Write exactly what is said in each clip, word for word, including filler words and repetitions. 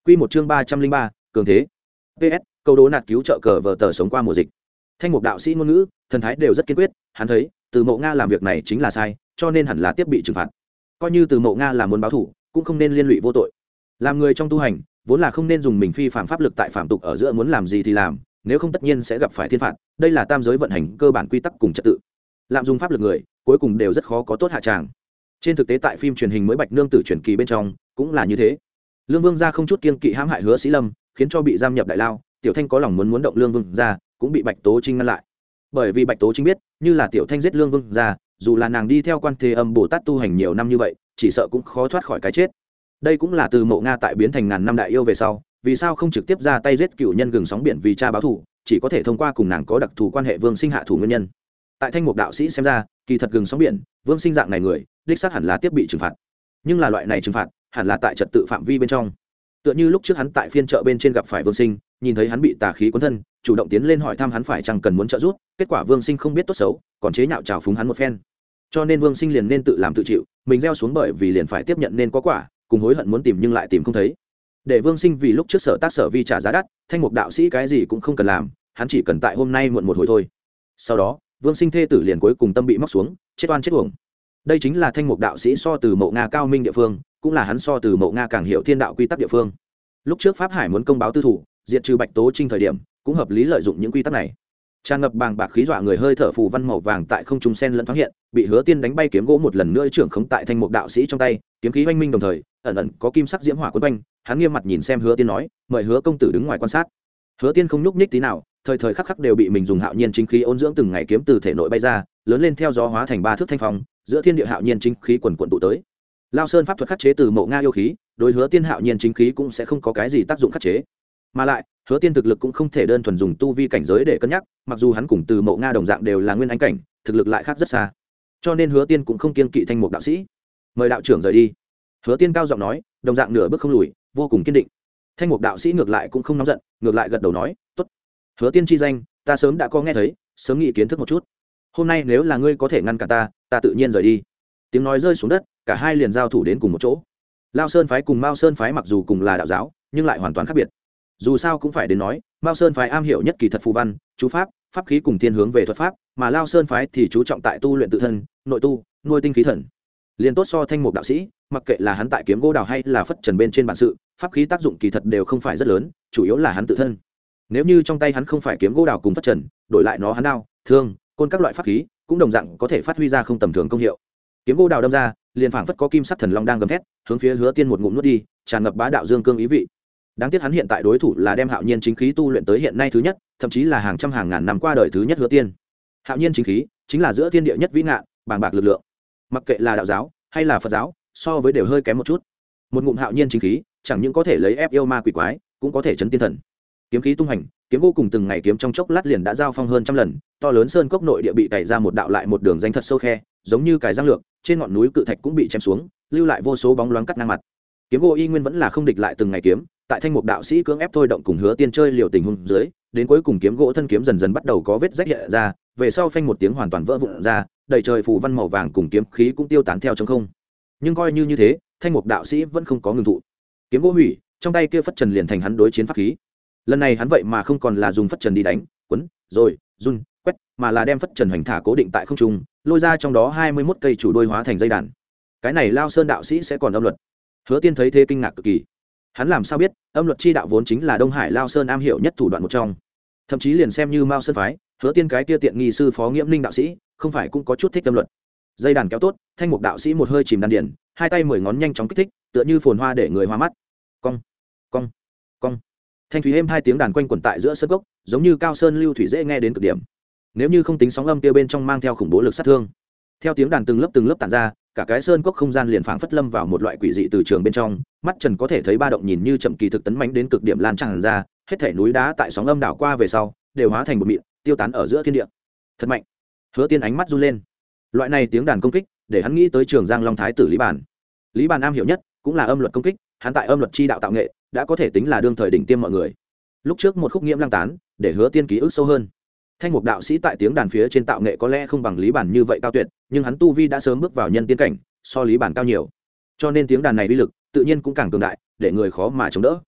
Quy một chương ba trăm linh ba, cường thế. pê ét, câu đố nạt cứu trợ cờ vở tờ sống qua mùa dịch. Thanh mục đạo sĩ ngôn ngữ, thần thái đều rất kiên quyết, hắn thấy, Từ Mộ Nga làm việc này chính là sai, cho nên hẳn là tiếp bị trừng phạt. Coi như Từ Mộ Nga là muốn báo thù, cũng không nên liên lụy vô tội. Làm người trong tu hành, vốn là không nên dùng mình phi phạm pháp lực tại phạm tục ở giữa muốn làm gì thì làm, nếu không tất nhiên sẽ gặp phải thiên phạt, đây là tam giới vận hành cơ bản quy tắc cùng trật tự. Lạm dùng pháp lực người, cuối cùng đều rất khó có tốt hạ tràng. Trên thực tế tại phim truyền hình mới Bạch Nương Tử truyền kỳ bên trong, cũng là như thế. Lương Vương gia không chút kiên kỵ hãm hại Hứa Sĩ Lâm, khiến cho bị giam nhập đại lao, Tiểu Thanh có lòng muốn muốn động Lương Vương gia, cũng bị Bạch Tố Trinh ngăn lại. Bởi vì Bạch Tố Trinh biết, như là Tiểu Thanh giết Lương Vương gia, dù là nàng đi theo Quan Thế Âm Bồ Tát tu hành nhiều năm như vậy, chỉ sợ cũng khó thoát khỏi cái chết. Đây cũng là Từ Mộ Nga tại biến thành ngàn năm đại yêu về sau, vì sao không trực tiếp ra tay giết cựu nhân gừng sóng biển vì cha báo thù, chỉ có thể thông qua cùng nàng có đặc thù quan hệ Vương Sinh hạ thủ nguyên nhân. Tại Thanh Mục đạo sĩ xem ra, kỳ thật gừng sóng biển, Vương Sinh dạng này người, đích xác hẳn là tiếp bị trừng phạt. Nhưng là loại này trừng phạt, hẳn là tại trật tự phạm vi bên trong. Tựa như lúc trước hắn tại phiên chợ bên trên gặp phải Vương Sinh, nhìn thấy hắn bị tà khí cuốn thân, chủ động tiến lên hỏi thăm hắn phải chăng cần muốn trợ giúp, kết quả Vương Sinh không biết tốt xấu, còn chế nhạo trào phúng hắn một phen. Cho nên Vương Sinh liền nên tự làm tự chịu, mình gieo xuống bởi vì liền phải tiếp nhận nên có quả, cùng hối hận muốn tìm nhưng lại tìm không thấy. Để Vương Sinh vì lúc trước sở tác sở vi trả giá đắt, Thanh Mục đạo sĩ cái gì cũng không cần làm, hắn chỉ cần tại hôm nay muộn một hồi thôi. Sau đó, Vương Sinh thê tử liền cuối cùng tâm bị móc xuống, chết oan chết uổng. Đây chính là Thanh Mục đạo sĩ so Từ Mộ Nga cao minh địa phương, cũng là hắn so Từ Mộ Nga càng hiểu thiên đạo quy tắc địa phương. Lúc trước Pháp Hải muốn công báo tư thủ, diệt trừ Bạch Tố Trinh thời điểm, cũng hợp lý lợi dụng những quy tắc này. Tràn ngập bàng bạc khí dọa người hơi thở phù văn màu vàng tại không trung sen lẫn thoáng hiện, bị Hứa Tiên đánh bay kiếm gỗ một lần nữa trưởng khống tại Thanh Mục đạo sĩ trong tay, kiếm khí oanh minh đồng thời, ẩn ẩn có kim sắc diễm hỏa quấn quanh, hắn nghiêm mặt nhìn xem Hứa Tiên nói, mời Hứa công tử đứng ngoài quan sát. Hứa Tiên không nhúc nhích tí nào, thời thời khắc khắc đều bị mình dùng hạo nhiên chính khí ôn dưỡng từng ngày kiếm từ thể nội bay ra, lớn lên theo gió hóa thành ba thước thanh phong, giữa thiên địa hạo nhiên chính khí quần quần tụ tới. Lao Sơn pháp thuật khắc chế Từ Mộ Nga yêu khí, đối Hứa Tiên hạo nhiên chính khí cũng sẽ không có cái gì tác dụng khắc chế. Mà lại, Hứa Tiên thực lực cũng không thể đơn thuần dùng tu vi cảnh giới để cân nhắc, mặc dù hắn cùng Từ Mộ Nga đồng dạng đều là nguyên anh cảnh, thực lực lại khác rất xa. Cho nên Hứa Tiên cũng không kiêng kỵ Thanh Mục đạo sĩ. Mời đạo trưởng rời đi. Hứa Tiên cao giọng nói, đồng dạng nửa bước không lùi, vô cùng kiên định. Thanh Mục đạo sĩ ngược lại cũng không nóng giận, ngược lại gật đầu nói, "Tốt. Hứa Tiên chi danh, ta sớm đã có nghe thấy, sớm nghĩ kiến thức một chút. Hôm nay nếu là ngươi có thể ngăn cản ta, ta tự nhiên rời đi." Tiếng nói rơi xuống đất, cả hai liền giao thủ đến cùng một chỗ. Lao Sơn phái cùng Mao Sơn phái mặc dù cùng là đạo giáo, nhưng lại hoàn toàn khác biệt. Dù sao cũng phải đến nói, Mao Sơn phái am hiểu nhất kỳ thật phù văn, chú pháp, pháp khí cùng thiên hướng về thuật pháp, mà Lao Sơn phái thì chú trọng tại tu luyện tự thân, nội tu, nuôi tinh khí thần. Liên tốt so Thanh Mục đạo sĩ, mặc kệ là hắn tại kiếm gỗ đào hay là phất trần bên trên bản sự, pháp khí tác dụng kỳ thật đều không phải rất lớn, chủ yếu là hắn tự thân. Nếu như trong tay hắn không phải kiếm gỗ đào cùng phất trần, đổi lại nó hắn đao, thương, côn các loại pháp khí, cũng đồng dạng có thể phát huy ra không tầm thường công hiệu. Kiếm gỗ đào đâm ra, liền phảng phất có kim sắc thần long đang gầm thét, hướng phía Hứa Tiên một ngụm nuốt đi, tràn ngập bá đạo dương cương ý vị. Đáng tiếc hắn hiện tại đối thủ là đem hạo nhiên chính khí tu luyện tới hiện nay thứ nhất, thậm chí là hàng trăm hàng ngàn năm qua đời thứ nhất Hứa Tiên. Hạo nhiên chính khí chính là giữa thiên địa nhất vĩ ngạn, bàng bạc lực lượng. Mặc kệ là đạo giáo hay là Phật giáo, so với đều hơi kém một chút. Một ngụm hạo nhiên chính khí, chẳng những có thể lấy ép yêu ma quỷ quái, cũng có thể chấn tiên thần. Kiếm khí tung hành, kiếm vô cùng từng ngày kiếm trong chốc lát liền đã giao phong hơn trăm lần, to lớn sơn cốc nội địa bị cày ra một đạo lại một đường danh thật sâu khe, giống như cài răng lược, trên ngọn núi cự thạch cũng bị chém xuống, lưu lại vô số bóng loáng cắt ngang mặt. Kiếm gỗ y nguyên vẫn là không địch lại từng ngày kiếm, tại Thanh Mục đạo sĩ cưỡng ép thôi động cùng Hứa Tiên chơi liều tình huống dưới, đến cuối cùng kiếm gỗ thân kiếm dần dần bắt đầu có vết rách hiện ra, về sau phanh một tiếng hoàn toàn vỡ vụn ra, đầy trời phù văn màu vàng cùng kiếm khí cũng tiêu tán theo trong không. Nhưng coi như như thế, Thanh Mục đạo sĩ vẫn không có ngừng thụ. Kiếm gỗ hủy, trong tay kia phất trần liền thành hắn đối chiến pháp khí. Lần này hắn vậy mà không còn là dùng phất trần đi đánh, quấn, rồi, run, quét, mà là đem phất trần hoành thả cố định tại không trung, lôi ra trong đó hai mươi mốt cây chủ đôi hóa thành dây đàn. Cái này Lao Sơn đạo sĩ sẽ còn âm luật. Hứa Tiên thấy thế kinh ngạc cực kỳ. Hắn làm sao biết, âm luật chi đạo vốn chính là Đông Hải Lao Sơn am hiểu nhất thủ đoạn một trong. Thậm chí liền xem như Mao Sơn phái, Hứa Tiên cái kia tiện nghi sư phó Nghiễm Ninh đạo sĩ, không phải cũng có chút thích âm luật. Dây đàn kéo tốt, Thanh Mục đạo sĩ một hơi chìm đan điền, hai tay mười ngón nhanh chóng kích thích, tựa như phồn hoa để người hoa mắt. Cong, cong, cong. Thanh thúy êm hai tiếng đàn quanh quẩn tại giữa sơn cốc, giống như cao sơn lưu thủy dễ nghe đến cực điểm. Nếu như không tính sóng âm kia bên trong mang theo khủng bố lực sát thương. Theo tiếng đàn từng lớp từng lớp tản ra, cả cái sơn cốc không gian liền phảng phất lâm vào một loại quỷ dị từ trường bên trong, mắt trần có thể thấy ba động nhìn như chậm kỳ thực tấn mãnh đến cực điểm lan tràn ra, hết thảy núi đá tại sóng âm đảo qua về sau, đều hóa thành một mịn, tiêu tán ở giữa thiên địa. Thật mạnh. Hứa Tiên ánh mắt run lên. Loại này tiếng đàn công kích, để hắn nghĩ tới Trường Giang Long Thái tử Lý Bàn. Lý Bàn am hiểu nhất, cũng là âm luật công kích, hắn tại âm luật chi đạo tạo nghệ, đã có thể tính là đương thời đỉnh tiêm mọi người. Lúc trước một khúc Nghiễm Lăng tán, để Hứa Tiên ký ức sâu hơn. Thanh Mục đạo sĩ tại tiếng đàn phía trên tạo nghệ có lẽ không bằng Lý Bàn như vậy cao tuyệt, nhưng hắn tu vi đã sớm bước vào nhân tiên cảnh, so Lý Bàn cao nhiều. Cho nên tiếng đàn này uy lực, tự nhiên cũng càng cường đại, để người khó mà chống đỡ.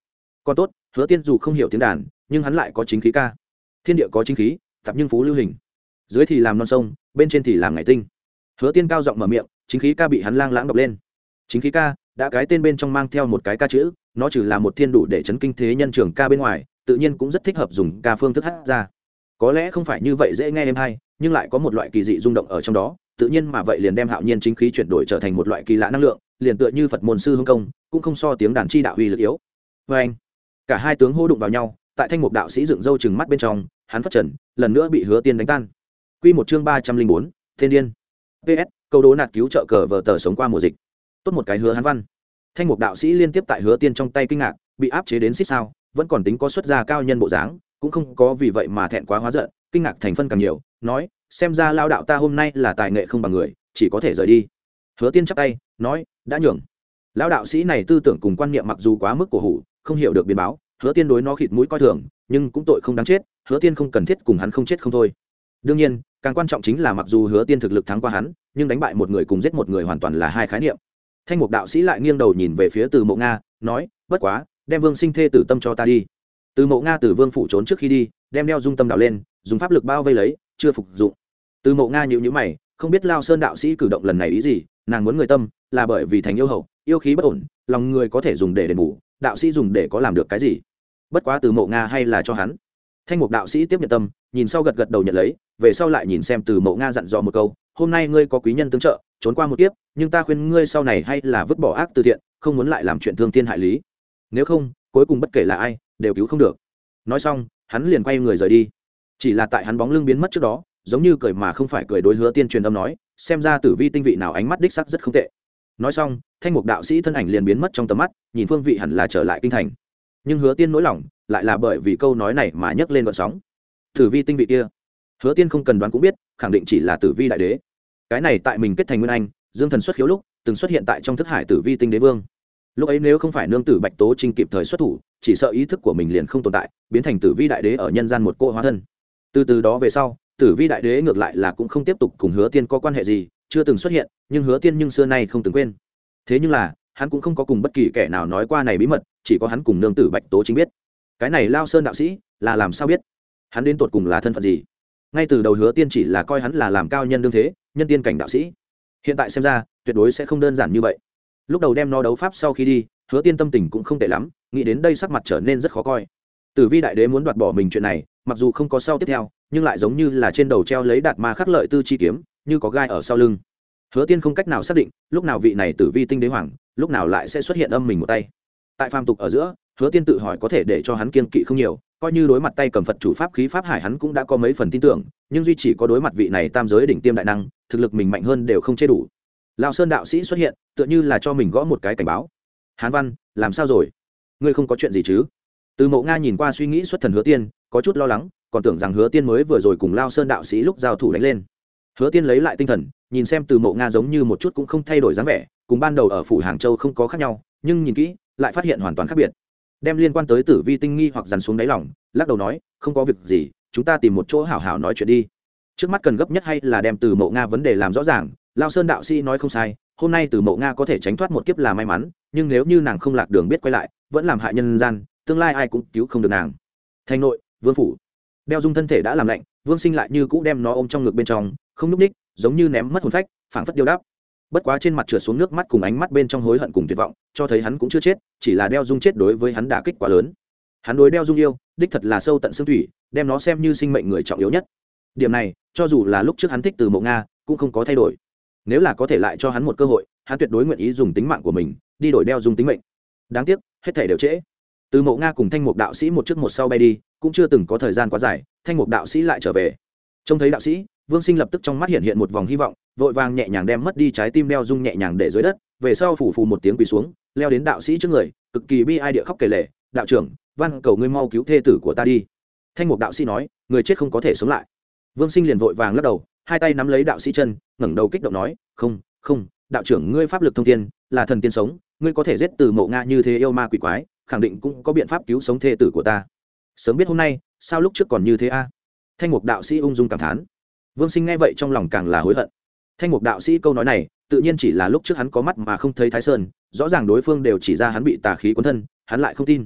còn tốt Hứa Tiên dù không hiểu tiếng đàn nhưng hắn lại có chính khí ca. Thiên địa có chính khí, tập nhưng phú lưu hình, dưới thì làm non sông, bên trên thì làm ngày tinh. Hứa Tiên cao giọng mở miệng, chính khí ca bị hắn lang lãng đọc lên. Chính khí ca đã cái tên bên trong mang theo một cái ca chữ, nó trừ là một thiên đủ để chấn kinh thế nhân trường ca bên ngoài, tự nhiên cũng rất thích hợp dùng ca phương thức hát ra. Có lẽ không phải như vậy dễ nghe êm hay, nhưng lại có một loại kỳ dị rung động ở trong đó, tự nhiên mà vậy liền đem hạo nhiên chính khí chuyển đổi trở thành một loại kỳ lạ năng lượng, liền tựa như Phật môn sư hương công, cũng không so tiếng đàn chi đạo uy lực yếu. Và anh, cả hai tướng hô đụng vào nhau, tại Thanh Mục đạo sĩ dựng râu chừng mắt bên trong, hắn phất trần, lần nữa bị Hứa Tiên đánh tan. Quy một chương ba trăm linh bốn, Thiên điên. pê ét, câu đố nạt cứu trợ cờ vở tờ sống qua mùa dịch. Tốt một cái Hứa Hán văn. Thanh Mục đạo sĩ liên tiếp tại Hứa Tiên trong tay kinh ngạc, bị áp chế đến xít sao, vẫn còn tính có xuất gia cao nhân bộ dáng, cũng không có vì vậy mà thẹn quá hóa giận, kinh ngạc thành phân càng nhiều, nói, xem ra lao đạo ta hôm nay là tài nghệ không bằng người, chỉ có thể rời đi. Hứa Tiên chắp tay, nói, đã nhường. Lão đạo sĩ này tư tưởng cùng quan niệm mặc dù quá mức cổ hủ, không hiểu được biến báo, Hứa Tiên đối nó khịt mũi coi thường, nhưng cũng tội không đáng chết, Hứa Tiên không cần thiết cùng hắn không chết không thôi. Đương nhiên, càng quan trọng chính là mặc dù Hứa Tiên thực lực thắng qua hắn, nhưng đánh bại một người cùng giết một người hoàn toàn là hai khái niệm. Thanh Mục đạo sĩ lại nghiêng đầu nhìn về phía Từ Mộ Nga, nói, bất quá, đem Vương Sinh thê tử tâm cho ta đi. Từ Mộ Nga từ Vương phủ trốn trước khi đi, đem đeo dung tâm đào lên, dùng pháp lực bao vây lấy, chưa phục dụng. Từ Mộ Nga nhíu nhíu mày, không biết Lao Sơn đạo sĩ cử động lần này ý gì, nàng muốn người tâm, là bởi vì thành yêu hậu, yêu khí bất ổn, lòng người có thể dùng để đền bù, đạo sĩ dùng để có làm được cái gì? Bất quá Từ Mộ Nga hay là cho hắn. Thanh Mục đạo sĩ tiếp nhận tâm, nhìn sau gật gật đầu nhận lấy, về sau lại nhìn xem Từ Mộ Nga dặn dò một câu, hôm nay ngươi có quý nhân tương trợ, trốn qua một kiếp, nhưng ta khuyên ngươi sau này hay là vứt bỏ ác từ thiện, không muốn lại làm chuyện thương thiên hại lý. Nếu không, cuối cùng bất kể là ai, đều cứu không được. Nói xong, hắn liền quay người rời đi. Chỉ là tại hắn bóng lưng biến mất trước đó, giống như cười mà không phải cười đối Hứa Tiên truyền âm nói, xem ra Tử Vi tinh vị nào ánh mắt đích sắc rất không tệ. Nói xong, Thanh Mục đạo sĩ thân ảnh liền biến mất trong tầm mắt, nhìn phương vị hẳn là trở lại kinh thành. Nhưng Hứa Tiên nỗi lòng lại là bởi vì câu nói này mà nhấc lên gợn sóng. Tử Vi tinh vị kia, Hứa Tiên không cần đoán cũng biết, khẳng định chỉ là Tử Vi đại đế. Cái này tại mình kết thành nguyên anh, Dương Thần xuất khiếu lúc, từng xuất hiện tại trong thức hải Tử Vi tinh đế vương. Lúc ấy nếu không phải nương tử Bạch Tố Trinh kịp thời xuất thủ, chỉ sợ ý thức của mình liền không tồn tại, biến thành Tử Vi đại đế ở nhân gian một cô hóa thân. Từ từ đó về sau, Tử Vi đại đế ngược lại là cũng không tiếp tục cùng Hứa Tiên có quan hệ gì, chưa từng xuất hiện, nhưng Hứa Tiên nhưng xưa nay không từng quên. Thế nhưng là, hắn cũng không có cùng bất kỳ kẻ nào nói qua này bí mật, chỉ có hắn cùng nương tử Bạch Tố Trinh biết. Cái này Lao Sơn đạo sĩ, là làm sao biết? Hắn đến tột cùng là thân phận gì? Ngay từ đầu Hứa Tiên chỉ là coi hắn là làm cao nhân đương thế, nhân tiên cảnh đạo sĩ. Hiện tại xem ra, tuyệt đối sẽ không đơn giản như vậy. Lúc đầu đem nó đấu pháp sau khi đi, Hứa Tiên tâm tình cũng không tệ lắm, nghĩ đến đây sắc mặt trở nên rất khó coi. Tử Vi đại đế muốn đoạt bỏ mình chuyện này, mặc dù không có sau tiếp theo, nhưng lại giống như là trên đầu treo lấy đạt ma khắc lợi tư chi kiếm, như có gai ở sau lưng. Hứa Tiên không cách nào xác định, lúc nào vị này Tử Vi tinh đế hoàng, lúc nào lại sẽ xuất hiện âm mình một tay. Tại phàm tục ở giữa, Hứa Tiên tự hỏi có thể để cho hắn kiên kỵ không nhiều, coi như đối mặt tay cầm Phật chủ pháp khí pháp hải hắn cũng đã có mấy phần tin tưởng, nhưng duy chỉ có đối mặt vị này tam giới đỉnh tiêm đại năng, thực lực mình mạnh hơn đều không chê đủ. Lão Sơn đạo sĩ xuất hiện, tựa như là cho mình gõ một cái cảnh báo. Hán Văn, làm sao rồi? Ngươi không có chuyện gì chứ? Từ Mộ Nga nhìn qua suy nghĩ xuất thần Hứa Tiên, có chút lo lắng, còn tưởng rằng Hứa Tiên mới vừa rồi cùng Lão Sơn đạo sĩ lúc giao thủ đánh lên. Hứa Tiên lấy lại tinh thần, nhìn xem Từ Mộ Nga giống như một chút cũng không thay đổi dáng vẻ, cùng ban đầu ở phủ Hàng Châu không có khác nhau, nhưng nhìn kỹ, lại phát hiện hoàn toàn khác biệt. Đem liên quan tới Tử Vi tinh nghi hoặc dằn xuống đáy lòng, lắc đầu nói, không có việc gì, chúng ta tìm một chỗ hảo hảo nói chuyện đi. Trước mắt cần gấp nhất hay là đem Từ Mộ Nga vấn đề làm rõ ràng. Lão Sơn đạo sĩ nói không sai, hôm nay Từ Mộ Nga có thể tránh thoát một kiếp là may mắn, nhưng nếu như nàng không lạc đường biết quay lại, vẫn làm hại nhân gian, tương lai ai cũng cứu không được nàng. Thành nội, Vương phủ, đeo dung thân thể đã làm lạnh, Vương Sinh lại như cũ đem nó ôm trong ngực bên trong, không nhúc ních, giống như ném mất hồn phách, phảng phất điêu đáp. Bất quá trên mặt trượt xuống nước mắt cùng ánh mắt bên trong hối hận cùng tuyệt vọng, cho thấy hắn cũng chưa chết, chỉ là đeo dung chết đối với hắn đả kích quá lớn. Hắn đối đeo dung yêu, đích thật là sâu tận xương thủy, đem nó xem như sinh mệnh người trọng yếu nhất. Điểm này, cho dù là lúc trước hắn thích Từ Mộ Nga, cũng không có thay đổi. Nếu là có thể lại cho hắn một cơ hội, hắn tuyệt đối nguyện ý dùng tính mạng của mình đi đổi đeo dung tính mệnh. Đáng tiếc, hết thảy đều trễ. Từ Mộ Nga cùng Thanh Mục đạo sĩ một trước một sau bay đi, cũng chưa từng có thời gian quá dài, Thanh Mục đạo sĩ lại trở về. Trông thấy đạo sĩ, Vương Sinh lập tức trong mắt hiện hiện một vòng hy vọng, vội vàng nhẹ nhàng đem mất đi trái tim đeo dung nhẹ nhàng để dưới đất, về sau phủ phù một tiếng quỳ xuống, leo đến đạo sĩ trước người, cực kỳ bi ai địa khóc kể lể, đạo trưởng, van cầu ngươi mau cứu thê tử của ta đi. Thanh Mục đạo sĩ nói, người chết không có thể sống lại. Vương Sinh liền vội vàng lắc đầu, hai tay nắm lấy đạo sĩ chân, ngẩng đầu kích động nói, không, không, đạo trưởng ngươi pháp lực thông thiên, là thần tiên sống, ngươi có thể giết Từ Mộ Nga như thế yêu ma quỷ quái, khẳng định cũng có biện pháp cứu sống thê tử của ta. Sớm biết hôm nay, sao lúc trước còn như thế a? Thanh Mục đạo sĩ ung dung cảm thán. Vương Sinh nghe vậy trong lòng càng là hối hận. Thanh Mục đạo sĩ câu nói này, tự nhiên chỉ là lúc trước hắn có mắt mà không thấy Thái Sơn, rõ ràng đối phương đều chỉ ra hắn bị tà khí cuốn thân, hắn lại không tin.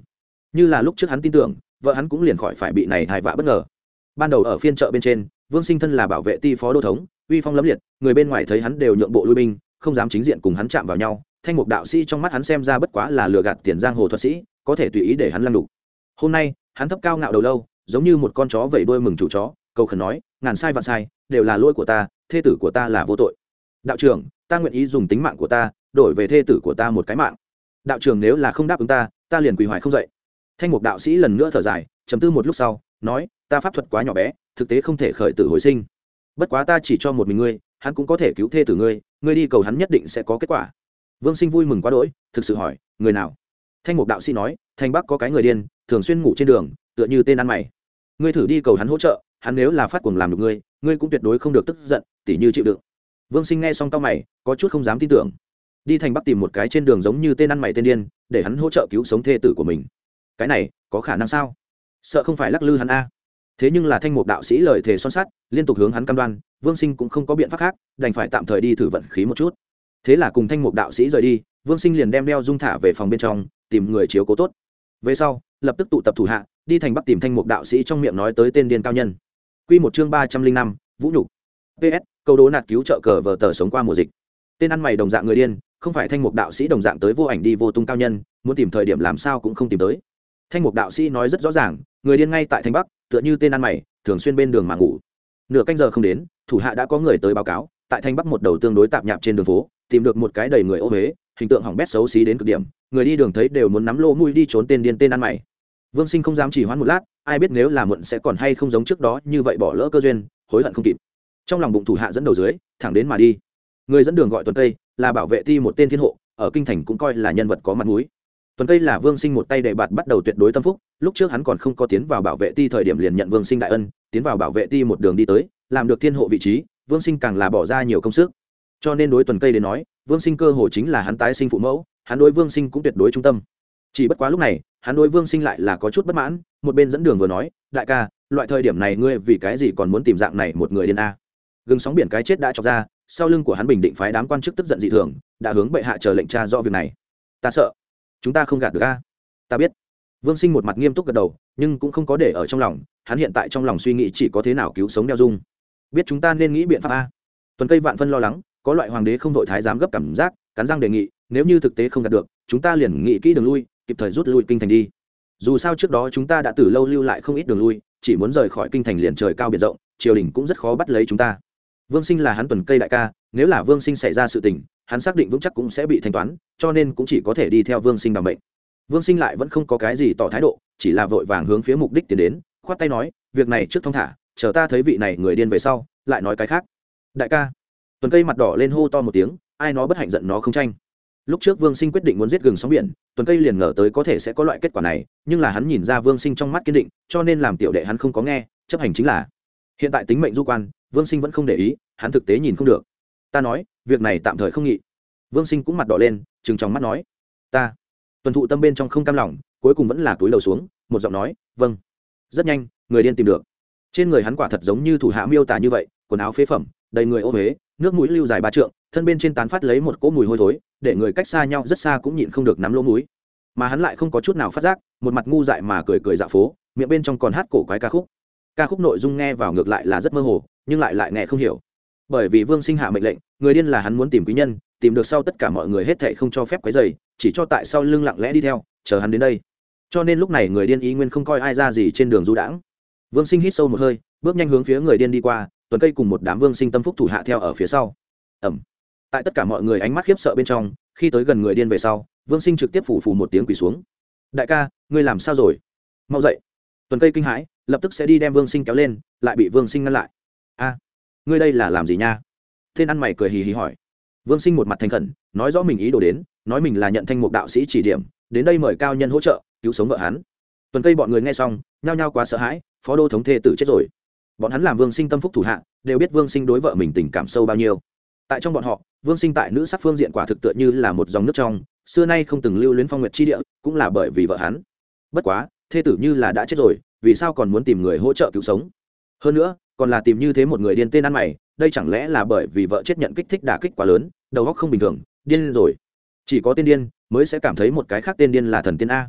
như là lúc trước hắn tin tưởng vợ hắn cũng liền khỏi phải bị này hài vạ bất ngờ. Ban đầu ở phiên chợ bên trên, Vương Sinh thân là bảo vệ ti phó đô thống, uy phong lẫm liệt, người bên ngoài thấy hắn đều nhượng bộ lui binh, không dám chính diện cùng hắn chạm vào nhau. Thanh mục đạo sĩ trong mắt hắn xem ra bất quá là lừa gạt tiền giang hồ thuật sĩ, có thể tùy ý để hắn lăng đục. Hôm nay hắn thấp cao ngạo đầu lâu, giống như một con chó vẫy đuôi mừng chủ chó, cầu khẩn nói, ngàn sai vạn sai đều là lỗi của ta, thê tử của ta là vô tội. Đạo trưởng, ta nguyện ý dùng tính mạng của ta đổi về thê tử của ta một cái mạng. Đạo trưởng nếu là không đáp ứng ta, ta liền quỳ hoài không dậy. Thanh mục đạo sĩ lần nữa thở dài, trầm tư một lúc sau nói, ta pháp thuật quá nhỏ bé, thực tế không thể khởi tử hồi sinh. Bất quá ta chỉ cho một mình ngươi, hắn cũng có thể cứu thê tử ngươi, ngươi đi cầu hắn nhất định sẽ có kết quả. Vương Sinh vui mừng quá đỗi, thực sự hỏi, người nào? Thanh mục đạo sĩ nói, thành bắc có cái người điên, thường xuyên ngủ trên đường, tựa như tên ăn mày. Ngươi thử đi cầu hắn hỗ trợ, hắn nếu là phát cuồng làm được ngươi, ngươi cũng tuyệt đối không được tức giận, tỉ như chịu đựng. Vương Sinh nghe xong cau mày, có chút không dám tin tưởng. Đi thành bắc tìm một cái trên đường giống như tên ăn mày tên điên, để hắn hỗ trợ cứu sống thê tử của mình. Cái này có khả năng sao? Sợ không phải lắc lư hắn a. Thế nhưng là thanh mục đạo sĩ lời thề son sắt, liên tục hướng hắn cam đoan, Vương Sinh cũng không có biện pháp khác, đành phải tạm thời đi thử vận khí một chút. Thế là cùng thanh mục đạo sĩ rời đi, Vương Sinh liền đem đeo dung thả về phòng bên trong, tìm người chiếu cố tốt. Về sau, lập tức tụ tập thủ hạ, đi thành bắc tìm thanh mục đạo sĩ trong miệng nói tới tên điên cao nhân. Quy một chương ba trăm linh năm, vũ nhục. pê ét, câu đố nạt cứu trợ cờ vở tờ sống qua mùa dịch. Tên ăn mày đồng dạng người điên, không phải thanh mục đạo sĩ đồng dạng tới vô ảnh đi vô tung cao nhân, muốn tìm thời điểm làm sao cũng không tìm tới. Thanh mục đạo sĩ nói rất rõ ràng, người điên ngay tại thanh bắc, tựa như tên ăn mày, thường xuyên bên đường mà ngủ. Nửa canh giờ không đến, thủ hạ đã có người tới báo cáo, tại thanh bắc một đầu tương đối tạp nhạp trên đường phố, tìm được một cái đầy người ô huế, hình tượng hỏng bét xấu xí đến cực điểm, người đi đường thấy đều muốn nắm lô mũi đi trốn tên điên tên ăn mày. Vương Sinh không dám chỉ hoãn một lát, ai biết nếu là muộn sẽ còn hay không giống trước đó như vậy bỏ lỡ cơ duyên, hối hận không kịp. Trong lòng bụng thủ hạ dẫn đầu dưới, thẳng đến mà đi. Người dẫn đường gọi Tuần Tây, là bảo vệ ti một tên thiên hộ, ở kinh thành cũng coi là nhân vật có mặt mũi. Tuần Tây là Vương Sinh một tay để bạt bắt đầu tuyệt đối tâm phúc, lúc trước hắn còn không có tiến vào bảo vệ ti thời điểm liền nhận Vương Sinh đại ân, tiến vào bảo vệ ti một đường đi tới, làm được thiên hộ vị trí, Vương Sinh càng là bỏ ra nhiều công sức. Cho nên đối Tuần Tây đến nói, Vương Sinh cơ hồ chính là hắn tái sinh phụ mẫu, hắn đối Vương Sinh cũng tuyệt đối trung tâm. Chỉ bất quá lúc này, hắn đối Vương Sinh lại là có chút bất mãn, một bên dẫn đường vừa nói, đại ca, loại thời điểm này ngươi vì cái gì còn muốn tìm dạng này một người điên a? Gừng sóng biển cái chết đã chọc ra, sau lưng của hắn bình định phái đám quan chức tức giận dị thường, đã hướng bệ hạ chờ lệnh tra rõ việc này. Ta sợ, chúng ta không gạt được a. Ta biết. Vương Sinh một mặt nghiêm túc gật đầu, nhưng cũng không có để ở trong lòng, hắn hiện tại trong lòng suy nghĩ chỉ có thế nào cứu sống Đeo Dung. Biết chúng ta nên nghĩ biện pháp a. Tuần Cây vạn phân lo lắng, có loại hoàng đế không vội thái giám gấp cảm giác, cắn răng đề nghị, nếu như thực tế không gạt được, chúng ta liền nghĩ kỹ đường lui, kịp thời rút lui kinh thành đi. Dù sao trước đó chúng ta đã từ lâu lưu lại không ít đường lui, chỉ muốn rời khỏi kinh thành liền trời cao biển rộng, triều đình cũng rất khó bắt lấy chúng ta. Vương Sinh là hắn Tuần Cây đại ca, nếu là Vương Sinh xảy ra sự tình, hắn xác định vững chắc cũng sẽ bị thanh toán, cho nên cũng chỉ có thể đi theo Vương Sinh đảm mệnh. Vương Sinh lại vẫn không có cái gì tỏ thái độ, chỉ là vội vàng hướng phía mục đích tiến đến, khoát tay nói, việc này trước thông thả, chờ ta thấy vị này người điên về sau, lại nói cái khác. Đại ca. Tuần Cây mặt đỏ lên hô to một tiếng, ai nó bất hạnh giận nó không tranh. Lúc trước Vương Sinh quyết định muốn giết gừng sóng biển, Tuần Cây liền ngờ tới có thể sẽ có loại kết quả này, nhưng là hắn nhìn ra Vương Sinh trong mắt kiên định, cho nên làm tiểu đệ hắn không có nghe, chấp hành chính là. Hiện tại tính mệnh du quan, Vương Sinh vẫn không để ý, hắn thực tế nhìn không được. Ta nói, việc này tạm thời không nghị. Vương Sinh cũng mặt đỏ lên, trừng trong mắt nói, ta. Tuần Thụ tâm bên trong không cam lòng, cuối cùng vẫn là túi đầu xuống, một giọng nói, vâng. Rất nhanh, người điên tìm được. Trên người hắn quả thật giống như thủ hạ miêu tả như vậy, quần áo phế phẩm, đầy người ô uế, nước mũi lưu dài ba trượng, thân bên trên tán phát lấy một cỗ mùi hôi thối, để người cách xa nhau rất xa cũng nhịn không được nắm lỗ mũi. Mà hắn lại không có chút nào phát giác, một mặt ngu dại mà cười cười dạo phố, miệng bên trong còn hát cổ quái ca khúc. Ca khúc nội dung nghe vào ngược lại là rất mơ hồ, nhưng lại lại nghe không hiểu. Bởi vì Vương Sinh hạ mệnh lệnh, người điên là hắn muốn tìm quý nhân, tìm được sau tất cả mọi người hết thảy không cho phép quấy rầy, chỉ cho tại sau lưng lặng lẽ đi theo, chờ hắn đến đây. Cho nên lúc này người điên ý nguyên không coi ai ra gì trên đường du đãng. Vương Sinh hít sâu một hơi, bước nhanh hướng phía người điên đi qua, Tuần Cây cùng một đám Vương Sinh tâm phúc thủ hạ theo ở phía sau. Ầm. Tại tất cả mọi người ánh mắt khiếp sợ bên trong, khi tới gần người điên về sau, Vương Sinh trực tiếp phủ phủ một tiếng quỳ xuống. Đại ca, ngươi làm sao rồi? Mau dậy. Tuần Cây kinh hãi, lập tức sẽ đi đem Vương Sinh kéo lên, lại bị Vương Sinh ngăn lại. A, ngươi đây là làm gì nha? Tên ăn mày cười hì hì hỏi. Vương Sinh một mặt thành khẩn, nói rõ mình ý đồ đến, nói mình là nhận thanh mục đạo sĩ chỉ điểm, đến đây mời cao nhân hỗ trợ cứu sống vợ hắn. Tuần Cây bọn người nghe xong, nhao nhao quá sợ hãi, phó đô thống thê tử chết rồi. Bọn hắn làm Vương Sinh tâm phúc thủ hạ, đều biết Vương Sinh đối vợ mình tình cảm sâu bao nhiêu. Tại trong bọn họ, Vương Sinh tại nữ sắc phương diện quả thực tựa như là một dòng nước trong, xưa nay không từng lưu luyến phong nguyệt chi địa, cũng là bởi vì vợ hắn. Bất quá, thê tử như là đã chết rồi, vì sao còn muốn tìm người hỗ trợ cứu sống? Hơn nữa, còn là tìm như thế một người điên tên ăn mày, đây chẳng lẽ là bởi vì vợ chết nhận kích thích đả kích quá lớn, đầu óc không bình thường, điên rồi. Chỉ có tên điên mới sẽ cảm thấy một cái khác tên điên là thần tiên a.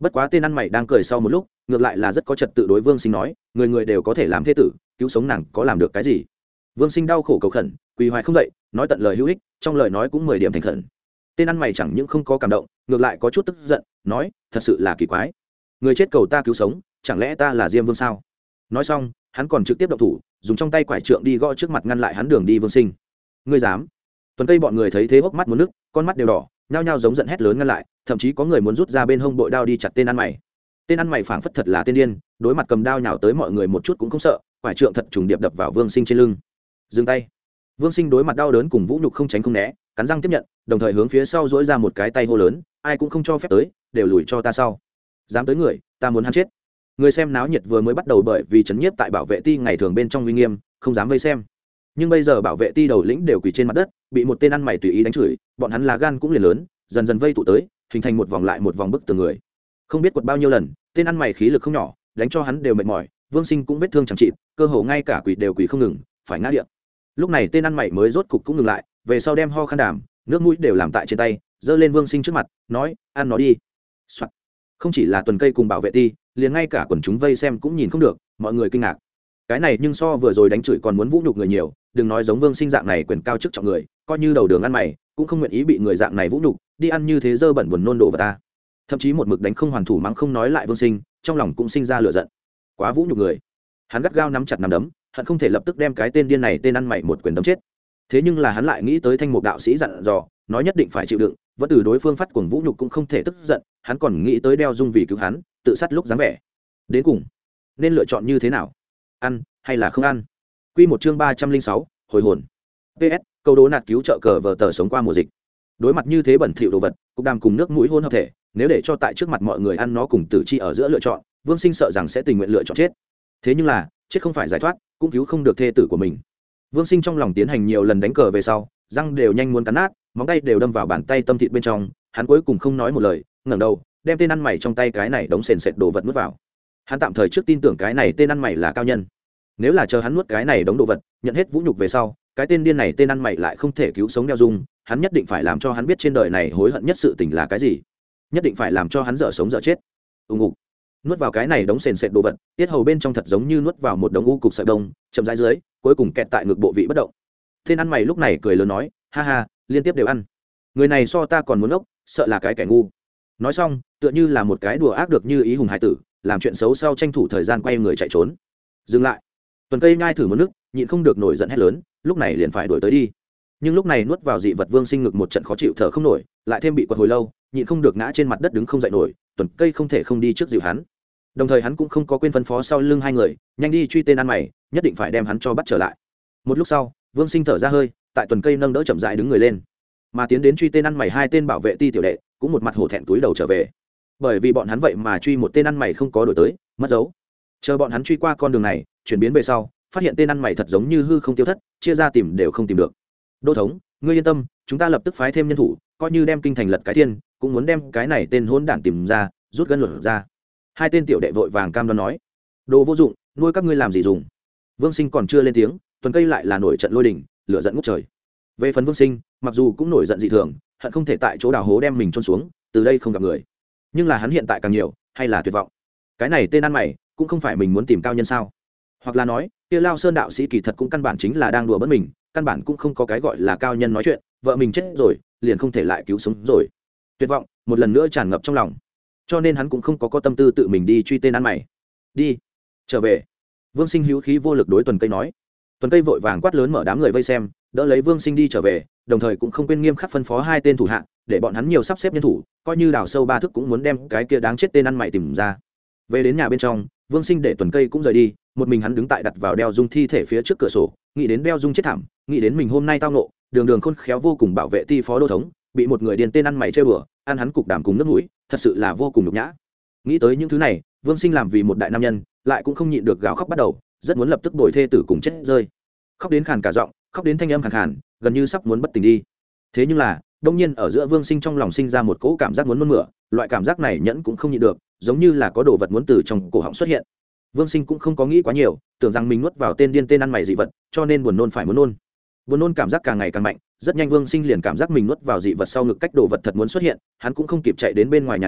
bất quá tên ăn mày đang cười sau một lúc ngược lại là rất có trật tự đối Vương Sinh nói, người người đều có thể làm thế tử, cứu sống nàng có làm được cái gì? Vương Sinh đau khổ cầu khẩn, quỳ hoài không dậy, nói tận lời hữu ích, trong lời nói cũng mười điểm thành khẩn. Tên ăn mày chẳng những không có cảm động, ngược lại có chút tức giận, nói, thật sự là kỳ quái, người chết cầu ta cứu sống, chẳng lẽ ta là Diêm Vương sao? Nói xong, hắn còn trực tiếp động thủ, dùng trong tay quải trượng đi gõ trước mặt ngăn lại hắn đường đi Vương Sinh. Ngươi dám? Tuần Cây bọn người thấy thế hốc mắt muốn nước, con mắt đều đỏ, nhao nhao giống giận hét lớn ngăn lại, thậm chí có người muốn rút ra bên hông bội đao đi chặt tên ăn mày. Tên ăn mày phảng phất thật là tên điên, đối mặt cầm đao nhào tới mọi người một chút cũng không sợ, quải trượng thật trùng điệp đập vào Vương Sinh trên lưng. Dừng tay. Vương Sinh đối mặt đau đớn cùng vũ nhục không tránh không né, cắn răng tiếp nhận, đồng thời hướng phía sau duỗi ra một cái tay hô lớn, ai cũng không cho phép tới, đều lùi cho ta sau. Dám tới người, ta muốn hắn chết. Người xem náo nhiệt vừa mới bắt đầu bởi vì chấn nhiếp tại bảo vệ ti ngày thường bên trong uy nghiêm, không dám vây xem. Nhưng bây giờ bảo vệ ti đầu lĩnh đều quỳ trên mặt đất, bị một tên ăn mày tùy ý đánh chửi, bọn hắn là gan cũng liền lớn, dần dần vây tụ tới, hình thành một vòng lại một vòng bức tường người. Không biết quật bao nhiêu lần, tên ăn mày khí lực không nhỏ, đánh cho hắn đều mệt mỏi, Vương Sinh cũng vết thương chẳng trị, cơ hồ ngay cả quỳ đều quỳ không ngừng, phải ngã địa. Lúc này tên ăn mày mới rốt cục cũng ngừng lại, về sau đem ho khăn đàm, nước mũi đều làm tại trên tay, giơ lên Vương Sinh trước mặt, nói, ăn nó đi. Soạn. Không chỉ là Tuần Cây cùng bảo vệ ti, liền ngay cả quần chúng vây xem cũng nhìn không được, mọi người kinh ngạc. Cái này nhưng so vừa rồi đánh chửi còn muốn vũ nhục người nhiều, đừng nói giống Vương Sinh dạng này quyền cao chức trọng người, coi như đầu đường ăn mày, cũng không nguyện ý bị người dạng này vũ nhục, đi ăn như thế dơ bẩn buồn nôn đồ vào ta. Thậm chí một mực đánh không hoàn thủ mắng không nói lại Vương Sinh, trong lòng cũng sinh ra lửa giận. Quá vũ nhục người. Hắn gắt gao nắm chặt nắm đấm, hận không thể lập tức đem cái tên điên này tên ăn mày một quyền đấm chết. Thế nhưng là hắn lại nghĩ tới Thanh Mục đạo sĩ dặn dò, nói nhất định phải chịu đựng, vẫn từ đối phương phát cuồng vũ nhục cũng không thể tức giận, hắn còn nghĩ tới đeo dung vì cứu hắn, tự sát lúc dáng vẻ. Đến cùng, nên lựa chọn như thế nào? Ăn hay là không ăn? Quy một chương ba trăm linh sáu, hồi hồn. pê ét, câu đố nạt cứu trợ cờ vở tờ sống qua mùa dịch. Đối mặt như thế bẩn thỉu đồ vật, cục đàm cùng nước mũi hôn hợp thể, nếu để cho tại trước mặt mọi người ăn nó cùng tử chi ở giữa lựa chọn, Vương Sinh sợ rằng sẽ tình nguyện lựa chọn chết. Thế nhưng là, chết không phải giải thoát, cũng cứu không được thê tử của mình. Vương Sinh trong lòng tiến hành nhiều lần đánh cờ về sau, răng đều nhanh muốn cắn nát, móng tay đều đâm vào bàn tay tâm thịt bên trong, hắn cuối cùng không nói một lời, ngẩng đầu, đem tên ăn mày trong tay cái này đống sền sệt đồ vật nuốt vào. Hắn tạm thời trước tin tưởng cái này tên ăn mày là cao nhân. Nếu là chờ hắn nuốt cái này đống đồ vật, nhận hết vũ nhục về sau, cái tên điên này tên ăn mày lại không thể cứu sống đeo dung, hắn nhất định phải làm cho hắn biết trên đời này hối hận nhất sự tình là cái gì, nhất định phải làm cho hắn dở sống dở chết. Ùng ục. Nuốt vào cái này đống sền sệt đồ vật, tiết hầu bên trong thật giống như nuốt vào một đống u cục sợi đông, chậm rãi dưới, cuối cùng kẹt tại ngực bộ vị bất động. Tên ăn mày lúc này cười lớn nói, ha ha, liên tiếp đều ăn. Người này so ta còn muốn ốc, sợ là cái kẻ ngu. Nói xong, tựa như là một cái đùa ác được như ý hùng hải tử, làm chuyện xấu sau tranh thủ thời gian quay người chạy trốn. Dừng lại. Tuần Cây nhai thử một nước, nhịn không được nổi giận hét lớn, lúc này liền phải đuổi tới đi. Nhưng lúc này nuốt vào dị vật Vương Sinh ngực một trận khó chịu thở không nổi, lại thêm bị quật hồi lâu, nhịn không được ngã trên mặt đất đứng không dậy nổi, Tuần Cây không thể không đi trước dịu hắn. Đồng thời hắn cũng không có quên phân phó sau lưng hai người, nhanh đi truy tên ăn mày, nhất định phải đem hắn cho bắt trở lại. Một lúc sau, Vương Sinh thở ra hơi, tại Tuần Cây nâng đỡ chậm rãi đứng người lên, mà tiến đến truy tên ăn mày hai tên bảo vệ ti tiểu đệ cũng một mặt hổ thẹn túi đầu trở về, bởi vì bọn hắn vậy mà truy một tên ăn mày không có đổi tới, mất dấu. Chờ bọn hắn truy qua con đường này, chuyển biến về sau, phát hiện tên ăn mày thật giống như hư không tiêu thất, chia ra tìm đều không tìm được. Đô thống, ngươi yên tâm, chúng ta lập tức phái thêm nhân thủ, coi như đem kinh thành lật cái thiên, cũng muốn đem cái này tên hỗn đản tìm ra, rút gân luận ra. Hai tên tiểu đệ vội vàng cam đoan nói, đồ vô dụng, nuôi các ngươi làm gì dùng? Vương Sinh còn chưa lên tiếng, Tuần Cây lại là nổi trận lôi đình, lửa giận ngút trời. Về phần Vương Sinh, mặc dù cũng nổi giận dị thường, hận không thể tại chỗ đào hố đem mình chôn xuống, từ đây không gặp người. Nhưng là hắn hiện tại càng nhiều, hay là tuyệt vọng. Cái này tên ăn mày, cũng không phải mình muốn tìm cao nhân sao? Hoặc là nói, kia Lao Sơn đạo sĩ kỳ thật cũng căn bản chính là đang đùa bỡn mình, căn bản cũng không có cái gọi là cao nhân nói chuyện, vợ mình chết rồi, liền không thể lại cứu sống rồi. Tuyệt vọng một lần nữa tràn ngập trong lòng, cho nên hắn cũng không có có tâm tư tự mình đi truy tên ăn mày. Đi, trở về. Vương Sinh hữu khí vô lực đối Tuần Cây nói. Tuần Cây vội vàng quát lớn mở đám người vây xem, đỡ lấy Vương Sinh đi trở về, đồng thời cũng không quên nghiêm khắc phân phó hai tên thủ hạ, để bọn hắn nhiều sắp xếp nhân thủ, coi như đào sâu ba thước cũng muốn đem cái kia đáng chết tên ăn mày tìm ra. Về đến nhà bên trong, Vương Sinh để Tuần Cây cũng rời đi, một mình hắn đứng tại đặt vào đeo dung thi thể phía trước cửa sổ, nghĩ đến đeo dung chết thảm, nghĩ đến mình hôm nay tao ngộ, đường đường khôn khéo vô cùng bảo vệ ti phó đô thống, bị một người điên tên ăn mày chơi bừa, ăn hắn cục đàm cùng nước mũi, thật sự là vô cùng nhục nhã. Nghĩ tới những thứ này, Vương Sinh làm vì một đại nam nhân, lại cũng không nhịn được gào khóc bắt đầu, rất muốn lập tức bồi thê tử cùng chết rơi. Khóc đến khàn cả giọng, khóc đến thanh âm khàn khàn, gần như sắp muốn bất tỉnh đi. Thế nhưng là, đông nhiên ở giữa Vương Sinh trong lòng sinh ra một cỗ cảm giác muốn nôn mửa, loại cảm giác này nhẫn cũng không nhịn được, giống như là có đồ vật muốn từ trong cổ họng xuất hiện. Vương Sinh cũng không có nghĩ quá nhiều, tưởng rằng mình nuốt vào tên điên tên ăn mày dị vật, cho nên buồn nôn phải muốn nôn. Buồn nôn cảm giác càng ngày càng mạnh, rất nhanh Vương Sinh liền cảm giác mình nuốt vào dị vật sau ngực cách đồ vật thật muốn xuất hiện, hắn cũng không kịp chạy đến bên ngoài nhà đi,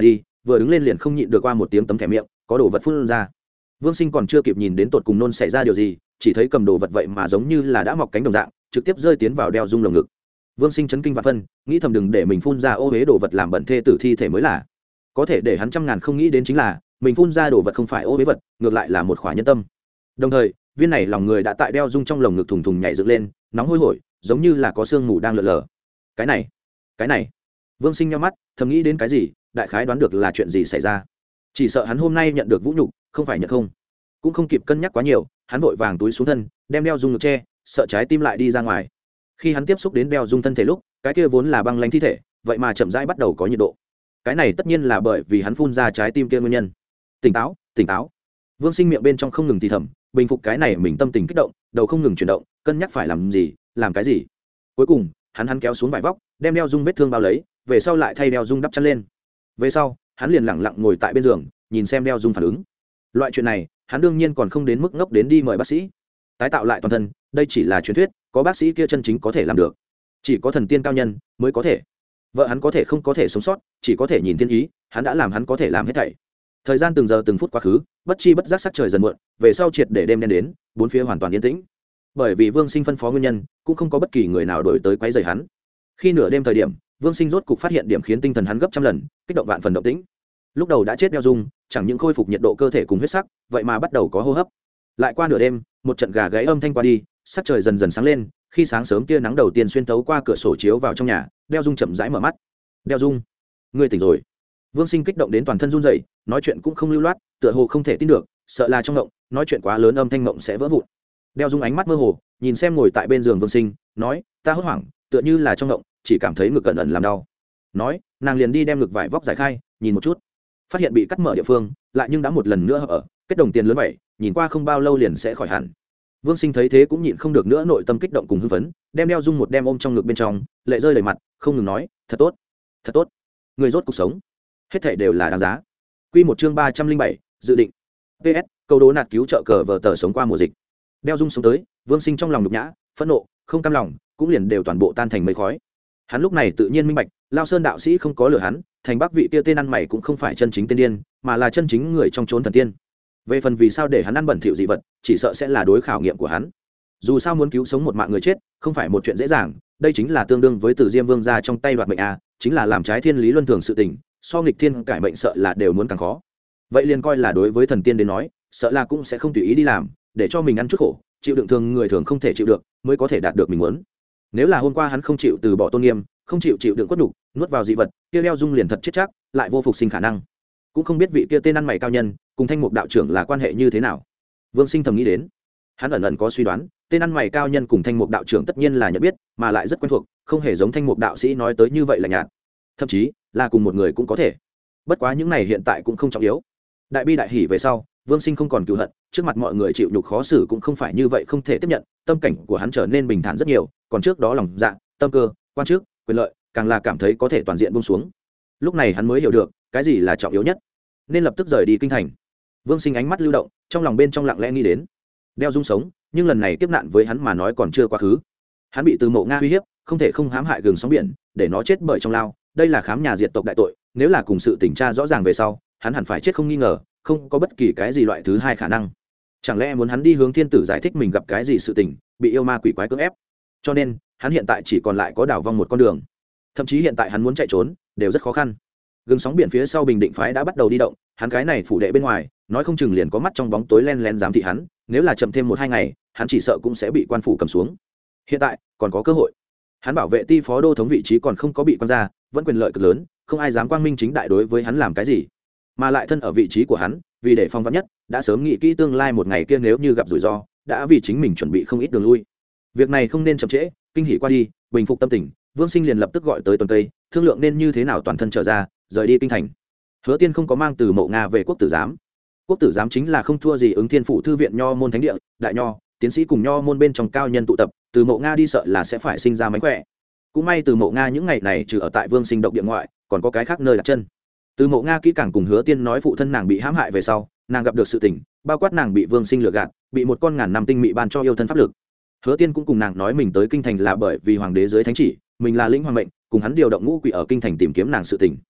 vừa đứng lên liền không nhịn được qua một tiếng tấm thẻ miệng có đồ vật phun ra. Vương Sinh còn chưa kịp nhìn đến tột cùng nôn xảy ra điều gì, chỉ thấy cầm đồ vật vậy mà giống như là đã mọc cánh đồng dạng, trực tiếp rơi tiến vào đeo dung lồng ngực. Vương Sinh chấn kinh và phân, nghĩ thầm đừng để mình phun ra ô huế đồ vật làm bẩn thê tử thi thể mới là. Có thể để hắn trăm ngàn không nghĩ đến chính là, mình phun ra đồ vật không phải ô huế vật, ngược lại là một khỏa nhân tâm. Đồng thời, viên này lòng người đã tại đeo dung trong lồng ngực thùng thùng nhảy dựng lên, nóng hôi hổi, giống như là có sương mù đang lượn lờ. Cái này, cái này. Vương Sinh nhíu mắt, thầm nghĩ đến cái gì, đại khái đoán được là chuyện gì xảy ra. Chỉ sợ hắn hôm nay nhận được vũ nhục, không phải nhận không. Cũng không kịp cân nhắc quá nhiều, hắn vội vàng túi xuống thân, đem đeo dung ngực che, sợ trái tim lại đi ra ngoài. Khi hắn tiếp xúc đến đeo dung thân thể lúc, cái kia vốn là băng lãnh thi thể, vậy mà chậm rãi bắt đầu có nhiệt độ. Cái này tất nhiên là bởi vì hắn phun ra trái tim kia nguyên nhân. Tỉnh táo, tỉnh táo. Vương Sinh miệng bên trong không ngừng thì thầm, bình phục cái này mình tâm tình kích động, đầu không ngừng chuyển động, cân nhắc phải làm gì, làm cái gì. Cuối cùng, hắn hắn kéo xuống vải vóc, đem đeo dung vết thương bao lấy, về sau lại thay đeo dung đắp chăn lên. Về sau, hắn liền lặng lặng ngồi tại bên giường, nhìn xem đeo dung phản ứng. Loại chuyện này, hắn đương nhiên còn không đến mức ngốc đến đi mời bác sĩ tái tạo lại toàn thân, đây chỉ là truyền thuyết, có bác sĩ kia chân chính có thể làm được, chỉ có thần tiên cao nhân mới có thể. Vợ hắn có thể không có thể sống sót, chỉ có thể nhìn thiên ý, hắn đã làm hắn có thể làm hết thảy. Thời gian từng giờ từng phút quá khứ, bất chi bất giác sắc trời dần muộn, về sau triệt để đêm đen đến, bốn phía hoàn toàn yên tĩnh. Bởi vì Vương Sinh phân phó nguyên nhân, cũng không có bất kỳ người nào đổi tới quấy rầy hắn. Khi nửa đêm thời điểm, Vương Sinh rốt cục phát hiện điểm khiến tinh thần hắn gấp trăm lần, kích động vạn phần động tĩnh. Lúc đầu đã chết đeo dung, chẳng những khôi phục nhiệt độ cơ thể cùng huyết sắc, vậy mà bắt đầu có hô hấp. Lại qua nửa đêm, một trận gà gáy âm thanh qua đi, sắc trời dần dần sáng lên, khi sáng sớm tia nắng đầu tiên xuyên thấu qua cửa sổ chiếu vào trong nhà, đeo dung chậm rãi mở mắt. Đeo dung, ngươi tỉnh rồi. Vương Sinh kích động đến toàn thân run rẩy, nói chuyện cũng không lưu loát, tựa hồ không thể tin được, sợ là trong ngộng, nói chuyện quá lớn âm thanh ngộng sẽ vỡ vụn. Đeo dung ánh mắt mơ hồ, nhìn xem ngồi tại bên giường Vương Sinh, nói, ta hốt hoảng, tựa như là trong ngộng, chỉ cảm thấy ngực ẩn ẩn làm đau. Nói, nàng liền đi đem ngực vải vóc giải khai, nhìn một chút, phát hiện bị cắt mở địa phương, lại nhưng đã một lần nữa ở, kết đồng tiền lớn vậy, nhìn qua không bao lâu liền sẽ khỏi hẳn. Vương Sinh thấy thế cũng nhịn không được nữa nội tâm kích động cùng hưng phấn, đem đeo dung một đem ôm trong ngực bên trong, lệ rơi đầy mặt, không ngừng nói, thật tốt, thật tốt, người rốt cuộc sống, hết thảy đều là đáng giá. Quy một chương ba trăm linh bảy, dự định. pê ét, câu đố nạt cứu trợ cờ vở tờ sống qua mùa dịch. Đeo dung sống tới, Vương Sinh trong lòng nhục nhã, phẫn nộ, không cam lòng, cũng liền đều toàn bộ tan thành mây khói. Hắn lúc này tự nhiên minh bạch, Lao Sơn đạo sĩ không có lừa hắn, thành Bắc vị kia tên ăn mày cũng không phải chân chính tên điên, mà là chân chính người trong chốn thần tiên. Về phần vì sao để hắn ăn bẩn thỉu dị vật, chỉ sợ sẽ là đối khảo nghiệm của hắn. Dù sao muốn cứu sống một mạng người chết, không phải một chuyện dễ dàng, đây chính là tương đương với Từ Diêm Vương ra trong tay đoạt mệnh a, chính là làm trái thiên lý luân thường sự tình, so nghịch thiên cải mệnh sợ là đều muốn càng khó. Vậy liền coi là đối với thần tiên đến nói, sợ là cũng sẽ không tùy ý đi làm, để cho mình ăn chút khổ, chịu đựng thường người thường không thể chịu được, mới có thể đạt được mình muốn. Nếu là hôm qua hắn không chịu từ bỏ tôn nghiêm, không chịu chịu đựng quất nhục, nuốt vào dị vật, kia đeo dung liền thật chết chắc, lại vô phục sinh khả năng. Cũng không biết vị kia tên ăn mày cao nhân cùng Thanh Mục đạo trưởng là quan hệ như thế nào. Vương Sinh thầm nghĩ đến, hắn ẩn ẩn có suy đoán, tên ăn mày cao nhân cùng Thanh Mục đạo trưởng tất nhiên là nhận biết, mà lại rất quen thuộc, không hề giống Thanh Mục đạo sĩ nói tới như vậy là nhạt. Thậm chí là cùng một người cũng có thể. Bất quá những này hiện tại cũng không trọng yếu. Đại bi đại hỉ về sau, Vương Sinh không còn cừu hận, trước mặt mọi người chịu nhục khó xử cũng không phải như vậy không thể tiếp nhận, tâm cảnh của hắn trở nên bình thản rất nhiều, còn trước đó lòng dạ, tâm cơ, quan chức, quyền lợi, càng là cảm thấy có thể toàn diện buông xuống. Lúc này hắn mới hiểu được, cái gì là trọng yếu nhất, nên lập tức rời đi kinh thành. Vương Sinh ánh mắt lưu động, trong lòng bên trong lặng lẽ nghĩ đến, đeo dung sống, nhưng lần này kiếp nạn với hắn mà nói còn chưa quá khứ. Hắn bị Từ Mộ Nga uy hiếp, không thể không hãm hại gừng sóng biển, để nó chết bởi trong lao, đây là khám nhà diệt tộc đại tội, nếu là cùng sự tình tra rõ ràng về sau, hắn hẳn phải chết không nghi ngờ, không có bất kỳ cái gì loại thứ hai khả năng. Chẳng lẽ muốn hắn đi hướng thiên tử giải thích mình gặp cái gì sự tình, bị yêu ma quỷ quái cưỡng ép? Cho nên, hắn hiện tại chỉ còn lại có đảo vong một con đường. Thậm chí hiện tại hắn muốn chạy trốn, đều rất khó khăn. Gừng sóng biển phía sau Bình Định phái đã bắt đầu đi động, hắn cái này phủ đệ bên ngoài, nói không chừng liền có mắt trong bóng tối len lén giám thị hắn, nếu là chậm thêm một hai ngày, hắn chỉ sợ cũng sẽ bị quan phủ cầm xuống. Hiện tại, còn có cơ hội. Hắn bảo vệ ti phó đô thống vị trí còn không có bị quan ra, vẫn quyền lợi cực lớn, không ai dám quang minh chính đại đối với hắn làm cái gì. Mà lại thân ở vị trí của hắn, vì để phong vắn nhất, đã sớm nghĩ kỹ tương lai một ngày kia nếu như gặp rủi ro, đã vì chính mình chuẩn bị không ít đường lui. Việc này không nên chậm trễ, kinh hỉ qua đi, bình phục tâm tình, Vương Sinh liền lập tức gọi tới Tuần Tây, thương lượng nên như thế nào toàn thân trở ra, rời đi kinh thành. Hứa Tiên không có mang Từ Mộ Nga về quốc tử giám. Quốc tử giám chính là không thua gì Ứng Thiên phủ thư viện nho môn thánh địa, đại nho, tiến sĩ cùng nho môn bên trong cao nhân tụ tập, Từ Mộ Nga đi sợ là sẽ phải sinh ra mánh khỏe. Cũng may Từ Mộ Nga những ngày này trừ ở tại Vương Sinh động địa ngoại, còn có cái khác nơi đặt chân. Từ Mộ Nga kỹ càng cùng Hứa Tiên nói phụ thân nàng bị hãm hại về sau, nàng gặp được sự tình, bao quát nàng bị Vương Sinh lừa gạt, bị một con ngàn năm tinh mị ban cho yêu thân pháp lực. Hứa Tiên cũng cùng nàng nói mình tới kinh thành là bởi vì hoàng đế dưới thánh chỉ, mình là lĩnh hoàng mệnh, cùng hắn điều động ngũ quỷ ở kinh thành tìm kiếm nàng sự tình.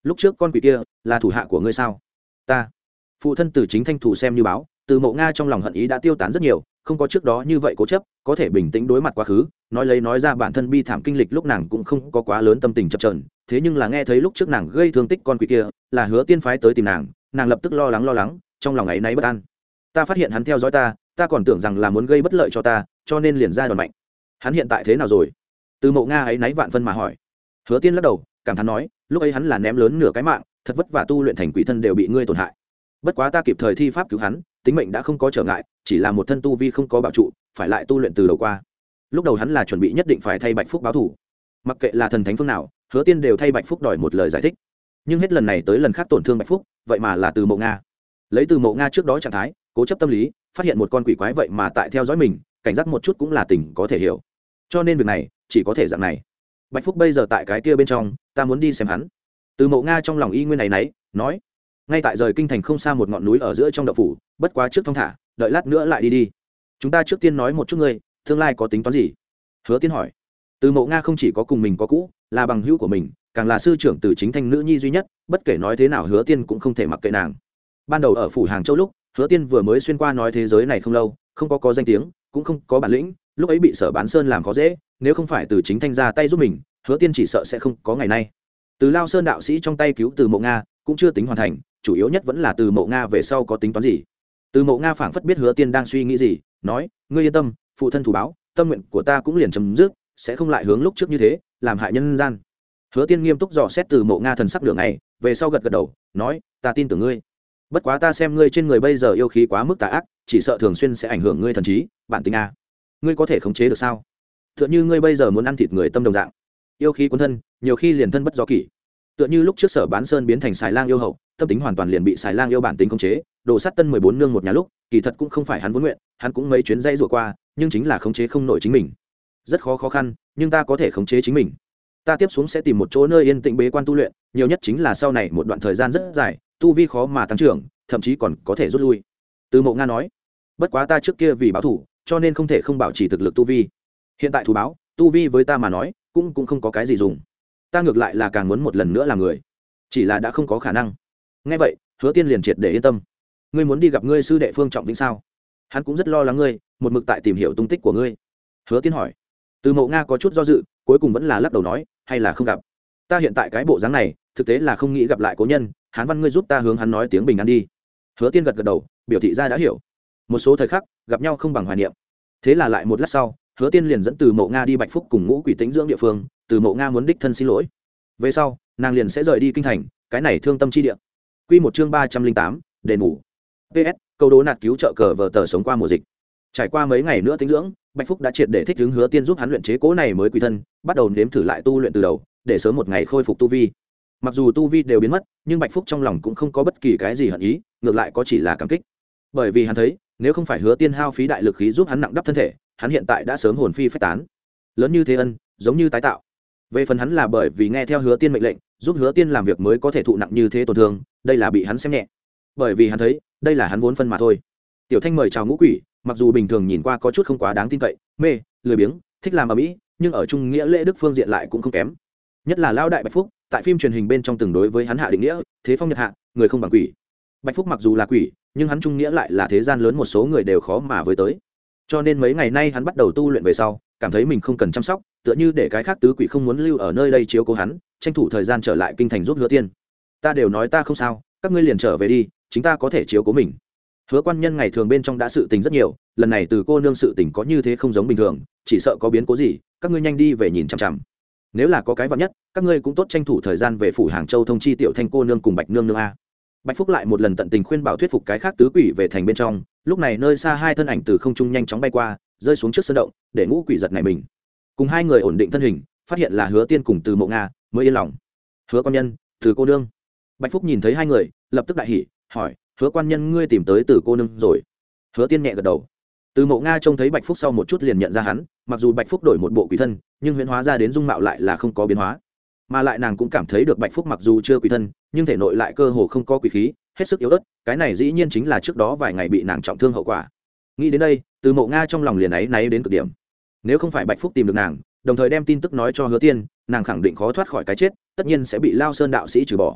lúc trước con quỷ kia là thủ hạ của ngươi sao? Ta phụ thân từ chính thanh thủ xem như báo. Từ Mộ Nga trong lòng hận ý đã tiêu tán rất nhiều, không có trước đó như vậy cố chấp, có thể bình tĩnh đối mặt quá khứ, nói lấy nói ra bản thân bi thảm kinh lịch lúc nàng cũng không có quá lớn tâm tình chập chờn, thế nhưng là nghe thấy lúc trước nàng gây thương tích con quỷ kia, là Hứa Tiên phái tới tìm nàng, nàng lập tức lo lắng lo lắng, trong lòng ấy náy bất an. Ta phát hiện hắn theo dõi ta, ta còn tưởng rằng là muốn gây bất lợi cho ta, cho nên liền ra đòn mạnh. Hắn hiện tại thế nào rồi? Từ Mộ Nga ấy náy vạn phân mà hỏi. Hứa Tiên lắc đầu, cảm thán nói, lúc ấy hắn là ném lớn nửa cái mạng, thật vất vả tu luyện thành quỷ thân đều bị ngươi tổn hại. Bất quá ta kịp thời thi pháp cứu hắn, tính mệnh đã không có trở ngại, chỉ là một thân tu vi không có bảo trụ, phải lại tu luyện từ đầu qua. Lúc đầu hắn là chuẩn bị nhất định phải thay Bạch Phúc báo thù, mặc kệ là thần thánh phương nào, Hứa Tiên đều thay Bạch Phúc đòi một lời giải thích. Nhưng hết lần này tới lần khác tổn thương Bạch Phúc, vậy mà là Từ Mộ Nga. Lấy Từ Mộ Nga trước đó trạng thái, cố chấp tâm lý, phát hiện một con quỷ quái vậy mà tại theo dõi mình, cảnh giác một chút cũng là tình có thể hiểu. Cho nên việc này chỉ có thể dạng này. Bạch Phúc bây giờ tại cái kia bên trong, ta muốn đi xem hắn. Từ Mộ Nga trong lòng y nguyên này nấy, nói, ngay tại rời kinh thành không xa một ngọn núi ở giữa trong động phủ, bất quá trước thong thả, đợi lát nữa lại đi đi. Chúng ta trước tiên nói một chút ngươi, tương lai có tính toán gì? Hứa Tiên hỏi. Từ Mộ Nga không chỉ có cùng mình có cũ, là bằng hữu của mình, càng là sư trưởng Từ Chính Thanh nữ nhi duy nhất, bất kể nói thế nào Hứa Tiên cũng không thể mặc kệ nàng. Ban đầu ở phủ Hàng Châu lúc, Hứa Tiên vừa mới xuyên qua nói thế giới này không lâu, không có có danh tiếng, cũng không có bản lĩnh, lúc ấy bị Sở Bán Sơn làm khó dễ, nếu không phải Từ Chính Thanh ra tay giúp mình, Hứa Tiên chỉ sợ sẽ không có ngày nay. Từ Lao Sơn đạo sĩ trong tay cứu Từ Mộ Nga, cũng chưa tính hoàn thành, chủ yếu nhất vẫn là Từ Mộ Nga về sau có tính toán gì. Từ Mộ Nga phảng phất biết Hứa Tiên đang suy nghĩ gì, nói, ngươi yên tâm, phụ thân thủ báo, tâm nguyện của ta cũng liền chấm dứt, sẽ không lại hướng lúc trước như thế, làm hại nhân gian. Hứa Tiên nghiêm túc dò xét Từ Mộ Nga thần sắc đường này, về sau gật gật đầu, nói, ta tin tưởng ngươi. Bất quá ta xem ngươi trên người bây giờ yêu khí quá mức tà ác, chỉ sợ thường xuyên sẽ ảnh hưởng ngươi thần trí, bản tính a. Ngươi có thể khống chế được sao? Tựa như ngươi bây giờ muốn ăn thịt người tâm đồng dạng, yêu khí cuốn thân, nhiều khi liền thân bất do kỷ. Tựa như lúc trước Sở Bán Sơn biến thành Xài Lang yêu hậu, tâm tính hoàn toàn liền bị Xài Lang yêu bản tính khống chế, đồ sát tân mười bốn nương một nhà lúc, kỳ thật cũng không phải hắn vốn nguyện, hắn cũng mấy chuyến dây rủa qua, nhưng chính là khống chế không nổi chính mình. Rất khó khó khăn, nhưng ta có thể khống chế chính mình. Ta tiếp xuống sẽ tìm một chỗ nơi yên tĩnh bế quan tu luyện, nhiều nhất chính là sau này một đoạn thời gian rất dài, tu vi khó mà tăng trưởng, thậm chí còn có thể rút lui. Từ Mộ Nga nói, bất quá ta trước kia vì báo thủ, cho nên không thể không bảo trì thực lực tu vi. Hiện tại thù báo, tu vi với ta mà nói, cũng cũng không có cái gì dùng. Ta ngược lại là càng muốn một lần nữa làm người, chỉ là đã không có khả năng. Nghe vậy, Hứa Tiên liền triệt để yên tâm. Ngươi muốn đi gặp ngươi sư đệ Phương Trọng Vĩnh sao? Hắn cũng rất lo lắng ngươi, một mực tại tìm hiểu tung tích của ngươi. Hứa Tiên hỏi. Từ Mộ Nga có chút do dự, cuối cùng vẫn là lắc đầu nói, hay là không gặp. Ta hiện tại cái bộ dáng này, thực tế là không nghĩ gặp lại cố nhân, Hán Văn ngươi giúp ta hướng hắn nói tiếng bình an đi. Hứa Tiên gật gật đầu, biểu thị ra đã hiểu. Một số thời khắc, gặp nhau không bằng hoài niệm. Thế là lại một lát sau, Hứa Tiên liền dẫn Từ Mộ Nga đi Bạch Phúc cùng Ngũ Quỷ tĩnh dưỡng địa phương, Từ Mộ Nga muốn đích thân xin lỗi. Về sau, nàng liền sẽ rời đi kinh thành, cái này thương tâm chi địa. Quy một chương ba trăm linh tám, đền ngủ. pê ét, câu đố nạt cứu trợ cờ vở tờ sống qua mùa dịch. Trải qua mấy ngày nữa tĩnh dưỡng, Bạch Phúc đã triệt để thích ứng Hứa Tiên giúp hắn luyện chế cố này mới quỷ thân, bắt đầu nếm thử lại tu luyện từ đầu, để sớm một ngày khôi phục tu vi. Mặc dù tu vi đều biến mất, nhưng Bạch Phúc trong lòng cũng không có bất kỳ cái gì hận ý, ngược lại có chỉ là cảm kích. Bởi vì hắn thấy, nếu không phải Hứa Tiên hao phí đại lực khí giúp hắn nặng đắp thân thể, hắn hiện tại đã sớm hồn phi phách tán. Lớn như thế ân, giống như tái tạo. Về phần hắn là bởi vì nghe theo Hứa Tiên mệnh lệnh, giúp Hứa Tiên làm việc mới có thể thụ nặng như thế tổn thương, đây là bị hắn xem nhẹ. Bởi vì hắn thấy, đây là hắn vốn phân mà thôi. Tiểu Thanh mời chào Ngũ Quỷ, mặc dù bình thường nhìn qua có chút không quá đáng tin cậy, mê, lười biếng, thích làm ầm ĩ, nhưng ở trung nghĩa lễ đức phương diện lại cũng không kém. Nhất là lão đại Bạch Phúc, tại phim truyền hình bên trong từng đối với hắn hạ định nghĩa, thế phong nhật hạ, người không bằng quỷ. Bạch Phúc mặc dù là quỷ, nhưng hắn trung nghĩa lại là thế gian lớn một số người đều khó mà với tới. Cho nên mấy ngày nay hắn bắt đầu tu luyện về sau, cảm thấy mình không cần chăm sóc, tựa như để cái khác tứ quỷ không muốn lưu ở nơi đây chiếu cố hắn, tranh thủ thời gian trở lại kinh thành giúp Hứa Tiên. Ta đều nói ta không sao, các ngươi liền trở về đi, chính ta có thể chiếu cố mình. Hứa Quan Nhân ngày thường bên trong đã sự tình rất nhiều, lần này từ cô nương sự tình có như thế không giống bình thường, chỉ sợ có biến cố gì, các ngươi nhanh đi về nhìn chằm chằm. Nếu là có cái vạn nhất, các ngươi cũng tốt tranh thủ thời gian về phủ Hàng Châu thông chi Tiểu Thanh cô nương cùng Bạch nương nương a. Bạch Phúc lại một lần tận tình khuyên bảo thuyết phục cái khác tứ quỷ về thành bên trong, lúc này nơi xa hai thân ảnh từ không trung nhanh chóng bay qua, rơi xuống trước sân động, để Ngũ Quỷ giật nảy mình. Cùng hai người ổn định thân hình, phát hiện là Hứa Tiên cùng Từ Mộ Nga, mới yên lòng. Hứa Quan Nhân, Từ cô nương. Bạch Phúc nhìn thấy hai người, lập tức đại hỉ, hỏi, Hứa Quan Nhân ngươi tìm tới Từ cô nương rồi? Hứa Tiên nhẹ gật đầu. Từ Mộ Nga trông thấy Bạch Phúc sau một chút liền nhận ra hắn, mặc dù Bạch Phúc đổi một bộ quỷ thân, nhưng huyễn hóa ra đến dung mạo lại là không có biến hóa. Mà lại nàng cũng cảm thấy được Bạch Phúc mặc dù chưa quỷ thân, nhưng thể nội lại cơ hồ không có quỷ khí, hết sức yếu ớt, cái này dĩ nhiên chính là trước đó vài ngày bị nàng trọng thương hậu quả. Nghĩ đến đây, Từ Mộ Nga trong lòng liền áy náy đến cực điểm. Nếu không phải Bạch Phúc tìm được nàng, đồng thời đem tin tức nói cho Hứa Tiên, nàng khẳng định khó thoát khỏi cái chết, tất nhiên sẽ bị Lao Sơn đạo sĩ trừ bỏ.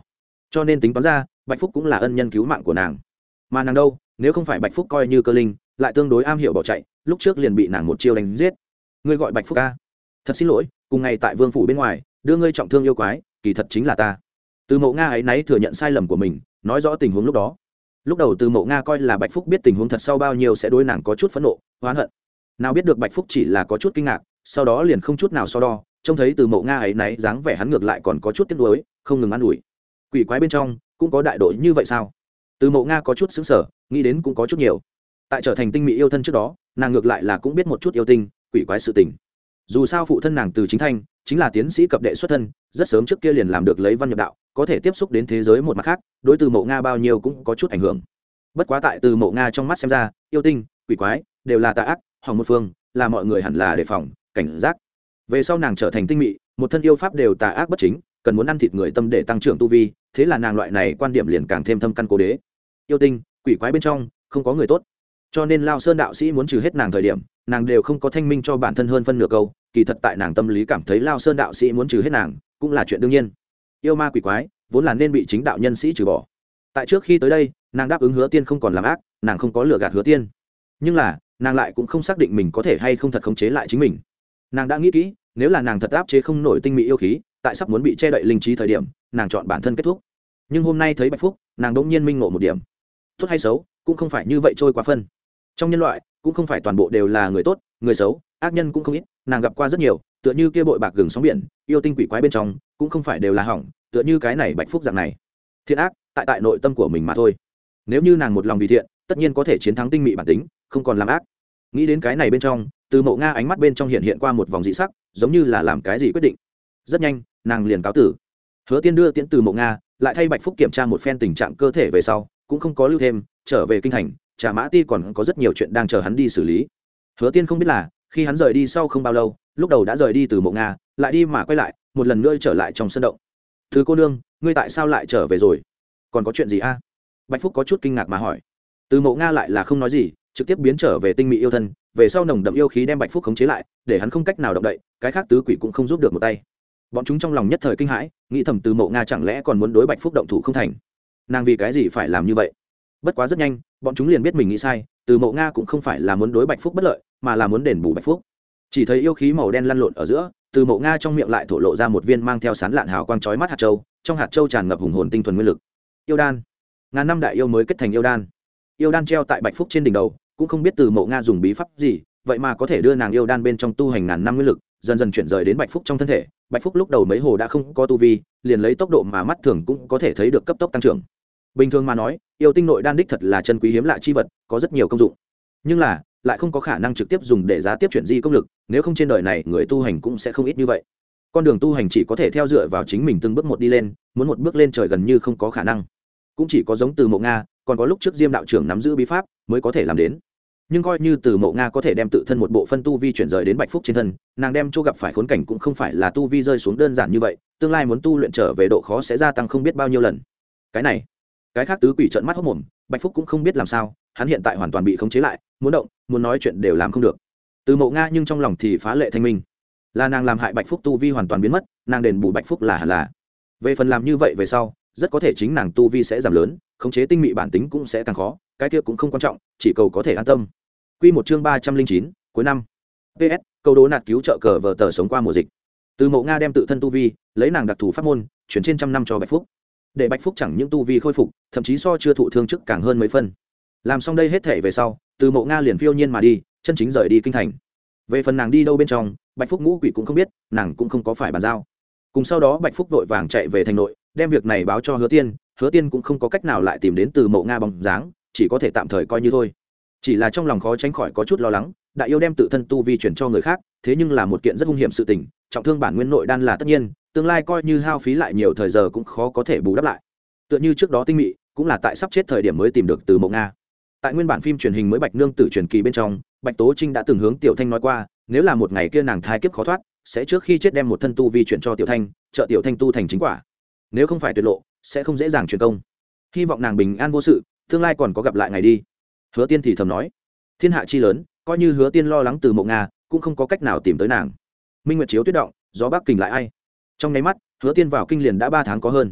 cho nên tính toán ra bạch phúc cũng là ân nhân cứu mạng của nàng. Mà nàng đâu, nếu không phải bạch phúc coi như cơ linh, lại tương đối am hiểu bỏ chạy, lúc trước liền bị nàng một chiêu đánh giết. Ngươi gọi bạch phúc ca? Thật xin lỗi, cùng ngày tại vương phủ bên ngoài đưa ngươi trọng thương yêu quái, kỳ thật chính là ta. Từ Mộ Nga ấy náy thừa nhận sai lầm của mình, nói rõ tình huống lúc đó. Lúc đầu Từ Mộ Nga coi là bạch phúc biết tình huống thật sau bao nhiêu sẽ đối nàng có chút phẫn nộ oán hận, nào biết được bạch phúc chỉ là có chút kinh ngạc, sau đó liền không chút nào so đo, trông thấy Từ Mộ Nga ấy náy dáng vẻ hắn ngược lại còn có chút tiếc nuối, không ngừng an ủi. Quỷ quái bên trong cũng có đại đội như vậy sao? Từ Mộ Nga có chút xứng sở, nghĩ đến cũng có chút nhiều. Tại trở thành tinh mỹ yêu thân trước đó, nàng ngược lại là cũng biết một chút yêu tinh quỷ quái sự tình. Dù sao phụ thân nàng Từ Chính Thanh chính là tiến sĩ cập đệ xuất thân, rất sớm trước kia liền làm được lấy văn nhập đạo, có thể tiếp xúc đến thế giới một mặt khác, đối Từ Mộ Nga bao nhiêu cũng có chút ảnh hưởng. Bất quá tại Từ Mộ Nga trong mắt xem ra, yêu tinh quỷ quái đều là tà ác, hỏng một phương, là mọi người hẳn là đề phòng cảnh giác. Về sau nàng trở thành tinh mỹ, một thân yêu pháp đều tà ác bất chính, cần muốn ăn thịt người tâm để tăng trưởng tu vi, thế là nàng loại này quan điểm liền càng thêm thâm căn cố đế. Yêu tinh quỷ quái bên trong không có người tốt, cho nên Lao Sơn đạo sĩ muốn trừ hết nàng thời điểm, nàng đều không có thanh minh cho bản thân hơn phân nửa câu. Kỳ thật tại nàng tâm lý cảm thấy Lao Sơn đạo sĩ muốn trừ hết nàng cũng là chuyện đương nhiên. Yêu ma quỷ quái vốn là nên bị chính đạo nhân sĩ trừ bỏ. Tại trước khi tới đây, nàng đáp ứng Hứa Tiên không còn làm ác, nàng không có lừa gạt Hứa Tiên, nhưng là nàng lại cũng không xác định mình có thể hay không thật khống chế lại chính mình. Nàng đã nghĩ kỹ, nếu là nàng thật áp chế không nổi tinh mỹ yêu khí, tại sắp muốn bị che đậy linh trí thời điểm, nàng chọn bản thân kết thúc. Nhưng hôm nay thấy bạch phúc, nàng đỗng nhiên minh ngộ một điểm: tốt hay xấu cũng không phải như vậy trôi qua phân. Trong nhân loại cũng không phải toàn bộ đều là người tốt, người xấu ác nhân cũng không ít, nàng gặp qua rất nhiều, tựa như kia bội bạc gừng sóng biển, yêu tinh quỷ quái bên trong cũng không phải đều là hỏng, tựa như cái này bạch phúc dạng này thiện ác tại tại nội tâm của mình mà thôi. Nếu như nàng một lòng vì thiện, tất nhiên có thể chiến thắng tinh mị bản tính, không còn làm ác. Nghĩ đến cái này bên trong, Từ Mộ Nga ánh mắt bên trong hiện hiện qua một vòng dị sắc, giống như là làm cái gì quyết định. Rất nhanh nàng liền cáo tử. Hứa Tiên đưa tiễn Từ Mộ Nga, lại thay bạch phúc kiểm tra một phen tình trạng cơ thể về sau, cũng không có lưu thêm, trở về kinh thành. Trà Mã Ti còn có rất nhiều chuyện đang chờ hắn đi xử lý. Hứa Tiên không biết là khi hắn rời đi sau không bao lâu, lúc đầu đã rời đi Từ Mộ Nga, lại đi mà quay lại, một lần nữa trở lại trong sân động. Thứ cô nương, ngươi tại sao lại trở về rồi? Còn có chuyện gì a? Bạch phúc có chút kinh ngạc mà hỏi. Từ Mộ Nga lại là không nói gì, trực tiếp biến trở về tinh mỹ yêu thân. Về sau nồng đậm yêu khí đem bạch phúc khống chế lại, để hắn không cách nào động đậy, cái khác tứ quỷ cũng không giúp được một tay. Bọn chúng trong lòng nhất thời kinh hãi, nghĩ thầm Từ Mộ Nga chẳng lẽ còn muốn đối bạch phúc động thủ không thành? Nàng vì cái gì phải làm như vậy? Bất quá rất nhanh, bọn chúng liền biết mình nghĩ sai. Từ Mộ Nga cũng không phải là muốn đối bạch phúc bất lợi, mà là muốn đền bù bạch phúc. Chỉ thấy yêu khí màu đen lăn lộn ở giữa, Từ Mộ Nga trong miệng lại thổ lộ ra một viên mang theo sán lạn hào quang chói mắt hạt châu, trong hạt châu tràn ngập hùng hồn tinh thuần nguyên lực. Yêu đan, ngàn năm đại yêu mới kết thành yêu đan. Yêu đan treo tại bạch phúc trên đỉnh đầu, cũng không biết Từ Mộ Nga dùng bí pháp gì, vậy mà có thể đưa nàng yêu đan bên trong tu hành ngàn năm nguyên lực dần dần chuyển rời đến bạch phúc trong thân thể. Bạch phúc lúc đầu mấy hồ đã không có tu vi, liền lấy tốc độ mà mắt thường cũng có thể thấy được cấp tốc tăng trưởng. Bình thường mà nói, yêu tinh nội đan đích thật là chân quý hiếm lạ chi vật, có rất nhiều công dụng, nhưng là lại không có khả năng trực tiếp dùng để giá tiếp chuyển di công lực, nếu không trên đời này người tu hành cũng sẽ không ít như vậy. Con đường tu hành chỉ có thể theo dựa vào chính mình từng bước một đi lên, muốn một bước lên trời gần như không có khả năng. Cũng chỉ có giống Từ Mộ Nga, còn có lúc trước Diêm đạo trưởng nắm giữ bí pháp mới có thể làm đến. Nhưng coi như Từ Mộ Nga có thể đem tự thân một bộ phân tu vi chuyển rời đến bạch phúc trên thân, nàng đem chỗ gặp phải khốn cảnh cũng không phải là tu vi rơi xuống đơn giản như vậy, tương lai muốn tu luyện trở về độ khó sẽ gia tăng không biết bao nhiêu lần. Cái này, cái khác tứ quỷ trợn mắt hốt mồm, bạch phúc cũng không biết làm sao, hắn hiện tại hoàn toàn bị khống chế lại, muốn động muốn nói chuyện đều làm không được. Từ Mộ Nga nhưng trong lòng thì phá lệ thanh minh, là nàng làm hại bạch phúc tu vi hoàn toàn biến mất, nàng đền bù bạch phúc là hẳn là. Về phần làm như vậy về sau, rất có thể chính nàng tu vi sẽ giảm lớn, khống chế tinh mị bản tính cũng sẽ càng khó, cái kia cũng không quan trọng, chỉ cầu có thể an tâm. Quy một chương ba trăm linh chín, cuối năm. pê ét, câu đố nạt cứu trợ cờ vở tờ sống qua mùa dịch. Từ Mộ Nga đem tự thân tu vi, lấy nàng đặc thù pháp môn, chuyển trên trăm năm cho bạch phúc. Để bạch phúc chẳng những tu vi khôi phục, thậm chí so chưa thụ thương trước càng hơn mấy phân. Làm xong đây hết thể về sau, Từ Mộ Nga liền phiêu nhiên mà đi, chân chính rời đi kinh thành. Về phần nàng đi đâu bên trong, bạch phúc ngũ quỷ cũng không biết, nàng cũng không có phải bàn giao. Cùng sau đó bạch phúc vội vàng chạy về thành nội, đem việc này báo cho Hứa Tiên. Hứa Tiên cũng không có cách nào lại tìm đến Từ Mộ Nga bóng dáng, chỉ có thể tạm thời coi như thôi. Chỉ là trong lòng khó tránh khỏi có chút lo lắng, đại yêu đem tự thân tu vi chuyển cho người khác, thế nhưng là một kiện rất hung hiểm sự tình, trọng thương bản nguyên nội đan là tất nhiên, tương lai coi như hao phí lại nhiều thời giờ cũng khó có thể bù đắp lại. Tựa như trước đó tinh mị, cũng là tại sắp chết thời điểm mới tìm được Từ Mộ Nga. Tại nguyên bản phim truyền hình mới Bạch Nương Tử truyền kỳ bên trong, Bạch Tố Trinh đã từng hướng Tiểu Thanh nói qua, nếu là một ngày kia nàng thai kiếp khó thoát, sẽ trước khi chết đem một thân tu vi chuyển cho Tiểu Thanh, trợ Tiểu Thanh tu thành chính quả. Nếu không phải tuyệt lộ, sẽ không dễ dàng truyền công. Hy vọng nàng bình an vô sự, tương lai còn có gặp lại ngày đi. Hứa Tiên thì thầm nói, thiên hạ chi lớn, coi như Hứa Tiên lo lắng Từ Mộ Nga, cũng không có cách nào tìm tới nàng. Minh Nguyệt chiếu tuyết động, gió bắc kình lại ai. Trong nháy mắt, Hứa Tiên vào kinh liền đã ba tháng có hơn.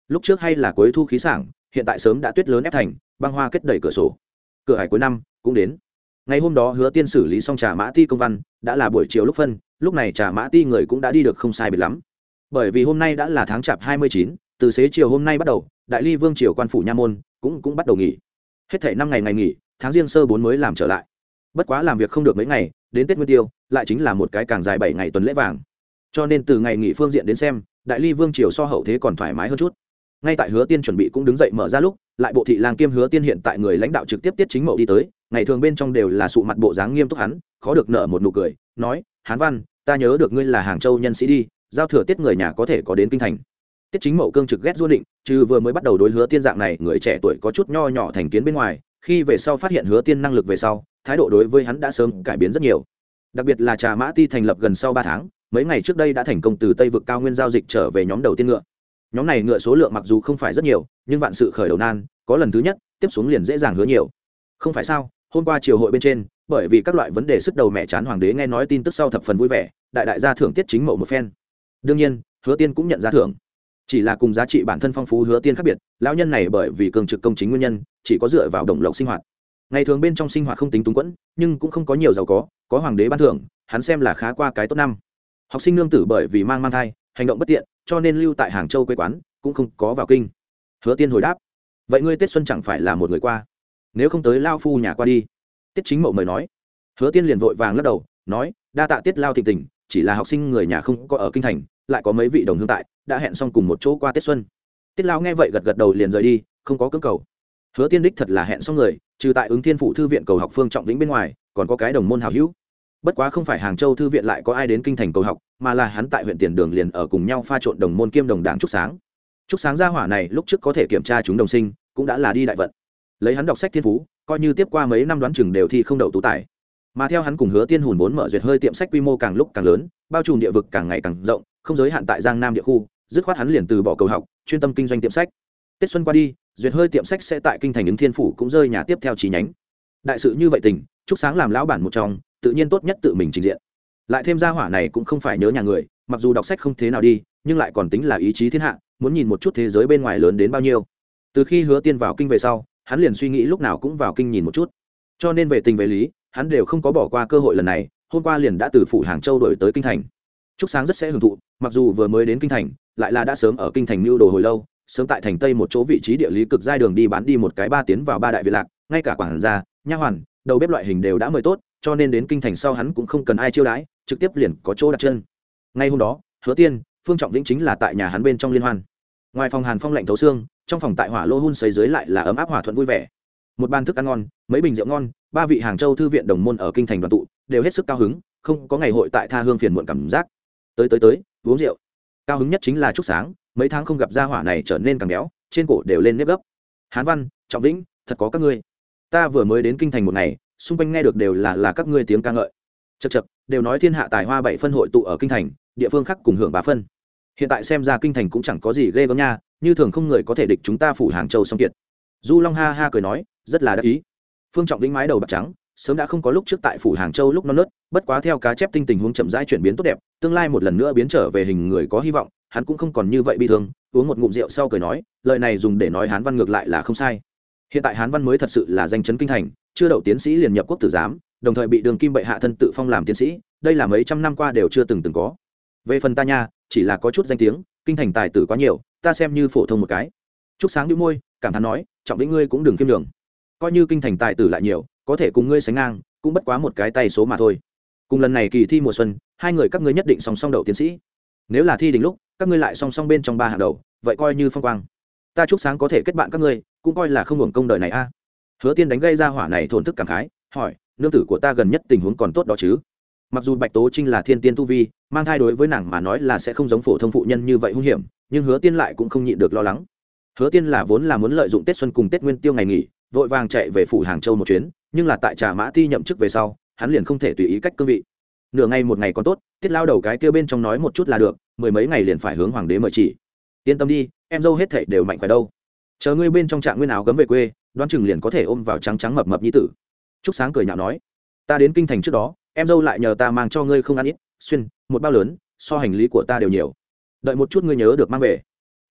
lúc trước hay là cuối thu khí sảng, hiện tại sớm đã tuyết lớn ép thành, băng hoa kết đầy cửa sổ. Cửa hải cuối năm cũng đến. Ngày hôm đó Hứa Tiên xử lý xong Trà Mã Ti công văn, đã là buổi chiều lúc phân, lúc này Trà Mã Ti người cũng đã đi được không sai biệt lắm. Bởi vì hôm nay đã là tháng chạp hai mươi chín, từ xế chiều hôm nay bắt đầu, Đại Ly Vương triều quan phủ nha môn cũng cũng bắt đầu nghỉ. Hết thảy năm ngày ngày nghỉ, tháng Giêng sơ bốn mới làm trở lại. Bất quá làm việc không được mấy ngày, đến Tết Nguyên Tiêu, lại chính là một cái càng dài bảy ngày tuần lễ vàng. Cho nên từ ngày nghỉ phương diện đến xem, Đại Ly Vương triều so hậu thế còn thoải mái hơn chút. Ngay tại Hứa Tiên chuẩn bị cũng đứng dậy mở ra lúc, lại bộ thị lang kiêm Hứa Tiên hiện tại người lãnh đạo trực tiếp Tiết Chính Mậu đi tới, ngày thường bên trong đều là sụ mặt bộ dáng nghiêm túc hắn, khó được nở một nụ cười, nói: "Hán Văn, ta nhớ được ngươi là Hàng Châu nhân sĩ đi, giao thừa Tiết người nhà có thể có đến kinh thành." Tiết Chính Mậu cương trực ghét du định, trừ vừa mới bắt đầu đối Hứa Tiên dạng này người trẻ tuổi có chút nho nhỏ thành kiến bên ngoài, khi về sau phát hiện Hứa Tiên năng lực về sau, thái độ đối với hắn đã sớm cải biến rất nhiều. Đặc biệt là Trà Mã Ti thành lập gần sau ba tháng, mấy ngày trước đây đã thành công từ Tây vực cao nguyên giao dịch trở về nhóm đầu tiên ngựa. Nhóm này ngựa số lượng mặc dù không phải rất nhiều, nhưng vạn sự khởi đầu nan, có lần thứ nhất, tiếp xuống liền dễ dàng hứa nhiều. Không phải sao? Hôm qua triều hội bên trên, bởi vì các loại vấn đề sức đầu mẹ chán hoàng đế nghe nói tin tức sau thập phần vui vẻ, đại đại gia thưởng Tiết Chính Mậu một phen. Đương nhiên, Hứa Tiên cũng nhận ra thưởng. Chỉ là cùng giá trị bản thân phong phú Hứa Tiên khác biệt, lão nhân này bởi vì cường trực công chính nguyên nhân, chỉ có dựa vào đồng lộc sinh hoạt. Ngày thường bên trong sinh hoạt không tính túng quẫn, nhưng cũng không có nhiều giàu có, có hoàng đế ban thưởng, hắn xem là khá qua cái tốt năm. Học sinh nương tử bởi vì mang mang thai, hành động bất tiện, cho nên lưu tại Hàng Châu quê quán, cũng không có vào kinh. Hứa Tiên hồi đáp: "Vậy ngươi Tết xuân chẳng phải là một người qua? Nếu không tới lao phu nhà qua đi." Tiết Chính Mậu mời nói. Hứa Tiên liền vội vàng lắc đầu, nói: "Đa tạ Tiết lao thịnh tình, chỉ là học sinh người nhà không có ở kinh thành, lại có mấy vị đồng hương tại, đã hẹn xong cùng một chỗ qua Tết xuân." Tiết lao nghe vậy gật gật đầu liền rời đi, không có cưỡng cầu. Hứa Tiên đích thật là hẹn xong người, trừ tại Ứng Thiên Phụ thư viện cầu học Phương Trọng Vĩnh bên ngoài, còn có cái đồng môn hảo hữu. Bất quá không phải Hàng Châu thư viện lại có ai đến kinh thành cầu học, mà là hắn tại huyện Tiền Đường liền ở cùng nhau pha trộn đồng môn kiêm đồng đảng Trúc Sáng. Trúc Sáng gia hỏa này lúc trước có thể kiểm tra chúng đồng sinh, cũng đã là đi đại vận. Lấy hắn đọc sách thiên phú, coi như tiếp qua mấy năm đoán chừng đều thi không đậu tú tài. Mà theo hắn cùng Hứa Tiên hùn vốn mở duyệt hơi tiệm sách quy mô càng lúc càng lớn, bao trùm địa vực càng ngày càng rộng, không giới hạn tại Giang Nam địa khu, dứt khoát hắn liền từ bỏ cầu học, chuyên tâm kinh doanh tiệm sách. Tết xuân qua đi, duyệt hơi tiệm sách sẽ tại kinh thành Ứng Thiên Phủ cũng rơi nhà tiếp theo chi nhánh. Đại sự như vậy tình, Trúc Sáng làm lão bản một trong, tự nhiên tốt nhất tự mình trình diện. Lại thêm gia hỏa này cũng không phải nhớ nhà người, mặc dù đọc sách không thế nào đi, nhưng lại còn tính là ý chí thiên hạ, muốn nhìn một chút thế giới bên ngoài lớn đến bao nhiêu. Từ khi Hứa Tiên vào kinh về sau, hắn liền suy nghĩ lúc nào cũng vào kinh nhìn một chút. Cho nên về tình về lý, hắn đều không có bỏ qua cơ hội lần này, hôm qua liền đã từ phủ Hàng Châu đổi tới kinh thành. Trúc Sáng rất sẽ hưởng thụ, mặc dù vừa mới đến kinh thành, lại là đã sớm ở kinh thành lưu đồ hồi lâu, sớm tại thành Tây một chỗ vị trí địa lý cực giai đường đi bán đi một cái ba tiến vào ba đại viện lạc, ngay cả quản gia, nha hoàn, đầu bếp loại hình đều đã mời tốt, cho nên đến kinh thành sau hắn cũng không cần ai chiêu đãi, trực tiếp liền có chỗ đặt chân. Ngay hôm đó, Hứa Tiên, Phương Trọng Vĩnh chính là tại nhà hắn bên trong liên hoan. Ngoài phòng hàn phong lạnh thấu xương, trong phòng tại hỏa lô hun sấy dưới lại là ấm áp hòa thuận vui vẻ. Một bàn thức ăn ngon, mấy bình rượu ngon, ba vị Hàng Châu thư viện đồng môn ở kinh thành đoàn tụ, đều hết sức cao hứng, không có ngày hội tại tha hương phiền muộn cảm giác. Tới tới tới, uống rượu. Cao hứng nhất chính là Trúc Sáng, mấy tháng không gặp gia hỏa này trở nên càng béo, trên cổ đều lên nếp gấp. Hán Văn, Trọng Vĩnh, thật có các ngươi. Ta vừa mới đến kinh thành một ngày, xung quanh nghe được đều là là các ngươi tiếng ca ngợi. Chậc chậc, đều nói thiên hạ tài hoa bảy phân hội tụ ở kinh thành, địa phương khác cùng hưởng ba phân. Hiện tại xem ra kinh thành cũng chẳng có gì ghê gớm nha, như thường không người có thể địch chúng ta phủ Hàng Châu song kiệt. Du Long ha ha cười nói, rất là đắc ý. Phương Trọng Vĩnh mái đầu bạc trắng, sớm đã không có lúc trước tại phủ Hàng Châu lúc non nớt, bất quá theo cá chép tinh tình huống chậm rãi chuyển biến tốt đẹp, tương lai một lần nữa biến trở về hình người có hy vọng, hắn cũng không còn như vậy bi thương, uống một ngụm rượu sau cười nói, lời này dùng để nói Hán Văn ngược lại là không sai. Hiện tại Hán Văn mới thật sự là danh chấn kinh thành, chưa đậu tiến sĩ liền nhập quốc tử giám, đồng thời bị Đường Kim bệ hạ thân tự phong làm tiến sĩ, đây là mấy trăm năm qua đều chưa từng từng có. Về phần ta nha, chỉ là có chút danh tiếng, kinh thành tài tử quá nhiều, ta xem như phổ thông một cái. Trúc Sáng nhíu môi, cảm thán nói, Trọng Vĩnh ngươi cũng đừng kiêm đường. Coi như kinh thành tài tử lại nhiều, có thể cùng ngươi sánh ngang, cũng bất quá một cái tay số mà thôi. Cùng lần này kỳ thi mùa xuân, hai người các ngươi nhất định song song đậu tiến sĩ. Nếu là thi đỉnh lúc, các ngươi lại song song bên trong ba hạng đầu, vậy coi như phong quang. Ta Trúc Sáng có thể kết bạn các ngươi, cũng coi là không hưởng công đời này a. Hứa Tiên đánh gây ra hỏa này thổn thức cảm khái, hỏi, nương tử của ta gần nhất tình huống còn tốt đó chứ? Mặc dù Bạch Tố Trinh là thiên tiên tu vi, mang thai đối với nàng mà nói là sẽ không giống phổ thông phụ nhân như vậy hung hiểm, nhưng Hứa Tiên lại cũng không nhịn được lo lắng. Hứa Tiên là vốn là muốn lợi dụng Tết xuân cùng Tết Nguyên Tiêu ngày nghỉ, vội vàng chạy về phủ Hàng Châu một chuyến, nhưng là tại Trà Mã Ti nhậm chức về sau, hắn liền không thể tùy ý cách cương vị. Nửa ngày một ngày còn tốt, Tiết lao đầu cái kia bên trong nói một chút là được, mười mấy ngày liền phải hướng hoàng đế mời chỉ. Yên tâm đi, em dâu hết thảy đều mạnh khỏe đâu. Chờ ngươi bên trong trạng nguyên áo gấm về quê, đoán chừng liền có thể ôm vào trắng trắng mập mập nhi tử. Trúc Sáng cười nhạo nói, ta đến kinh thành trước đó, em dâu lại nhờ ta mang cho ngươi không ăn ít, xuyên một bao lớn, so hành lý của ta đều nhiều. Đợi một chút ngươi nhớ được mang về.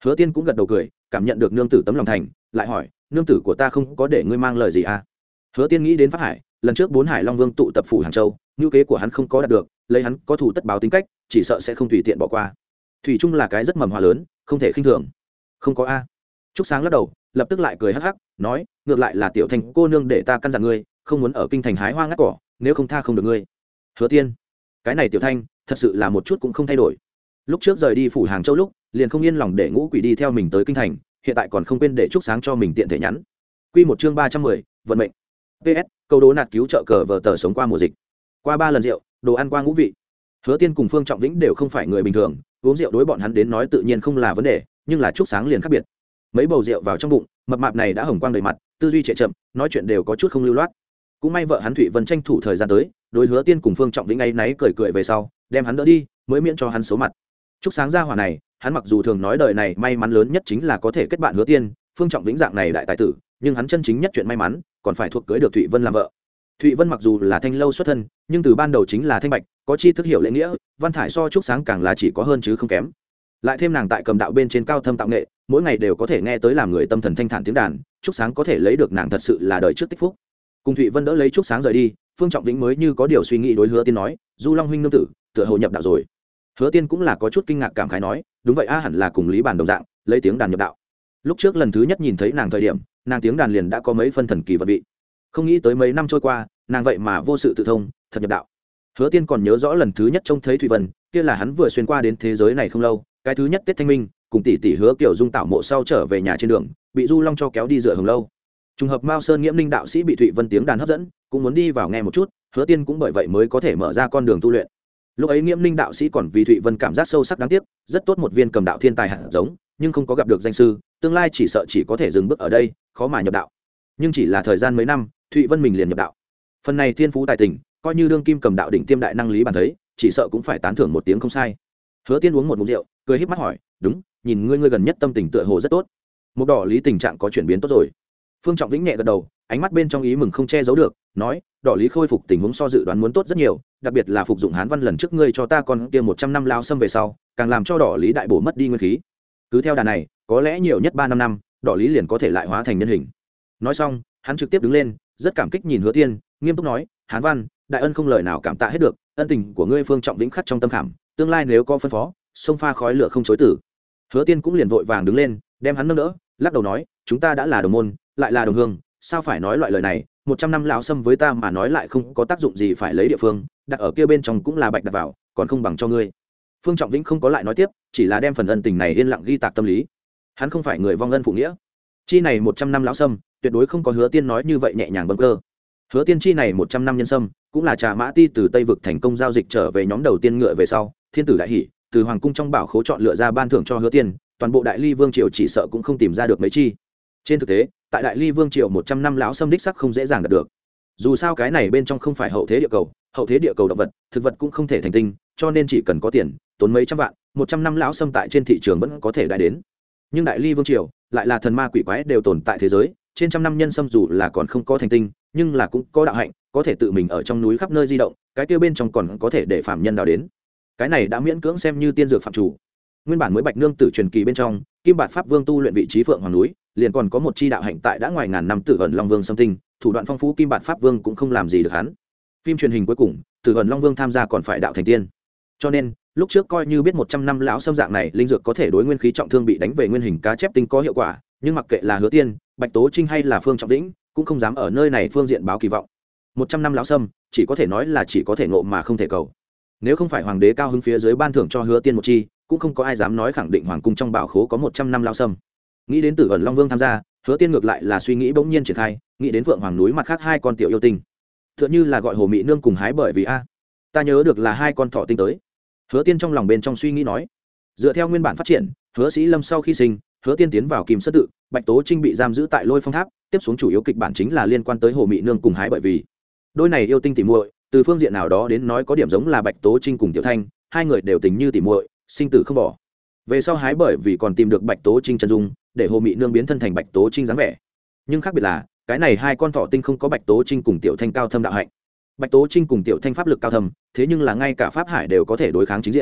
Hứa Tiên cũng gật đầu cười, cảm nhận được nương tử tấm lòng thành, lại hỏi, nương tử của ta không có để ngươi mang lời gì à? Hứa Tiên nghĩ đến Pháp Hải, lần trước bốn Hải Long Vương tụ tập phủ Hàng Châu, ngữ kế của hắn không có đạt được, lấy hắn có thủ tất báo tính cách, chỉ sợ sẽ không tùy tiện bỏ qua. Thủy Trung là cái rất mầm hoa lớn, không thể khinh thường. Không có a. Trúc Sáng lắc đầu, lập tức lại cười hắc hắc, nói, ngược lại là tiểu thành cô nương để ta căn dặn ngươi, không muốn ở kinh thành hái hoa ngắt cỏ, nếu không tha không được ngươi. Hứa Tiên, cái này tiểu thanh, thật sự là một chút cũng không thay đổi. Lúc trước rời đi phủ Hàng Châu lúc, liền không yên lòng để Ngũ Quỷ đi theo mình tới kinh thành, hiện tại còn không quên để Trúc Sáng cho mình tiện thể nhắn. Quy một chương ba trăm mười, vận mệnh. pê ét, câu đố nạt cứu trợ cờ vở tờ sống qua mùa dịch. Qua ba lần rượu, đồ ăn qua ngũ vị. Hứa Tiên cùng Phương Trọng Vĩnh đều không phải người bình thường, uống rượu đối bọn hắn đến nói tự nhiên không là vấn đề, nhưng là Trúc Sáng liền khác biệt. Mấy bầu rượu vào trong bụng, mập mạp này đã hồng quang đầy mặt, tư duy trệ chậm, nói chuyện đều có chút không lưu loát. Cũng may vợ hắn Thụy Vân tranh thủ thời gian tới, đối Hứa Tiên cùng Phương Trọng Vĩnh ấy náy cười cười về sau, đem hắn đỡ đi, mới miễn cho hắn xấu mặt. Trúc Sáng ra hỏa này, hắn mặc dù thường nói đời này may mắn lớn nhất chính là có thể kết bạn Hứa Tiên, Phương Trọng Vĩnh dạng này đại tài tử, nhưng hắn chân chính nhất chuyện may mắn, còn phải thuộc cưới được Thụy Vân làm vợ. Thụy Vân mặc dù là thanh lâu xuất thân, nhưng từ ban đầu chính là thanh bạch, có chi thức hiểu lễ nghĩa, văn thải so Trúc Sáng càng là chỉ có hơn chứ không kém. Lại thêm nàng tại cầm đạo bên trên cao thâm tạo nghệ, mỗi ngày đều có thể nghe tới làm người tâm thần thanh thản tiếng đàn, Trúc Sáng có thể lấy được nàng thật sự là đời trước tích phúc. Cùng Thụy Vân đỡ lấy Trúc Sáng rời đi, Phương Trọng Vĩnh mới như có điều suy nghĩ đối Hứa Tiên nói, Du Long huynh nương tử, tựa hồ nhập đạo rồi. Hứa Tiên cũng là có chút kinh ngạc cảm khái nói, đúng vậy a, hẳn là cùng Lý Bàn đồng dạng, lấy tiếng đàn nhập đạo. Lúc trước lần thứ nhất nhìn thấy nàng thời điểm, nàng tiếng đàn liền đã có mấy phân thần kỳ vật vị. Không nghĩ tới mấy năm trôi qua, nàng vậy mà vô sự tự thông, thật nhập đạo. Hứa Tiên còn nhớ rõ lần thứ nhất trông thấy Thụy Vân, kia là hắn vừa xuyên qua đến thế giới này không lâu, cái thứ nhất Tết Thanh Minh, cùng tỷ tỷ Hứa Kiều Dung tạo mộ sau trở về nhà trên đường, bị Du Long cho kéo đi dựa hồng lâu. Trùng hợp Mao Sơn Nghiễm Ninh đạo sĩ bị Thụy Vân tiếng đàn hấp dẫn, cũng muốn đi vào nghe một chút, Hứa Tiên cũng bởi vậy mới có thể mở ra con đường tu luyện. Lúc ấy Nghiễm Ninh đạo sĩ còn vì Thụy Vân cảm giác sâu sắc đáng tiếc, rất tốt một viên cầm đạo thiên tài hạt giống, nhưng không có gặp được danh sư, tương lai chỉ sợ chỉ có thể dừng bước ở đây, khó mà nhập đạo. Nhưng chỉ là thời gian mấy năm, Thụy Vân mình liền nhập đạo. Phần này thiên phú tài tình, coi như đương kim cầm đạo đỉnh tiêm đại năng Lý Bàn thấy, chỉ sợ cũng phải tán thưởng một tiếng không sai. Hứa Tiên uống một ngụm rượu, cười híp mắt hỏi, đúng, nhìn ngươi ngươi gần nhất tâm tình tựa hồ rất tốt. Một đỏ lý tình trạng có chuyển biến tốt rồi. Phương Trọng Vĩnh nhẹ gật đầu, ánh mắt bên trong ý mừng không che giấu được, nói, đỏ lý khôi phục tình huống so dự đoán muốn tốt rất nhiều, đặc biệt là phục dụng Hán Văn lần trước ngươi cho ta con kia một trăm năm lao xâm về sau, càng làm cho đỏ lý đại bổ mất đi nguyên khí. Cứ theo đà này, có lẽ nhiều nhất ba năm năm, đỏ lý liền có thể lại hóa thành nhân hình. Nói xong, hắn trực tiếp đứng lên, rất cảm kích nhìn Hứa Tiên, nghiêm túc nói, Hán Văn, đại ân không lời nào cảm tạ hết được, ân tình của ngươi Phương Trọng Vĩnh khắc trong tâm khảm, tương lai nếu có phân phó, sông pha khói lửa không chối từ. Hứa Tiên cũng liền vội vàng đứng lên, đem hắn nâng đỡ, lắc đầu nói, chúng ta đã là đồng môn, lại là đồng hương, sao phải nói loại lời này, một trăm năm lão xâm với ta mà nói lại không có tác dụng gì, phải lấy địa phương đặt ở kia bên trong cũng là bạch đặt vào, còn không bằng cho ngươi. Phương Trọng Vĩnh không có lại nói tiếp, chỉ là đem phần ân tình này yên lặng ghi tạc tâm lý. Hắn không phải người vong ân phụ nghĩa, chi này một trăm năm lão xâm tuyệt đối không có Hứa Tiên nói như vậy nhẹ nhàng bâng cơ. Hứa Tiên chi này một trăm năm nhân sâm cũng là Trà Mã Ti từ Tây vực thành công giao dịch trở về nhóm đầu tiên ngựa về sau, thiên tử đại hỷ, từ hoàng cung trong bảo khố chọn lựa ra ban thưởng cho Hứa Tiên, toàn bộ Đại Ly Vương triều chỉ sợ cũng không tìm ra được mấy chi. Trên thực tế, tại Đại Ly Vương triều một trăm năm lão xâm đích sắc không dễ dàng đạt được. Dù sao cái này bên trong không phải hậu thế địa cầu, hậu thế địa cầu động vật, thực vật cũng không thể thành tinh, cho nên chỉ cần có tiền, tốn mấy trăm vạn, một trăm năm lão xâm tại trên thị trường vẫn có thể đại đến. Nhưng Đại Ly Vương triều lại là thần ma quỷ quái đều tồn tại thế giới, trên trăm năm nhân sâm dù là còn không có thành tinh, nhưng là cũng có đạo hạnh, có thể tự mình ở trong núi khắp nơi di động, cái kia bên trong còn có thể để phạm nhân đào đến. Cái này đã miễn cưỡng xem như tiên dược phạm chủ. Nguyên bản mới Bạch Nương Tử truyền kỳ bên trong, Kim Bạt Pháp Vương tu luyện vị trí Phượng Hoàng núi, liền còn có một chi đạo hạnh tại đã ngoài ngàn năm Tử Ẩn Long Vương xâm tinh, thủ đoạn phong phú Kim Bạt Pháp Vương cũng không làm gì được hắn. Phim truyền hình cuối cùng, Tử Ẩn Long Vương tham gia còn phải đạo thành tiên. Cho nên, lúc trước coi như biết một trăm năm lão xâm dạng này linh dược có thể đối nguyên khí trọng thương bị đánh về nguyên hình cá chép tinh có hiệu quả, nhưng mặc kệ là Hứa Tiên, Bạch Tố Trinh hay là Phương Trọng Vĩnh, cũng không dám ở nơi này phương diện báo kỳ vọng. Một trăm năm lão xâm, chỉ có thể nói là chỉ có thể ngộ mà không thể cầu. Nếu không phải hoàng đế cao hứng phía dưới ban thưởng cho Hứa Tiên một chi, cũng không có ai dám nói khẳng định hoàng cung trong bảo khố có một trăm năm lão xâm. Nghĩ đến Tử Ẩn Long Vương tham gia, Hứa Tiên ngược lại là suy nghĩ bỗng nhiên triển khai, nghĩ đến Phượng Hoàng núi mặt khác hai con tiểu yêu tinh. Tựa như là gọi Hồ Mị Nương cùng hái bởi vì a. Ta nhớ được là hai con thỏ tinh tới. Hứa Tiên trong lòng bên trong suy nghĩ nói, dựa theo nguyên bản phát triển, Hứa Sĩ Lâm sau khi sinh, Hứa Tiên tiến vào Kim Sơn tự, Bạch Tố Trinh bị giam giữ tại Lôi Phong Tháp, tiếp xuống chủ yếu kịch bản chính là liên quan tới Hồ Mị Nương cùng hái bởi vì. Đôi này yêu tinh tỉ muội, từ phương diện nào đó đến nói có điểm giống là Bạch Tố Trinh cùng Tiểu Thanh, hai người đều tình như tỉ muội, sinh tử không bỏ. Về sau hái bởi vì còn tìm được Bạch Tố Trinh chân dung, để Hồ Mị Nương biến thân thành Bạch Tố Trinh dáng vẻ. Nhưng khác biệt là, cái này hai con thỏ tinh không có Bạch Tố Trinh cùng Tiểu Thanh cao thâm đạo hạnh. Bạch Tố Trinh cùng Tiểu Thanh pháp lực cao thâm, thế nhưng là ngay cả pháp hải đều có thể đối kháng chính diện.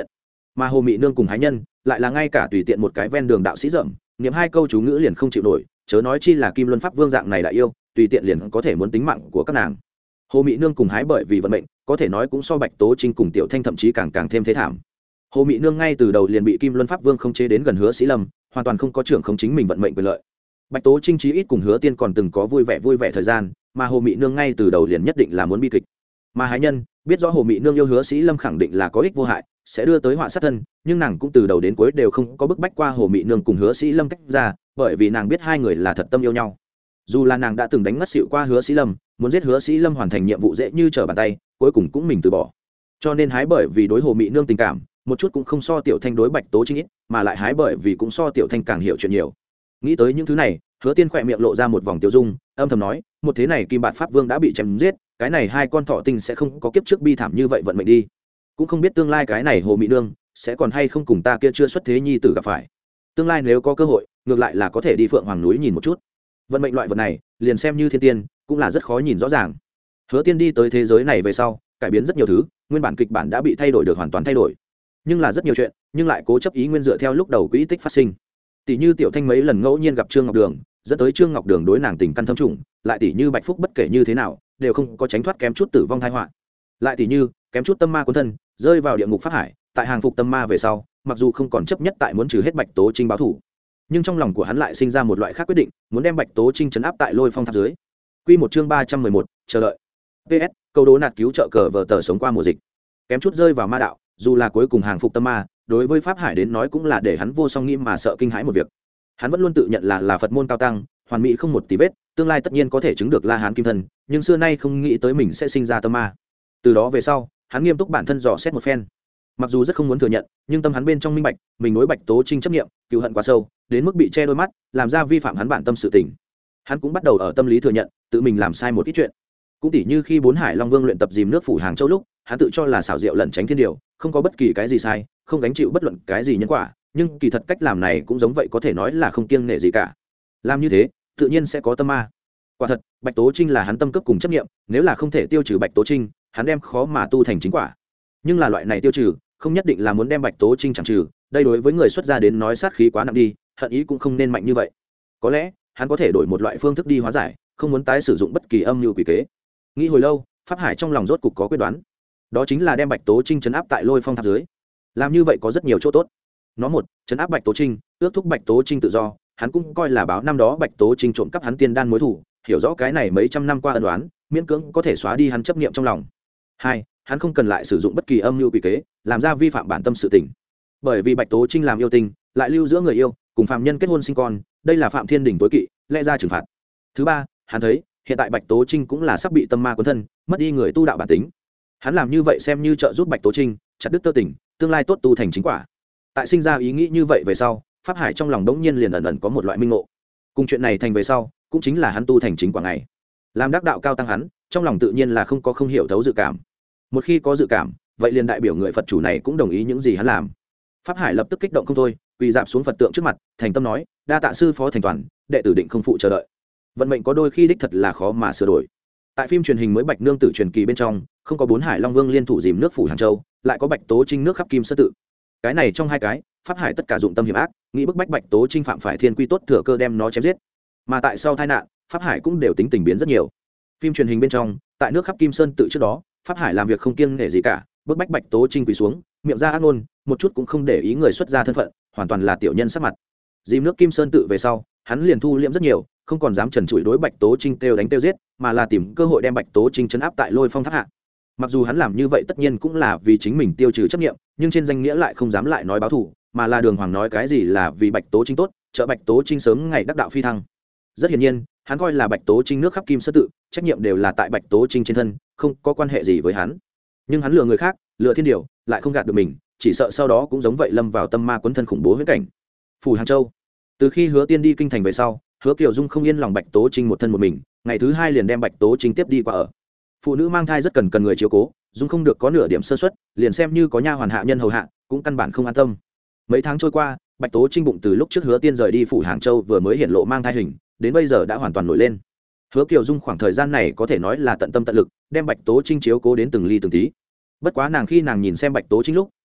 mà hồ mị nương cùng hái nhân lại là ngay cả tùy tiện một cái ven đường đạo sĩ dởm niệm hai câu chú ngữ liền không chịu nổi, chớ nói chi là kim luân pháp vương dạng này đại yêu, tùy tiện liền có thể muốn tính mạng của các nàng. Hồ mị nương cùng hái bởi vì vận mệnh có thể nói cũng so Bạch Tố Trinh cùng Tiểu Thanh thậm chí càng càng thêm thế thảm. Hồ mị nương ngay từ đầu liền bị kim luân pháp vương không chế đến gần Hứa Sĩ Lâm, hoàn toàn không có trưởng không chính mình vận mệnh quyền lợi. Bạch Tố Trinh chí ít cùng Hứa Tiên còn từng có vui vẻ vui vẻ thời gian, mà hồ mị nương ngay từ đầu liền nhất định là muốn bi kịch. Mà hái nhân biết rõ hồ mị nương yêu Hứa Sĩ Lâm khẳng định là có ích vô hại, sẽ đưa tới họa sát thân, nhưng nàng cũng từ đầu đến cuối đều không có bức bách qua hồ mị nương cùng Hứa Sĩ Lâm tách ra, bởi vì nàng biết hai người là thật tâm yêu nhau. Dù là nàng đã từng đánh ngất xỉu qua Hứa Sĩ Lâm, muốn giết Hứa Sĩ Lâm hoàn thành nhiệm vụ dễ như trở bàn tay, cuối cùng cũng mình từ bỏ. Cho nên hái bởi vì đối hồ mị nương tình cảm một chút cũng không so Tiểu Thanh đối Bạch Tố Trinh ít, mà lại hái bởi vì cũng so Tiểu Thanh càng hiểu chuyện nhiều. Nghĩ tới những thứ này, Hứa Tiên khỏe miệng lộ ra một vòng tiêu dung, âm thầm nói, một thế này Kim Bạt Pháp Vương đã bị chém giết, cái này hai con thọ tinh sẽ không có kiếp trước bi thảm như vậy vận mệnh đi. Cũng không biết tương lai cái này hồ mị nương sẽ còn hay không cùng ta kia chưa xuất thế nhi tử gặp phải. Tương lai nếu có cơ hội, ngược lại là có thể đi Phượng Hoàng núi nhìn một chút. Vận mệnh loại vật này, liền xem như thiên tiên, cũng là rất khó nhìn rõ ràng. Hứa Tiên đi tới thế giới này về sau, cải biến rất nhiều thứ, nguyên bản kịch bản đã bị thay đổi được hoàn toàn thay đổi. Nhưng là rất nhiều chuyện, nhưng lại cố chấp ý nguyên dựa theo lúc đầu quỹ tích phát sinh. Tỷ như Tiểu Thanh mấy lần ngẫu nhiên gặp Trương Ngọc Đường, dẫn tới Trương Ngọc Đường đối nàng tình căn thâm trùng, lại tỷ như Bạch Phúc bất kể như thế nào, đều không có tránh thoát kém chút tử vong tai họa. Lại tỷ như, kém chút tâm ma cuốn thân, rơi vào địa ngục pháp hải, tại hàng phục tâm ma về sau, mặc dù không còn chấp nhất tại muốn trừ hết Bạch Tố Trinh báo thủ, nhưng trong lòng của hắn lại sinh ra một loại khác quyết định, muốn đem Bạch Tố Trinh trấn áp tại Lôi Phong tháp dưới. Quy một chương ba trăm mười một, chờ đợi. pê ét, câu đố nạt cứu trợ cờ vở tờ sống qua mùa dịch. Kém chút rơi vào ma đạo, dù là cuối cùng hàng phục tâm ma, đối với pháp hải đến nói cũng là để hắn vô song nghĩ mà sợ kinh hãi một việc. Hắn vẫn luôn tự nhận là là Phật môn cao tăng, hoàn mỹ không một tí vết, tương lai tất nhiên có thể chứng được La Hán kim thân, nhưng xưa nay không nghĩ tới mình sẽ sinh ra tâm ma. Từ đó về sau, hắn nghiêm túc bản thân dò xét một phen. Mặc dù rất không muốn thừa nhận, nhưng tâm hắn bên trong minh bạch, mình đối Bạch Tố Trinh chấp niệm, cừu hận quá sâu, đến mức bị che đôi mắt, làm ra vi phạm hắn bản tâm sự tình. Hắn cũng bắt đầu ở tâm lý thừa nhận, tự mình làm sai một ít chuyện. Cũng tỉ như khi Bốn Hải Long Vương luyện tập dìm nước phủ Hàng Châu lúc, hắn tự cho là xảo diệu lẩn tránh thiên điều, không có bất kỳ cái gì sai, không gánh chịu bất luận cái gì nhân quả, nhưng kỳ thật cách làm này cũng giống vậy, có thể nói là không kiêng nể gì cả. Làm như thế, tự nhiên sẽ có tâm ma. Quả thật, Bạch Tố Trinh là hắn tâm cấp cùng chấp niệm, nếu là không thể tiêu trừ Bạch Tố Trinh, hắn đem khó mà tu thành chính quả. Nhưng là loại này tiêu trừ, không nhất định là muốn đem Bạch Tố Trinh chẳng trừ, đây đối với người xuất gia đến nói sát khí quá nặng đi, hận ý cũng không nên mạnh như vậy. Có lẽ, hắn có thể đổi một loại phương thức đi hóa giải, không muốn tái sử dụng bất kỳ âm mưu quỷ kế. Nghĩ hồi lâu, Pháp Hải trong lòng rốt cục có quyết đoán, đó chính là đem Bạch Tố Trinh trấn áp tại Lôi Phong tháp dưới. Làm như vậy có rất nhiều chỗ tốt. Nó một, trấn áp Bạch Tố Trinh, ước thúc Bạch Tố Trinh tự do, hắn cũng coi là báo năm đó Bạch Tố Trinh trộm cắp hắn tiên đan mối thù, hiểu rõ cái này mấy trăm năm qua ân oán, miễn cưỡng có thể xóa đi hắn chấp niệm trong lòng. Hai, hắn không cần lại sử dụng bất kỳ âm mưu quỷ kế, làm ra vi phạm bản tâm sự tình. Bởi vì Bạch Tố Trinh làm yêu tình, lại lưu giữa người yêu, cùng phàm nhân kết hôn sinh con, đây là phạm thiên đỉnh tối kỵ, lẽ ra trừng phạt. Thứ ba, hắn thấy, hiện tại Bạch Tố Trinh cũng là sắp bị tâm ma cuốn thân, mất đi người tu đạo bản tính. Hắn làm như vậy xem như trợ giúp Bạch Tố Trinh chặt đứt tơ tình, tương lai tốt tu thành chính quả. Tại sinh ra ý nghĩ như vậy về sau, Pháp Hải trong lòng đống nhiên liền ẩn ẩn có một loại minh ngộ. Cùng chuyện này thành về sau, cũng chính là hắn tu thành chính quả ngày. Làm đắc đạo cao tăng hắn, trong lòng tự nhiên là không có không hiểu thấu dự cảm. Một khi có dự cảm, vậy liền đại biểu người Phật chủ này cũng đồng ý những gì hắn làm. Pháp Hải lập tức kích động không thôi, quỳ dạp xuống Phật tượng trước mặt, thành tâm nói: "Đa tạ sư phó thành toàn, đệ tử định không phụ chờ đợi." Vận mệnh có đôi khi đích thật là khó mà sửa đổi. Tại phim truyền hình mới Bạch Nương Tử truyền kỳ bên trong, không có Bốn Hải Long Vương liên thủ dìm nước phủ Hàng Châu, lại có Bạch Tố Trinh nước khắp Kim Sơn tự. Cái này trong hai cái, Pháp Hải tất cả dụng tâm hiểm ác, nghĩ bức bách Bạch Tố Trinh phạm phải thiên quy tốt thừa cơ đem nó chém giết. Mà tại sau tai nạn, Pháp Hải cũng đều tính tình biến rất nhiều. Phim truyền hình bên trong, tại nước khắp Kim Sơn tự trước đó, Pháp Hải làm việc không kiêng nể gì cả, bức bách Bạch Tố Trinh quỳ xuống, miệng ra ác ngôn, một chút cũng không để ý người xuất gia thân phận, hoàn toàn là tiểu nhân sắc mặt. Dìm nước Kim Sơn tự về sau, hắn liền thu liễm rất nhiều, không còn dám trần trụi đối Bạch Tố Trinh kêu đánh kêu giết, mà là tìm cơ hội đem Bạch Tố Trinh trấn áp tại Lôi Phong tháp hạ. Mặc dù hắn làm như vậy tất nhiên cũng là vì chính mình tiêu trừ chấp niệm, nhưng trên danh nghĩa lại không dám lại nói báo thù, mà là đường hoàng nói cái gì là vì Bạch Tố Trinh tốt, trợ Bạch Tố Trinh sớm ngày đắc đạo phi thăng. Rất hiển nhiên, hắn coi là Bạch Tố Trinh nước khắp Kim Sơn tự, trách nhiệm đều là tại Bạch Tố Trinh trên thân, không có quan hệ gì với hắn. Nhưng hắn lừa người khác, lừa thiên điều, lại không gạt được mình, chỉ sợ sau đó cũng giống vậy lâm vào tâm ma cuốn thân khủng bố huyễn cảnh. Phủ Hàng Châu. Từ khi Hứa Tiên đi kinh thành về sau, Hứa Kiều Dung không yên lòng Bạch Tố Trinh một thân một mình, ngày thứ hai liền đem Bạch Tố Trinh tiếp đi qua ở. Phụ nữ mang thai rất cần cần người chiếu cố, Dung không được có nửa điểm sơ suất, liền xem như có nha hoàn hạ nhân hầu hạ, cũng căn bản không an tâm. Mấy tháng trôi qua, Bạch Tố Trinh bụng từ lúc trước Hứa Tiên rời đi phủ Hàng Châu vừa mới hiện lộ mang thai hình, đến bây giờ đã hoàn toàn nổi lên. Hứa Kiều Dung khoảng thời gian này có thể nói là tận tâm tận lực, đem Bạch Tố Trinh chiếu cố đến từng ly từng tí. Bất quá nàng khi nàng nhìn xem Bạch Tố Trinh lúc,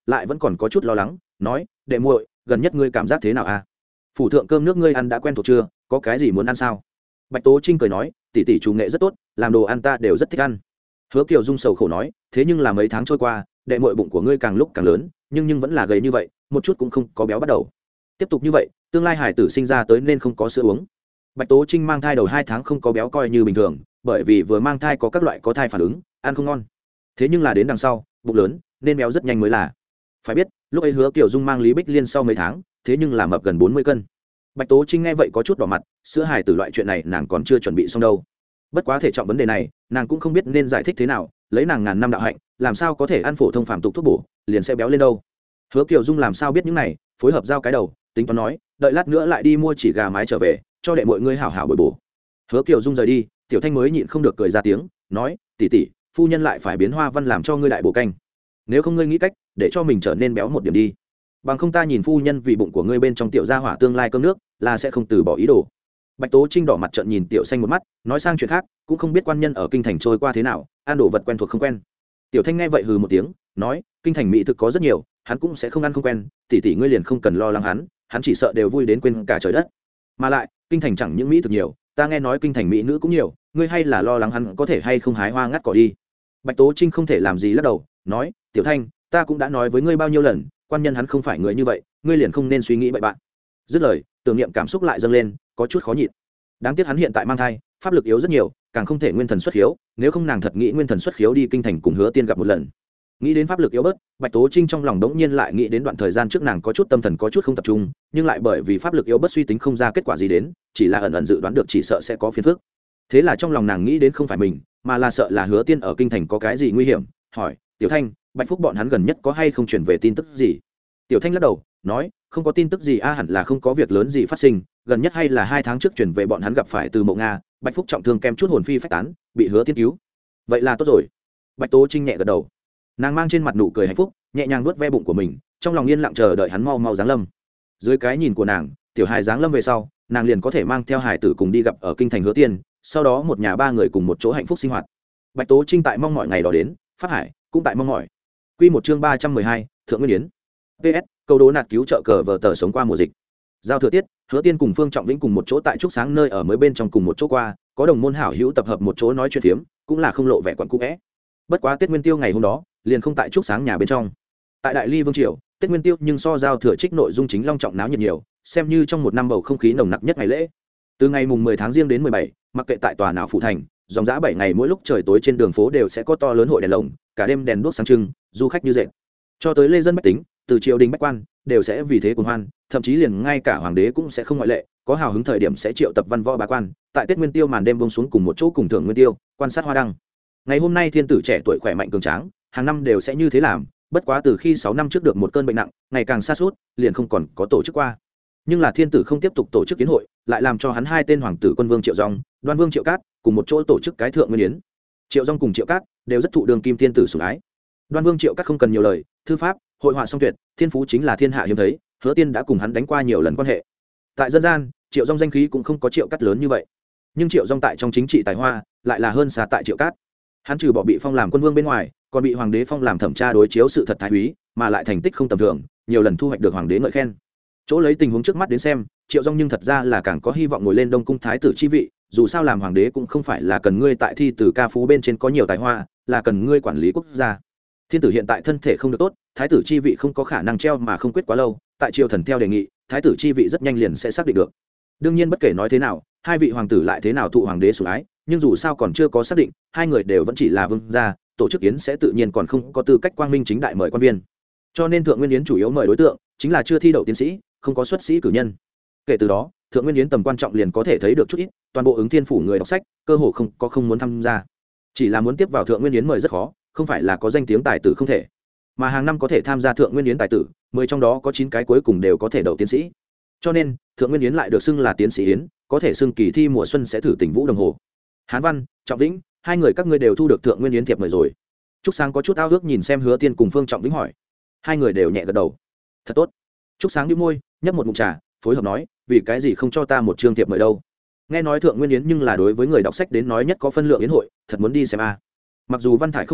lại vẫn còn có chút lo lắng nói đệ muội gần nhất ngươi cảm giác thế nào a? Phủ thượng cơm nước ngươi ăn đã quen thuộc chưa, có cái gì muốn ăn sao? Bạch Tố Trinh cười nói tỷ tỷ chủ nghệ rất tốt, làm đồ ăn ta đều rất thích ăn. Hứa Kiều Dung sầu khổ nói thế nhưng là mấy tháng trôi qua đệ muội bụng của ngươi càng lúc càng lớn nhưng nhưng vẫn là gầy như vậy, một chút cũng không có béo bắt đầu. Tiếp tục như vậy tương lai hải tử sinh ra tới nên không có sữa uống. Bạch Tố Trinh mang thai đầu hai tháng không có béo coi như bình thường, bởi vì vừa mang thai có các loại có thai phản ứng, ăn không ngon. Thế nhưng là đến đằng sau bụng lớn nên béo rất nhanh mới là. Phải biết lúc ấy Hứa Kiều Dung mang Lý Bích Liên sau mấy tháng thế nhưng là mập gần bốn mươi cân. Bạch Tố Trinh nghe vậy có chút đỏ mặt, sữa hài tử loại chuyện này nàng còn chưa chuẩn bị xong đâu. Bất quá thể trọng vấn đề này nàng cũng không biết nên giải thích thế nào, lấy nàng ngàn năm đạo hạnh làm sao có thể ăn phổ thông phàm tục thuốc bổ liền sẽ béo lên đâu. Hứa Kiều Dung làm sao biết những này, phối hợp giao cái đầu tính toán nói đợi lát nữa lại đi mua chỉ gà mái trở về cho đệ mọi ngươi hảo hảo bồi bổ. Hứa Kiều Dung rời đi, Tiểu Thanh mới nhịn không được cười ra tiếng nói tỷ tỷ phu nhân lại phải biến hoa văn làm cho ngươi đại bổ canh, nếu không ngươi nghĩ cách để cho mình trở nên béo một điểm đi, bằng không ta nhìn phu nhân vì bụng của ngươi bên trong tiểu gia hỏa tương lai cơm nước là sẽ không từ bỏ ý đồ. Bạch Tố Trinh đỏ mặt trợn nhìn Tiểu Xanh một mắt, nói sang chuyện khác cũng không biết quan nhân ở kinh thành trôi qua thế nào, ăn đồ vật quen thuộc không quen. Tiểu Thanh nghe vậy hừ một tiếng nói kinh thành mỹ thực có rất nhiều, hắn cũng sẽ không ăn không quen, tỷ tỷ ngươi liền không cần lo lắng hắn, hắn chỉ sợ đều vui đến quên cả trời đất. Mà lại kinh thành chẳng những mỹ thực nhiều, ta nghe nói kinh thành mỹ nữ cũng nhiều, ngươi hay là lo lắng hắn có thể hay không hái hoa ngắt cỏ đi. Bạch Tố Trinh không thể làm gì lắc đầu nói Tiểu Thanh ta cũng đã nói với ngươi bao nhiêu lần, quan nhân hắn không phải người như vậy, ngươi liền không nên suy nghĩ bậy bạn. Dứt lời tưởng niệm cảm xúc lại dâng lên, có chút khó nhịn. Đáng tiếc hắn hiện tại mang thai, pháp lực yếu rất nhiều, càng không thể nguyên thần xuất khiếu, nếu không nàng thật nghĩ nguyên thần xuất khiếu đi kinh thành cùng Hứa Tiên gặp một lần. Nghĩ đến pháp lực yếu bớt, Bạch Tố Trinh trong lòng đống nhiên lại nghĩ đến đoạn thời gian trước nàng có chút tâm thần có chút không tập trung, nhưng lại bởi vì pháp lực yếu bớt suy tính không ra kết quả gì đến, chỉ là ẩn ẩn dự đoán được chỉ sợ sẽ có phiền phức. Thế là trong lòng nàng nghĩ đến không phải mình, mà là sợ là Hứa Tiên ở kinh thành có cái gì nguy hiểm, hỏi Tiểu Thanh Bạch Phúc bọn hắn gần nhất có hay không truyền về tin tức gì. Tiểu Thanh lắc đầu nói không có tin tức gì a, hẳn là không có việc lớn gì phát sinh, gần nhất hay là hai tháng trước truyền về bọn hắn gặp phải từ Mộ Nga, Bạch Phúc trọng thương kem chút hồn phi phách tán, bị Hứa Tiên cứu. Vậy là tốt rồi. Bạch Tố Trinh nhẹ gật đầu, nàng mang trên mặt nụ cười hạnh phúc, nhẹ nhàng vuốt ve bụng của mình, trong lòng yên lặng chờ đợi hắn mau mau giáng lâm. Dưới cái nhìn của nàng, tiểu hài giáng lâm về sau nàng liền có thể mang theo hài tử cùng đi gặp ở kinh thành Hứa Tiên, sau đó một nhà ba người cùng một chỗ hạnh phúc sinh hoạt. Bạch Tố Trinh tại mong mọi ngày đó đến, Pháp Hải cũng tại mong mỏi. Quy một chương ba trăm mười hai, Thượng Nguyên Yến. pê ét câu đố nạt cứu trợ cờ vở tờ sống qua mùa dịch. Giao thừa tiết, Hứa Tiên cùng Phương Trọng Vĩnh cùng một chỗ tại trúc sáng nơi ở mới bên trong cùng một chỗ qua, có đồng môn hảo hữu tập hợp một chỗ nói chuyện phiếm, cũng là không lộ vẻ quặn cũ é. Bất quá Tết Nguyên Tiêu ngày hôm đó, liền không tại trúc sáng nhà bên trong. Tại Đại Ly Vương triều, Tết Nguyên Tiêu nhưng so giao thừa trích nội dung chính long trọng náo nhiệt nhiều, xem như trong một năm bầu không khí nồng nặc nhất ngày lễ. Từ ngày mùng mười tháng Giêng đến mười bảy, mặc kệ tại tòa nào phụ thành, dòng dã bảy ngày mỗi lúc trời tối trên đường phố đều sẽ có to lớn hội đèn lồng, cả đêm đèn đuốc sáng trưng, du khách như dệt. Cho tới lê dân bách tính, từ triều đình bách quan đều sẽ vì thế cuồng hoan, thậm chí liền ngay cả hoàng đế cũng sẽ không ngoại lệ, có hào hứng thời điểm sẽ triệu tập văn võ bá quan, tại Tết Nguyên Tiêu màn đêm buông xuống cùng một chỗ cùng thưởng Nguyên Tiêu, quan sát hoa đăng. Ngày hôm nay thiên tử trẻ tuổi khỏe mạnh cường tráng, hàng năm đều sẽ như thế làm, bất quá từ khi sáu năm trước được một cơn bệnh nặng, ngày càng sa sút, liền không còn có tổ chức qua. Nhưng là thiên tử không tiếp tục tổ chức kiến hội, lại làm cho hắn hai tên hoàng tử Quân Vương Triệu Dung, Đoan Vương Triệu Cát cùng một chỗ tổ chức cái thượng nguyên yến. Triệu Dung cùng Triệu Cát đều rất thụ đường kim thiên tử sủng ái. Đoan Vương Triệu Cát không cần nhiều lời, thư pháp, hội họa song tuyệt, thiên phú chính là thiên hạ hiếm thấy, Hứa Tiên đã cùng hắn đánh qua nhiều lần quan hệ. Tại dân gian, Triệu Dung danh khí cũng không có Triệu Cát lớn như vậy, nhưng Triệu Dung tại trong chính trị tài hoa lại là hơn xa tại Triệu Cát. Hắn trừ bỏ bị phong làm quân vương bên ngoài, còn bị hoàng đế phong làm thẩm tra đối chiếu sự thật thái úy, mà lại thành tích không tầm thường, nhiều lần thu hoạch được hoàng đế ngợi khen. Chỗ lấy tình huống trước mắt đến xem, Triệu Dung nhưng thật ra là càng có hy vọng ngồi lên Đông cung thái tử chi vị, dù sao làm hoàng đế cũng không phải là cần ngươi tại thi từ ca phú bên trên có nhiều tài hoa, là cần ngươi quản lý quốc gia. Thiên tử hiện tại thân thể không được tốt, thái tử chi vị không có khả năng treo mà không quyết quá lâu, tại triều thần theo đề nghị, thái tử chi vị rất nhanh liền sẽ xác định được. Đương nhiên bất kể nói thế nào, hai vị hoàng tử lại thế nào thụ hoàng đế sủng ái, nhưng dù sao còn chưa có xác định, hai người đều vẫn chỉ là vương gia, tổ chức yến sẽ tự nhiên còn không có tư cách quang minh chính đại mời quan viên. Cho nên thượng nguyên yến chủ yếu mời đối tượng chính là chưa thi đậu tiến sĩ, không có xuất sĩ cử nhân. Kể từ đó, thượng nguyên yến tầm quan trọng liền có thể thấy được chút ít, toàn bộ ứng thiên phủ người đọc sách cơ hồ không có không muốn tham gia. Chỉ là muốn tiếp vào thượng nguyên yến mời rất khó, không phải là có danh tiếng tài tử không thể, mà hàng năm có thể tham gia thượng nguyên yến tài tử, mười trong đó có chín cái cuối cùng đều có thể đậu tiến sĩ. Cho nên, thượng nguyên yến lại được xưng là tiến sĩ yến, có thể xưng kỳ thi mùa xuân sẽ thử tỉnh vũ đồng hồ. Hán Văn, Trọng Vĩnh, hai người các ngươi đều thu được thượng nguyên yến thiệp mời rồi. Trúc Sáng có chút ao ước nhìn xem Hứa Tiên cùng Phương Trọng Vĩnh hỏi. Hai người đều nhẹ gật đầu. Thật tốt. Trúc Sáng nhếch môi, nhấp một ngụm trà, phối hợp nói, vì cái gì không cho ta một chương thiệp mời đâu? Nghe nói thượng nguyên yến nhưng là đối với người đọc sách đến nói nhất có phân lượng yến hội, thật muốn đi xem a. Mặc dù văn thải không được,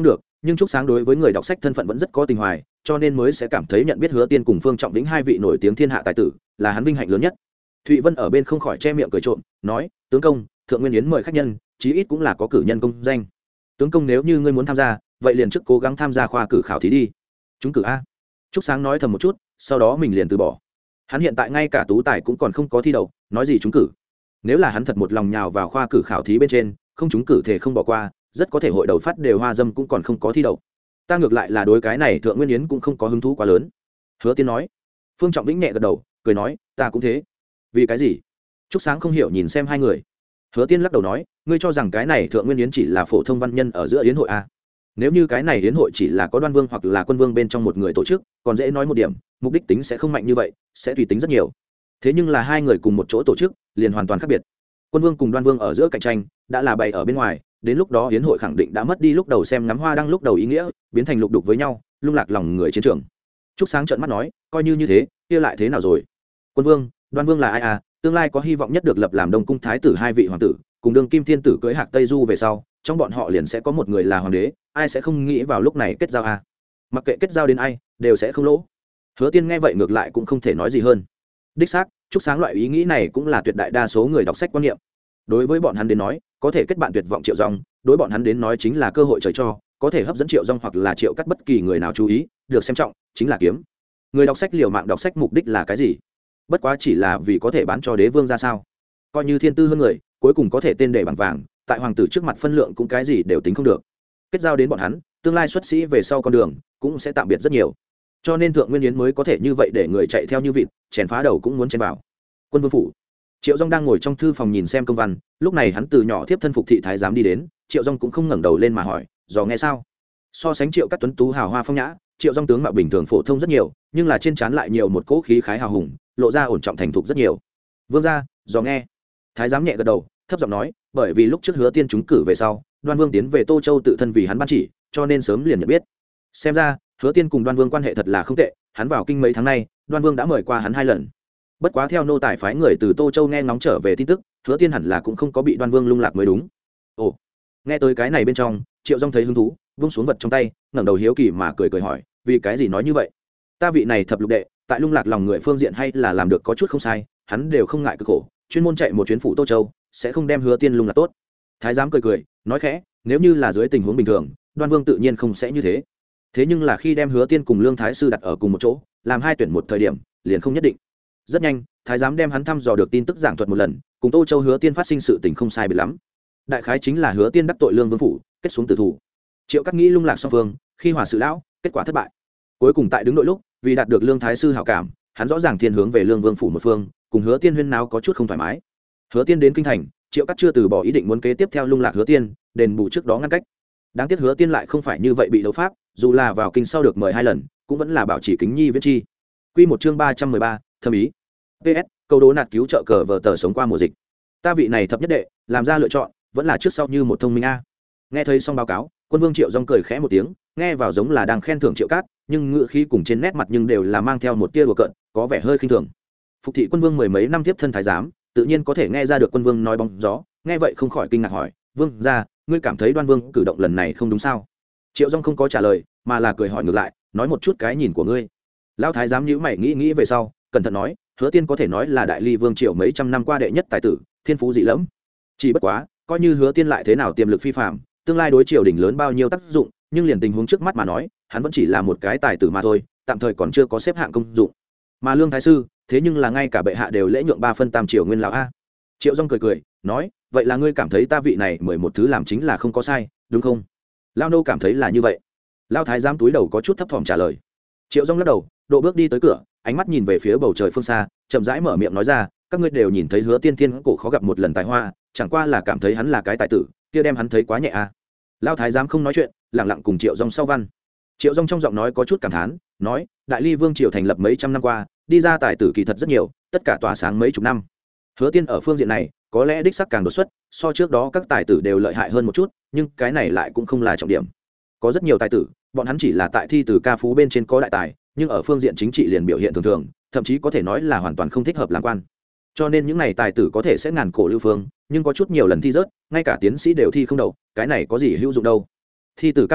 nhưng Trúc Sáng đối với người đọc sách thân phận vẫn rất có tình hoài, cho nên mới sẽ cảm thấy nhận biết Hứa Tiên cùng Phương Trọng Vĩnh hai vị nổi tiếng thiên hạ tài tử là hắn vinh hạnh lớn nhất. Thụy Vân ở bên không khỏi che miệng cười trộm, nói: "Tướng công, Thượng Nguyên Yến mời khách nhân, chí ít cũng là có cử nhân công danh. Tướng công nếu như ngươi muốn tham gia, vậy liền trước cố gắng tham gia khoa cử khảo thí đi." "Chúng cử a?" Trúc Sáng nói thầm một chút, sau đó mình liền từ bỏ. Hắn hiện tại ngay cả tú tài cũng còn không có thi đậu, nói gì trúng cử. Nếu là hắn thật một lòng nhào vào khoa cử khảo thí bên trên, không trúng cử thể không bỏ qua, rất có thể hội đầu phát đều hoa dâm cũng còn không có thi đậu. Ta ngược lại là đối cái này Thượng Nguyên Yến cũng không có hứng thú quá lớn. Hứa Tiên nói. Phương Trọng Vĩnh nhẹ gật đầu, cười nói: "Ta cũng thế." "Vì cái gì?" Trúc Sáng không hiểu nhìn xem hai người. Hứa Tiên lắc đầu nói: "Ngươi cho rằng cái này Thượng Nguyên Yến chỉ là phổ thông văn nhân ở giữa yến hội à? Nếu như cái này yến hội chỉ là có Đoan Vương hoặc là Quân Vương bên trong một người tổ chức, còn dễ nói một điểm, mục đích tính sẽ không mạnh như vậy, sẽ tùy tính rất nhiều. Thế nhưng là hai người cùng một chỗ tổ chức, liền hoàn toàn khác biệt. Quân Vương cùng Đoan Vương ở giữa cạnh tranh, đã là bày ở bên ngoài, đến lúc đó yến hội khẳng định đã mất đi lúc đầu xem ngắm hoa đăng lúc đầu ý nghĩa, biến thành lục đục với nhau, lung lạc lòng người chiến trường." Trúc Sáng trợn mắt nói: "Coi như như thế, kia lại thế nào rồi? Quân Vương, Đoan Vương là ai à? Tương lai có hy vọng nhất được lập làm Đông cung thái tử hai vị hoàng tử, cùng đương kim thiên tử cưới Hạc Tây Du về sau, trong bọn họ liền sẽ có một người là hoàng đế, ai sẽ không nghĩ vào lúc này kết giao à? Mặc kệ kết giao đến ai, đều sẽ không lỗ." Hứa Tiên nghe vậy ngược lại cũng không thể nói gì hơn. Đích xác, Trúc Sáng loại ý nghĩ này cũng là tuyệt đại đa số người đọc sách quan niệm. Đối với bọn hắn đến nói, có thể kết bạn tuyệt vọng Triệu Dung, đối bọn hắn đến nói chính là cơ hội trời cho, có thể hấp dẫn Triệu Dung hoặc là Triệu Cắt bất kỳ người nào chú ý, được xem trọng, chính là kiếm. Người đọc sách liều mạng đọc sách mục đích là cái gì? Bất quá chỉ là vì có thể bán cho đế vương ra sao? Coi như thiên tư hơn người, cuối cùng có thể tên để bằng vàng, tại hoàng tử trước mặt phân lượng cũng cái gì đều tính không được. Kết giao đến bọn hắn, tương lai xuất sĩ về sau con đường cũng sẽ tạm biệt rất nhiều. Cho nên Thượng Nguyên Yến mới có thể như vậy để người chạy theo như vịt, chèn phá đầu cũng muốn chèn vào. Quân Vương phủ. Triệu Dung đang ngồi trong thư phòng nhìn xem công văn, lúc này hắn từ nhỏ tiếp thân phục thị thái giám đi đến, Triệu Dung cũng không ngẩng đầu lên mà hỏi: "Dò nghe sao?" So sánh Triệu Cát tuấn tú hào hoa phong nhã, Triệu Dung tướng mạo bình thường phổ thông rất nhiều, nhưng là trên trán lại nhiều một cỗ khí khái hào hùng, lộ ra ổn trọng thành thục rất nhiều. "Vương gia, dò nghe." Thái giám nhẹ gật đầu, thấp giọng nói: "Bởi vì lúc trước Hứa Tiên trúng cử về sau, Đoan Vương tiến về Tô Châu tự thân vì hắn ban chỉ, cho nên sớm liền nhận biết. Xem ra, Hứa Tiên cùng Đoan Vương quan hệ thật là không tệ, hắn vào kinh mấy tháng nay, Đoan Vương đã mời qua hắn hai lần. Bất quá theo nô tài phái người từ Tô Châu nghe ngóng trở về tin tức, Hứa Tiên hẳn là cũng không có bị Đoan Vương lung lạc mới đúng." Ồ, nghe tới cái này bên trong, Triệu Dung thấy hứng thú, vung xuống vật trong tay, ngẩng đầu hiếu kỳ mà cười cười hỏi: "Vì cái gì nói như vậy?" "Ta vị này thập lục đệ, tại lung lạc lòng người phương diện hay là làm được có chút không sai, hắn đều không ngại cực khổ, chuyên môn chạy một chuyến phủ Tô Châu, sẽ không đem Hứa Tiên lung lạc tốt." Thái giám cười cười, nói khẽ: "Nếu như là dưới tình huống bình thường, Đoan Vương tự nhiên không sẽ như thế. Thế nhưng là khi đem Hứa Tiên cùng Lương Thái sư đặt ở cùng một chỗ, làm hai tuyển một thời điểm, liền không nhất định." Rất nhanh, thái giám đem hắn thăm dò được tin tức giảng thuật một lần, cùng Tô Châu Hứa Tiên phát sinh sự tình không sai biệt lắm. Đại khái chính là Hứa Tiên đắc tội Lương Vương phủ, kết xuống tử thủ. Triệu Cát nghĩ lung lạc song phương, khi hòa sự lão, kết quả thất bại. Cuối cùng tại đứng đội lúc, vì đạt được Lương Thái sư hảo cảm, hắn rõ ràng thiên hướng về Lương Vương phủ một phương, cùng Hứa Tiên huyên náo có chút không thoải mái. Hứa Tiên đến kinh thành, Triệu Cát chưa từ bỏ ý định muốn kế tiếp theo lung lạc Hứa Tiên, đền bù trước đó ngăn cách. Đáng tiếc Hứa Tiên lại không phải như vậy bị đấu pháp, dù là vào kinh sau được mời hai lần, cũng vẫn là bảo trì kính nhi viễn chi. Quy một chương ba trăm mười ba, thâm ý. pê ét, câu đố nạt cứu trợ cờ vở tờ sống qua mùa dịch. Ta vị này thập nhất đệ, làm ra lựa chọn, vẫn là trước sau như một thông minh a. Nghe thấy xong báo cáo, Quân Vương Triệu Dung cười khẽ một tiếng, nghe vào giống là đang khen thưởng Triệu Cát, nhưng ngữ khí cùng trên nét mặt nhưng đều là mang theo một tia đùa cợt, có vẻ hơi khinh thường. Phục thị Quân Vương mười mấy năm tiếp thân thái giám, tự nhiên có thể nghe ra được Quân Vương nói bóng gió, nghe vậy không khỏi kinh ngạc hỏi: "Vương gia, ngươi cảm thấy Đoan Vương cử động lần này không đúng sao?" Triệu Dung không có trả lời, mà là cười hỏi ngược lại: "Nói một chút cái nhìn của ngươi." Lão thái giám nhíu mày nghĩ nghĩ về sau, cẩn thận nói: "Hứa Tiên có thể nói là đại ly vương triều mấy trăm năm qua đệ nhất tài tử, thiên phú dị lẫm. Chỉ bất quá, coi như Hứa Tiên lại thế nào tiềm lực phi phàm, tương lai đối triều đình lớn bao nhiêu tác dụng, nhưng liền tình huống trước mắt mà nói, hắn vẫn chỉ là một cái tài tử mà thôi, tạm thời còn chưa có xếp hạng công dụng. Mà Lương Thái sư, thế nhưng là ngay cả bệ hạ đều lễ nhượng ba phân tam triều nguyên lão a." Triệu Dung cười cười, nói: "Vậy là ngươi cảm thấy ta vị này mười một thứ làm chính là không có sai, đúng không?" Lao nô cảm thấy là như vậy. Lao thái giám túi đầu có chút thấp thỏm trả lời. Triệu Dung lắc đầu, độ bước đi tới cửa, ánh mắt nhìn về phía bầu trời phương xa, chậm rãi mở miệng nói ra: "Các ngươi đều nhìn thấy Hứa Tiên thiên cổ khó gặp một lần tài hoa, chẳng qua là cảm thấy hắn là cái tài tử, kia đem hắn thấy quá nhẹ à." Lao thái giám không nói chuyện, lặng lặng cùng Triệu Dung sau văn. Triệu Dung trong giọng nói có chút cảm thán, nói: "Đại ly vương triều thành lập mấy trăm năm qua, đi ra tài tử kỳ thật rất nhiều, tất cả tỏa sáng mấy chục năm. Hứa Tiên ở phương diện này, có lẽ đích sắc càng đột xuất, so trước đó các tài tử đều lợi hại hơn một chút, nhưng cái này lại cũng không là trọng điểm. Có rất nhiều tài tử, bọn hắn chỉ là tại thi từ ca phú bên trên có đại tài, nhưng ở phương diện chính trị liền biểu hiện thường thường, thậm chí có thể nói là hoàn toàn không thích hợp làm quan. Cho nên những này tài tử có thể sẽ ngàn cổ lưu phương, nhưng có chút nhiều lần thi rớt, ngay cả tiến sĩ đều thi không đậu, cái này có gì hữu dụng đâu. Thi từ ca phú,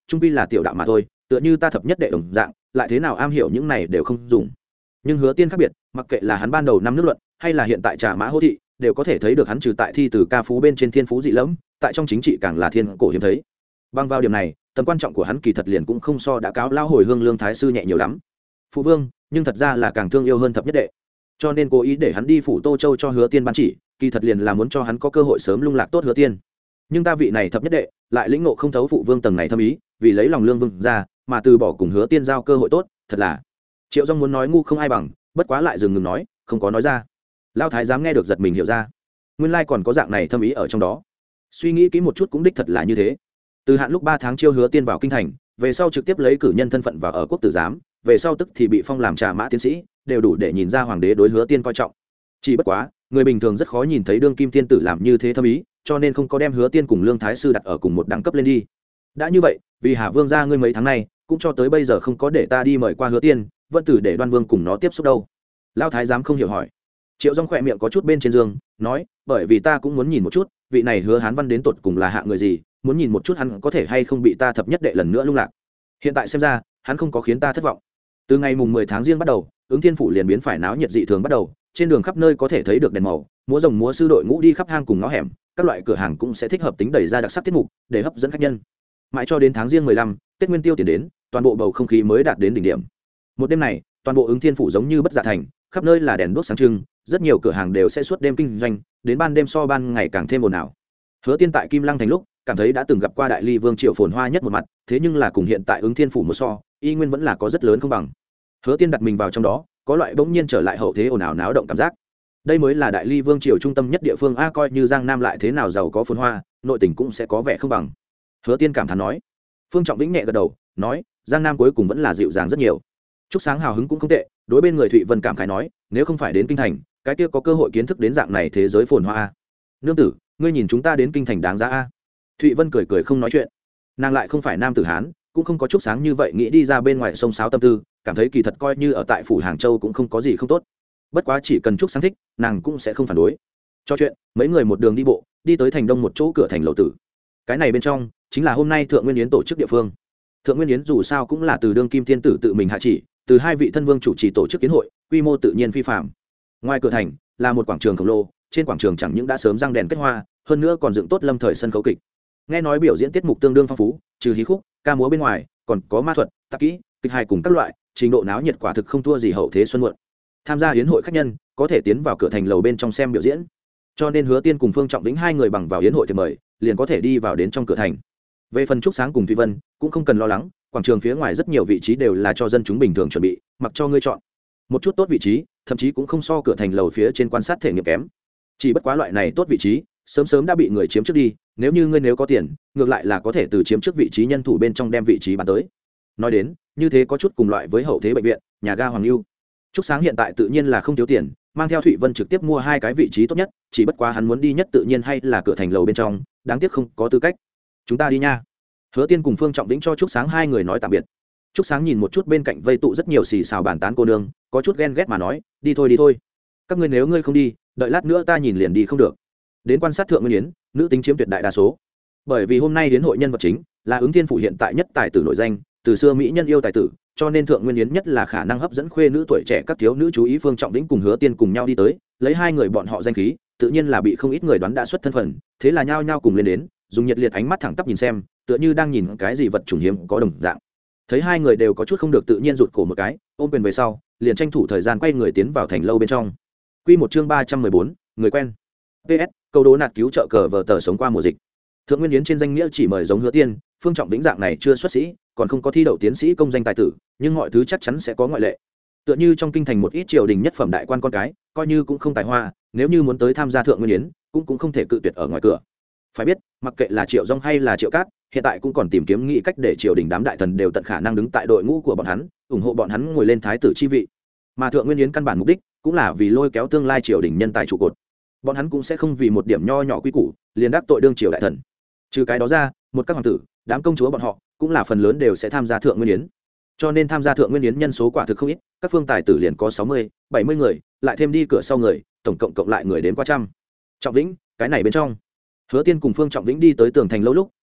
trung pi là tiểu đạo mà thôi, tựa như ta thập nhất đệ đồng dạng, lại thế nào am hiểu những này đều không dùng. Nhưng Hứa Tiên khác biệt, mặc kệ là hắn ban đầu năm nước luận hay là hiện tại Trà Mã Hô thị, đều có thể thấy được hắn trừ tại thi từ ca phú bên trên thiên phú dị lẫm, tại trong chính trị càng là thiên cổ hiếm thấy. Bằng vào điểm này, tầm quan trọng của hắn kỳ thật liền cũng không so đã cáo lao hồi hương lương thái sư nhẹ nhiều lắm. Phụ vương, nhưng thật ra là càng thương yêu hơn thập nhất đệ, cho nên cố ý để hắn đi phủ Tô Châu cho Hứa Tiên ban chỉ, kỳ thật liền là muốn cho hắn có cơ hội sớm lung lạc tốt Hứa Tiên. Nhưng ta vị này thập nhất đệ lại lĩnh ngộ không thấu phụ vương tầng này thâm ý, vì lấy lòng lương vương ra mà từ bỏ cùng Hứa Tiên giao cơ hội tốt, thật là. Triệu Dung muốn nói ngu không ai bằng, bất quá lại dừng ngừng nói, không có nói ra. Lao thái giám nghe được giật mình hiểu ra, nguyên lai còn có dạng này thâm ý ở trong đó. Suy nghĩ kỹ một chút cũng đích thật là như thế. Từ hạn lúc ba tháng chiêu Hứa Tiên vào kinh thành, về sau trực tiếp lấy cử nhân thân phận vào ở quốc tử giám, về sau tức thì bị phong làm Trà Mã tiến sĩ, đều đủ để nhìn ra hoàng đế đối Hứa Tiên coi trọng. Chỉ bất quá, người bình thường rất khó nhìn thấy đương kim tiên tử làm như thế thâm ý, cho nên không có đem Hứa Tiên cùng lương thái sư đặt ở cùng một đẳng cấp lên đi. Đã như vậy, vì Hà Vương gia ngươi mấy tháng này cũng cho tới bây giờ không có để ta đi mời qua Hứa Tiên, vẫn tử để Đoan Vương cùng nó tiếp xúc đâu. Lao thái giám không hiểu hỏi. Triệu Dung khỏe miệng có chút bên trên giường, nói, bởi vì ta cũng muốn nhìn một chút, vị này Hứa Hán Văn đến tột cùng là hạ người gì, muốn nhìn một chút hắn có thể hay không bị ta thập nhất đệ lần nữa lung lạc. Hiện tại xem ra, hắn không có khiến ta thất vọng. Từ ngày mùng mười tháng riêng bắt đầu, Ứng Thiên phủ liền biến phải náo nhiệt dị thường bắt đầu, trên đường khắp nơi có thể thấy được đèn màu, múa rồng múa sư đội ngũ đi khắp hang cùng ngõ hẻm, các loại cửa hàng cũng sẽ thích hợp tính đẩy ra đặc sắc tiết mục để hấp dẫn khách nhân. Mãi cho đến tháng riêng mười lăm, Tết Nguyên Tiêu tiền đến, toàn bộ bầu không khí mới đạt đến đỉnh điểm. Một đêm này, toàn bộ Ứng Thiên phủ giống như bất dạ thành, khắp nơi là đèn đuốc sáng trưng, rất nhiều cửa hàng đều sẽ suốt đêm kinh doanh, đến ban đêm so ban ngày càng thêm ồn ào. Hứa Tiên tại Kim Lăng thành lúc, cảm thấy đã từng gặp qua Đại Ly Vương triều phồn hoa nhất một mặt, thế nhưng là cùng hiện tại Ứng Thiên phủ một so, y nguyên vẫn là có rất lớn không bằng. Hứa Tiên đặt mình vào trong đó, có loại bỗng nhiên trở lại hậu thế ồn ào náo động cảm giác. Đây mới là Đại Ly Vương triều trung tâm nhất địa phương a, coi như Giang Nam lại thế nào giàu có phồn hoa, nội tình cũng sẽ có vẻ không bằng. Hứa Tiên cảm thán nói. Phương Trọng Vĩnh nhẹ gật đầu, nói, Giang Nam cuối cùng vẫn là dịu dàng rất nhiều. Trúc Sáng hào hứng cũng không tệ, đối bên người Thụy Vân cảm khái nói, nếu không phải đến kinh thành, cái kia có cơ hội kiến thức đến dạng này thế giới phồn hoa a. Nương tử, ngươi nhìn chúng ta đến kinh thành đáng giá a. Thụy Vân cười cười không nói chuyện. Nàng lại không phải nam tử Hán, cũng không có Trúc Sáng như vậy nghĩ đi ra bên ngoài sông sáo tâm tư, cảm thấy kỳ thật coi như ở tại phủ Hàng Châu cũng không có gì không tốt. Bất quá chỉ cần Trúc Sáng thích, nàng cũng sẽ không phản đối. Cho chuyện, mấy người một đường đi bộ, đi tới thành đông một chỗ cửa thành lầu tử. Cái này bên trong chính là hôm nay Thượng Nguyên Yến tổ chức địa phương. Thượng Nguyên Yến dù sao cũng là từ đương kim thiên tử tự mình hạ chỉ, từ hai vị thân vương chủ trì tổ chức kiến hội, quy mô tự nhiên phi phàm. Ngoài cửa thành là một quảng trường khổng lồ, trên quảng trường chẳng những đã sớm răng đèn kết hoa, hơn nữa còn dựng tốt lâm thời sân khấu kịch. Nghe nói biểu diễn tiết mục tương đương phong phú, trừ hí khúc, ca múa bên ngoài, còn có ma thuật, tạp kỹ, kịch hài cùng các loại, trình độ náo nhiệt quả thực không thua gì hậu thế xuân muộn. Tham gia yến hội khách nhân có thể tiến vào cửa thành lầu bên trong xem biểu diễn, cho nên Hứa Tiên cùng Phương Trọng Vĩnh hai người bằng vào yến hội thì mời, liền có thể đi vào đến trong cửa thành. Về phần Trúc Sáng cùng Thụy Vân cũng không cần lo lắng, quảng trường phía ngoài rất nhiều vị trí đều là cho dân chúng bình thường chuẩn bị, mặc cho ngươi chọn. Một chút tốt vị trí, thậm chí cũng không so cửa thành lầu phía trên quan sát thể nghiệm kém. Chỉ bất quá loại này tốt vị trí, sớm sớm đã bị người chiếm trước đi, nếu như ngươi nếu có tiền, ngược lại là có thể từ chiếm trước vị trí nhân thủ bên trong đem vị trí bán tới. Nói đến, như thế có chút cùng loại với hậu thế bệnh viện, nhà ga Hoàng Lưu. Trúc Sáng hiện tại tự nhiên là không thiếu tiền, mang theo Thụy Vân trực tiếp mua hai cái vị trí tốt nhất, chỉ bất quá hắn muốn đi nhất tự nhiên hay là cửa thành lầu bên trong, đáng tiếc không có tư cách. Chúng ta đi nha. Hứa Tiên cùng Phương Trọng Vĩnh cho Trúc Sáng hai người nói tạm biệt. Trúc Sáng nhìn một chút bên cạnh vây tụ rất nhiều xì xào bàn tán cô nương, có chút ghen ghét mà nói, đi thôi đi thôi. Các ngươi nếu ngươi không đi, đợi lát nữa ta nhìn liền đi không được. Đến quan sát Thượng Nguyên Yến, nữ tính chiếm tuyệt đại đa số. Bởi vì hôm nay đến hội nhân vật chính là Ứng Thiên phủ hiện tại nhất tài tử nổi danh, từ xưa mỹ nhân yêu tài tử, cho nên Thượng Nguyên Yến nhất là khả năng hấp dẫn khuê nữ tuổi trẻ các thiếu nữ chú ý. Phương Trọng Vĩnh cùng Hứa Tiên cùng nhau đi tới, lấy hai người bọn họ danh khí, tự nhiên là bị không ít người đoán đã xuất thân phận, thế là nhao nhao cùng lên đến, dùng nhiệt liệt ánh mắt thẳng tắp nhìn xem, tựa như đang nhìn cái gì vật chủng hiếm có đồng dạng. Thấy hai người đều có chút không được tự nhiên, rụt cổ một cái, ôm quyền về sau, liền tranh thủ thời gian quay người tiến vào thành lâu bên trong. Quy một chương ba trăm mười bốn, người quen. pê ét, câu đố nạt cứu trợ cờ vở tờ sống qua mùa dịch. Thượng Nguyên Yến trên danh nghĩa chỉ mời giống Hứa Tiên, Phương Trọng Vĩnh dạng này chưa xuất sĩ, còn không có thi đậu tiến sĩ công danh tài tử, nhưng mọi thứ chắc chắn sẽ có ngoại lệ. Tựa như trong kinh thành một ít triều đình nhất phẩm đại quan con cái, coi như cũng không tài hoa, nếu như muốn tới tham gia Thượng Nguyên Yến, cũng cũng không thể cự tuyệt ở ngoài cửa. Phải biết, mặc kệ là Triệu Dung hay là Triệu Cát, hiện tại cũng còn tìm kiếm nghị cách để triều đình đám đại thần đều tận khả năng đứng tại đội ngũ của bọn hắn, ủng hộ bọn hắn ngồi lên thái tử chi vị. Mà Thượng Nguyên Yến căn bản mục đích cũng là vì lôi kéo tương lai triều đình nhân tài trụ cột. Bọn hắn cũng sẽ không vì một điểm nho nhỏ quy củ, liền đắc tội đương triều đại thần. Trừ cái đó ra, một các hoàng tử, đám công chúa bọn họ cũng là phần lớn đều sẽ tham gia Thượng Nguyên Yến. Cho nên tham gia Thượng Nguyên Yến nhân số quả thực không ít, các phương tài tử liền có sáu mươi, bảy mươi người, lại thêm đi cửa sau người, tổng cộng cộng lại người đến qua trăm. Trọng Vĩnh, cái này bên trong. Hứa Tiên cùng Phương Trọng Vĩnh đi tới tường thành lâu lúc,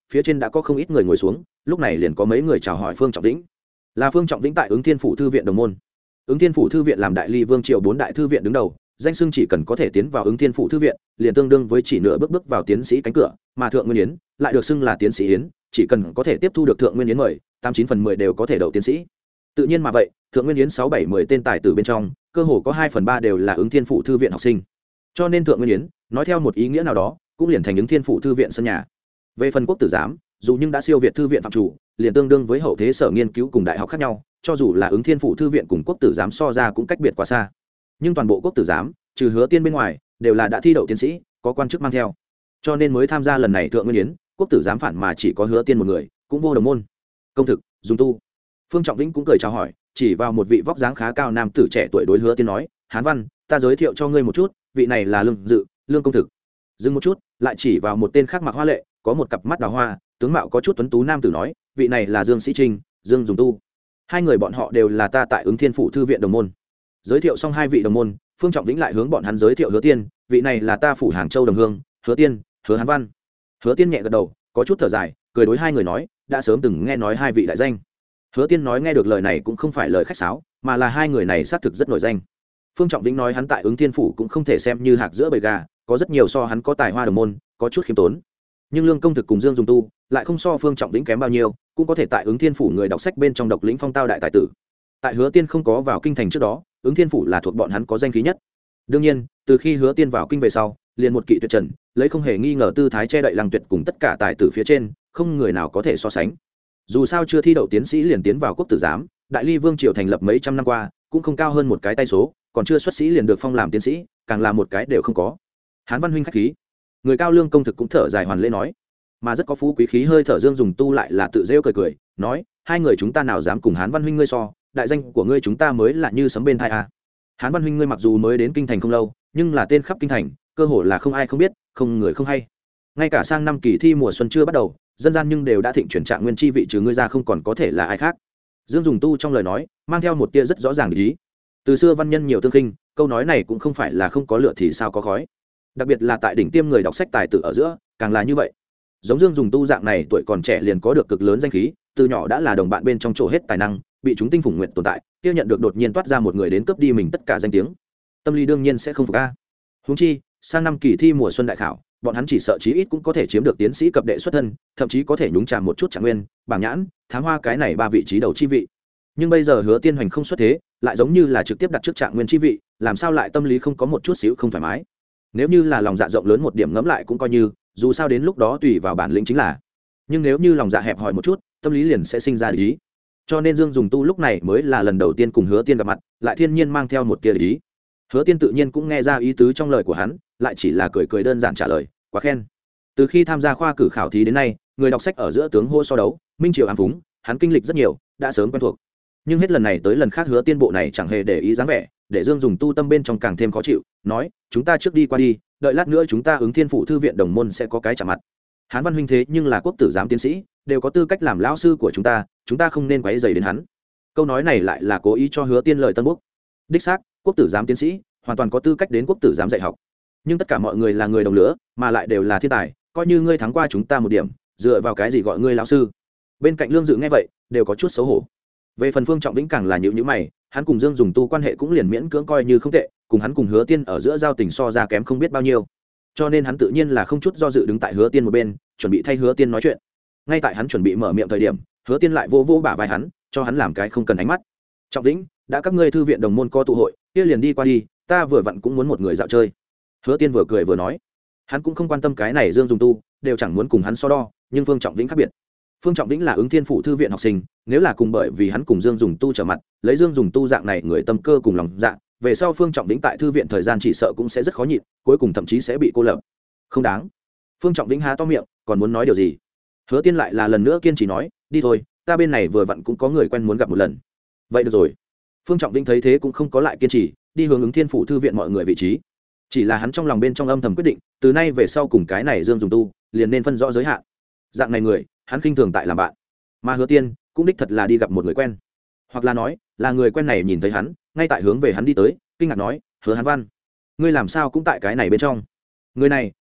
phía trên đã có không ít người ngồi xuống, lúc này liền có mấy người chào hỏi Phương Trọng Vĩnh. Là Phương Trọng Vĩnh tại Ứng Thiên phủ thư viện đồng môn. Ứng Thiên phủ thư viện làm đại ly vương triều bốn đại thư viện đứng đầu, danh xưng chỉ cần có thể tiến vào Ứng Thiên phủ thư viện, liền tương đương với chỉ nửa bước bước vào tiến sĩ cánh cửa, mà Thượng Nguyên Yến lại được xưng là tiến sĩ yến, chỉ cần có thể tiếp thu được Thượng Nguyên Yến mời, tám chín phần mười đều có thể đậu tiến sĩ. Tự nhiên mà vậy, Thượng Nguyên Yến sáu bảy mười tên tài tử bên trong, cơ hồ có hai phần ba đều là Ứng Thiên phủ thư viện học sinh. Cho nên Thượng Nguyên Yến, nói theo một ý nghĩa nào đó, cũng liền thành Ứng Thiên phủ thư viện sân nhà. Về phần quốc tử giám, dù nhưng đã siêu việt thư viện phạm chủ, liền tương đương với hậu thế sở nghiên cứu cùng đại học khác nhau, cho dù là Ứng Thiên phủ thư viện cùng quốc tử giám so ra cũng cách biệt quá xa. Nhưng toàn bộ quốc tử giám, trừ Hứa Tiên bên ngoài, đều là đã thi đậu tiến sĩ, có quan chức mang theo. Cho nên mới tham gia lần này Thượng Nguyên Yến, quốc tử giám phản mà chỉ có Hứa Tiên một người, cũng vô đồng môn. Công thực, dùng tu. Phương Trọng Vĩnh cũng cười chào hỏi, chỉ vào một vị vóc dáng khá cao nam tử trẻ tuổi đối Hứa Tiên nói, "Hán Văn, ta giới thiệu cho ngươi một chút, vị này là Lương Dự, Lương công thực." Dừng một chút, lại chỉ vào một tên khác mặc hoa lệ, có một cặp mắt đào hoa, tướng mạo có chút tuấn tú nam tử nói, "Vị này là Dương Sĩ Trinh, Dương Dùng Tu." Hai người bọn họ đều là ta tại Ứng Thiên phủ thư viện đồng môn. Giới thiệu xong hai vị đồng môn, Phương Trọng Vĩnh lại hướng bọn hắn giới thiệu Hứa Tiên, "Vị này là ta phủ Hàng Châu đồng hương, Hứa Tiên, Hứa Hán Văn." Hứa Tiên nhẹ gật đầu, có chút thở dài, cười đối hai người nói, "Đã sớm từng nghe nói hai vị đại danh." Hứa Tiên nói nghe được lời này cũng không phải lời khách sáo, mà là hai người này xác thực rất nổi danh. Phương Trọng Vĩnh nói hắn tại Ứng Thiên phủ cũng không thể xem như hạc giữa bầy gà, có rất nhiều so hắn có tài hoa đồng môn, có chút khiêm tốn. Nhưng Lương công thực cùng Dương Dùng Tu lại không so Phương Trọng Vĩnh kém bao nhiêu, cũng có thể tại Ứng Thiên phủ người đọc sách bên trong độc lĩnh phong tao đại tài tử. Tại Hứa Tiên không có vào kinh thành trước đó, Ứng Thiên phủ là thuộc bọn hắn có danh khí nhất. Đương nhiên, từ khi Hứa Tiên vào kinh về sau, liền một kỵ tuyệt trần, lấy không hề nghi ngờ tư thái che đậy Lăng Tuyệt cùng tất cả tài tử phía trên, không người nào có thể so sánh. Dù sao chưa thi đậu tiến sĩ liền tiến vào quốc tử giám, đại ly vương triều thành lập mấy trăm năm qua, cũng không cao hơn một cái tay số, còn chưa xuất sĩ liền được phong làm tiến sĩ, càng là một cái đều không có. Hán Văn huynh khách khí. Người cao Lương công thực cũng thở dài hoàn lễ nói, mà rất có phú quý khí hơi thở Dương Dùng Tu lại là tự rêu cười cười, nói, hai người chúng ta nào dám cùng Hán Văn huynh ngươi so, đại danh của ngươi chúng ta mới là như sấm bên tai a. Hán Văn huynh ngươi mặc dù mới đến kinh thành không lâu, nhưng là tên khắp kinh thành, cơ hồ là không ai không biết, không người không hay. Ngay cả sang năm kỳ thi mùa xuân chưa bắt đầu, dân gian nhưng đều đã thịnh chuyển trạng nguyên chi vị trừ ngươi ra không còn có thể là ai khác. Dương Dùng Tu trong lời nói mang theo một tia rất rõ ràng ý. Từ xưa văn nhân nhiều tương khinh, câu nói này cũng không phải là không có lửa thì sao có khói. Đặc biệt là tại đỉnh tiêm người đọc sách tài tử ở giữa, càng là như vậy. Giống Dương Dùng Tu dạng này tuổi còn trẻ liền có được cực lớn danh khí, từ nhỏ đã là đồng bạn bên trong chỗ hết tài năng, bị chúng tinh phủng nguyện tồn tại, kia nhận được đột nhiên toát ra một người đến cướp đi mình tất cả danh tiếng, tâm lý đương nhiên sẽ không phục a. Huống chi, sang năm kỳ thi mùa xuân đại khảo, bọn hắn chỉ sợ chí ít cũng có thể chiếm được tiến sĩ cập đệ xuất thân, thậm chí có thể nhúng chàm một chút trạng nguyên, bảng nhãn, thám hoa cái này ba vị trí đầu chi vị. Nhưng bây giờ Hứa Tiên Hoành không xuất thế, lại giống như là trực tiếp đặt trước trạng nguyên chi vị, làm sao lại tâm lý không có một chút xíu không thoải mái. Nếu như là lòng dạ rộng lớn một điểm ngẫm lại cũng coi như, dù sao đến lúc đó tùy vào bản lĩnh chính là. Nhưng nếu như lòng dạ hẹp hòi một chút, tâm lý liền sẽ sinh ra ý. Cho nên Dương Dùng Tu lúc này mới là lần đầu tiên cùng Hứa Tiên gặp mặt, lại thiên nhiên mang theo một tia ý. Hứa Tiên tự nhiên cũng nghe ra ý tứ trong lời của hắn, lại chỉ là cười cười đơn giản trả lời, quá khen. Từ khi tham gia khoa cử khảo thí đến nay, người đọc sách ở giữa tướng hô so đấu, minh triều ám phúng, hắn kinh lịch rất nhiều, đã sớm quen thuộc. Nhưng hết lần này tới lần khác Hứa Tiên bộ này chẳng hề để ý dáng vẻ, để Dương Dùng Tu tâm bên trong càng thêm khó chịu, nói, chúng ta trước đi qua đi, đợi lát nữa chúng ta Ứng Thiên phủ thư viện đồng môn sẽ có cái chạm mặt. Hán Văn huynh thế nhưng là quốc tử giám tiến sĩ, đều có tư cách làm lão sư của chúng ta, chúng ta không nên quấy rầy đến hắn. Câu nói này lại là cố ý cho Hứa Tiên lời tân bốc. Đích xác, quốc tử giám tiến sĩ hoàn toàn có tư cách đến quốc tử giám dạy học. Nhưng tất cả mọi người là người đồng lứa, mà lại đều là thiên tài, coi như ngươi thắng qua chúng ta một điểm, dựa vào cái gì gọi ngươi lão sư? Bên cạnh Lương Dự nghe vậy, đều có chút xấu hổ. Về phần Phương Trọng Vĩnh càng là nhíu nhíu mày, hắn cùng Dương Dùng Tu quan hệ cũng liền miễn cưỡng coi như không tệ, cùng hắn cùng Hứa Tiên ở giữa giao tình so ra kém không biết bao nhiêu. Cho nên hắn tự nhiên là không chút do dự đứng tại Hứa Tiên một bên, chuẩn bị thay Hứa Tiên nói chuyện. Ngay tại hắn chuẩn bị mở miệng thời điểm, Hứa Tiên lại vô vô bả vai hắn, cho hắn làm cái không cần ánh mắt. Trọng Vĩnh, đã các ngươi thư viện đồng môn có tụ hội, kia liền đi qua đi, ta vừa vặn cũng muốn một người dạo chơi. Hứa Tiên vừa cười vừa nói, hắn cũng không quan tâm cái này Dương Dùng Tu, đều chẳng muốn cùng hắn so đo, nhưng Phương Trọng Vĩnh khác biệt. Phương Trọng Vĩnh là Ứng Thiên phủ thư viện học sinh, nếu là cùng bởi vì hắn cùng Dương Dùng Tu trở mặt, lấy Dương Dùng Tu dạng này người tâm cơ cùng lòng dạ, về sau Phương Trọng Vĩnh tại thư viện thời gian chỉ sợ cũng sẽ rất khó nhịn, cuối cùng thậm chí sẽ bị cô lập. Không đáng. Phương Trọng Vĩnh há to miệng, còn muốn nói điều gì? Hứa Tiên lại là lần nữa kiên trì nói, đi thôi, ta bên này vừa vặn cũng có người quen muốn gặp một lần. Vậy được rồi. Phương Trọng Vĩnh thấy thế cũng không có lại kiên trì, đi hướng Ứng Thiên phủ thư viện mọi người vị trí. Chỉ là hắn trong lòng bên trong âm thầm quyết định, từ nay về sau cùng cái này Dương Dùng Tu, liền nên phân rõ giới hạn. Dạng này người, hắn khinh thường tại làm bạn. Mà Hứa Tiên cũng đích thật là đi gặp một người quen, hoặc là nói là người quen này nhìn thấy hắn, ngay tại hướng về hắn đi tới, kinh ngạc nói, Hứa Hán Văn, ngươi làm sao cũng tại cái này bên trong? Người này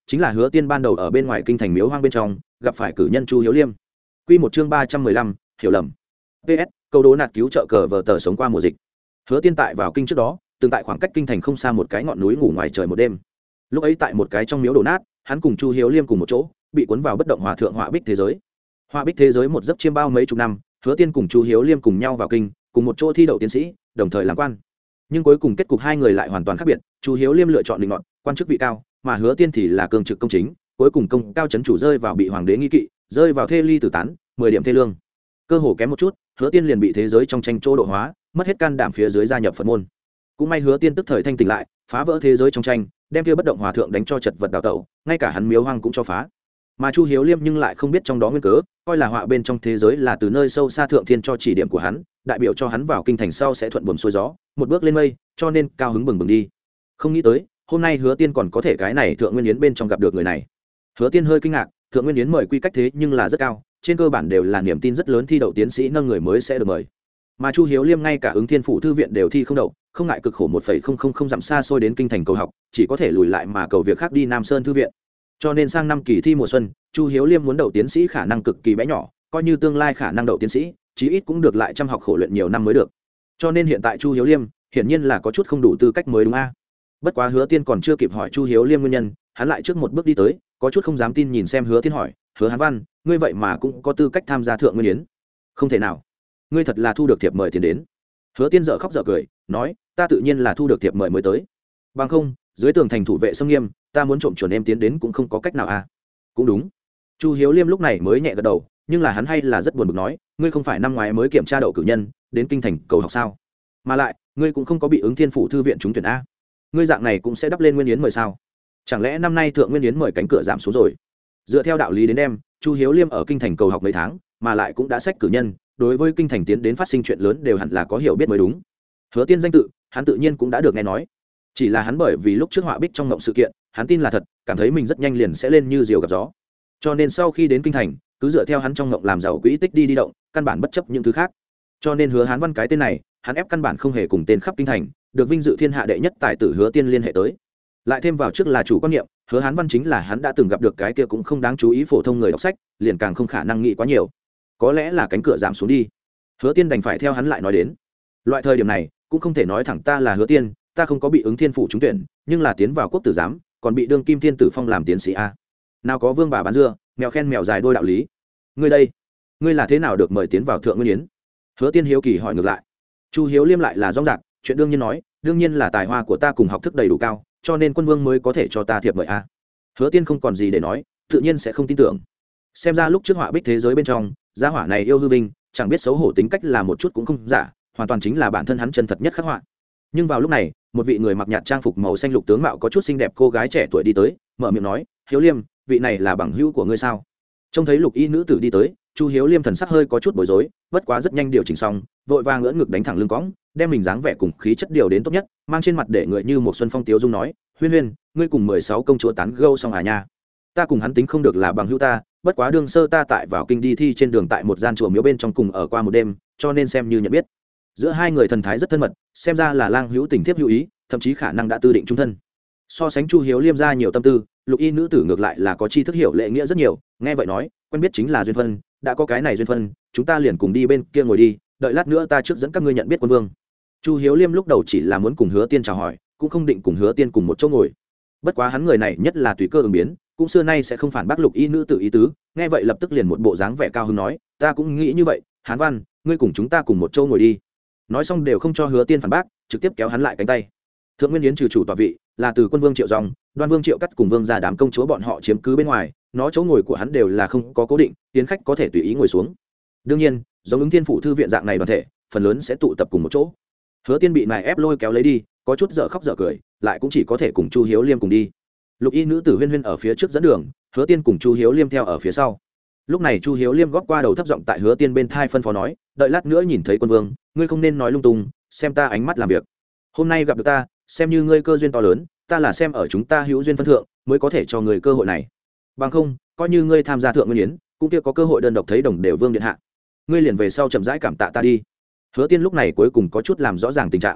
chính là Hứa Tiên ban đầu ở bên ngoài kinh thành miếu hoang bên trong gặp phải cử nhân Chu Hiếu Liêm. Quy một chương ba trăm mười lăm, hiểu lầm. pê ét, câu đố nạt cứu trợ cờ vở tờ sống qua mùa dịch. Hứa Tiên tại vào kinh trước đó, từng tại khoảng cách kinh thành không xa một cái ngọn núi ngủ ngoài trời một đêm. Lúc ấy tại một cái trong miếu đổ nát, hắn cùng Chu Hiếu Liêm cùng một chỗ, bị cuốn vào bất động hòa thượng họa bích thế giới. Họa bích thế giới một giấc chiêm bao mấy chục năm, Hứa Tiên cùng Chu Hiếu Liêm cùng nhau vào kinh, cùng một chỗ thi đậu tiến sĩ, đồng thời làm quan. Nhưng cuối cùng kết cục hai người lại hoàn toàn khác biệt, Chu Hiếu Liêm lựa chọn định ngọn, quan chức vị cao, mà Hứa Tiên thì là cương trực công chính, cuối cùng công cao chấn chủ rơi vào bị hoàng đế nghi kỵ, rơi vào thê ly tử tán, mười điểm thê lương. Cơ hồ kém một chút, Hứa Tiên liền bị thế giới trong tranh chỗ độ hóa, mất hết can đảm phía dưới gia nhập Phật môn. Cũng may Hứa Tiên tức thời thanh tỉnh lại, phá vỡ thế giới trong tranh, đem kia bất động hòa thượng đánh cho chật vật đào tẩu, ngay cả hắn miếu hoang cũng cho phá. Mà Chu Hiếu Liêm nhưng lại không biết trong đó nguyên cớ, coi là họa bên trong thế giới là từ nơi sâu xa thượng thiên cho chỉ điểm của hắn, đại biểu cho hắn vào kinh thành sau sẽ thuận buồm xuôi gió, một bước lên mây, cho nên cao hứng bừng bừng đi. Không nghĩ tới, hôm nay Hứa Tiên còn có thể cái này thượng nguyên yến bên trong gặp được người này. Hứa Tiên hơi kinh ngạc, thượng nguyên yến mời quy cách thế nhưng là rất cao, trên cơ bản đều là niềm tin rất lớn thi đậu tiến sĩ nâng người mới sẽ được mời. Mà Chu Hiếu Liêm ngay cả ứng thiên phủ thư viện đều thi không đậu, không ngại cực khổ một phẩy không không không dặm xa xôi đến kinh thành cầu học, chỉ có thể lùi lại mà cầu việc khác đi Nam Sơn thư viện. Cho nên sang năm kỳ thi mùa xuân, Chu Hiếu Liêm muốn đậu tiến sĩ khả năng cực kỳ bé nhỏ, coi như tương lai khả năng đậu tiến sĩ, chí ít cũng được lại chăm học khổ luyện nhiều năm mới được. Cho nên hiện tại Chu Hiếu Liêm, hiển nhiên là có chút không đủ tư cách mới đúng a. Bất quá Hứa Tiên còn chưa kịp hỏi Chu Hiếu Liêm nguyên nhân, hắn lại trước một bước đi tới, có chút không dám tin nhìn xem Hứa Tiên hỏi, "Hứa Hán Văn, ngươi vậy mà cũng có tư cách tham gia thượng nguyên yến?" "Không thể nào, ngươi thật là thu được thiệp mời tiền đến." Hứa Tiên dở khóc dở cười, nói, "Ta tự nhiên là thu được thiệp mời mới tới. Bằng không, dưới tường thành thủ vệ xâm nghiêm, ta muốn trộm chuồn em tiến đến cũng không có cách nào a." "Cũng đúng." Chu Hiếu Liêm lúc này mới nhẹ gật đầu, nhưng là hắn hay là rất buồn bực nói, "Ngươi không phải năm ngoái mới kiểm tra đậu cử nhân, đến kinh thành cầu học sao? Mà lại, ngươi cũng không có bị ứng thiên phủ thư viện trúng tuyển a. Ngươi dạng này cũng sẽ đắp lên nguyên yến mời sao? Chẳng lẽ năm nay thượng nguyên yến mời cánh cửa giảm xuống rồi?" Dựa theo đạo lý đến đem, Chu Hiếu Liêm ở kinh thành cầu học mấy tháng, mà lại cũng đã sách cử nhân, đối với kinh thành tiến đến phát sinh chuyện lớn đều hẳn là có hiểu biết mới đúng. Hứa Tiên danh tự, hắn tự nhiên cũng đã được nghe nói. Chỉ là hắn bởi vì lúc trước họa bích trong ngộng sự kiện, hắn tin là thật, cảm thấy mình rất nhanh liền sẽ lên như diều gặp gió. Cho nên sau khi đến kinh thành, cứ dựa theo hắn trong ngộng làm giàu quỹ tích đi đi động, căn bản bất chấp những thứ khác. Cho nên Hứa Hán Văn cái tên này, hắn ép căn bản không hề cùng tên khắp kinh thành, được vinh dự thiên hạ đệ nhất tài tử Hứa Tiên liên hệ tới. Lại thêm vào trước là chủ quan niệm, Hứa Hán Văn chính là hắn đã từng gặp được cái kia cũng không đáng chú ý phổ thông người đọc sách, liền càng không khả năng nghĩ quá nhiều. Có lẽ là cánh cửa giảm xuống đi. Hứa Tiên đành phải theo hắn lại nói đến. Loại thời điểm này, cũng không thể nói thẳng ta là Hứa Tiên, ta không có bị ứng thiên phủ trúng tuyển, nhưng là tiến vào quốc tử giám, còn bị đương kim thiên tử phong làm tiến sĩ a. Nào có vương bà bán dưa, mèo khen mèo dài đôi đạo lý. Ngươi đây, ngươi là thế nào được mời tiến vào thượng nguyên yến? Hứa Tiên hiếu kỳ hỏi ngược lại. Chu Hiếu Liêm lại là rõ ràng, chuyện đương nhiên nói, đương nhiên là tài hoa của ta cùng học thức đầy đủ cao, cho nên quân vương mới có thể cho ta thiệp mời a. Hứa Tiên không còn gì để nói, tự nhiên sẽ không tin tưởng. Xem ra lúc trước họa bích thế giới bên trong, gia hỏa này yêu hư vinh, chẳng biết xấu hổ tính cách là một chút cũng không giả, hoàn toàn chính là bản thân hắn chân thật nhất khắc họa. Nhưng vào lúc này, một vị người mặc nhạt trang phục màu xanh lục tướng mạo có chút xinh đẹp cô gái trẻ tuổi đi tới, mở miệng nói, "Hiếu Liêm, vị này là bằng hữu của ngươi sao?" Trông thấy lục y nữ tử đi tới, Chu Hiếu Liêm thần sắc hơi có chút bối rối, bất quá rất nhanh điều chỉnh xong, vội vàng ngỡ ngực đánh thẳng lưng cõng, đem mình dáng vẻ cùng khí chất điều đến tốt nhất, mang trên mặt để người như một xuân phong tiếu dung nói, "Huyên Huyên, ngươi cùng mười sáu công chúa tán gẫu xong à nha? Ta cùng hắn tính không được là bằng hữu ta, bất quá đương sơ ta tại vào kinh đi thi trên đường tại một gian chùa miếu bên trong cùng ở qua một đêm, cho nên xem như nhận biết." Giữa hai người thần thái rất thân mật, xem ra là lang hữu tình thiếp hữu ý, thậm chí khả năng đã tư định chung thân. So sánh Chu Hiếu Liêm ra nhiều tâm tư, lục y nữ tử ngược lại là có tri thức hiểu lễ nghĩa rất nhiều, nghe vậy nói, "Quen biết chính là duyên phân, đã có cái này duyên phân, chúng ta liền cùng đi bên kia ngồi đi, đợi lát nữa ta trước dẫn các ngươi nhận biết quân vương." Chu Hiếu Liêm lúc đầu chỉ là muốn cùng Hứa Tiên chào hỏi, cũng không định cùng Hứa Tiên cùng một chỗ ngồi. Bất quá hắn người này nhất là tùy cơ ứng biến, cũng xưa nay sẽ không phản bác lục y nữ tử ý tứ, nghe vậy lập tức liền một bộ dáng vẻ cao hứng nói, "Ta cũng nghĩ như vậy, Hán Văn, ngươi cùng chúng ta cùng một chỗ ngồi đi." Nói xong đều không cho Hứa Tiên phản bác, trực tiếp kéo hắn lại cánh tay. Thượng nguyên yến trừ chủ tọa vị, là từ quân vương Triệu Dòng, Đoan vương Triệu Cắt cùng vương gia đám công chúa bọn họ chiếm cứ bên ngoài, nó chỗ ngồi của hắn đều là không có cố định, tiến khách có thể tùy ý ngồi xuống. Đương nhiên, giống ứng thiên phủ thư viện dạng này đoàn thể, phần lớn sẽ tụ tập cùng một chỗ. Hứa Tiên bị nài ép lôi kéo lấy đi, có chút dở khóc dở cười, lại cũng chỉ có thể cùng Chu Hiếu Liêm cùng đi. Lục y nữ tử Huyên Huyên ở phía trước dẫn đường, Hứa Tiên cùng Chu Hiếu Liêm theo ở phía sau. Lúc này Chu Hiếu Liêm góp qua đầu thấp giọng tại Hứa Tiên bên thai phân phó nói, "Đợi lát nữa nhìn thấy quân vương, ngươi không nên nói lung tung, xem ta ánh mắt làm việc. Hôm nay gặp được ta, xem như ngươi cơ duyên to lớn, ta là xem ở chúng ta hữu duyên phân thượng, mới có thể cho người cơ hội này. Bằng không, coi như ngươi tham gia thượng nguyên yến, cũng kia có cơ hội đơn độc thấy đồng đều vương điện hạ. Ngươi liền về sau chậm rãi cảm tạ ta đi." Hứa Tiên lúc này cuối cùng có chút làm rõ ràng tình trạng.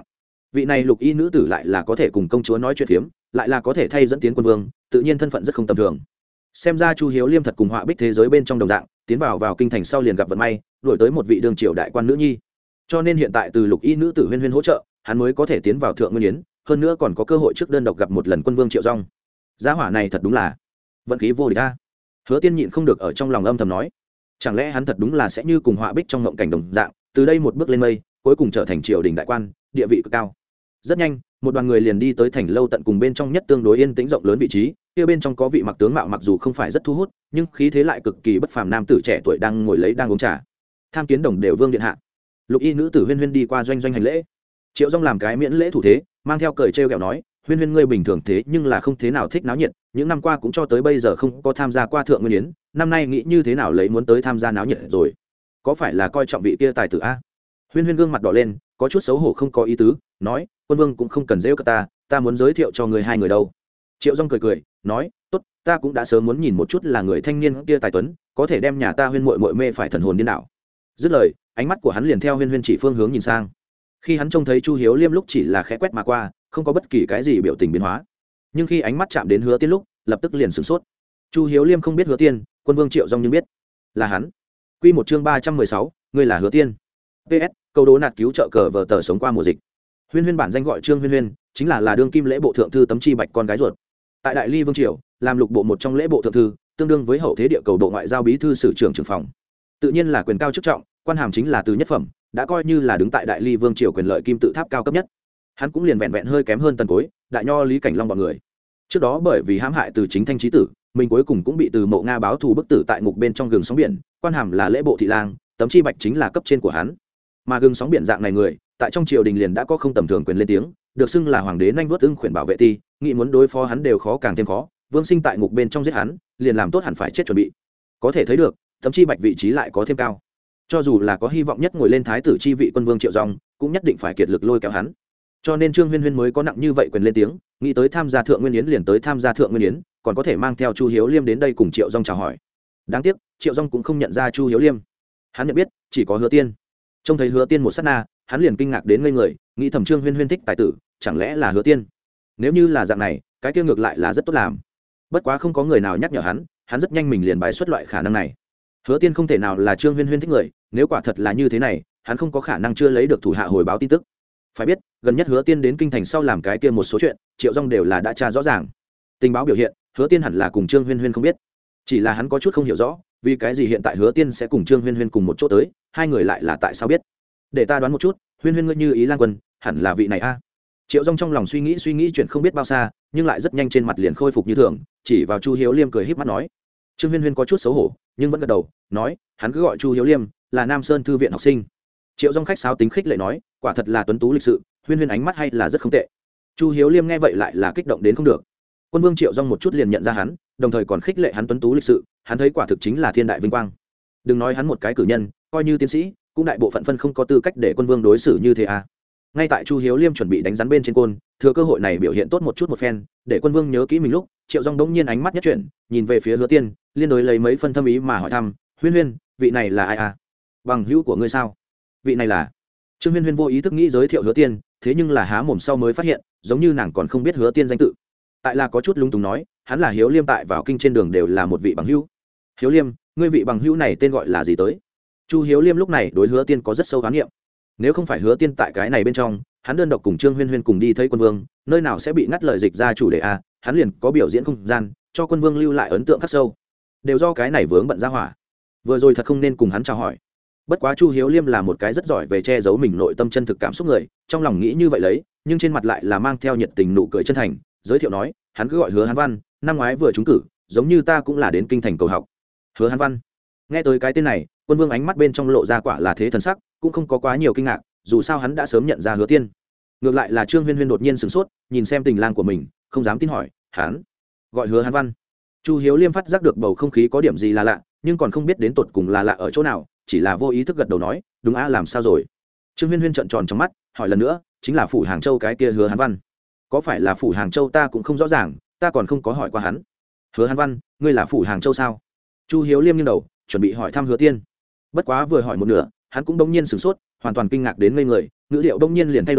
vị này lục y nữ tử lại là có thể cùng công chúa nói chuyện phiếm, lại là có thể thay dẫn tiến quân vương, tự nhiên thân phận rất không tầm thường. Xem ra Chu Hiếu Liêm thật cùng họa bích thế giới bên trong đồng dạng, tiến vào vào kinh thành sau liền gặp vận may, đuổi tới một vị đường triều đại quan nữ nhi. Cho nên hiện tại từ lục y nữ tử Huyên Huyên hỗ trợ, hắn mới có thể tiến vào thượng nguyên yến, hơn nữa còn có cơ hội trước đơn độc gặp một lần quân vương Triệu Dung. Giá hỏa này thật đúng là vận khí vô địch a. Hứa Tiên nhịn không được ở trong lòng âm thầm nói, chẳng lẽ hắn thật đúng là sẽ như cùng họa bích trong ngộng cảnh đồng dạng, từ đây một bước lên mây, cuối cùng trở thành triều đình đại quan, địa vị cực cao. Rất nhanh, một đoàn người liền đi tới thành lâu tận cùng bên trong nhất tương đối yên tĩnh rộng lớn vị trí, kia bên trong có vị mặc tướng mạo mặc dù không phải rất thu hút, nhưng khí thế lại cực kỳ bất phàm nam tử trẻ tuổi đang ngồi lấy đang uống trà. Tham kiến đồng đều vương điện hạ. Lục y nữ tử Huyên Huyên đi qua doanh doanh hành lễ. Triệu Dung làm cái miễn lễ thủ thế, mang theo cười trêu ghẹo nói, Huyên Huyên ngươi bình thường thế nhưng là không thế nào thích náo nhiệt, những năm qua cũng cho tới bây giờ không có tham gia qua thượng nguyên yến, năm nay nghĩ như thế nào lấy muốn tới tham gia náo nhiệt rồi? Có phải là coi trọng vị kia tài tử a? Huyên Huyên gương mặt đỏ lên, có chút xấu hổ không có ý tứ, nói, quân vương cũng không cần giễu cợt ta, ta muốn giới thiệu cho người hai người đâu. Triệu Dung cười cười, nói, tốt, ta cũng đã sớm muốn nhìn một chút là người thanh niên kia tài tuấn, có thể đem nhà ta Huyên muội muội mê phải thần hồn điên đảo. Dứt lời, ánh mắt của hắn liền theo Huyên Huyên chỉ phương hướng nhìn sang. Khi hắn trông thấy Chu Hiếu Liêm lúc chỉ là khẽ quét mà qua, không có bất kỳ cái gì biểu tình biến hóa, nhưng khi ánh mắt chạm đến Hứa Tiên lúc, lập tức liền sửng sốt. Chu Hiếu Liêm không biết Hứa Tiên, quân vương Triệu Dung nhưng biết là hắn. Quy một chương ba trăm mười sáu, ngươi là Hứa Tiên. pê ét câu đố nạt cứu trợ cờ vở tờ sống qua mùa dịch. Huyên Huyên bản danh gọi Trương Huyên Huyên, chính là là đương kim lễ bộ thượng thư Tấm Chi Bạch con gái ruột. Tại Đại Ly vương triều, làm lục bộ một trong lễ bộ thượng thư, tương đương với hậu thế địa cầu bộ ngoại giao bí thư sử trưởng trưởng phòng. Tự nhiên là quyền cao chức trọng, quan hàm chính là từ nhất phẩm, đã coi như là đứng tại Đại Ly vương triều quyền lợi kim tự tháp cao cấp nhất. Hắn cũng liền vẹn vẹn hơi kém hơn Tần Cối, Đại Nho Lý Cảnh Long bọn người. Trước đó bởi vì hãm hại từ chính thanh trí tử, mình cuối cùng cũng bị từ Mộ Nga báo thù bức tử tại ngục bên trong gừng sóng biển, quan hàm là lễ bộ thị lang, Tấm Chi Bạch chính là cấp trên của hắn. Mà gừng sóng biển dạng này người, tại trong triều đình liền đã có không tầm thường quyền lên tiếng, được xưng là hoàng đế nhanh vuốt ưng khuyển bảo vệ ti, nghĩ muốn đối phó hắn đều khó càng thêm khó, vương sinh tại ngục bên trong giết hắn, liền làm tốt hẳn phải chết chuẩn bị. Có thể thấy được, Tấm Chi Bạch vị trí lại có thêm cao. Cho dù là có hy vọng nhất ngồi lên thái tử chi vị quân vương Triệu Dung, cũng nhất định phải kiệt lực lôi kéo hắn. Cho nên Trương Huyên Huyên mới có nặng như vậy quyền lên tiếng, nghĩ tới tham gia thượng nguyên yến liền tới tham gia thượng nguyên yến, còn có thể mang theo Chu Hiếu Liêm đến đây cùng Triệu Dung chào hỏi. Đáng tiếc, Triệu Dung cũng không nhận ra Chu Hiếu Liêm. Hắn nhận biết, chỉ có Hứa Tiên. Trông thấy Hứa Tiên một sát na, hắn liền kinh ngạc đến ngây người, nghĩ thầm Trương Huyên Huyên thích tài tử, chẳng lẽ là Hứa Tiên? Nếu như là dạng này, cái kia ngược lại là rất tốt làm. Bất quá không có người nào nhắc nhở hắn, hắn rất nhanh mình liền bài xuất loại khả năng này. Hứa Tiên không thể nào là Trương Huyên Huyên thích người, nếu quả thật là như thế này, hắn không có khả năng chưa lấy được thủ hạ hồi báo tin tức. Phải biết, gần nhất Hứa Tiên đến kinh thành sau làm cái kia một số chuyện, Triệu Dung đều là đã tra rõ ràng. Tình báo biểu hiện, Hứa Tiên hẳn là cùng Trương Huyên Huyên không biết. Chỉ là hắn có chút không hiểu rõ, vì cái gì hiện tại Hứa Tiên sẽ cùng Trương Huyên Huyên cùng một chỗ tới, hai người lại là tại sao biết? Để ta đoán một chút, Huyên Huyên ngươi như ý Lan Quân, hẳn là vị này a. Triệu Dung trong lòng suy nghĩ suy nghĩ chuyện không biết bao xa, nhưng lại rất nhanh trên mặt liền khôi phục như thường, chỉ vào Chu Hiếu Liêm cười híp mắt nói. Trương Huyên Huyên có chút xấu hổ, nhưng vẫn gật đầu, nói, hắn cứ gọi Chu Hiếu Liêm, là Nam Sơn thư viện học sinh. Triệu Dung khách sáo tính khích lệ nói, quả thật là tuấn tú lịch sự, Huyên Huyên ánh mắt hay là rất không tệ. Chu Hiếu Liêm nghe vậy lại là kích động đến không được. Quân vương Triệu Dung một chút liền nhận ra hắn, đồng thời còn khích lệ hắn tuấn tú lịch sự, hắn thấy quả thực chính là thiên đại vinh quang. Đừng nói hắn một cái cử nhân, coi như tiến sĩ, cũng đại bộ phận phân không có tư cách để quân vương đối xử như thế à. Ngay tại Chu Hiếu Liêm chuẩn bị đánh rắn bên trên côn, thừa cơ hội này biểu hiện tốt một chút một phen, để quân vương nhớ kỹ mình lúc, Triệu Dung đống nhiên ánh mắt nhất chuyển, nhìn về phía Hứa Tiên, liên đối lấy mấy phân thâm ý mà hỏi thăm, Huyên Huyên, vị này là ai à? Bằng hữu của ngươi sao? Vị này là Trương Huyên Huyên vô ý thức nghĩ giới thiệu Hứa Tiên, thế nhưng là há mồm sau mới phát hiện, giống như nàng còn không biết Hứa Tiên danh tự. Tại là có chút lung túng nói, hắn là Hiếu Liêm, tại vào kinh trên đường đều là một vị bằng hữu. Hiếu Liêm, ngươi vị bằng hữu này tên gọi là gì tới? Chu Hiếu Liêm lúc này đối Hứa Tiên có rất sâu hoán niệm. Nếu không phải Hứa Tiên tại cái này bên trong, hắn đơn độc cùng Trương Huyên Huyên cùng đi thấy quân vương, nơi nào sẽ bị ngắt lời dịch ra chủ đề a, hắn liền có biểu diễn không gian, cho quân vương lưu lại ấn tượng khắc sâu. Đều do cái này vướng bận ra hỏa. Vừa rồi thật không nên cùng hắn chào hỏi. Bất quá Chu Hiếu Liêm là một cái rất giỏi về che giấu mình nội tâm chân thực cảm xúc người, trong lòng nghĩ như vậy lấy, nhưng trên mặt lại là mang theo nhiệt tình nụ cười chân thành, giới thiệu nói, hắn cứ gọi Hứa Hán Văn, năm ngoái vừa trúng cử, giống như ta cũng là đến kinh thành cầu học. Hứa Hán Văn. Nghe tới cái tên này, quân vương ánh mắt bên trong lộ ra quả là thế thần sắc, cũng không có quá nhiều kinh ngạc, dù sao hắn đã sớm nhận ra Hứa Tiên. Ngược lại là Trương Huyên Huyên đột nhiên sửng sốt, nhìn xem tình lang của mình, không dám tin hỏi, hắn gọi Hứa Hán Văn. Chu Hiếu Liêm phát giác được bầu không khí có điểm gì là lạ, nhưng còn không biết đến tột cùng là lạ ở chỗ nào, chỉ là vô ý thức gật đầu nói, đúng a, làm sao rồi? Trương Huyên Huyên trợn tròn trong mắt, hỏi lần nữa, chính là phủ Hàng Châu cái kia Hứa Hán Văn. Có phải là phủ Hàng Châu ta cũng không rõ ràng, ta còn không có hỏi qua hắn. Hứa Hán Văn, ngươi là phủ Hàng Châu sao? Chu Hiếu Liêm nghiêng đầu, chuẩn bị hỏi thăm Hứa Tiên. Bất quá vừa hỏi một nửa, hắn cũng bỗng nhiên sửng sốt, hoàn toàn kinh ngạc đến ngây người, ngữ điệu bỗng nhiên liền thay đổi,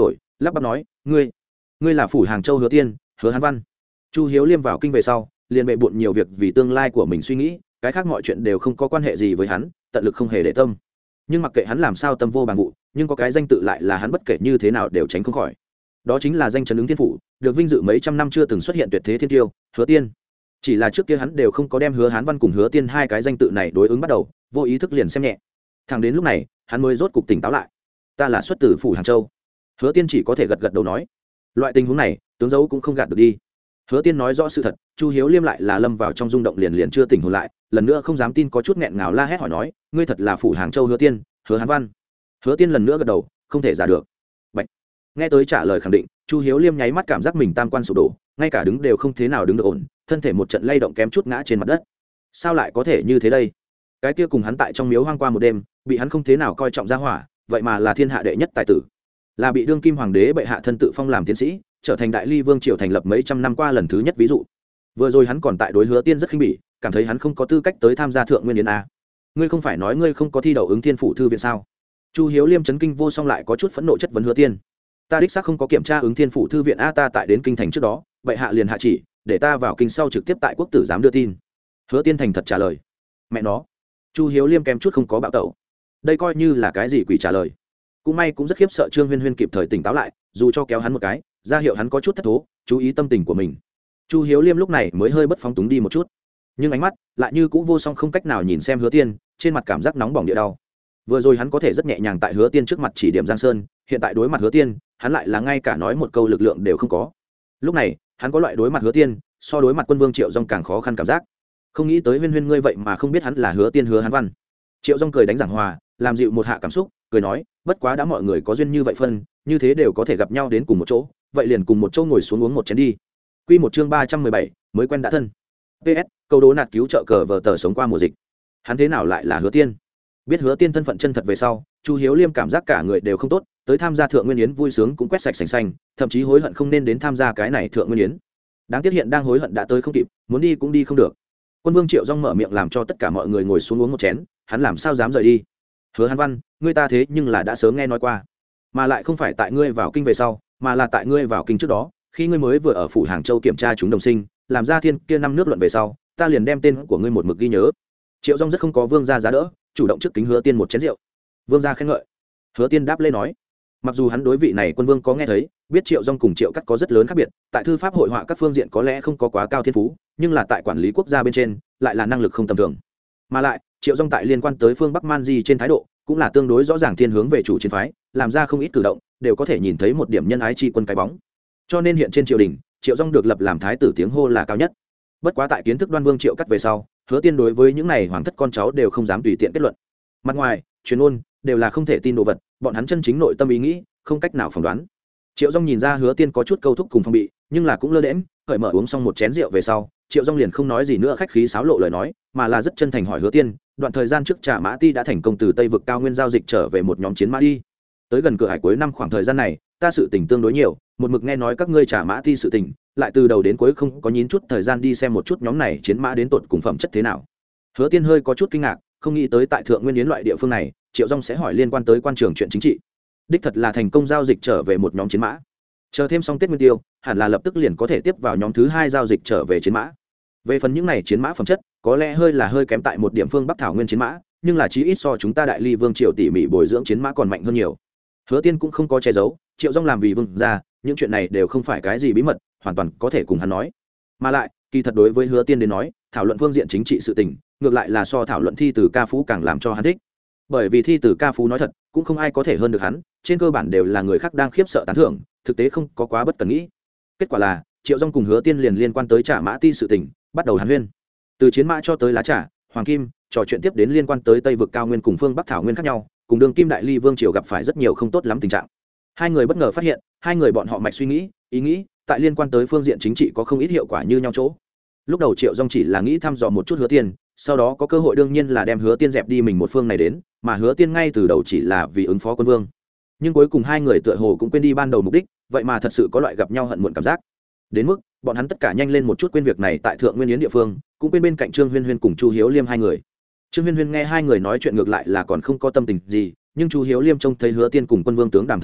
lắp bắp nói ngươi ngươi là phủ hàng châu Hứa Tiên, Hứa Hán Văn. Chu Hiếu Liêm vào kinh về sau liền bệ bội nhiều việc vì tương lai của mình suy nghĩ, cái khác mọi chuyện đều không có quan hệ gì với hắn, tận lực không hề để tâm. Nhưng mặc kệ hắn làm sao tâm vô bằng vụ, nhưng có cái danh tự lại là hắn bất kể như thế nào đều tránh không khỏi. Đó chính là danh chấn ứng thiên phủ, được vinh dự mấy trăm năm chưa từng xuất hiện tuyệt thế thiên tiêu, Hứa Tiên. Chỉ là trước kia hắn đều không có đem Hứa Hán Văn cùng Hứa Tiên hai cái danh tự này đối ứng bắt đầu, vô ý thức liền xem nhẹ. Thẳng đến lúc này, hắn mới rốt cục tỉnh táo lại. Ta là xuất từ phủ Hàng Châu. Hứa Tiên chỉ có thể gật gật đầu nói, loại tình huống này, tướng giấu cũng không gạt được đi. Hứa Tiên nói rõ sự thật, Chu Hiếu Liêm lại là lâm vào trong rung động liền liền chưa tỉnh hồn lại, lần nữa không dám tin, có chút nghẹn ngào la hét hỏi nói, ngươi thật là phủ Hàng Châu Hứa Tiên, Hứa Hán Văn. Hứa Tiên lần nữa gật đầu, không thể giả được. Bạch. Nghe tới trả lời khẳng định, Chu Hiếu Liêm nháy mắt cảm giác mình tam quan sụp đổ, ngay cả đứng đều không thế nào đứng được ổn, thân thể một trận lay động kém chút ngã trên mặt đất. Sao lại có thể như thế đây? Cái kia cùng hắn tại trong miếu hoang qua một đêm, bị hắn không thế nào coi trọng ra hỏa, vậy mà là thiên hạ đệ nhất tài tử, là bị đương kim hoàng đế bệ hạ thân tự phong làm tiến sĩ, trở thành đại ly vương triều thành lập mấy trăm năm qua lần thứ nhất ví dụ. Vừa rồi hắn còn tại đối Hứa Tiên rất khinh bỉ, cảm thấy hắn không có tư cách tới tham gia thượng nguyên yến a. Ngươi không phải nói ngươi không có thi đậu ứng thiên phủ thư viện sao? Chu Hiếu Liêm chấn kinh vô song lại có chút phẫn nộ chất vấn Hứa Tiên. Ta đích xác không có kiểm tra ứng thiên phủ thư viện a, ta tại đến kinh thành trước đó, bệ hạ liền hạ chỉ để ta vào kinh sau trực tiếp tại quốc tử giám đưa tin. Hứa Tiên thành thật trả lời. Mẹ nó. Chu Hiếu Liêm kém chút không có bạo tẩu. Đây coi như là cái gì quỷ trả lời. Cũng may cũng rất khiếp sợ Trương Huyên Huyên kịp thời tỉnh táo lại, dù cho kéo hắn một cái, ra hiệu hắn có chút thất thố, chú ý tâm tình của mình. Chu Hiếu Liêm lúc này mới hơi bất phóng túng đi một chút, nhưng ánh mắt lại như cũ vô song không cách nào nhìn xem Hứa Tiên, trên mặt cảm giác nóng bỏng địa đau. Vừa rồi hắn có thể rất nhẹ nhàng tại Hứa Tiên trước mặt chỉ điểm Giang Sơn, hiện tại đối mặt Hứa Tiên, hắn lại là ngay cả nói một câu lực lượng đều không có. Lúc này, hắn có loại đối mặt Hứa Tiên, so đối mặt Quân Vương Triệu Dung càng khó khăn cảm giác. Không nghĩ tới Huyên Huyên ngươi vậy mà không biết hắn là Hứa Tiên Hứa Hán Văn. Triệu Dung cười đánh giảng hòa, làm dịu một hạ cảm xúc, cười nói, bất quá đã mọi người có duyên như vậy phân, như thế đều có thể gặp nhau đến cùng một chỗ, vậy liền cùng một chỗ ngồi xuống uống một chén đi. Quy một chương ba trăm mười bảy, mới quen đã thân. pê ét, câu đố nạt cứu trợ cờ vở tờ sống qua mùa dịch. Hắn thế nào lại là Hứa Tiên? Biết Hứa Tiên thân phận chân thật về sau, Chu Hiếu Liêm cảm giác cả người đều không tốt, tới tham gia thượng nguyên yến vui sướng cũng quét sạch sành xanh, thậm chí hối hận không nên đến tham gia cái này thượng nguyên yến. Đáng tiếc hiện đang hối hận đã tới không kịp, muốn đi cũng đi không được. Quân Vương Triệu Dung mở miệng làm cho tất cả mọi người ngồi xuống uống một chén, hắn làm sao dám rời đi. Hứa Hán Văn, ngươi ta thế nhưng là đã sớm nghe nói qua, mà lại không phải tại ngươi vào kinh về sau, mà là tại ngươi vào kinh trước đó, khi ngươi mới vừa ở phủ Hàng Châu kiểm tra chúng đồng sinh, làm ra thiên kia năm nước luận về sau, ta liền đem tên của ngươi một mực ghi nhớ. Triệu Dung rất không có Vương gia giá đỡ, chủ động trước kính Hứa Tiên một chén rượu. Vương gia khen ngợi. Hứa Tiên đáp lên nói, mặc dù hắn đối vị này quân vương có nghe thấy, biết Triệu Dung cùng Triệu Cắt có rất lớn khác biệt, tại thư pháp hội họa các phương diện có lẽ không có quá cao thiên phú, nhưng là tại quản lý quốc gia bên trên, lại là năng lực không tầm thường. Mà lại, Triệu Dung tại liên quan tới phương Bắc Man Di trên thái độ, cũng là tương đối rõ ràng thiên hướng về chủ chiến phái, làm ra không ít cử động, đều có thể nhìn thấy một điểm nhân ái chi quân cái bóng. Cho nên hiện trên triều đình, Triệu Dung được lập làm thái tử tiếng hô là cao nhất. Bất quá tại kiến thức Đoan Vương Triệu Cắt về sau, Hứa Tiên đối với những này hoàng thất con cháu đều không dám tùy tiện kết luận. Mặt ngoài, truyền ngôn đều là không thể tin đồ vật, bọn hắn chân chính nội tâm ý nghĩ, không cách nào phỏng đoán. Triệu Dung nhìn ra Hứa Tiên có chút câu thúc cùng phong bị, nhưng là cũng lơ đễnh, cởi mở uống xong một chén rượu về sau, Triệu Dung liền không nói gì nữa khách khí sáo lộ lời nói, mà là rất chân thành hỏi Hứa Tiên, đoạn thời gian trước Trà Mã Ti đã thành công từ Tây vực cao nguyên giao dịch trở về một nhóm chiến mã đi. Tới gần cửa hải cuối năm khoảng thời gian này, ta sự tình tương đối nhiều, một mực nghe nói các ngươi Trà Mã Ti sự tình, lại từ đầu đến cuối không có nhín chút thời gian đi xem một chút nhóm này chiến mã đến tột cùng phẩm chất thế nào. Hứa Tiên hơi có chút kinh ngạc, không nghĩ tới tại thượng nguyên yến loại địa phương này, Triệu Dung sẽ hỏi liên quan tới quan trường chuyện chính trị. Đích thật là thành công giao dịch trở về một nhóm chiến mã. Chờ thêm xong Tết Nguyên Tiêu, hẳn là lập tức liền có thể tiếp vào nhóm thứ hai giao dịch trở về chiến mã. Về phần những này chiến mã phẩm chất, có lẽ hơi là hơi kém tại một điểm phương Bắc thảo nguyên chiến mã, nhưng là chí ít so chúng ta Đại Ly Vương triều tỉ mỉ bồi dưỡng chiến mã còn mạnh hơn nhiều. Hứa Tiên cũng không có che giấu, Triệu Dung làm vì vương gia, những chuyện này đều không phải cái gì bí mật, hoàn toàn có thể cùng hắn nói. Mà lại, kỳ thật đối với Hứa Tiên đến nói, thảo luận phương diện chính trị sự tình, ngược lại là so thảo luận thi từ ca phú càng làm cho hắn thích. Bởi vì thi từ ca phú nói thật, cũng không ai có thể hơn được hắn, trên cơ bản đều là người khác đang khiếp sợ tán thưởng, thực tế không có quá bất cần nghĩ. Kết quả là, Triệu Dung cùng Hứa Tiên liền liên quan tới Trà Mã Ti sự tình, bắt đầu hàn huyên. Từ chiến mã cho tới lá trà, hoàng kim, trò chuyện tiếp đến liên quan tới Tây vực cao nguyên cùng phương Bắc thảo nguyên khác nhau, cùng đường kim Đại Ly Vương triều gặp phải rất nhiều không tốt lắm tình trạng. Hai người bất ngờ phát hiện, hai người bọn họ mạch suy nghĩ, ý nghĩ, tại liên quan tới phương diện chính trị có không ít hiệu quả như nhau chỗ. Lúc đầu Triệu Dung chỉ là nghĩ thăm dò một chút Hứa Tiên, sau đó có cơ hội đương nhiên là đem Hứa Tiên dẹp đi mình một phương này đến, mà Hứa Tiên ngay từ đầu chỉ là vì ứng phó quân vương. Nhưng cuối cùng hai người tựa hồ cũng quên đi ban đầu mục đích, vậy mà thật sự có loại gặp nhau hận muộn cảm giác. Đến mức bọn hắn tất cả nhanh lên một chút quên việc này tại thượng nguyên yến địa phương, cũng quên bên cạnh Trương Huyên Huyên cùng Chu Hiếu Liêm hai người. Trương Huyên Huyên nghe hai người nói chuyện ngược lại là còn không có tâm tình gì, nhưng Chu Hiếu Liêm trông thấy Hứa Tiên cùng quân vương tướng đàm thâm hoan,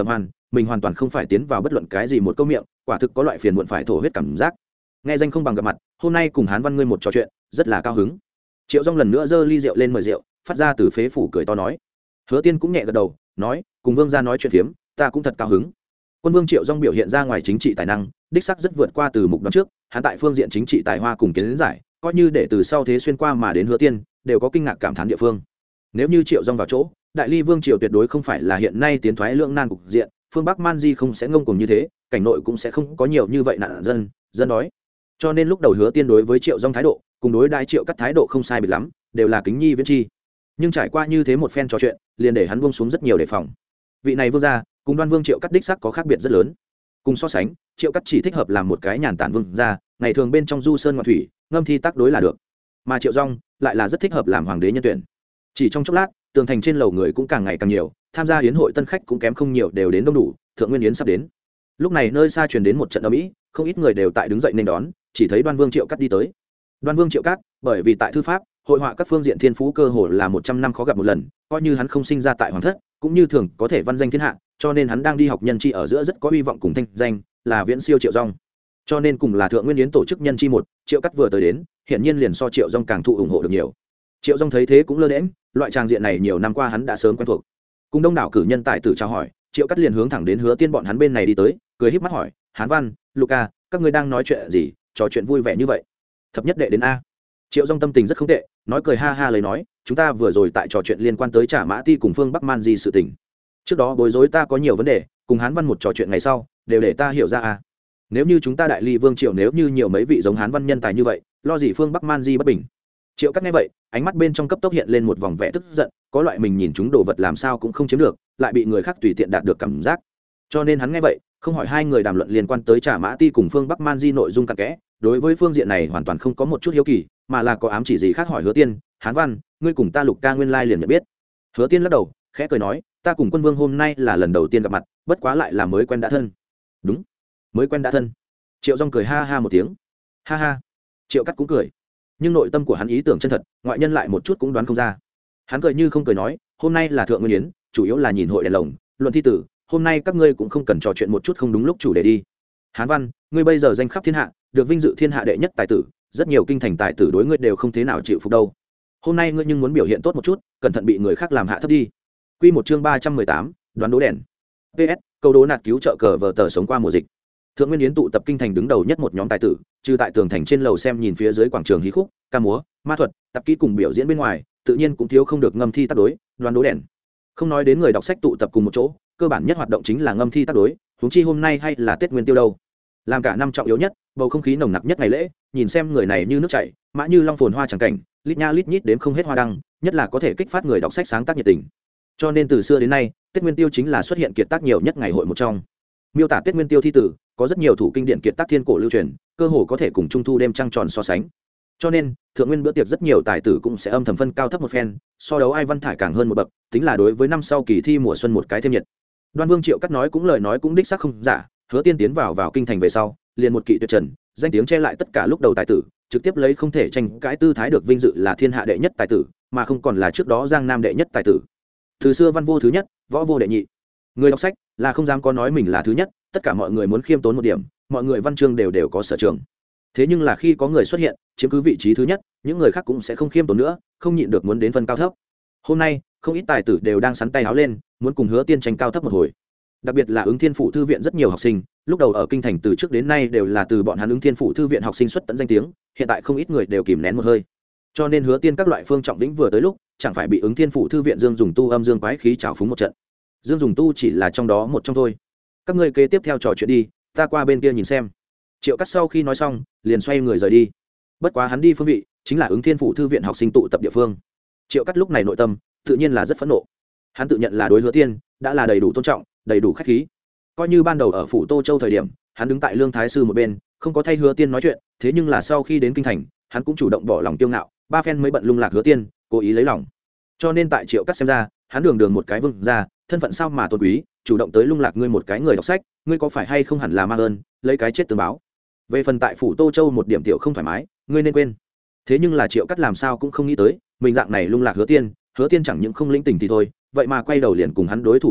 mình hoàn toàn không phải tiến vào bất luận cái gì một câu miệng, quả thực có loại phiền muộn phải thổ huyết cảm giác. Nghe danh không bằng gặp mặt, hôm nay cùng Hán Văn ngươi một trò chuyện rất là cao hứng. Triệu Dung lần nữa giơ ly rượu lên mời rượu, phát ra từ phế phủ cười to nói. Hứa Tiên cũng nhẹ gật đầu, nói, cùng Vương gia nói chuyện phiếm, ta cũng thật cao hứng. Quân Vương Triệu Dung biểu hiện ra ngoài chính trị tài năng, đích sắc rất vượt qua từ mục đoán trước, hắn tại phương diện chính trị tài hoa cùng kiến giải, coi như để từ sau thế xuyên qua mà đến Hứa Tiên, đều có kinh ngạc cảm thán địa phương. Nếu như Triệu Dung vào chỗ, Đại Ly Vương triều tuyệt đối không phải là hiện nay tiến thoái lưỡng nan cục diện, phương Bắc Man Di không sẽ ngông cuồng như thế, cảnh nội cũng sẽ không có nhiều như vậy nạn dân, dân đói. Cho nên lúc đầu Hứa Tiên đối với Triệu Dung thái độ, cùng đối đại Triệu Cắt thái độ không sai biệt lắm, đều là kính nhi viễn chi. Nhưng trải qua như thế một phen trò chuyện, liền để hắn buông xuống rất nhiều đề phòng. Vị này vương gia, cùng Đoan Vương Triệu Cắt đích sắc có khác biệt rất lớn. Cùng so sánh, Triệu Cắt chỉ thích hợp làm một cái nhàn tản vương gia, ngày thường bên trong du sơn ngoạn thủy, ngâm thi tác đối là được. Mà Triệu Dung lại là rất thích hợp làm hoàng đế nhân tuyển. Chỉ trong chốc lát, tường thành trên lầu người cũng càng ngày càng nhiều, tham gia yến hội tân khách cũng kém không nhiều, đều đến đông đủ, thượng nguyên yến sắp đến. Lúc này nơi xa truyền đến một trận ầm ĩ, không ít người đều tại đứng dậy nên đón, chỉ thấy Đoan Vương Triệu Cắt đi tới. Đoan Vương Triệu Cắt, bởi vì tại thư pháp, hội họa các phương diện thiên phú cơ hồ là một trăm năm khó gặp một lần, coi như hắn không sinh ra tại hoàng thất, cũng như thường có thể văn danh thiên hạ, cho nên hắn đang đi học nhân chi ở giữa rất có hy vọng cùng thanh danh, là viễn siêu Triệu Dung. Cho nên cùng là thượng nguyên yến tổ chức nhân chi một, Triệu Cắt vừa tới đến, hiện nhiên liền so Triệu Dung càng thụ ủng hộ được nhiều. Triệu Dung thấy thế cũng lơ đễnh, loại trang diện này nhiều năm qua hắn đã sớm quen thuộc. Cùng đông đảo cử nhân tài tử chào hỏi, Triệu Cắt liền hướng thẳng đến Hứa Tiên bọn hắn bên này đi tới, cười híp mắt hỏi, Hán Văn, Luca, các ngươi đang nói chuyện gì, trò chuyện vui vẻ như vậy? Thập nhất đệ đến a. Triệu Dung tâm tình rất không tệ, nói cười ha ha lấy nói, chúng ta vừa rồi tại trò chuyện liên quan tới Trả Mã Ti cùng phương Bắc Man Di sự tình. Trước đó bối rối ta có nhiều vấn đề, cùng Hán Văn một trò chuyện ngày sau, đều để ta hiểu ra a. Nếu như chúng ta Đại Ly Vương triều nếu như nhiều mấy vị giống Hán Văn nhân tài như vậy, lo gì phương Bắc Man Di bất bình. Triệu Cắt nghe vậy, ánh mắt bên trong cấp tốc hiện lên một vòng vẻ tức giận, có loại mình nhìn chúng đồ vật làm sao cũng không chiếm được, lại bị người khác tùy tiện đạt được cảm giác. Cho nên hắn nghe vậy, không hỏi hai người đàm luận liên quan tới Trả Mã Ti cùng phương Bắc Man Di nội dung cặn kẽ, đối với phương diện này hoàn toàn không có một chút hiếu kỳ, mà là có ám chỉ gì khác hỏi Hứa Tiên, Hán Văn, ngươi cùng ta Lục ca nguyên lai liền nhận biết. Hứa Tiên lắc đầu, khẽ cười nói, ta cùng Quân Vương hôm nay là lần đầu tiên gặp mặt, bất quá lại là mới quen đã thân. Đúng, mới quen đã thân. Triệu Dung cười ha ha một tiếng. Ha ha. Triệu Cắt cũng cười, nhưng nội tâm của hắn ý tưởng chân thật, ngoại nhân lại một chút cũng đoán không ra. Hắn cười như không cười nói, hôm nay là thượng nguyên yến, chủ yếu là nhìn hội đèn lồng, luận thi tử, hôm nay các ngươi cũng không cần trò chuyện một chút không đúng lúc chủ đề đi. Hán Văn, ngươi bây giờ danh khắp thiên hạ, được vinh dự thiên hạ đệ nhất tài tử, rất nhiều kinh thành tài tử đối ngươi đều không thế nào chịu phục đâu. Hôm nay ngươi nhưng muốn biểu hiện tốt một chút, cẩn thận bị người khác làm hạ thấp đi. Quy một chương ba trăm mười tám, đoán đố đèn. pê ét, câu đố nạt cứu trợ cờ vở tờ sống qua mùa dịch. Thượng nguyên yến tụ tập kinh thành đứng đầu nhất một nhóm tài tử, trừ tại tường thành trên lầu xem nhìn phía dưới quảng trường hí khúc, ca múa, ma thuật, tập kỹ cùng biểu diễn bên ngoài, tự nhiên cũng thiếu không được ngâm thi tác đối, đoán đố đèn. Không nói đến người đọc sách tụ tập cùng một chỗ, cơ bản nhất hoạt động chính là ngâm thi tác đối, huống chi hôm nay hay là Tết Nguyên Tiêu đâu. Làm cả năm trọng yếu nhất, bầu không khí nồng nặc nhất ngày lễ, nhìn xem người này như nước chảy, mã như long phồn hoa chẳng cảnh, lít nha lít nhít đếm không hết hoa đăng, nhất là có thể kích phát người đọc sách sáng tác nhiệt tình. Cho nên từ xưa đến nay, Tết Nguyên Tiêu chính là xuất hiện kiệt tác nhiều nhất ngày hội một trong. Miêu tả Tết Nguyên Tiêu thi tử, có rất nhiều thủ kinh điển kiệt tác thiên cổ lưu truyền, cơ hồ có thể cùng trung thu đêm trăng tròn so sánh. Cho nên, thượng nguyên bữa tiệc rất nhiều tài tử cũng sẽ âm thầm phân cao thấp một phen, so đấu ai văn thải càng hơn một bậc, tính là đối với năm sau kỳ thi mùa xuân một cái thêm nhiệt. Đoan Vương Triệu Cắt nói cũng lời nói cũng đích xác không giả, Hứa Tiên tiến vào vào kinh thành về sau, liền một kỵ tuyệt trần, danh tiếng che lại tất cả lúc đầu tài tử, trực tiếp lấy không thể tranh cãi tư thái được vinh dự là thiên hạ đệ nhất tài tử, mà không còn là trước đó Giang Nam đệ nhất tài tử. Từ xưa văn vô thứ nhất, võ vô đệ nhị. Người đọc sách là không dám có nói mình là thứ nhất, tất cả mọi người muốn khiêm tốn một điểm, mọi người văn chương đều đều có sở trường. Thế nhưng là khi có người xuất hiện, chiếm cứ vị trí thứ nhất, những người khác cũng sẽ không khiêm tốn nữa, không nhịn được muốn đến phân cao thấp. Hôm nay, không ít tài tử đều đang sắn tay áo lên, muốn cùng Hứa Tiên tranh cao thấp một hồi. Đặc biệt là Ứng Thiên Phủ thư viện rất nhiều học sinh, lúc đầu ở kinh thành từ trước đến nay đều là từ bọn hắn Ứng Thiên Phủ thư viện học sinh xuất tận danh tiếng, hiện tại không ít người đều kìm nén một hơi. Cho nên Hứa Tiên các loại phương trọng vĩnh vừa tới lúc, chẳng phải bị Ứng Thiên Phủ thư viện Dương Dùng Tu âm dương quái khí trào phúng một trận. Dương Dùng Tu chỉ là trong đó một trong thôi. Các ngươi kế tiếp theo trò chuyện đi, ta qua bên kia nhìn xem. Triệu Cắt sau khi nói xong, liền xoay người rời đi. Bất quá hắn đi phương vị chính là Ứng Thiên Phủ thư viện học sinh tụ tập địa phương. Triệu Cắt lúc này nội tâm tự nhiên là rất phẫn nộ. Hắn tự nhận là đối Hứa Tiên đã là đầy đủ tôn trọng, đầy đủ khách khí. Coi như ban đầu ở phủ Tô Châu thời điểm, hắn đứng tại Lương Thái sư một bên, không có thay Hứa Tiên nói chuyện, thế nhưng là sau khi đến kinh thành, hắn cũng chủ động bỏ lòng kiêu ngạo, ba phen mới bận lung lạc Hứa Tiên, cố ý lấy lòng. Cho nên tại Triệu Cắt xem ra, hắn đường đường một cái vương gia, thân phận sao mà tôn quý, chủ động tới lung lạc ngươi một cái người đọc sách, ngươi có phải hay không hẳn là mang ơn, lấy cái chết tương báo. Về phần tại phủ Tô Châu một điểm tiểu không thoải mái, ngươi nên quên. Thế nhưng là Triệu Cắt làm sao cũng không nghĩ tới, mình dạng này lung lạc Hứa Tiên, Hứa Tiên chẳng những không lĩnh tình thì thôi, vậy mà quay đầu liền cùng hắn đối thủ lớn nhất,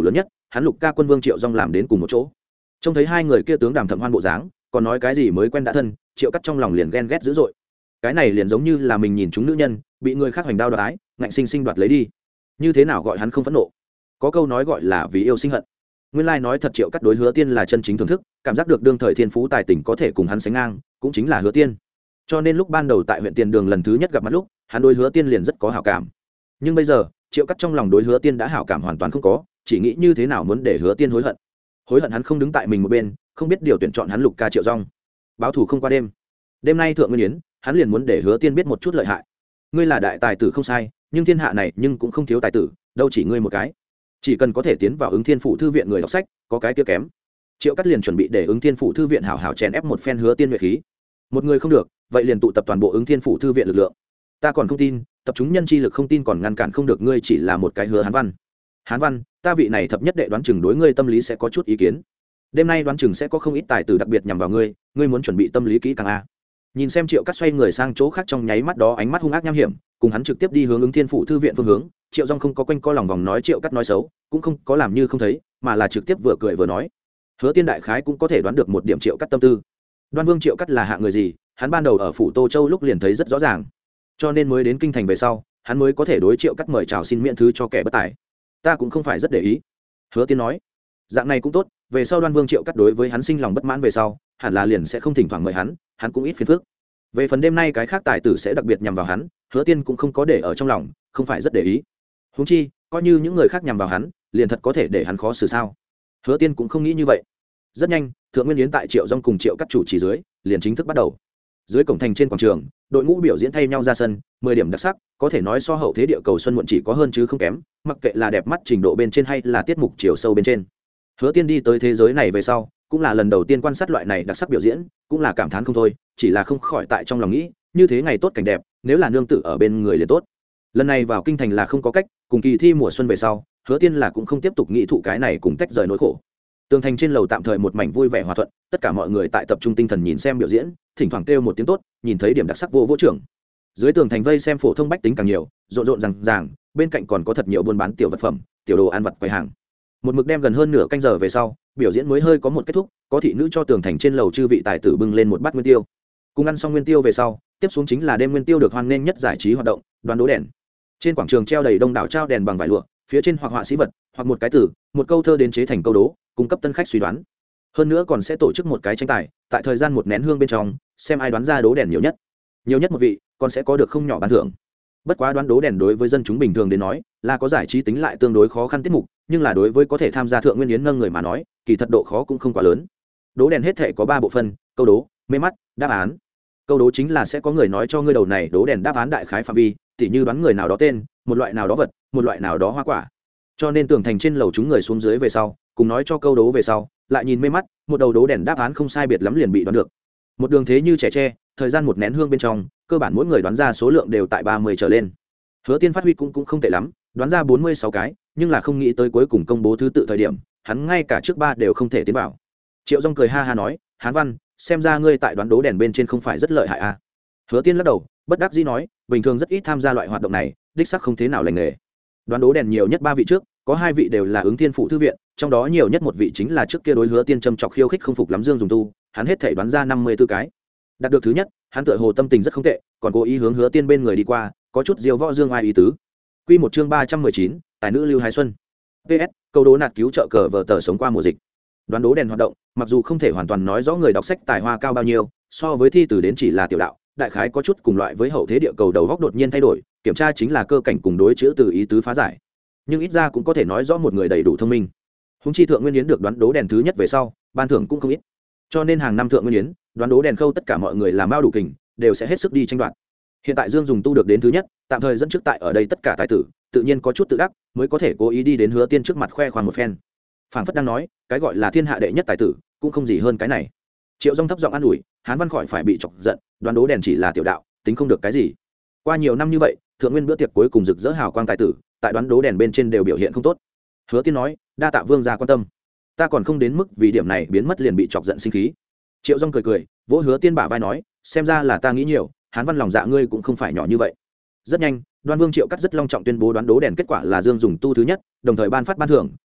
hắn Lục Ca Quân Vương Triệu Dung làm đến cùng một chỗ. Trông thấy hai người kia tướng đàm thầm hoan bộ dáng, còn nói cái gì mới quen đã thân, Triệu Cắt trong lòng liền ghen ghét dữ dội. Cái này liền giống như là mình nhìn chúng nữ nhân bị người khác hoành đao đoạt ái, ngạnh sinh sinh đoạt lấy đi. Như thế nào gọi hắn không phẫn nộ? Có câu nói gọi là vì yêu sinh hận. Nguyên lai nói thật, Triệu Cắt đối Hứa Tiên là chân chính thưởng thức, cảm giác được đương thời thiên phú tài tình có thể cùng hắn sánh ngang, cũng chính là Hứa Tiên. Cho nên lúc ban đầu tại huyện Tiền Đường lần thứ nhất gặp mặt lúc, hắn đối Hứa Tiên liền rất có hảo cảm. Nhưng bây giờ, Triệu Cắt trong lòng đối Hứa Tiên đã hảo cảm hoàn toàn không có, chỉ nghĩ như thế nào muốn để Hứa Tiên hối hận. Hối hận hắn không đứng tại mình một bên, không biết điều tuyển chọn hắn Lục Ca Triệu Dung. Báo thù không qua đêm. Đêm nay thượng nguyên yến, hắn liền muốn để Hứa Tiên biết một chút lợi hại. Ngươi là đại tài tử không sai, nhưng thiên hạ này nhưng cũng không thiếu tài tử, đâu chỉ ngươi một cái. Chỉ cần có thể tiến vào Ứng Thiên Phủ thư viện người đọc sách, có cái kia kém. Triệu Cắt liền chuẩn bị để Ứng Thiên Phủ thư viện hảo hảo chèn ép một phen Hứa Tiên nhuệ khí. Một người không được, vậy liền tụ tập toàn bộ Ứng Thiên Phủ thư viện lực lượng. Ta còn không tin, tập chúng nhân chi lực không tin còn ngăn cản không được ngươi, chỉ là một cái Hứa Hán Văn. Hán Văn, ta vị này thập nhất đệ đoán chừng đối ngươi tâm lý sẽ có chút ý kiến. Đêm nay đoán chừng sẽ có không ít tài tử đặc biệt nhằm vào ngươi, ngươi muốn chuẩn bị tâm lý kỹ càng a. Nhìn xem Triệu Cắt xoay người sang chỗ khác trong nháy mắt đó ánh mắt hung ác nham hiểm, cùng hắn trực tiếp đi hướng Ứng Thiên Phủ thư viện phương hướng. Triệu Dung không có quanh co lòng vòng nói Triệu Cắt nói xấu, cũng không có làm như không thấy, mà là trực tiếp vừa cười vừa nói. Hứa Tiên đại khái cũng có thể đoán được một điểm Triệu Cắt tâm tư. Đoan Vương Triệu Cắt là hạng người gì, hắn ban đầu ở phủ Tô Châu lúc liền thấy rất rõ ràng, cho nên mới đến kinh thành về sau, hắn mới có thể đối Triệu Cắt mời chào xin miễn thứ cho kẻ bất tài. Ta cũng không phải rất để ý. Hứa Tiên nói, dạng này cũng tốt, về sau Đoan Vương Triệu Cắt đối với hắn sinh lòng bất mãn về sau, hẳn là liền sẽ không thỉnh thoảng mời hắn, hắn cũng ít phiền phức. Về phần đêm nay cái khác tài tử sẽ đặc biệt nhằm vào hắn, Hứa Tiên cũng không có để ở trong lòng, không phải rất để ý. Huống chi, coi như những người khác nhằm vào hắn, liền thật có thể để hắn khó xử sao? Hứa Tiên cũng không nghĩ như vậy. Rất nhanh, thượng nguyên yến tại Triệu Dung cùng Triệu Cắt chủ chỉ dưới, liền chính thức bắt đầu. Dưới cổng thành trên quảng trường, đội ngũ biểu diễn thay nhau ra sân, mười điểm đặc sắc, có thể nói so hậu thế địa cầu xuân muộn chỉ có hơn chứ không kém, mặc kệ là đẹp mắt trình độ bên trên hay là tiết mục chiều sâu bên trên. Hứa Tiên đi tới thế giới này về sau, cũng là lần đầu tiên quan sát loại này đặc sắc biểu diễn, cũng là cảm thán không thôi, chỉ là không khỏi tại trong lòng nghĩ, như thế ngày tốt cảnh đẹp, nếu là nương tử ở bên người liền tốt. Lần này vào kinh thành là không có cách, cùng kỳ thi mùa xuân về sau, Hứa Tiên là cũng không tiếp tục nghĩ thụ cái này cùng tách rời nỗi khổ. Tường thành trên lầu tạm thời một mảnh vui vẻ hòa thuận, tất cả mọi người tại tập trung tinh thần nhìn xem biểu diễn, thỉnh thoảng kêu một tiếng tốt, nhìn thấy điểm đặc sắc vô vô trưởng. Dưới tường thành vây xem phổ thông bách tính càng nhiều, rộn rộn ràng ràng, bên cạnh còn có thật nhiều buôn bán tiểu vật phẩm, tiểu đồ ăn vặt quầy hàng. Một mực đem gần hơn nửa canh giờ về sau, biểu diễn mới hơi có một kết thúc, có thị nữ cho tường thành trên lầu chư vị tài tử bưng lên một bát nguyên tiêu. Cùng ăn xong nguyên tiêu về sau, tiếp xuống chính là đêm nguyên tiêu được hoan nghênh nhất giải trí hoạt động, đoán đố đèn. Trên quảng trường treo đầy đông đảo trao đèn bằng vải lụa, phía trên hoặc họa sĩ vật, hoặc một cái từ, một câu thơ đến chế thành câu đố, cung cấp tân khách suy đoán. Hơn nữa còn sẽ tổ chức một cái tranh tài, tại thời gian một nén hương bên trong, xem ai đoán ra đố đèn nhiều nhất. Nhiều nhất một vị, còn sẽ có được không nhỏ ban thưởng. Bất quá đoán đố đèn đối với dân chúng bình thường đến nói, là có giải trí tính lại tương đối khó khăn tiết mục, nhưng là đối với có thể tham gia thượng nguyên yến nâng người mà nói, kỳ thật độ khó cũng không quá lớn. Đố đèn hết thể có ba bộ phận, câu đố, mê mắt, đáp án. Câu đố chính là sẽ có người nói cho ngươi đầu này đố đèn đáp án đại khái phạm vi, tỉ như đoán người nào đó tên, một loại nào đó vật, một loại nào đó hoa quả. Cho nên tường thành trên lầu chúng người xuống dưới về sau, cùng nói cho câu đố về sau, lại nhìn mê mắt, một đầu đố đèn đáp án không sai biệt lắm liền bị đoán được. Một đường thế như trẻ tre, thời gian một nén hương bên trong, cơ bản mỗi người đoán ra số lượng đều tại ba mươi trở lên. Hứa Tiên phát huy cũng cũng không tệ lắm, đoán ra bốn mươi sáu cái, nhưng là không nghĩ tới cuối cùng công bố thứ tự thời điểm, hắn ngay cả trước ba đều không thể tiến vào. Triệu Dung cười ha ha nói, Hán Văn, xem ra ngươi tại đoán đố đèn bên trên không phải rất lợi hại à? Hứa Tiên lắc đầu, bất đắc dĩ nói, bình thường rất ít tham gia loại hoạt động này, đích xác không thế nào lành nghề. Đoán đố đèn nhiều nhất ba vị trước, có hai vị đều là Ứng Thiên Phủ thư viện, trong đó nhiều nhất một vị chính là trước kia đối Hứa Tiên châm chọc khiêu khích không phục lắm Dương Dùng Tu, hắn hết thể đoán ra năm mươi tư cái. Đạt được thứ nhất, hắn tựa hồ tâm tình rất không tệ, còn cố ý hướng Hứa Tiên bên người đi qua, có chút diều võ dương ai ý tứ. Quy một chương ba trăm mười chín, tài nữ Lưu Hải Xuân. pê ét, câu đố nạt cứu trợ cờ vở tờ sống qua mùa dịch. Đoán đố đèn hoạt động, mặc dù không thể hoàn toàn nói rõ người đọc sách tài hoa cao bao nhiêu, so với thi từ đến chỉ là tiểu đạo, đại khái có chút cùng loại với hậu thế địa cầu đầu góc đột nhiên thay đổi, kiểm tra chính là cơ cảnh cùng đối chữ từ ý tứ phá giải. Nhưng ít ra cũng có thể nói rõ một người đầy đủ thông minh. Hùng chi thượng nguyên yến được đoán đố đèn thứ nhất về sau, ban thưởng cũng không ít. Cho nên hàng năm thượng nguyên yến, đoán đố đèn khâu tất cả mọi người làm bao đủ kình, đều sẽ hết sức đi tranh đoạt. Hiện tại Dương Dùng Tu được đến thứ nhất, tạm thời dẫn trước tại ở đây tất cả tài tử, tự nhiên có chút tự đắc, mới có thể cố ý đi đến Hứa Tiên trước mặt khoe khoang một phen. Phảng phất đang nói, cái gọi là thiên hạ đệ nhất tài tử, cũng không gì hơn cái này. Triệu Dung thấp giọng an ủi, Hán Văn khỏi phải bị chọc giận, đoán đố đèn chỉ là tiểu đạo, tính không được cái gì. Qua nhiều năm như vậy, thượng nguyên bữa tiệc cuối cùng rực rỡ hào quang tài tử, tại đoán đố đèn bên trên đều biểu hiện không tốt. Hứa Tiên nói, đa tạ vương gia quan tâm, ta còn không đến mức vì điểm này biến mất liền bị chọc giận sinh khí. Triệu Dung cười cười, vỗ Hứa Tiên bả vai nói, xem ra là ta nghĩ nhiều, Hán Văn lòng dạ ngươi cũng không phải nhỏ như vậy. Rất nhanh, Đoan Vương Triệu Cắt rất long trọng tuyên bố đoán đố đèn kết quả là Dương Dùng Tu thứ nhất, đồng thời ban phát ban thưởng,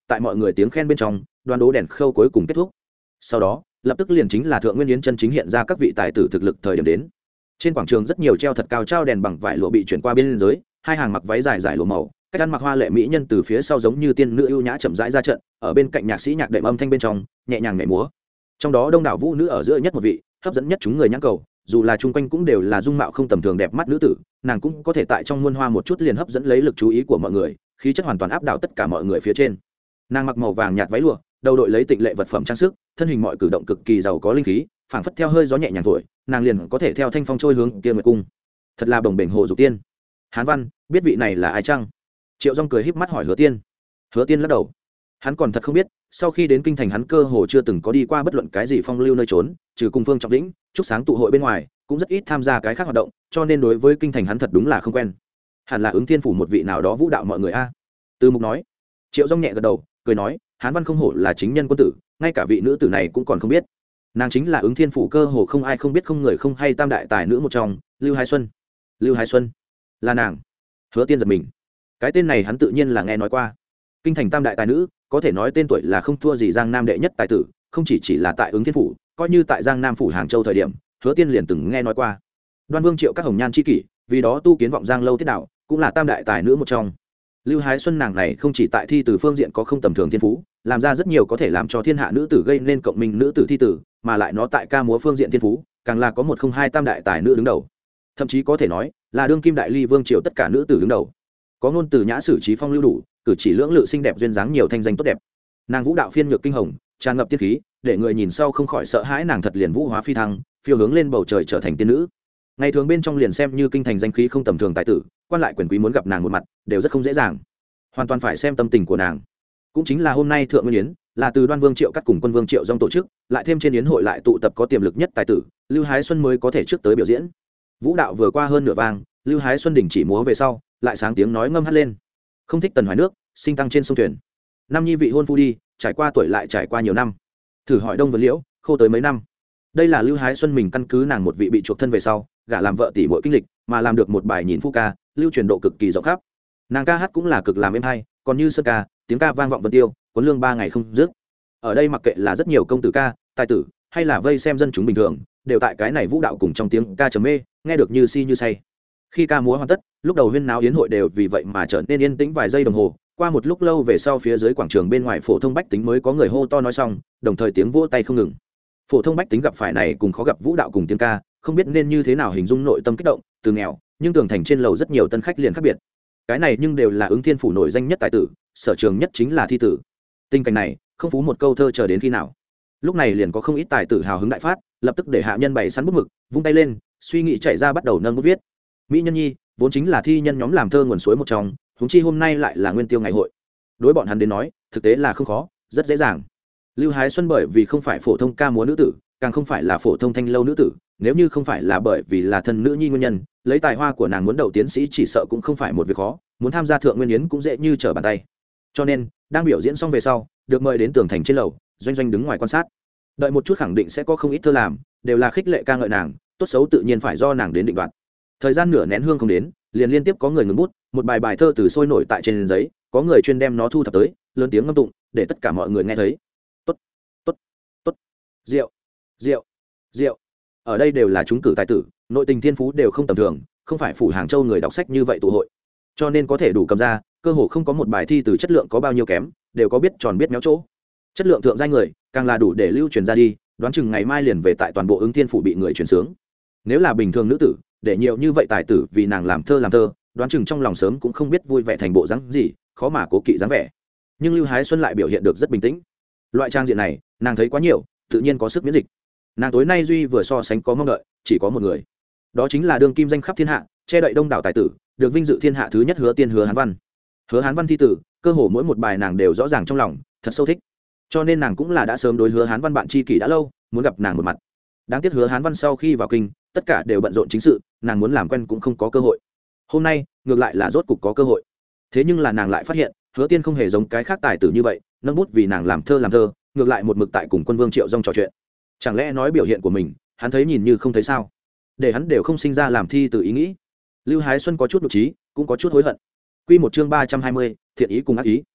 tại mọi người tiếng khen bên trong đoán đố đèn khâu cuối cùng kết thúc. Sau đó lập tức liền chính là thượng nguyên yến chân chính hiện ra các vị tài tử thực lực thời điểm đến. Trên quảng trường rất nhiều treo thật cao trao đèn bằng vải lụa bị chuyển qua bên dưới, hai hàng mặc váy dài dài lụa màu, cách ăn mặc hoa lệ mỹ nhân từ phía sau giống như tiên nữ ưu nhã chậm rãi ra trận, ở bên cạnh nhạc sĩ nhạc đệm âm thanh bên trong nhẹ nhàng nhảy múa. Trong đó đông đảo vũ nữ ở giữa nhất một vị hấp dẫn nhất chúng người nhãn cầu, dù là chung quanh cũng đều là dung mạo không tầm thường đẹp mắt nữ tử, nàng cũng có thể tại trong muôn hoa một chút liền hấp dẫn lấy lực chú ý của mọi người, khí chất hoàn toàn áp đảo tất cả mọi người phía trên. Nàng mặc màu vàng nhạt váy lụa, đầu đội lấy tịnh lệ vật phẩm trang sức, thân hình mọi cử động cực kỳ giàu có linh khí, phảng phất theo hơi gió nhẹ nhàng thổi, nàng liền có thể theo thanh phong trôi hướng kia nguyệt cung. Thật là bồng bềnh hộ dục tiên. Hán Văn, biết vị này là ai chăng? Triệu Dung cười híp mắt hỏi Hứa Tiên. Hứa Tiên lắc đầu. Hắn còn thật không biết, sau khi đến kinh thành hắn cơ hồ chưa từng có đi qua bất luận cái gì phong lưu nơi trốn, trừ cùng Phương Trọng Lĩnh, chúc sáng tụ hội bên ngoài, cũng rất ít tham gia cái khác hoạt động, cho nên đối với kinh thành hắn thật đúng là không quen. Hẳn là Ứng Thiên phủ một vị nào đó vũ đạo mọi người a. Từ Mục nói. Triệu Dung nhẹ gật đầu, cười nói, Hán Văn không hổ là chính nhân quân tử, ngay cả vị nữ tử này cũng còn không biết. Nàng chính là Ứng Thiên phủ cơ hồ không ai không biết không người không hay tam đại tài nữ một trong, Lưu Hải Xuân. Lưu Hải Xuân, là nàng. Hứa Tiên giật mình. Cái tên này hắn tự nhiên là nghe nói qua. Kinh thành tam đại tài nữ, có thể nói tên tuổi là không thua gì Giang Nam đệ nhất tài tử, không chỉ chỉ là tại Ứng Thiên phủ, coi như tại Giang Nam phủ Hàng Châu thời điểm, Hứa Tiên liền từng nghe nói qua. Đoan Vương Triệu các hồng nhan chi kỷ, vì đó tu kiến vọng Giang lâu tiết đạo, cũng là tam đại tài nữ một trong. Lưu Hải Xuân nàng này không chỉ tại thi từ phương diện có không tầm thường thiên phú, làm ra rất nhiều có thể làm cho thiên hạ nữ tử gây nên cộng minh nữ tử thi tử, mà lại nó tại ca múa phương diện thiên phú, càng là có một không hai tam đại tài nữ đứng đầu. Thậm chí có thể nói, là đương kim đại ly vương triều tất cả nữ tử đứng đầu. Có ngôn từ nhã sử trí phong lưu đủ, cử chỉ lưỡng lự xinh đẹp duyên dáng nhiều thanh danh tốt đẹp. Nàng vũ đạo phiên nhược kinh hồng, tràn ngập tiên khí, để người nhìn sau không khỏi sợ hãi, nàng thật liền vũ hóa phi thăng, phiêu hướng lên bầu trời trở thành tiên nữ. Ngày thường bên trong liền xem như kinh thành danh khí không tầm thường tài tử, quan lại quyền quý muốn gặp nàng một mặt, đều rất không dễ dàng. Hoàn toàn phải xem tâm tình của nàng. Cũng chính là hôm nay thượng nguyên yến, là từ Đoan Vương Triệu cắt cùng Quân Vương Triệu Dung tổ chức, lại thêm trên yến hội lại tụ tập có tiềm lực nhất tài tử, Lưu Hải Xuân mới có thể trước tới biểu diễn. Vũ đạo vừa qua hơn nửa vang, Lưu Hải Xuân đình chỉ múa về sau, lại sáng tiếng nói ngâm hát lên. Không thích tần hoài nước, sinh tăng trên sông thuyền. Năm nhi vị hôn phu đi, trải qua tuổi lại trải qua nhiều năm. Thử hỏi đông vấn liễu, khô tới mấy năm. Đây là Lưu Hải Xuân mình căn cứ nàng một vị bị chuộc thân về sau, gả làm vợ tỷ muội kinh lịch, mà làm được một bài nhìn phu ca, lưu truyền độ cực kỳ rộng khắp. Nàng ca hát cũng là cực làm êm hay, còn như sơn ca, tiếng ca vang vọng vân tiêu, cuốn lương ba ngày không dứt. Ở đây mặc kệ là rất nhiều công tử ca, tài tử, hay là vây xem dân chúng bình thường, đều tại cái này vũ đạo cùng trong tiếng ca trầm mê, nghe được như si như say. Khi ca múa hoàn tất, lúc đầu huyên náo yến hội đều vì vậy mà trở nên yên tĩnh vài giây đồng hồ. Qua một lúc lâu về sau, phía dưới quảng trường bên ngoài phổ thông bách tính mới có người hô to nói xong, đồng thời tiếng vỗ tay không ngừng. Phổ thông bách tính gặp phải này cùng khó gặp vũ đạo cùng tiếng ca, không biết nên như thế nào hình dung nội tâm kích động, từ nghèo, nhưng tường thành trên lầu rất nhiều tân khách liền khác biệt. Cái này nhưng đều là Ứng Thiên phủ nổi danh nhất tài tử, sở trường nhất chính là thi tử. Tình cảnh này, không phú một câu thơ chờ đến khi nào. Lúc này liền có không ít tài tử hào hứng đại phát, lập tức để hạ nhân bày sẵn bút mực, vung tay lên, suy nghĩ chạy ra bắt đầu nâng bút viết. Mỹ nhân nhi vốn chính là thi nhân nhóm làm thơ nguồn suối một trong, huống chi hôm nay lại là nguyên tiêu ngày hội. Đối bọn hắn đến nói, thực tế là không khó, rất dễ dàng. Lưu Hải Xuân bởi vì không phải phổ thông ca múa nữ tử, càng không phải là phổ thông thanh lâu nữ tử, nếu như không phải là bởi vì là thân nữ nhi nguyên nhân, lấy tài hoa của nàng muốn đậu tiến sĩ chỉ sợ cũng không phải một việc khó, muốn tham gia thượng nguyên yến cũng dễ như trở bàn tay. Cho nên, đang biểu diễn xong về sau, được mời đến tường thành trên lầu, doanh doanh đứng ngoài quan sát. Đợi một chút khẳng định sẽ có không ít thơ làm, đều là khích lệ ca ngợi nàng, tốt xấu tự nhiên phải do nàng đến định đoạt. Thời gian nửa nén hương không đến, liền liên tiếp có người ngừng bút, một bài bài thơ từ sôi nổi tại trên giấy, có người chuyên đem nó thu thập tới, lớn tiếng ngâm tụng, để tất cả mọi người nghe thấy. Tốt, tốt, tốt, rượu, rượu, rượu. Ở đây đều là chúng cử tài tử, nội tình thiên phú đều không tầm thường, không phải phủ Hàng Châu người đọc sách như vậy tụ hội, cho nên có thể đủ cầm ra, cơ hồ không có một bài thi từ chất lượng có bao nhiêu kém, đều có biết tròn biết méo chỗ. Chất lượng thượng giai người, càng là đủ để lưu truyền ra đi, đoán chừng ngày mai liền về tại toàn bộ Ứng Thiên phủ bị người truyền sướng. Nếu là bình thường nữ tử, để nhiều như vậy tài tử vì nàng làm thơ làm thơ, đoán chừng trong lòng sớm cũng không biết vui vẻ thành bộ dáng gì, khó mà cố kỵ dáng vẻ. Nhưng Lưu Hải Xuân lại biểu hiện được rất bình tĩnh. Loại trang diện này, nàng thấy quá nhiều, tự nhiên có sức miễn dịch. Nàng tối nay duy vừa so sánh có mong đợi, chỉ có một người. Đó chính là đương kim danh khắp thiên hạ, che đậy đông đảo tài tử, được vinh dự thiên hạ thứ nhất Hứa Tiên Hứa Hán Văn. Hứa Hán Văn thi tử, cơ hồ mỗi một bài nàng đều rõ ràng trong lòng, thật sâu thích. Cho nên nàng cũng là đã sớm đối Hứa Hán Văn bạn tri kỷ đã lâu, muốn gặp nàng một mặt. Đáng tiếc Hứa Hán Văn sau khi vào kinh, tất cả đều bận rộn chính sự, nàng muốn làm quen cũng không có cơ hội. Hôm nay, ngược lại là rốt cục có cơ hội. Thế nhưng là nàng lại phát hiện, Hứa Tiên không hề giống cái khác tài tử như vậy, nâng bút vì nàng làm thơ làm thơ, ngược lại một mực tại cùng Quân Vương Triệu Dung trò chuyện. Chẳng lẽ nói biểu hiện của mình, hắn thấy nhìn như không thấy sao? Để hắn đều không sinh ra làm thi từ ý nghĩ. Lưu Hải Xuân có chút nhục trí, cũng có chút hối hận. Quy một chương ba trăm hai mươi, thiện ý cùng ác ý. P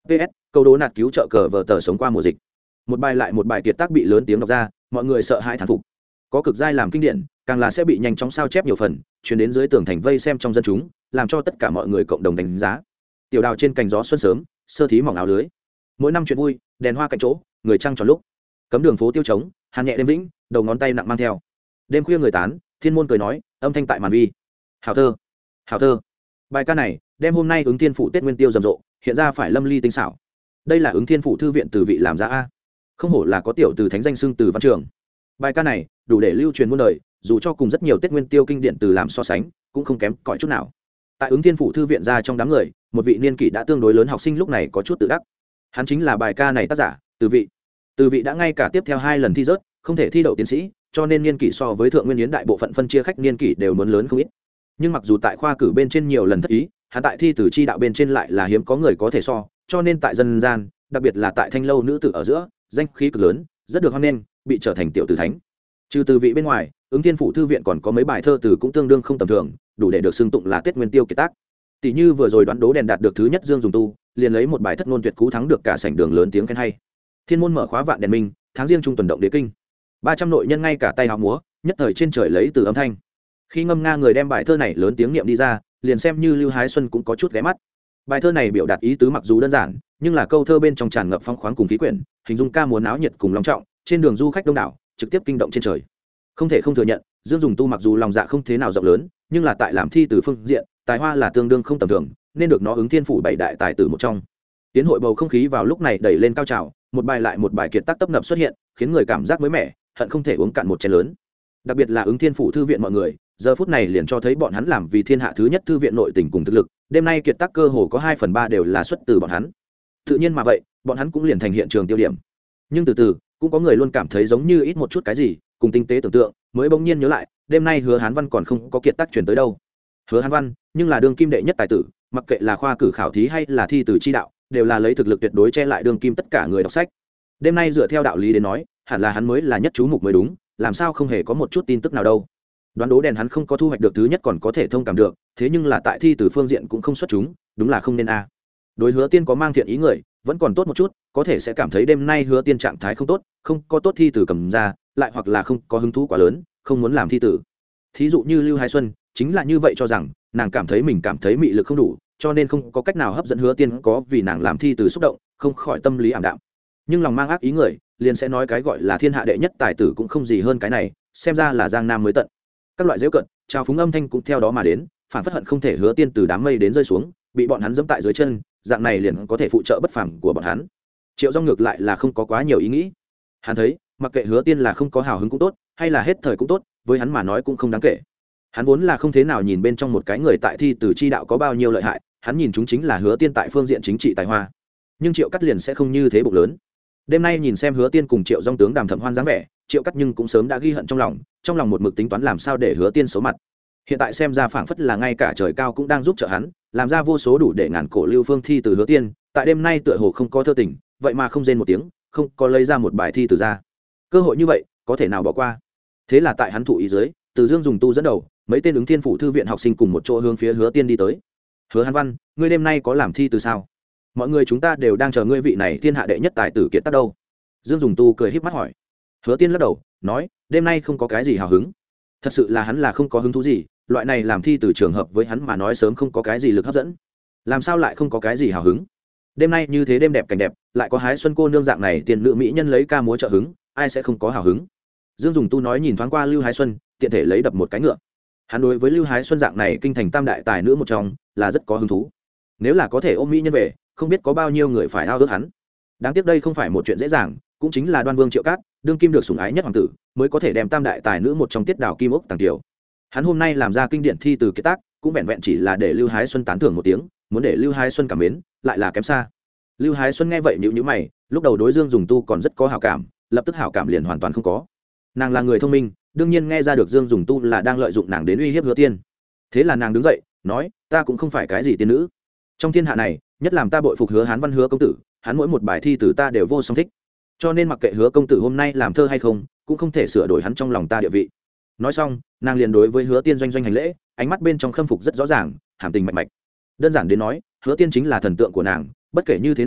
ps câu đố nạt cứu trợ cờ vờ tờ sống qua mùa dịch. Một bài lại một bài kiệt tác bị lớn tiếng đọc ra, mọi người sợ hãi thán phục. Có cực giai làm kinh điển, càng là sẽ bị nhanh chóng sao chép nhiều phần, truyền đến dưới tường thành vây xem trong dân chúng, làm cho tất cả mọi người cộng đồng đánh giá. Tiểu đào trên cành gió xuân sớm, sơ thí mỏng áo lưới. Mỗi năm chuyện vui, đèn hoa cạnh chỗ, người trăng tròn lúc. Cấm đường phố tiêu trống, hàn nhẹ đêm vĩnh, đầu ngón tay nặng mang theo. Đêm khuya người tán, thiên môn cười nói, âm thanh tại màn vi. Hảo thơ, hảo thơ. Bài ca này, đem hôm nay ứng thiên phủ Tết Nguyên Tiêu rầm rộ, hiện ra phải lâm ly tinh xảo. Đây là ứng thiên phủ thư viện từ vị làm ra a. Không hổ là có tiểu từ thánh danh xưng từ văn trường. Bài ca này, đủ để lưu truyền muôn đời, dù cho cùng rất nhiều Tết Nguyên Tiêu kinh điển từ làm so sánh, cũng không kém cỏi chút nào. Tại ứng thiên phủ thư viện ra trong đám người, một vị niên kỷ đã tương đối lớn học sinh lúc này có chút tự đắc. Hắn chính là bài ca này tác giả, Từ Vị. Từ Vị đã ngay cả tiếp theo hai lần thi rớt, không thể thi đậu tiến sĩ, cho nên niên kỷ so với thượng nguyên yến đại bộ phận phân chia khách niên kỷ đều muốn lớn không ít. Nhưng mặc dù tại khoa cử bên trên nhiều lần thất ý, hắn tại thi từ chi đạo bên trên lại là hiếm có người có thể so, cho nên tại dân gian, đặc biệt là tại thanh lâu nữ tử ở giữa, danh khí cực lớn, rất được hoan nghênh, bị trở thành tiểu tử thánh. Trừ Từ Vị bên ngoài, ứng thiên phủ thư viện còn có mấy bài thơ từ cũng tương đương không tầm thường, đủ để được xưng tụng là Tết Nguyên Tiêu kiệt tác. Tỷ như vừa rồi đoán đố đèn đạt được thứ nhất Dương Dùng Tu, liền lấy một bài thất ngôn tuyệt cú thắng được cả sảnh đường lớn tiếng khen hay. Thiên môn mở khóa vạn đèn minh, tháng riêng trung tuần động đế kinh. ba trăm nội nhân ngay cả tay hào múa, nhất thời trên trời lấy từ âm thanh. Khi ngâm nga người đem bài thơ này lớn tiếng niệm đi ra, liền xem như Lưu Hái Xuân cũng có chút ghé mắt. Bài thơ này biểu đạt ý tứ mặc dù đơn giản, nhưng là câu thơ bên trong tràn ngập phong khoáng cùng khí quyển, hình dung ca múa náo nhiệt cùng long trọng, trên đường du khách đông đảo, trực tiếp kinh động trên trời. Không thể không thừa nhận, Dương Dùng Tu mặc dù lòng dạ không thế nào rộng lớn, nhưng là tại làm thi từ phương diện, tài hoa là tương đương không tầm thường, nên được nó ứng thiên phủ bảy đại tài tử một trong. Tiến hội bầu không khí vào lúc này đẩy lên cao trào, một bài lại một bài kiệt tác tấp nập xuất hiện, khiến người cảm giác mới mẻ, hận không thể uống cạn một chén lớn. Đặc biệt là ứng thiên phủ thư viện mọi người, giờ phút này liền cho thấy bọn hắn làm vì thiên hạ thứ nhất thư viện nội tình cùng thực lực, đêm nay kiệt tác cơ hồ có hai phần ba đều là xuất từ bọn hắn. Tự nhiên mà vậy, bọn hắn cũng liền thành hiện trường tiêu điểm. Nhưng từ từ, cũng có người luôn cảm thấy giống như ít một chút cái gì, cùng tinh tế tưởng tượng, mới bỗng nhiên nhớ lại, đêm nay Hứa Hán Văn còn không có kiệt tác truyền tới đâu. Hứa Hán Văn, nhưng là đương kim đệ nhất tài tử, mặc kệ là khoa cử khảo thí hay là thi từ chi đạo, đều là lấy thực lực tuyệt đối che lại đương kim tất cả người đọc sách. Đêm nay dựa theo đạo lý đến nói, hẳn là hắn mới là nhất chú mục mới đúng, làm sao không hề có một chút tin tức nào đâu. Đoán đố đèn hắn không có thu hoạch được thứ nhất còn có thể thông cảm được, thế nhưng là tại thi từ phương diện cũng không xuất chúng, đúng là không nên a. Đối Hứa Tiên có mang thiện ý người, vẫn còn tốt một chút, có thể sẽ cảm thấy đêm nay Hứa Tiên trạng thái không tốt, không có tốt thi từ cầm ra, lại hoặc là không có hứng thú quá lớn, không muốn làm thi tử. Thí dụ như Lưu Hải Xuân, chính là như vậy cho rằng, nàng cảm thấy mình cảm thấy mị lực không đủ, cho nên không có cách nào hấp dẫn Hứa Tiên có vì nàng làm thi từ xúc động, không khỏi tâm lý ảm đạm. Nhưng lòng mang ác ý người, liền sẽ nói cái gọi là thiên hạ đệ nhất tài tử cũng không gì hơn cái này, xem ra là giang nam mới tận. Các loại giễu cận, trào phúng âm thanh cũng theo đó mà đến, phản phất hận không thể Hứa Tiên từ đám mây đến rơi xuống, bị bọn hắn giẫm tại dưới chân, dạng này liền có thể phụ trợ bất phàm của bọn hắn. Triệu Dung ngược lại là không có quá nhiều ý nghĩ. Hắn thấy, mặc kệ Hứa Tiên là không có hào hứng cũng tốt, hay là hết thời cũng tốt, với hắn mà nói cũng không đáng kể. Hắn vốn là không thế nào nhìn bên trong một cái người tại thi từ chi đạo có bao nhiêu lợi hại, hắn nhìn chúng chính là Hứa Tiên tại phương diện chính trị tài hoa. Nhưng Triệu Cắt liền sẽ không như thế bụng lớn. Đêm nay nhìn xem Hứa Tiên cùng Triệu Dung tướng đàm thầm hoan dáng vẻ, Triệu Cắt nhưng cũng sớm đã ghi hận trong lòng, trong lòng một mực tính toán làm sao để Hứa Tiên xấu mặt. Hiện tại xem ra phảng phất là ngay cả trời cao cũng đang giúp trợ hắn, làm ra vô số đủ để ngàn cổ lưu phương thi từ Hứa Tiên, tại đêm nay tựa hồ không có thơ tình, vậy mà không rên một tiếng, không có lấy ra một bài thi từ ra. Cơ hội như vậy, có thể nào bỏ qua. Thế là tại hắn thụ ý dưới, Từ Dương Dùng Tu dẫn đầu, mấy tên ứng thiên phủ thư viện học sinh cùng một chỗ hướng phía Hứa Tiên đi tới. Hứa Hán Văn, ngươi đêm nay có làm thi từ sao? Mọi người chúng ta đều đang chờ ngươi vị này thiên hạ đệ nhất tài tử kiệt tác đâu. Dương Dùng Tu cười híp mắt hỏi. Hứa Tiên lắc đầu, nói, đêm nay không có cái gì hào hứng. Thật sự là hắn là không có hứng thú gì, loại này làm thi từ trường hợp với hắn mà nói sớm không có cái gì lực hấp dẫn. Làm sao lại không có cái gì hào hứng? Đêm nay như thế đêm đẹp cảnh đẹp, lại có Hái Xuân cô nương dạng này tiền nữ mỹ nhân lấy ca múa trợ hứng, ai sẽ không có hào hứng? Dương Dùng Tu nói nhìn thoáng qua Lưu Hái Xuân, tiện thể lấy đập một cái ngựa. Hắn đối với Lưu Hái Xuân dạng này kinh thành tam đại tài nữ một trong, là rất có hứng thú. Nếu là có thể ôm mỹ nhân về, không biết có bao nhiêu người phải ao ước hắn. Đáng tiếc đây không phải một chuyện dễ dàng, cũng chính là Đoan Vương Triệu Cát, đương kim được sủng ái nhất hoàng tử, mới có thể đem tam đại tài nữ một trong Tiết Đào Kim Ốc Tàng Tiểu. Hắn hôm nay làm ra kinh điển thi từ kiệt tác, cũng vẹn vẹn chỉ là để Lưu Hái Xuân tán thưởng một tiếng, muốn để Lưu Hái Xuân cảm mến, lại là kém xa. Lưu Hái Xuân nghe vậy nhíu nhíu mày, lúc đầu đối Dương Dùng Tu còn rất có hảo cảm, lập tức hảo cảm liền hoàn toàn không có. Nàng là người thông minh, đương nhiên nghe ra được Dương Dùng Tu là đang lợi dụng nàng đến uy hiếp Hứa Tiên. Thế là nàng đứng dậy, nói, ta cũng không phải cái gì tiên nữ. Trong thiên hạ này, nhất làm ta bội phục Hứa Hán Văn Hứa công tử, hắn mỗi một bài thi từ ta đều vô song thích. Cho nên mặc kệ Hứa công tử hôm nay làm thơ hay không, cũng không thể sửa đổi hắn trong lòng ta địa vị. Nói xong, nàng liền đối với Hứa Tiên doanh doanh hành lễ, ánh mắt bên trong khâm phục rất rõ ràng, hàm tình mạch mạch. Đơn giản đến nói, Hứa Tiên chính là thần tượng của nàng, bất kể như thế nào,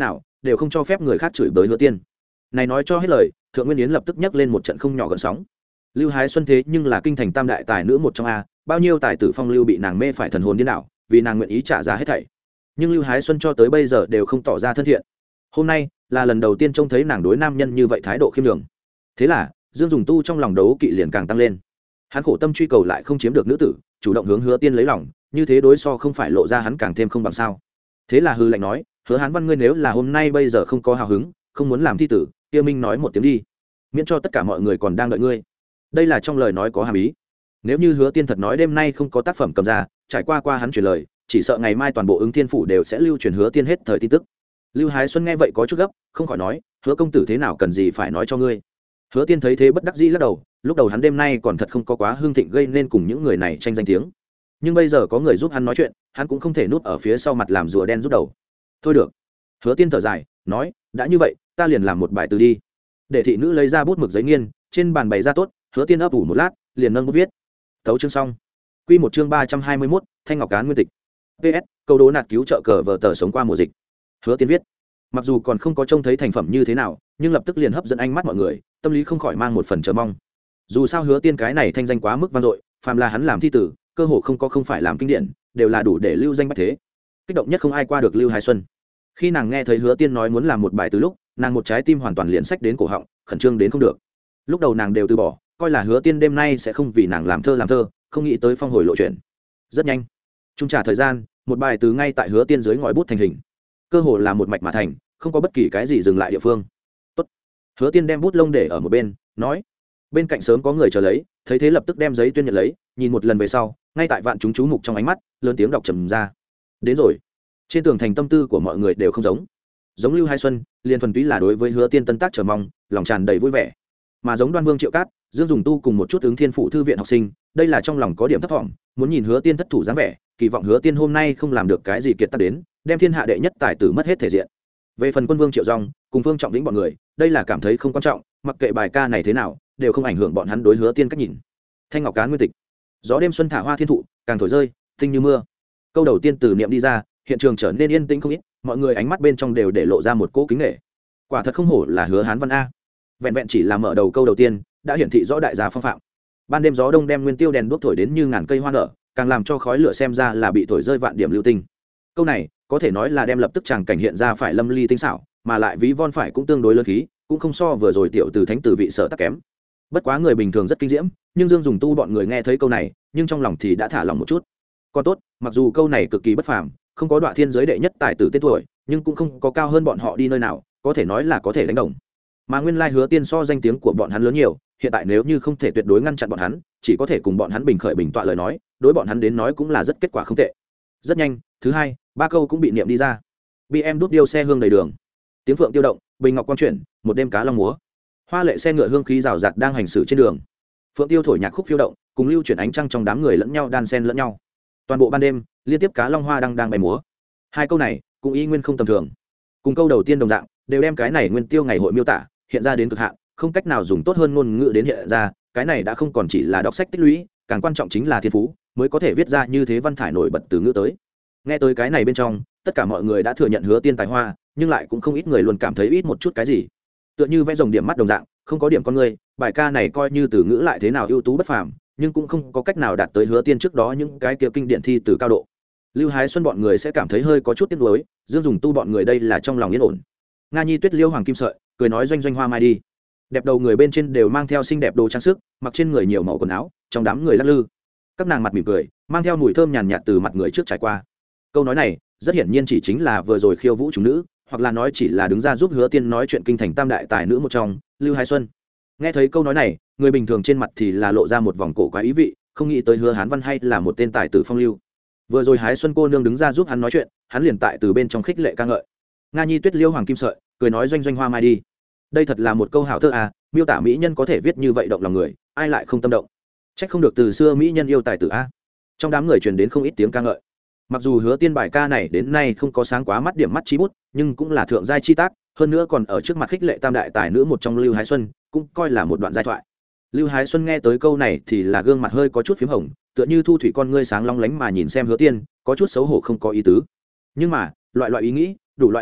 đều không cho phép người khác chửi bới Hứa Tiên. Này nói cho hết lời, Thượng Nguyên Yến lập tức nhấc lên một trận không nhỏ gợn sóng. Lưu Hái Xuân thế nhưng là kinh thành tam đại tài nữ một trong a, bao nhiêu tài tử phong lưu bị nàng mê phải thần hồn điên đảo, vì nàng nguyện ý trả giá hết thảy. Nhưng Lưu Hái Xuân cho tới bây giờ đều không tỏ ra thân thiện. Hôm nay là lần đầu tiên trông thấy nàng đối nam nhân như vậy thái độ khiêm nhường. Thế là Dương Dùng Tu trong lòng đấu kỵ liền càng tăng lên. Hắn khổ tâm truy cầu lại không chiếm được nữ tử, chủ động hướng Hứa Tiên lấy lòng, như thế đối so không phải lộ ra hắn càng thêm không bằng sao. Thế là hư lạnh nói, Hứa Hán Văn ngươi nếu là hôm nay bây giờ không có hào hứng, không muốn làm thi tử, kia minh nói một tiếng đi, miễn cho tất cả mọi người còn đang đợi ngươi. Đây là trong lời nói có hàm ý. Nếu như Hứa Tiên thật nói đêm nay không có tác phẩm cầm ra, trải qua qua hắn truyền lời, chỉ sợ ngày mai toàn bộ Ứng Thiên phủ đều sẽ lưu truyền Hứa Tiên hết thời tin tức. Lưu Hái Xuân nghe vậy có chút gấp, không khỏi nói, Hứa công tử thế nào cần gì phải nói cho ngươi. Hứa Tiên thấy thế bất đắc dĩ lắc đầu, lúc đầu hắn đêm nay còn thật không có quá hương thịnh gây nên cùng những người này tranh danh tiếng, nhưng bây giờ có người giúp hắn nói chuyện, hắn cũng không thể núp ở phía sau mặt làm rùa đen rút đầu. Thôi được. Hứa Tiên thở dài nói, đã như vậy ta liền làm một bài từ đi. Để thị nữ lấy ra bút mực giấy nghiên, trên bàn bày ra tốt. Hứa Tiên ấp ủ một lát, liền nâng bút viết. Thấu chương xong. Quy một chương ba trăm hai mươi mốt, Thanh Ngọc Cán nguyên tịch. pê ét, câu đố nạt cứu trợ cờ vở tờ sống qua mùa dịch. Hứa Tiên viết. Mặc dù còn không có trông thấy thành phẩm như thế nào, nhưng lập tức liền hấp dẫn ánh mắt mọi người, tâm lý không khỏi mang một phần chờ mong. Dù sao Hứa Tiên cái này thanh danh quá mức vang dội, phàm là hắn làm thi tử, cơ hồ không có không phải làm kinh điển, đều là đủ để lưu danh bách thế. Kích động nhất không ai qua được Lưu Hải Xuân. Khi nàng nghe thấy Hứa Tiên nói muốn làm một bài từ lúc, nàng một trái tim hoàn toàn liền sách đến cổ họng, khẩn trương đến không được. Lúc đầu nàng đều từ bỏ, coi là Hứa Tiên đêm nay sẽ không vì nàng làm thơ làm thơ, không nghĩ tới phong hồi lộ chuyện. Rất nhanh, chung trả thời gian, một bài từ ngay tại Hứa Tiên dưới ngòi bút thành hình, cơ hồ là một mạch mà thành, không có bất kỳ cái gì dừng lại địa phương. Tốt. Hứa Tiên đem bút lông để ở một bên, nói. Bên cạnh sớm có người chờ lấy, thấy thế lập tức đem giấy tuyên nhận lấy, nhìn một lần về sau, ngay tại vạn chúng chú mục trong ánh mắt, lớn tiếng đọc trầm ra. Đến rồi. Trên tường thành tâm tư của mọi người đều không giống. Giống Lưu Hai Xuân, liền thuần túy là đối với Hứa Tiên tân tác chờ mong, lòng tràn đầy vui vẻ. Mà giống Đoan Vương Triệu Cát, Dương Dùng Tu cùng một chút Ứng Thiên phủ thư viện học sinh, đây là trong lòng có điểm thấp vọng, muốn nhìn Hứa Tiên thất thủ dáng vẻ, kỳ vọng Hứa Tiên hôm nay không làm được cái gì kiệt tác đến, đem thiên hạ đệ nhất tài tử mất hết thể diện. Về phần Quân Vương Triệu Dung cùng Vương Trọng Vĩnh bọn người, đây là cảm thấy không quan trọng, mặc kệ bài ca này thế nào, đều không ảnh hưởng bọn hắn đối Hứa Tiên cách nhìn. Thanh Ngọc Cán nguyên tịch. Gió đêm xuân thả hoa thiên thụ, càng thổi rơi, tinh như mưa. Câu đầu tiên từ niệm đi ra, hiện trường trở nên yên tĩnh không ít, mọi người ánh mắt bên trong đều để lộ ra một cỗ kính nể. Quả thật không hổ là Hứa Hán Văn a. Vẹn vẹn chỉ là mở đầu câu đầu tiên, đã hiển thị rõ đại gia phong phạm. Ban đêm gió đông đem nguyên tiêu đèn đuốc thổi đến như ngàn cây hoa nở, càng làm cho khói lửa xem ra là bị thổi rơi vạn điểm lưu tinh. Câu này có thể nói là đem lập tức chàng cảnh hiện ra phải lâm ly tinh xảo, mà lại ví von phải cũng tương đối lớn khí, cũng không so vừa rồi tiểu từ thánh từ vị sở tắc kém. Bất quá người bình thường rất kinh diễm, nhưng Dương Dùng Tu bọn người nghe thấy câu này, nhưng trong lòng thì đã thả lòng một chút. Còn tốt, mặc dù câu này cực kỳ bất phàm, không có đoạn thiên giới đệ nhất tài tử tên tuổi, nhưng cũng không có cao hơn bọn họ đi nơi nào, có thể nói là có thể đánh đồng. Mà nguyên lai Hứa Tiên so danh tiếng của bọn hắn lớn nhiều, hiện tại nếu như không thể tuyệt đối ngăn chặn bọn hắn, chỉ có thể cùng bọn hắn bình khởi bình tọa lời nói, đối bọn hắn đến nói cũng là rất kết quả không tệ. Rất nhanh, thứ hai, ba câu cũng bị niệm đi ra. bê em đút điêu xe hương đầy đường, tiếng phượng tiêu động, bình ngọc quang chuyển, một đêm cá long múa, hoa lệ xe ngựa hương khí rào rạt đang hành xử trên đường. Phượng tiêu thổi nhạc khúc phiêu động, cùng lưu chuyển ánh trăng trong đám người lẫn nhau đan xen lẫn nhau. Toàn bộ ban đêm, liên tiếp cá long hoa đang đang bay múa. Hai câu này cũng y nguyên không tầm thường. Cùng câu đầu tiên đồng dạng, đều đem cái này nguyên tiêu ngày hội miêu tả hiện ra đến cực hạn, không cách nào dùng tốt hơn ngôn ngữ đến hiện ra, cái này đã không còn chỉ là đọc sách tích lũy, càng quan trọng chính là thiên phú, mới có thể viết ra như thế văn thải nổi bật từ ngữ tới. Nghe tới cái này bên trong, tất cả mọi người đã thừa nhận Hứa Tiên tài hoa, nhưng lại cũng không ít người luôn cảm thấy ít một chút cái gì. Tựa như vẽ rồng điểm mắt đồng dạng, không có điểm con người, bài ca này coi như từ ngữ lại thế nào ưu tú bất phàm, nhưng cũng không có cách nào đạt tới Hứa Tiên trước đó những cái kia kinh điển thi từ cao độ. Lưu Hái Xuân bọn người sẽ cảm thấy hơi có chút tiếc nuối, Dương Dùng Tu bọn người đây là trong lòng yên ổn. Nga Nhi Tuyết Liêu Hoàng Kim Sợi cười nói doanh doanh hoa mai đi. Đẹp đầu người bên trên đều mang theo xinh đẹp đồ trang sức, mặc trên người nhiều màu quần áo, trong đám người lắc lư. Các nàng mặt mỉm cười, mang theo mùi thơm nhàn nhạt từ mặt người trước trải qua. Câu nói này, rất hiển nhiên chỉ chính là vừa rồi khiêu vũ chúng nữ, hoặc là nói chỉ là đứng ra giúp Hứa Tiên nói chuyện kinh thành tam đại tài nữ một trong, Lưu Hải Xuân. Nghe thấy câu nói này, người bình thường trên mặt thì là lộ ra một vòng cổ quái ý vị, không nghĩ tới Hứa Hán Văn hay là một tên tài tử phong lưu. Vừa rồi Hái Xuân cô nương đứng ra giúp hắn nói chuyện, hắn liền tại từ bên trong khích lệ ca ngợi. Nga Nhi Tuyết Liêu Hoàng Kim Sợi cười nói doanh doanh hoa mai đi. Đây thật là một câu hảo thơ à, miêu tả mỹ nhân có thể viết như vậy động lòng người, ai lại không tâm động. Trách không được từ xưa mỹ nhân yêu tài tử a. Trong đám người truyền đến không ít tiếng ca ngợi. Mặc dù Hứa Tiên bài ca này đến nay không có sáng quá mắt điểm mắt chi bút, nhưng cũng là thượng giai chi tác, hơn nữa còn ở trước mặt khích lệ tam đại tài nữ một trong Lưu Hái Xuân, cũng coi là một đoạn giai thoại. Lưu Hái Xuân nghe tới câu này thì là gương mặt hơi có chút phím hồng, tựa như thu thủy con ngươi sáng long lánh mà nhìn xem Hứa Tiên, có chút xấu hổ không có ý tứ. Nhưng mà, loại loại ý nghĩ, đủ loại ở mỹ,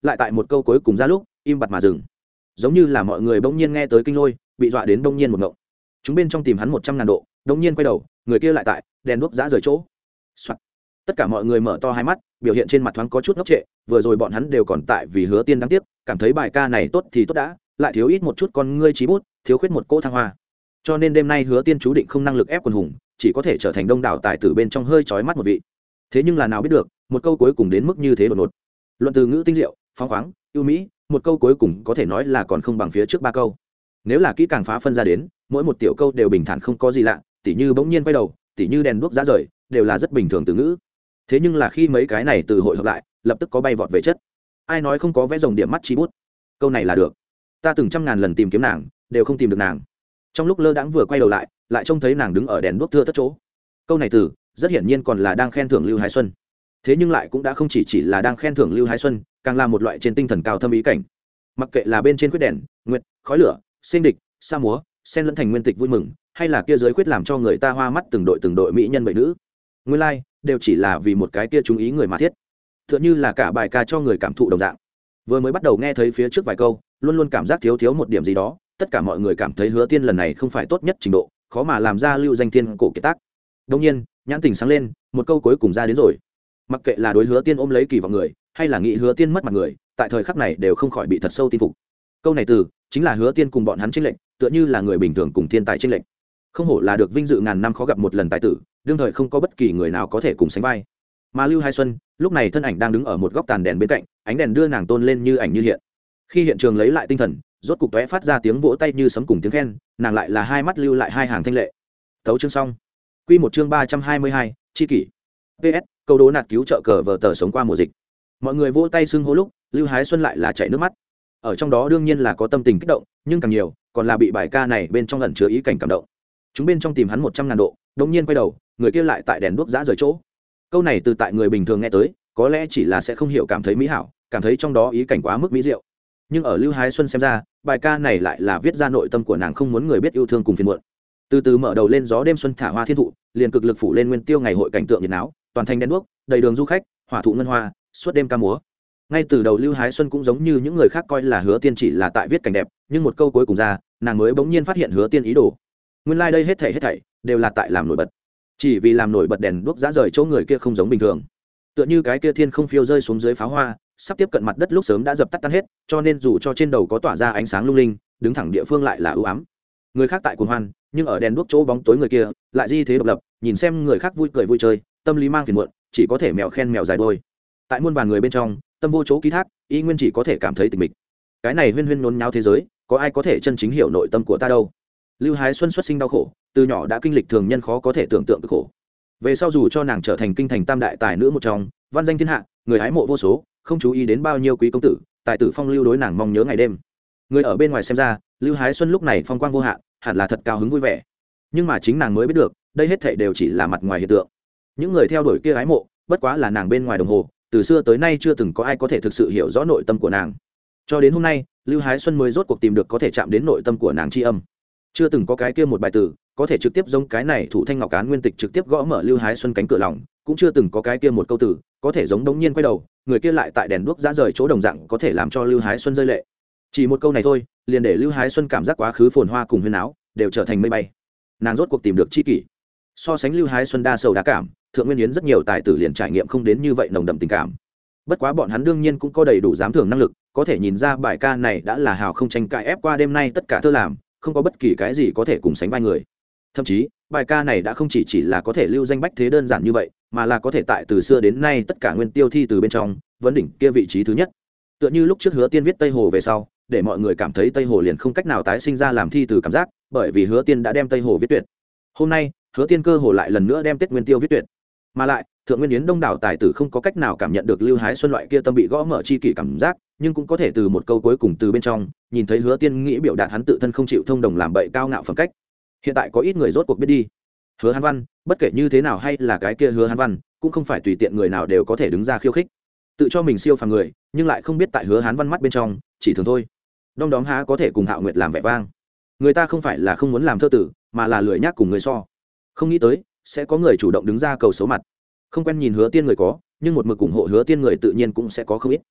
lại tại một câu cuối cùng ra lúc im bặt mà dừng, giống như là mọi người bỗng nhiên nghe tới kinh lôi, bị dọa đến bỗng nhiên một ngộng. Chúng bên trong tìm hắn một trăm ngàn độ, bỗng nhiên quay đầu, người kia lại tại đèn đuốc giã rời chỗ。Soạn. Tất cả mọi người mở to hai mắt, biểu hiện trên mặt thoáng có chút ngốc trệ, vừa rồi bọn hắn đều còn tại vì Hứa Tiên đáng tiếc, cảm thấy bài ca này tốt thì tốt đã, lại thiếu ít một chút con ngươi trí bút, thiếu khuyết một cỗ thăng hoa. Cho nên đêm nay Hứa Tiên chú định không năng lực ép quần hùng, chỉ có thể trở thành đông đảo tài tử bên trong hơi chói mắt một vị. Thế nhưng là nào biết được, một câu cuối cùng đến mức như thế đột ngột. Luận từ ngữ tinh diệu, phóng khoáng, ưu mỹ, một câu cuối cùng có thể nói là còn không bằng phía trước ba câu. Nếu là kỹ càng phá phân ra đến, mỗi một tiểu câu đều bình thản không có gì lạ, tỉ như bỗng nhiên quay đầu, tỉ như đèn đuốc giã rời, đều là rất bình thường từ ngữ. Thế nhưng là khi mấy cái này từ hội hợp lại, lập tức có bay vọt về chất. Ai nói không có vẽ rồng điểm mắt chi bút? Câu này là được. Ta từng trăm ngàn lần tìm kiếm nàng, đều không tìm được nàng. Trong lúc lơ đãng vừa quay đầu lại, lại trông thấy nàng đứng ở đèn đuốc thưa thất chỗ. Câu này từ, rất hiển nhiên còn là đang khen thưởng Lưu Hái Xuân. Thế nhưng lại cũng đã không chỉ chỉ là đang khen thưởng Lưu Hái Xuân, càng là một loại trên tinh thần cao thâm ý cảnh. Mặc kệ là bên trên khuyết đèn, nguyệt, khói lửa, sinh địch, sa múa, sen lẫn thành nguyên tịch vui mừng, hay là kia giới khuyết làm cho người ta hoa mắt từng đội từng đội mỹ nhân bệ nữ. Nguyên lai, like, đều chỉ là vì một cái kia chú ý người mà thiết. Tựa như là cả bài ca cho người cảm thụ đồng dạng. Vừa mới bắt đầu nghe thấy phía trước vài câu, luôn luôn cảm giác thiếu thiếu một điểm gì đó, tất cả mọi người cảm thấy Hứa Tiên lần này không phải tốt nhất trình độ, khó mà làm ra lưu danh thiên cổ kiệt tác. Đương nhiên, nhãn tình sáng lên, một câu cuối cùng ra đến rồi. Mặc kệ là đối Hứa Tiên ôm lấy kỳ vọng người, hay là nghĩ Hứa Tiên mất mặt người, tại thời khắc này đều không khỏi bị thật sâu tin phục. Câu này từ, chính là Hứa Tiên cùng bọn hắn chênh lệch, tựa như là người bình thường cùng thiên tài chênh lệch. Không hổ là được vinh dự ngàn năm khó gặp một lần tài tử, đương thời không có bất kỳ người nào có thể cùng sánh vai. Mà Lưu Hai Xuân, lúc này thân ảnh đang đứng ở một góc tàn đèn bên cạnh, ánh đèn đưa nàng tôn lên như ảnh như hiện. Khi hiện trường lấy lại tinh thần, rốt cục tóe phát ra tiếng vỗ tay như sấm cùng tiếng khen, nàng lại là hai mắt lưu lại hai hàng thanh lệ. Tấu chương xong. Quy một chương ba trăm hai mươi hai, chi kỷ. pê ét, câu đố nạt cứu trợ cờ vở tờ sống qua mùa dịch. Mọi người vỗ tay xưng hô lúc, Lưu Hái Xuân lại là chảy nước mắt. Ở trong đó đương nhiên là có tâm tình kích động, nhưng càng nhiều, còn là bị bài ca này bên trong ẩn chứa ý cảnh cảm động. Chúng bên trong tìm hắn một trăm ngàn độ, đột nhiên quay đầu, người kia lại tại đèn đuốc giã rời chỗ. Câu này từ tại người bình thường nghe tới, có lẽ chỉ là sẽ không hiểu cảm thấy mỹ hảo, cảm thấy trong đó ý cảnh quá mức mỹ diệu. Nhưng ở Lưu Hái Xuân xem ra, bài ca này lại là viết ra nội tâm của nàng không muốn người biết yêu thương cùng phiền muộn. Từ từ mở đầu lên gió đêm xuân thả hoa thiên thụ, liền cực lực phủ lên nguyên tiêu ngày hội cảnh tượng nhiệt náo, toàn thành đèn đuốc, đầy đường du khách, hỏa thụ ngân hoa, suốt đêm ca múa. Ngay từ đầu Lưu Hái Xuân cũng giống như những người khác coi là Hứa Tiên chỉ là tại viết cảnh đẹp, nhưng một câu cuối cùng ra, nàng mới bỗng nhiên phát hiện Hứa Tiên ý đồ. Nguyên lai like đây hết thảy hết thảy đều là tại làm nổi bật. Chỉ vì làm nổi bật đèn đuốc giã rời chỗ người kia không giống bình thường. Tựa như cái kia thiên không phiêu rơi xuống dưới pháo hoa, sắp tiếp cận mặt đất lúc sớm đã dập tắt tan hết, cho nên dù cho trên đầu có tỏa ra ánh sáng lung linh, đứng thẳng địa phương lại là ưu ám. Người khác tại cuồng hoan, nhưng ở đèn đuốc chỗ bóng tối người kia, lại di thế độc lập, nhìn xem người khác vui cười vui chơi, tâm lý mang phiền muộn, chỉ có thể mèo khen mèo dài đôi. Tại muôn vàn người bên trong, tâm vô chỗ ký thác, y nguyên chỉ có thể cảm thấy tịch mịch. Cái này huyên huyên nôn nháo thế giới, có ai có thể chân chính hiểu nội tâm của ta đâu? Lưu Hái Xuân xuất sinh đau khổ, từ nhỏ đã kinh lịch thường nhân khó có thể tưởng tượng cực khổ. Về sau dù cho nàng trở thành kinh thành tam đại tài nữ một trong, văn danh thiên hạ, người hái mộ vô số, không chú ý đến bao nhiêu quý công tử, tài tử phong lưu đối nàng mong nhớ ngày đêm. Người ở bên ngoài xem ra, Lưu Hái Xuân lúc này phong quang vô hạn, hẳn là thật cao hứng vui vẻ. Nhưng mà chính nàng mới biết được, đây hết thảy đều chỉ là mặt ngoài hiện tượng. Những người theo đuổi kia hái mộ, bất quá là nàng bên ngoài đồng hồ, từ xưa tới nay chưa từng có ai có thể thực sự hiểu rõ nội tâm của nàng. Cho đến hôm nay, Lưu Hái Xuân mới rốt cuộc tìm được có thể chạm đến nội tâm của nàng tri âm. Chưa từng có cái kia một bài tử có thể trực tiếp giống cái này thủ thanh ngọc cán nguyên tịch trực tiếp gõ mở Lưu Hái Xuân cánh cửa lòng, cũng chưa từng có cái kia một câu tử có thể giống đống nhiên quay đầu, người kia lại tại đèn đuốc giã rời chỗ đồng dạng có thể làm cho Lưu Hái Xuân rơi lệ. Chỉ một câu này thôi, liền để Lưu Hái Xuân cảm giác quá khứ phồn hoa cùng huyên áo đều trở thành mây bay. Nàng rốt cuộc tìm được chi kỷ. So sánh Lưu Hái Xuân đa sầu đa cảm, Thượng Nguyên Yến rất nhiều tài tử liền trải nghiệm không đến như vậy nồng đậm tình cảm. Bất quá bọn hắn đương nhiên cũng có đầy đủ giám thưởng năng lực, có thể nhìn ra bài ca này đã là hào không tranh cãi ép qua đêm nay tất cả thơ làm, không có bất kỳ cái gì có thể cùng sánh vai người. Thậm chí bài ca này đã không chỉ chỉ là có thể lưu danh bách thế đơn giản như vậy, mà là có thể tại từ xưa đến nay tất cả nguyên tiêu thi từ bên trong vấn đỉnh kia vị trí thứ nhất. Tựa như lúc trước Hứa Tiên viết Tây Hồ về sau, để mọi người cảm thấy Tây Hồ liền không cách nào tái sinh ra làm thi từ cảm giác, bởi vì Hứa Tiên đã đem Tây Hồ viết tuyệt. Hôm nay Hứa Tiên cơ hồ lại lần nữa đem Tết Nguyên Tiêu viết tuyệt, mà lại Thượng Nguyên Yến đông đảo tài tử không có cách nào cảm nhận được Lưu Hái Xuân loại kia tâm bị gõ mở chi kỷ cảm giác, nhưng cũng có thể từ một câu cuối cùng từ bên trong nhìn thấy Hứa Tiên nghĩ biểu đạt hắn tự thân không chịu thông đồng làm bậy cao ngạo phẩm cách. Hiện tại có ít người rốt cuộc biết đi. Hứa Hán Văn, bất kể như thế nào hay là cái kia Hứa Hán Văn, cũng không phải tùy tiện người nào đều có thể đứng ra khiêu khích. Tự cho mình siêu phàm người, nhưng lại không biết tại Hứa Hán Văn mắt bên trong, chỉ thường thôi. Đom đóm há có thể cùng Hạo Nguyệt làm vẻ vang. Người ta không phải là không muốn làm thơ tử, mà là lười nhác cùng người so. Không nghĩ tới, sẽ có người chủ động đứng ra cầu xấu mặt. Không quen nhìn Hứa Tiên người có, nhưng một mực ủng hộ Hứa Tiên người tự nhiên cũng sẽ có không ít.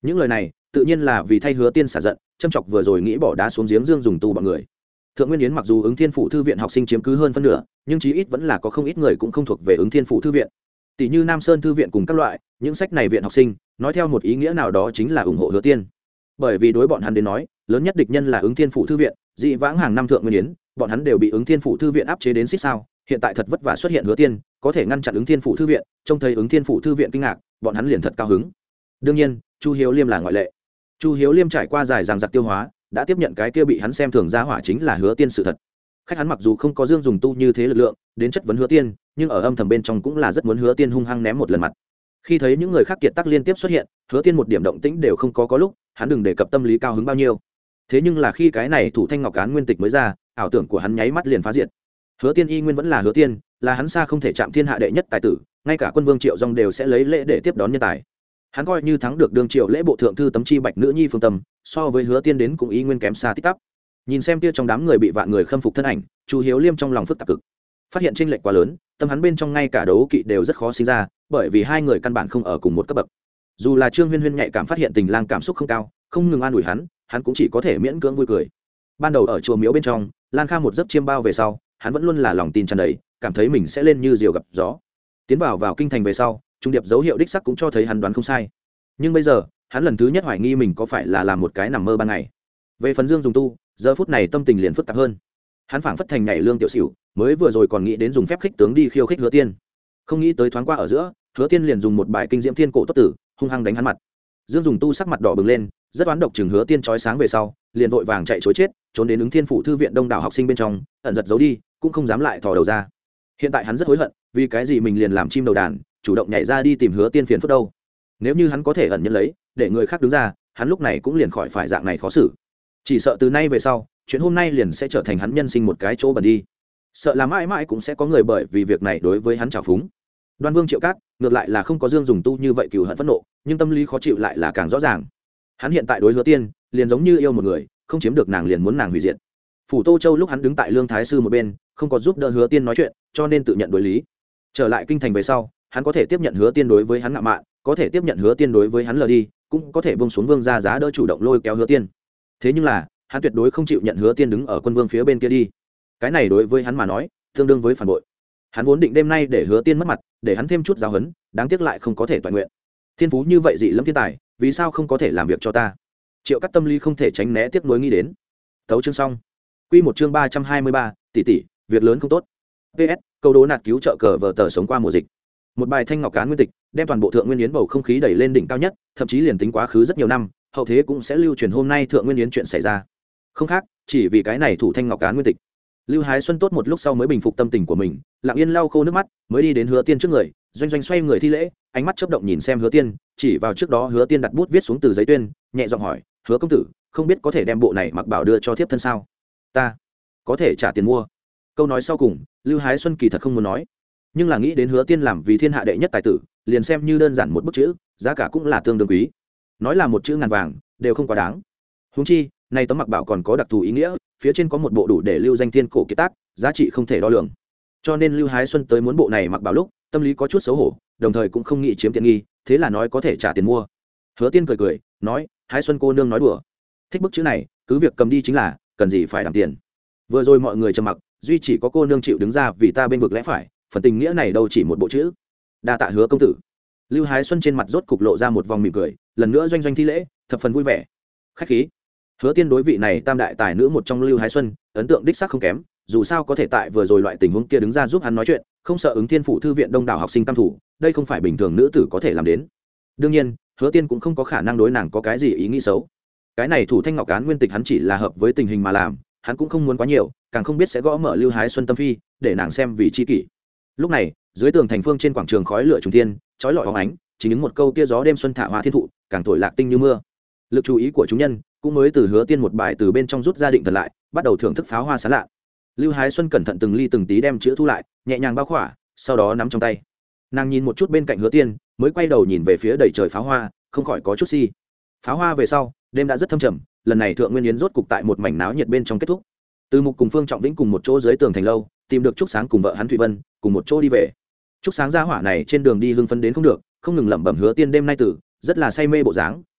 những lời này tự nhiên là vì thay Hứa Tiên xả giận, châm chọc vừa rồi nghĩ bỏ đá xuống giếng Dương Dùng Tu bọn người. Thượng Nguyên Yến mặc dù Ứng Thiên Phủ thư viện học sinh chiếm cứ hơn phân nửa, nhưng chí ít vẫn là có không ít người cũng không thuộc về Ứng Thiên Phủ thư viện. Tỷ như Nam Sơn thư viện cùng các loại, những sách này viện học sinh, nói theo một ý nghĩa nào đó chính là ủng hộ Hứa Tiên. Bởi vì đối bọn hắn đến nói, lớn nhất địch nhân là Ứng Thiên Phủ thư viện, dị vãng hàng năm Thượng Nguyên Yến, bọn hắn đều bị Ứng Thiên Phủ thư viện áp chế đến xích sao, hiện tại thật vất vả xuất hiện Hứa Tiên, có thể ngăn chặn Ứng Thiên Phủ thư viện, trông thấy Ứng Thiên Phủ thư viện kinh ngạc, bọn hắn liền thật cao hứng. Đương nhiên, Chu Hiếu Liêm là ngoại lệ. Chu Hiếu Liêm trải qua dài dằng dặc tiêu hóa, đã tiếp nhận cái kia bị hắn xem thường giá hỏa chính là Hứa Tiên sự thật. Khách hắn mặc dù không có Dương Dùng Tu như thế lực lượng đến chất vấn Hứa Tiên, nhưng ở âm thầm bên trong cũng là rất muốn Hứa Tiên hung hăng ném một lần mặt. Khi thấy những người khác kiệt tác liên tiếp xuất hiện, Hứa Tiên một điểm động tĩnh đều không có có lúc, hắn đừng đề cập tâm lý cao hứng bao nhiêu. Thế nhưng là khi cái này Thủ Thanh Ngọc Án nguyên tịch mới ra, ảo tưởng của hắn nháy mắt liền phá diệt. Hứa Tiên y nguyên vẫn là Hứa Tiên, là hắn xa không thể chạm thiên hạ đệ nhất tài tử, ngay cả quân vương Triệu Dung đều sẽ lấy lễ để tiếp đón nhân tài. Hắn coi như thắng được đương Triệu lễ bộ thượng thư tấm chi bạch nữ nhi phương tâm, so với Hứa Tiên đến cũng y nguyên kém xa tích tắp. Nhìn xem kia trong đám người bị vạn người khâm phục thân ảnh, Chu Hiếu Liêm trong lòng phức tạp cực. Phát hiện chênh lệch quá lớn, tâm hắn bên trong ngay cả đấu kỵ đều rất khó sinh ra, bởi vì hai người căn bản không ở cùng một cấp bậc. Dù là Trương Huyên Huyên nhạy cảm phát hiện Tình Lang cảm xúc không cao, không ngừng an ủi hắn, hắn cũng chỉ có thể miễn cưỡng vui cười. Ban đầu ở chùa miếu bên trong, Lan Kha một giấc chiêm bao về sau, hắn vẫn luôn là lòng tin tràn đầy, cảm thấy mình sẽ lên như diều gặp gió. Tiến vào vào kinh thành về sau, trung điệp dấu hiệu đích sắc cũng cho thấy hắn đoán không sai. Nhưng bây giờ, hắn lần thứ nhất hoài nghi mình có phải là làm một cái nằm mơ ban ngày. Về phần Dương Dùng Tu, giờ phút này tâm tình liền phức tạp hơn. Hắn phảng phất thành nhảy lương tiểu xỉu, mới vừa rồi còn nghĩ đến dùng phép khích tướng đi khiêu khích Hứa Tiên, không nghĩ tới thoáng qua ở giữa, Hứa Tiên liền dùng một bài kinh diễm thiên cổ tốt tử hung hăng đánh hắn mặt. Dương Dùng Tu sắc mặt đỏ bừng lên, rất oán độc chừng Hứa Tiên chói sáng về sau, liền vội vàng chạy trối chết, trốn đến Ứng Thiên Phủ thư viện đông đảo học sinh bên trong, ẩn giật giấu đi, cũng không dám lại thò đầu ra. Hiện tại hắn rất hối hận, vì cái gì mình liền làm chim đầu đàn, chủ động nhảy ra đi tìm Hứa Tiên phiền phức đâu. Nếu như hắn có thể ẩn nhận lấy, để người khác đứng ra, hắn lúc này cũng liền khỏi phải dạng này khó xử. Chỉ sợ từ nay về sau, chuyện hôm nay liền sẽ trở thành hắn nhân sinh một cái chỗ bẩn đi. Sợ là mãi mãi cũng sẽ có người bởi vì việc này đối với hắn trào phúng. Đoan Vương Triệu Cát ngược lại là không có Dương Dùng Tu như vậy cừu hận phẫn nộ, nhưng tâm lý khó chịu lại là càng rõ ràng. Hắn hiện tại đối Hứa Tiên liền giống như yêu một người, không chiếm được nàng liền muốn nàng hủy diệt. Phủ Tô Châu lúc hắn đứng tại Lương Thái sư một bên, không có giúp đỡ Hứa Tiên nói chuyện, cho nên tự nhận đối lý. Trở lại kinh thành về sau, hắn có thể tiếp nhận Hứa Tiên đối với hắn ngạo mạn, có thể tiếp nhận Hứa Tiên đối với hắn lờ đi, cũng có thể buông xuống vương gia giá đỡ chủ động lôi kéo Hứa Tiên. Thế nhưng là, hắn tuyệt đối không chịu nhận Hứa Tiên đứng ở quân vương phía bên kia đi. Cái này đối với hắn mà nói, tương đương với phản bội. Hắn vốn định đêm nay để Hứa Tiên mất mặt, để hắn thêm chút giáo huấn, đáng tiếc lại không có thể toàn nguyện. Thiên phú như vậy dị lẫm thiên tài, vì sao không có thể làm việc cho ta? Triệu Cát tâm lý không thể tránh né tiếc nuối nghĩ đến. Tấu chương xong. Quy một chương ba trăm hai mươi ba, tỷ tỷ, việc lớn không tốt. pê ét, câu đố nạt cứu trợ cờ vở tờ sống qua mùa dịch. Một bài Thanh Ngọc Án nguyên tịch, đem toàn bộ Thượng Nguyên Yến bầu không khí đẩy lên đỉnh cao nhất, thậm chí liền tính quá khứ rất nhiều năm, hậu thế cũng sẽ lưu truyền hôm nay Thượng Nguyên Yến chuyện xảy ra. Không khác, chỉ vì cái này thủ Thanh Ngọc Án nguyên tịch. Lưu Hái Xuân tốt một lúc sau mới bình phục tâm tình của mình, lặng yên lau khô nước mắt, mới đi đến Hứa Tiên trước người, doanh doanh xoay người thi lễ, ánh mắt chớp động nhìn xem Hứa Tiên, chỉ vào trước đó Hứa Tiên đặt bút viết xuống từ giấy tuyên, nhẹ giọng hỏi, "Hứa công tử, không biết có thể đem bộ này mặc bảo đưa cho thiếp thân sao?" "Ta có thể trả tiền mua." Câu nói sau cùng, Lưu Hái Xuân kỳ thật không muốn nói, nhưng là nghĩ đến Hứa Tiên làm vì thiên hạ đệ nhất tài tử, liền xem như đơn giản một bức chữ, giá cả cũng là tương đương quý. Nói là một chữ ngàn vàng, đều không quá đáng. Huống chi, này tấm mặc bảo còn có đặc thù ý nghĩa, phía trên có một bộ đủ để lưu danh thiên cổ kiệt tác, giá trị không thể đo lường. Cho nên Lưu Hái Xuân tới muốn bộ này mặc bảo lúc, tâm lý có chút xấu hổ, đồng thời cũng không nghĩ chiếm tiện nghi, thế là nói có thể trả tiền mua. Hứa Tiên cười cười, nói, Hái Xuân cô nương nói đùa, thích bức chữ này, cứ việc cầm đi chính là, cần gì phải đảm tiền. Vừa rồi mọi người trầm mặc, duy chỉ có cô nương chịu đứng ra vì ta bên vực lẽ phải, phần tình nghĩa này đâu chỉ một bộ chữ. Đa tạ Hứa công tử. Lưu Hái Xuân trên mặt rốt cục lộ ra một vòng mỉm cười, lần nữa doanh doanh thi lễ, thập phần vui vẻ. Khách khí. Hứa Tiên đối vị này tam đại tài nữ một trong Lưu Hái Xuân, ấn tượng đích xác không kém, dù sao có thể tại vừa rồi loại tình huống kia đứng ra giúp hắn nói chuyện, không sợ Ứng Thiên Phủ thư viện đông đảo học sinh tam thủ, đây không phải bình thường nữ tử có thể làm đến. Đương nhiên, Hứa Tiên cũng không có khả năng đối nàng có cái gì ý nghĩ xấu. Cái này thủ Thanh Ngọc Án nguyên tịch hắn chỉ là hợp với tình hình mà làm, hắn cũng không muốn quá nhiều, càng không biết sẽ gõ mở Lưu Hái Xuân tâm phi, để nàng xem vì chi kỷ. Lúc này, dưới tường thành phương trên quảng trường khói lửa trùng thiên, chói lọi óng ánh, chỉ những một câu kia gió đêm xuân thả hoa thiên thụ, càng thổi lạc tinh như mưa. Lực chú ý của chúng nhân cũng mới từ Hứa Tiên một bài từ bên trong rút ra định thần lại, bắt đầu thưởng thức pháo hoa sáng lạ. Lưu Hái Xuân cẩn thận từng ly từng tí đem chữ thu lại, nhẹ nhàng bao khỏa, sau đó nắm trong tay. Nàng nhìn một chút bên cạnh Hứa Tiên, mới quay đầu nhìn về phía đầy trời pháo hoa, không khỏi có chút si. Pháo hoa về sau, đêm đã rất thâm trầm, lần này Thượng Nguyên Yến rốt cục tại một mảnh náo nhiệt bên trong kết thúc. Từ Mục cùng Phương Trọng Vĩnh cùng một chỗ dưới tường thành lâu, tìm được Trúc Sáng cùng vợ hắn Thụy Vân, cùng một chỗ đi về. Trúc Sáng gia hỏa này trên đường đi hưng phấn đến không được, không ngừng lẩm bẩm Hứa Tiên đêm nay tử, rất là say mê bộ dáng,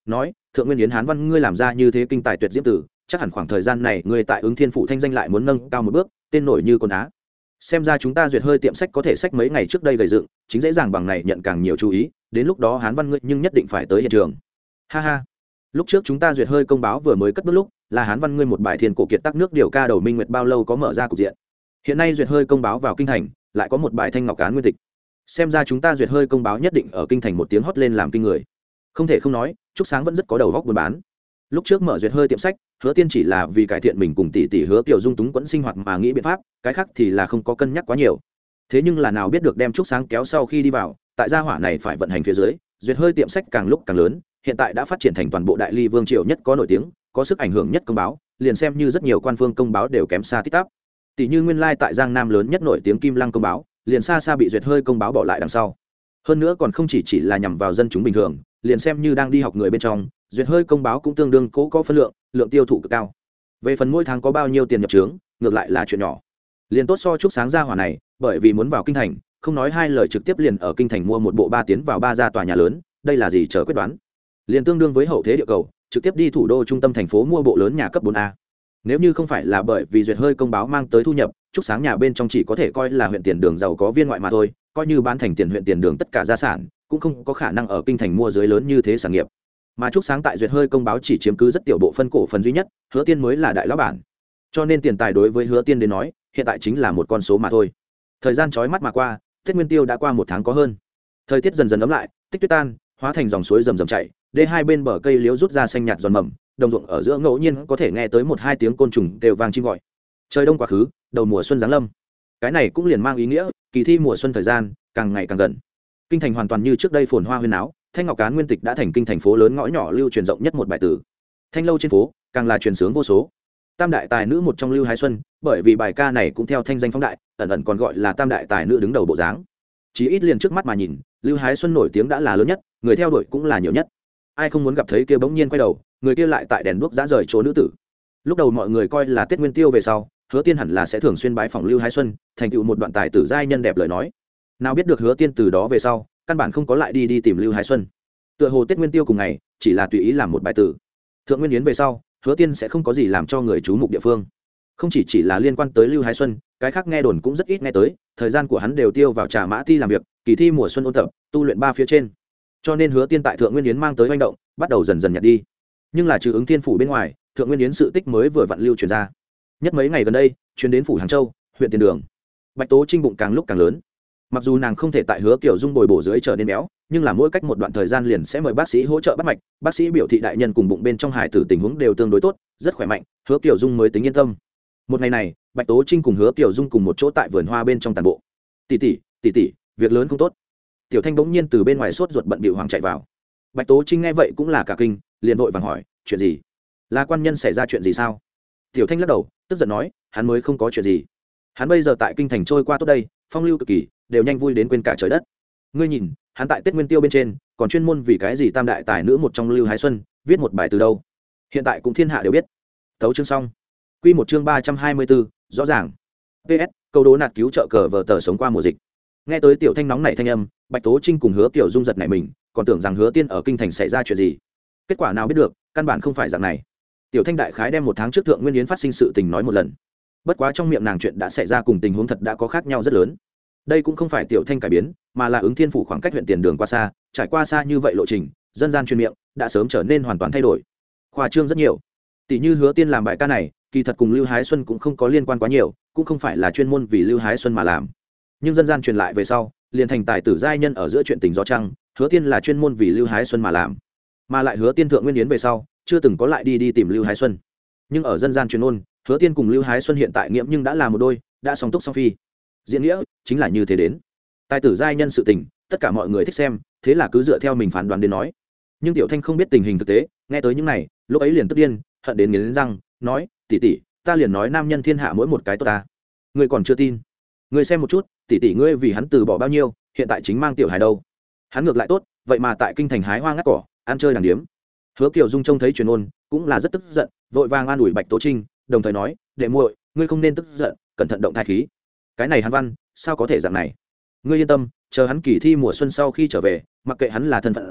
nói thượng nguyên yến hán văn ngươi làm ra như thế kinh tài tuyệt diễm tử, chắc hẳn khoảng thời gian này ngươi tại ứng thiên phủ thanh danh lại muốn nâng cao một bước, tên nổi như con á. Xem ra chúng ta duyệt hơi tiệm sách có thể sách mấy ngày trước đây gầy dựng, chính dễ dàng bằng này nhận càng nhiều chú ý, đến lúc đó hán văn ngươi nhưng nhất định phải tới hiện trường. Ha ha, lúc trước chúng ta duyệt hơi công báo vừa mới cất bước lúc là hán văn ngươi một bài thiên cổ kiệt tác nước điều ca đầu minh nguyệt bao lâu có mở ra cục diện, hiện nay duyệt hơi công báo vào kinh thành lại có một bài thanh ngọc cán nguyên tịch, xem ra chúng ta duyệt hơi công báo nhất định ở kinh thành một tiếng hót lên làm kinh người. Không thể không nói Trúc Sáng vẫn rất có đầu góc buôn bán. Lúc trước mở duyệt hơi tiệm sách, Hứa Tiên chỉ là vì cải thiện mình cùng tỷ tỷ Hứa Kiều Dung túng quẫn sinh hoạt mà nghĩ biện pháp, cái khác thì là không có cân nhắc quá nhiều. Thế nhưng là nào biết được đem Trúc Sáng kéo sau khi đi vào, tại gia hỏa này phải vận hành phía dưới, duyệt hơi tiệm sách càng lúc càng lớn, hiện tại đã phát triển thành toàn bộ đại ly vương triều nhất có nổi tiếng, có sức ảnh hưởng nhất công báo, liền xem như rất nhiều quan phương công báo đều kém xa tít tắp. Tỷ như nguyên lai tại Giang Nam lớn nhất nổi tiếng Kim Lăng công báo, liền xa xa bị duyệt hơi công báo bỏ lại đằng sau. Hơn nữa còn không chỉ chỉ là nhằm vào dân chúng bình thường, liền xem như đang đi học người bên trong, duyệt hơi công báo cũng tương đương cố có phân lượng, lượng tiêu thụ cực cao. Về phần mỗi tháng có bao nhiêu tiền nhập trướng, ngược lại là chuyện nhỏ. Liền tốt so Trúc Sáng gia hỏa này, bởi vì muốn vào kinh thành, không nói hai lời trực tiếp liền ở kinh thành mua một bộ ba tiến vào ba gia tòa nhà lớn, đây là gì chờ quyết đoán. Liền tương đương với hậu thế địa cầu, trực tiếp đi thủ đô trung tâm thành phố mua bộ lớn nhà cấp bốn A. Nếu như không phải là bởi vì duyệt hơi công báo mang tới thu nhập, Trúc Sáng nhà bên trong chỉ có thể coi là huyện tiền đường giàu có viên ngoại mà thôi, coi như bán thành tiền huyện tiền đường tất cả gia sản, cũng không có khả năng ở kinh thành mua dưới lớn như thế sản nghiệp. Mà Trúc Sáng tại duyệt hơi công báo chỉ chiếm cứ rất tiểu bộ phân cổ phần duy nhất, Hứa Tiên mới là đại lão bản. Cho nên tiền tài đối với Hứa Tiên đến nói, hiện tại chính là một con số mà thôi. Thời gian chói mắt mà qua, Tết Nguyên Tiêu đã qua một tháng có hơn. Thời tiết dần dần ấm lại, tích tuyết tan, hóa thành dòng suối rầm rầm chảy, đê hai bên bờ cây liễu rút ra xanh nhạt giòn mầm, đồng ruộng ở giữa ngẫu nhiên có thể nghe tới một hai tiếng côn trùng đều vang chim gọi. Trời đông quá khứ, đầu mùa xuân giáng lâm. Cái này cũng liền mang ý nghĩa, kỳ thi mùa xuân thời gian càng ngày càng gần. Kinh thành hoàn toàn như trước đây phồn hoa huyên náo, thanh ngọc cán nguyên tịch đã thành kinh thành phố lớn ngõ nhỏ lưu truyền rộng nhất một bài tử. Thanh lâu trên phố càng là truyền sướng vô số. Tam đại tài nữ một trong Lưu Hái Xuân, bởi vì bài ca này cũng theo thanh danh phóng đại, ẩn ẩn còn gọi là tam đại tài nữ đứng đầu bộ dáng. Chỉ ít liền trước mắt mà nhìn, Lưu Hái Xuân nổi tiếng đã là lớn nhất, người theo đuổi cũng là nhiều nhất. Ai không muốn gặp thấy kia bỗng nhiên quay đầu, người kia lại tại đèn đuốc dã rời chỗ nữ tử. Lúc đầu mọi người coi là Tết Nguyên Tiêu về sau, Hứa Tiên hẳn là sẽ thường xuyên bái phỏng Lưu Hái Xuân, thành tựu một đoạn tài tử giai nhân đẹp lời nói. Nào biết được Hứa Tiên từ đó về sau, căn bản không có lại đi đi tìm Lưu Hái Xuân. Tựa hồ Tết Nguyên Tiêu cùng ngày, chỉ là tùy ý làm một bài tử. Thượng Nguyên Yến về sau, Hứa Tiên sẽ không có gì làm cho người chú mục địa phương. Không chỉ chỉ là liên quan tới Lưu Hái Xuân, cái khác nghe đồn cũng rất ít nghe tới, thời gian của hắn đều tiêu vào Trà Mã Ti làm việc, kỳ thi mùa xuân ôn tập, tu luyện ba phía trên. Cho nên Hứa Tiên tại Thượng Nguyên Yến mang tới hoành động, bắt đầu dần dần nhạt đi. Nhưng là trừ ứng thiên phủ bên ngoài, Thượng Nguyên Yến sự tích mới vừa vặn lưu truyền ra. Nhất mấy ngày gần đây, truyền đến phủ Hàng Châu, huyện Tiền Đường. Bạch Tố Trinh bụng càng lúc càng lớn. Mặc dù nàng không thể tại Hứa Kiều Dung bồi bổ dưới trở nên béo, nhưng là mỗi cách một đoạn thời gian liền sẽ mời bác sĩ hỗ trợ bắt mạch, bác sĩ biểu thị đại nhân cùng bụng bên trong hài tử tình huống đều tương đối tốt, rất khỏe mạnh, Hứa Kiều Dung mới tính yên tâm. Một ngày này, Bạch Tố Trinh cùng Hứa Kiều Dung cùng một chỗ tại vườn hoa bên trong tàn bộ. Tỷ tỷ, tỷ tỷ, việc lớn không tốt. Tiểu Thanh bỗng nhiên từ bên ngoài sốt ruột bận bịu hoàng chạy vào. Bạch Tố Trinh nghe vậy cũng là cả kinh, liền vội vàng hỏi, chuyện gì? Là quan nhân xảy ra chuyện gì sao? Tiểu Thanh lắc đầu, tức giận nói, hắn mới không có chuyện gì. Hắn bây giờ tại kinh thành trôi qua tốt đây, phong lưu cực kỳ, đều nhanh vui đến quên cả trời đất. Ngươi nhìn, hắn tại Tết Nguyên Tiêu bên trên, còn chuyên môn vì cái gì tam đại tài nữ một trong Lưu Hái Xuân, viết một bài từ đâu? Hiện tại cũng thiên hạ đều biết. Tấu chương xong. Quy một chương ba trăm hai mươi bốn, rõ ràng. pê ét, câu đố nạt cứu trợ cờ vở tờ sống qua mùa dịch. Nghe tới Tiểu Thanh nóng nảy thanh âm, Bạch Tố Trinh cùng Hứa Kiều Dung giật nảy mình, còn tưởng rằng Hứa Tiên ở kinh thành xảy ra chuyện gì. Kết quả nào biết được, căn bản không phải dạng này. Tiểu Thanh đại khái đem một tháng trước Thượng Nguyên Yến phát sinh sự tình nói một lần. Bất quá trong miệng nàng chuyện đã xảy ra cùng tình huống thật đã có khác nhau rất lớn. Đây cũng không phải Tiểu Thanh cải biến, mà là ứng thiên phủ khoảng cách huyện Tiền Đường qua xa, trải qua xa như vậy lộ trình, dân gian truyền miệng đã sớm trở nên hoàn toàn thay đổi. Khoa trương rất nhiều. Tỷ như Hứa Tiên làm bài ca này, kỳ thật cùng Lưu Hái Xuân cũng không có liên quan quá nhiều, cũng không phải là chuyên môn vì Lưu Hái Xuân mà làm. Nhưng dân gian truyền lại về sau, liền thành tài tử giai nhân ở giữa chuyện tình gió trăng, Hứa Tiên là chuyên môn vì Lưu Hái Xuân mà làm. Mà lại Hứa Tiên Thượng Nguyên Yến về sau, chưa từng có lại đi đi tìm Lưu Hái Xuân. Nhưng ở dân gian truyền ôn, Hứa Tiên cùng Lưu Hái Xuân hiện tại nghiễm nhưng đã là một đôi, đã song túc song phi. Diễn nghĩa chính là như thế đến. Tài tử giai nhân sự tình, tất cả mọi người thích xem, thế là cứ dựa theo mình phán đoán đến nói. Nhưng Tiểu Thanh không biết tình hình thực tế, nghe tới những này, lúc ấy liền tức điên, hận đến nghiến răng, nói, tỷ tỷ, ta liền nói nam nhân thiên hạ mỗi một cái tốt ta. Ngươi còn chưa tin? Ngươi xem một chút, tỷ tỷ ngươi vì hắn từ bỏ bao nhiêu, hiện tại chính mang tiểu hài đâu. Hắn ngược lại tốt, vậy mà tại kinh thành hái hoa ngắt cỏ, ăn chơi đàng điếm. Hứa Kiều Dung trông thấy truyền ôn, cũng là rất tức giận, vội vàng an ủi Bạch Tố Trinh, đồng thời nói, đệ muội, ngươi không nên tức giận, cẩn thận động thai khí. Cái này hắn văn, sao có thể dạng này? Ngươi yên tâm, chờ hắn kỳ thi mùa xuân sau khi trở về, mặc kệ hắn là thân phận gì,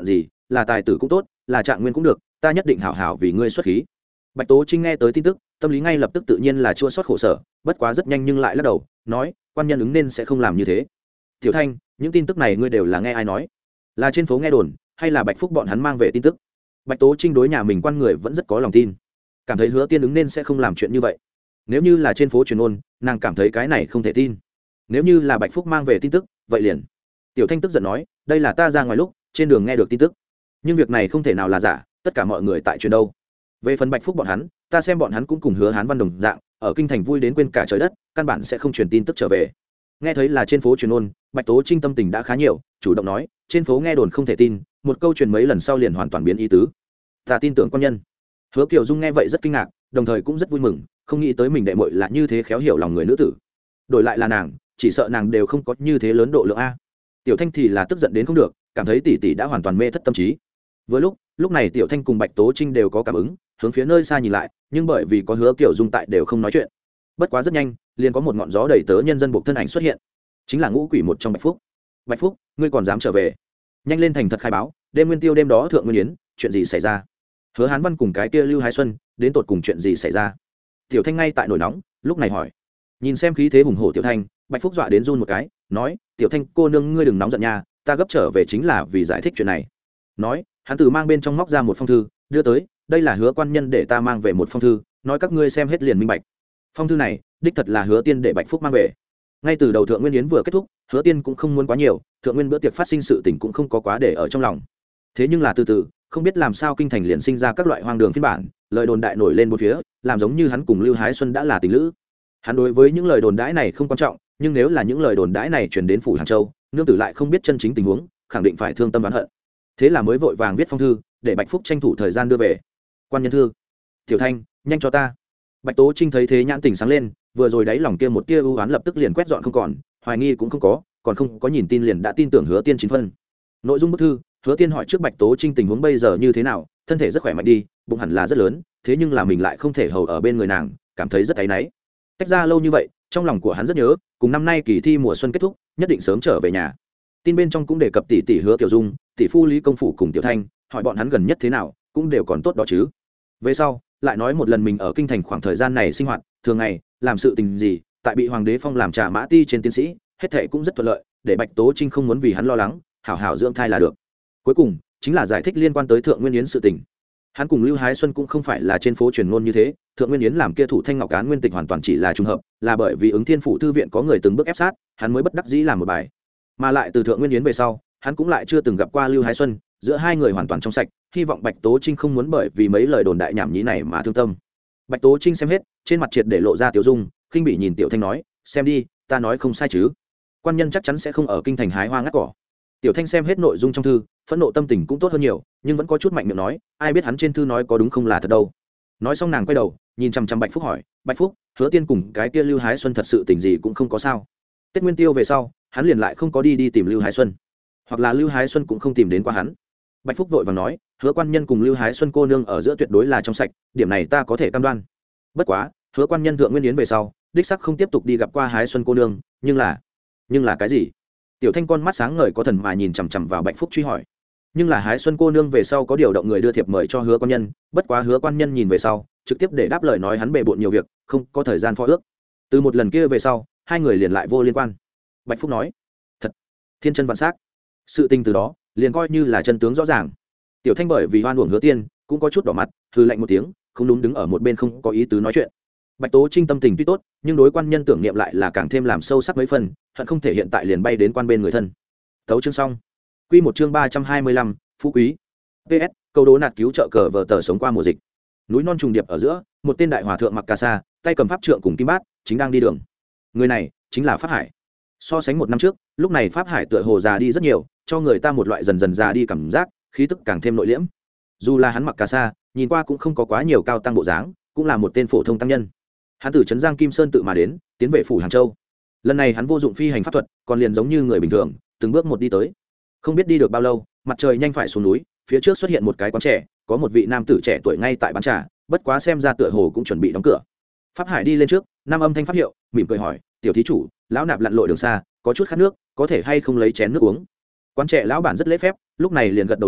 là tài tử cũng tốt, là trạng nguyên cũng được, ta nhất định hảo hảo vì ngươi xuất khí. Bạch Tố Trinh nghe tới tin tức, tâm lý ngay lập tức tự nhiên là chua xót khổ sở, bất quá rất nhanh nhưng lại lắc đầu nói, quan nhân ứng nên sẽ không làm như thế. Tiểu Thanh, những tin tức này ngươi đều là nghe ai nói? Là trên phố nghe đồn, hay là Bạch Phúc bọn hắn mang về tin tức? Bạch Tố Trinh đối nhà mình quan người vẫn rất có lòng tin, cảm thấy Hứa Tiên ứng nên sẽ không làm chuyện như vậy. Nếu như là trên phố truyền ôn, nàng cảm thấy cái này không thể tin. Nếu như là Bạch Phúc mang về tin tức, vậy liền. Tiểu Thanh tức giận nói, đây là ta ra ngoài lúc trên đường nghe được tin tức, nhưng việc này không thể nào là giả, tất cả mọi người tại truyền đâu. Về phần Bạch Phúc bọn hắn, ta xem bọn hắn cũng cùng Hứa Hán Văn đồng dạng, ở kinh thành vui đến quên cả trời đất, căn bản sẽ không truyền tin tức trở về. Nghe thấy là trên phố truyền ôn, Bạch Tố Trinh tâm tình đã khá nhiều, chủ động nói, trên phố nghe đồn không thể tin, một câu truyền mấy lần sau liền hoàn toàn biến ý tứ. Ta tin tưởng quan nhân. Hứa Kiều Dung nghe vậy rất kinh ngạc, đồng thời cũng rất vui mừng, không nghĩ tới mình đệ muội là như thế khéo hiểu lòng người nữ tử. Đổi lại là nàng, chỉ sợ nàng đều không có như thế lớn độ lượng a. Tiểu Thanh thì là tức giận đến không được, cảm thấy tỷ tỷ đã hoàn toàn mê thất tâm trí. Vừa lúc, lúc này Tiểu Thanh cùng Bạch Tố Trinh đều có cảm ứng, hướng phía nơi xa nhìn lại, nhưng bởi vì có Hứa Kiều Dung tại đều không nói chuyện. Bất quá rất nhanh, liền có một ngọn gió đẩy tớ nhân dân buộc thân ảnh xuất hiện, chính là ngũ quỷ một trong Bạch Phúc. Bạch Phúc, ngươi còn dám trở về? Nhanh lên thành thật khai báo, đêm nguyên tiêu đêm đó thượng nguyên yến, chuyện gì xảy ra? Hứa Hán Văn cùng cái kia Lưu Hái Xuân, đến tột cùng chuyện gì xảy ra? Tiểu Thanh ngay tại nổi nóng, lúc này hỏi. Nhìn xem khí thế hùng hổ Tiểu Thanh, Bạch Phúc dọa đến run một cái, nói, Tiểu Thanh cô nương ngươi đừng nóng giận nha, ta gấp trở về chính là vì giải thích chuyện này. Nói, hắn từ mang bên trong móc ra một phong thư, đưa tới, đây là Hứa quan nhân để ta mang về một phong thư, nói các ngươi xem hết liền minh bạch. Phong thư này, đích thật là Hứa Tiên để Bạch Phúc mang về. Ngay từ đầu thượng nguyên yến vừa kết thúc, Hứa Tiên cũng không muốn quá nhiều, thượng nguyên bữa tiệc phát sinh sự tình cũng không có quá để ở trong lòng. Thế nhưng là từ từ, không biết làm sao kinh thành liền sinh ra các loại hoang đường phiên bản, lời đồn đại nổi lên một phía, làm giống như hắn cùng Lưu Hái Xuân đã là tình lữ. Hắn đối với những lời đồn đãi này không quan trọng, nhưng nếu là những lời đồn đãi này truyền đến phủ Hàng Châu, nương tử lại không biết chân chính tình huống, khẳng định phải thương tâm oán hận. Thế là mới vội vàng viết phong thư, để Bạch Phúc tranh thủ thời gian đưa về. Quan nhân thư. Tiểu Thanh, nhanh cho ta. Bạch Tố Trinh thấy thế nhãn tình sáng lên, vừa rồi đáy lòng kia một tia ưu oán lập tức liền quét dọn không còn, hoài nghi cũng không có, còn không có nhìn tin liền đã tin tưởng Hứa Tiên chín phân. Nội dung bức thư, Hứa Tiên hỏi trước Bạch Tố Trinh tình huống bây giờ như thế nào, thân thể rất khỏe mạnh đi, bụng hẳn là rất lớn, thế nhưng là mình lại không thể hầu ở bên người nàng, cảm thấy rất áy náy. Tách ra lâu như vậy, trong lòng của hắn rất nhớ, cùng năm nay kỳ thi mùa xuân kết thúc, nhất định sớm trở về nhà. Tin bên trong cũng đề cập tỷ tỷ Hứa Kiều Dung, tỷ phu Lý công phủ cùng Tiểu Thanh, hỏi bọn hắn gần nhất thế nào, cũng đều còn tốt đó chứ. Về sau, lại nói một lần mình ở kinh thành khoảng thời gian này sinh hoạt, thường ngày làm sự tình gì, tại bị hoàng đế phong làm trà mã ti trên tiến sĩ, hết thảy cũng rất thuận lợi, để Bạch Tố Trinh không muốn vì hắn lo lắng, hảo hảo dưỡng thai là được. Cuối cùng, chính là giải thích liên quan tới thượng nguyên yến sự tình. Hắn cùng Lưu Hái Xuân cũng không phải là trên phố truyền ngôn như thế, thượng nguyên yến làm kia thủ thanh ngọc án nguyên tịch hoàn toàn chỉ là trùng hợp, là bởi vì ứng thiên phủ thư viện có người từng bước ép sát, hắn mới bất đắc dĩ làm một bài. Mà lại từ thượng nguyên yến về sau, hắn cũng lại chưa từng gặp qua Lưu Hái Xuân, giữa hai người hoàn toàn trong sạch, hy vọng Bạch Tố Trinh không muốn bởi vì mấy lời đồn đại nhảm nhí này mà thương tâm. Bạch Tố Trinh xem hết, trên mặt triệt để lộ ra tiểu dung, khinh bỉ nhìn Tiểu Thanh nói, xem đi, ta nói không sai chứ? Quan nhân chắc chắn sẽ không ở kinh thành hái hoa ngắt cỏ. Tiểu Thanh xem hết nội dung trong thư, phẫn nộ tâm tình cũng tốt hơn nhiều, nhưng vẫn có chút mạnh miệng nói, ai biết hắn trên thư nói có đúng không là thật đâu. Nói xong nàng quay đầu, nhìn chằm chằm Bạch Phúc hỏi, Bạch Phúc, Hứa Tiên cùng cái kia Lưu Hái Xuân thật sự tình gì cũng không có sao? Tết Nguyên Tiêu về sau, hắn liền lại không có đi đi tìm Lưu Hái Xuân, hoặc là Lưu Hái Xuân cũng không tìm đến qua hắn. Bạch Phúc vội vàng nói, Hứa quan nhân cùng Lưu Hái Xuân cô nương ở giữa tuyệt đối là trong sạch, điểm này ta có thể cam đoan. Bất quá, Hứa quan nhân thượng nguyên yến về sau, đích sắc không tiếp tục đi gặp qua Hái Xuân cô nương, nhưng là, nhưng là cái gì? Tiểu Thanh con mắt sáng ngời có thần mà nhìn chằm chằm vào Bạch Phúc truy hỏi. Nhưng là Hái Xuân cô nương về sau có điều động người đưa thiệp mời cho Hứa quan nhân, bất quá Hứa quan nhân nhìn về sau, trực tiếp để đáp lời nói hắn bề bộn nhiều việc, không có thời gian phó ước. Từ một lần kia về sau, hai người liền lại vô liên quan. Bạch Phúc nói, thật, thiên chân vạn sắc. Sự tình từ đó, liền coi như là chân tướng rõ ràng. Tiểu Thanh bởi vì hoan uổng Hứa Tiên, cũng có chút đỏ mặt, hừ lạnh một tiếng, không đúng đứng ở một bên không có ý tứ nói chuyện. Bạch Tố Trinh tâm tình tuy tốt, nhưng đối quan nhân tưởng niệm lại là càng thêm làm sâu sắc mấy phần, hận không thể hiện tại liền bay đến quan bên người thân. Tấu chương xong. Quy một chương ba trăm hai mươi lăm, phú quý. pê ét, câu đố nạt cứu trợ cờ vở tờ sống qua mùa dịch. Núi non trùng điệp ở giữa, một tên đại hòa thượng mặc cà sa, tay cầm pháp trượng cùng kim bát, chính đang đi đường. Người này chính là Pháp Hải. So sánh một năm trước, lúc này Pháp Hải tựa hồ già đi rất nhiều, cho người ta một loại dần dần già đi cảm giác, khí tức càng thêm nội liễm. Dù là hắn mặc cà sa, nhìn qua cũng không có quá nhiều cao tăng bộ dáng, cũng là một tên phổ thông tăng nhân. Hắn từ trấn Giang Kim Sơn tự mà đến, tiến về phủ Hàng Châu. Lần này hắn vô dụng phi hành pháp thuật, còn liền giống như người bình thường, từng bước một đi tới. Không biết đi được bao lâu, mặt trời nhanh phải xuống núi, phía trước xuất hiện một cái quán trẻ, có một vị nam tử trẻ tuổi ngay tại bán trà, bất quá xem ra tựa hồ cũng chuẩn bị đóng cửa. Pháp Hải đi lên trước, nam âm thanh pháp hiệu, mỉm cười hỏi, tiểu thí chủ, lão nạp lặn lội đường xa, có chút khát nước, có thể hay không lấy chén nước uống? Quán trẻ lão bản rất lễ phép, lúc này liền gật đầu nói,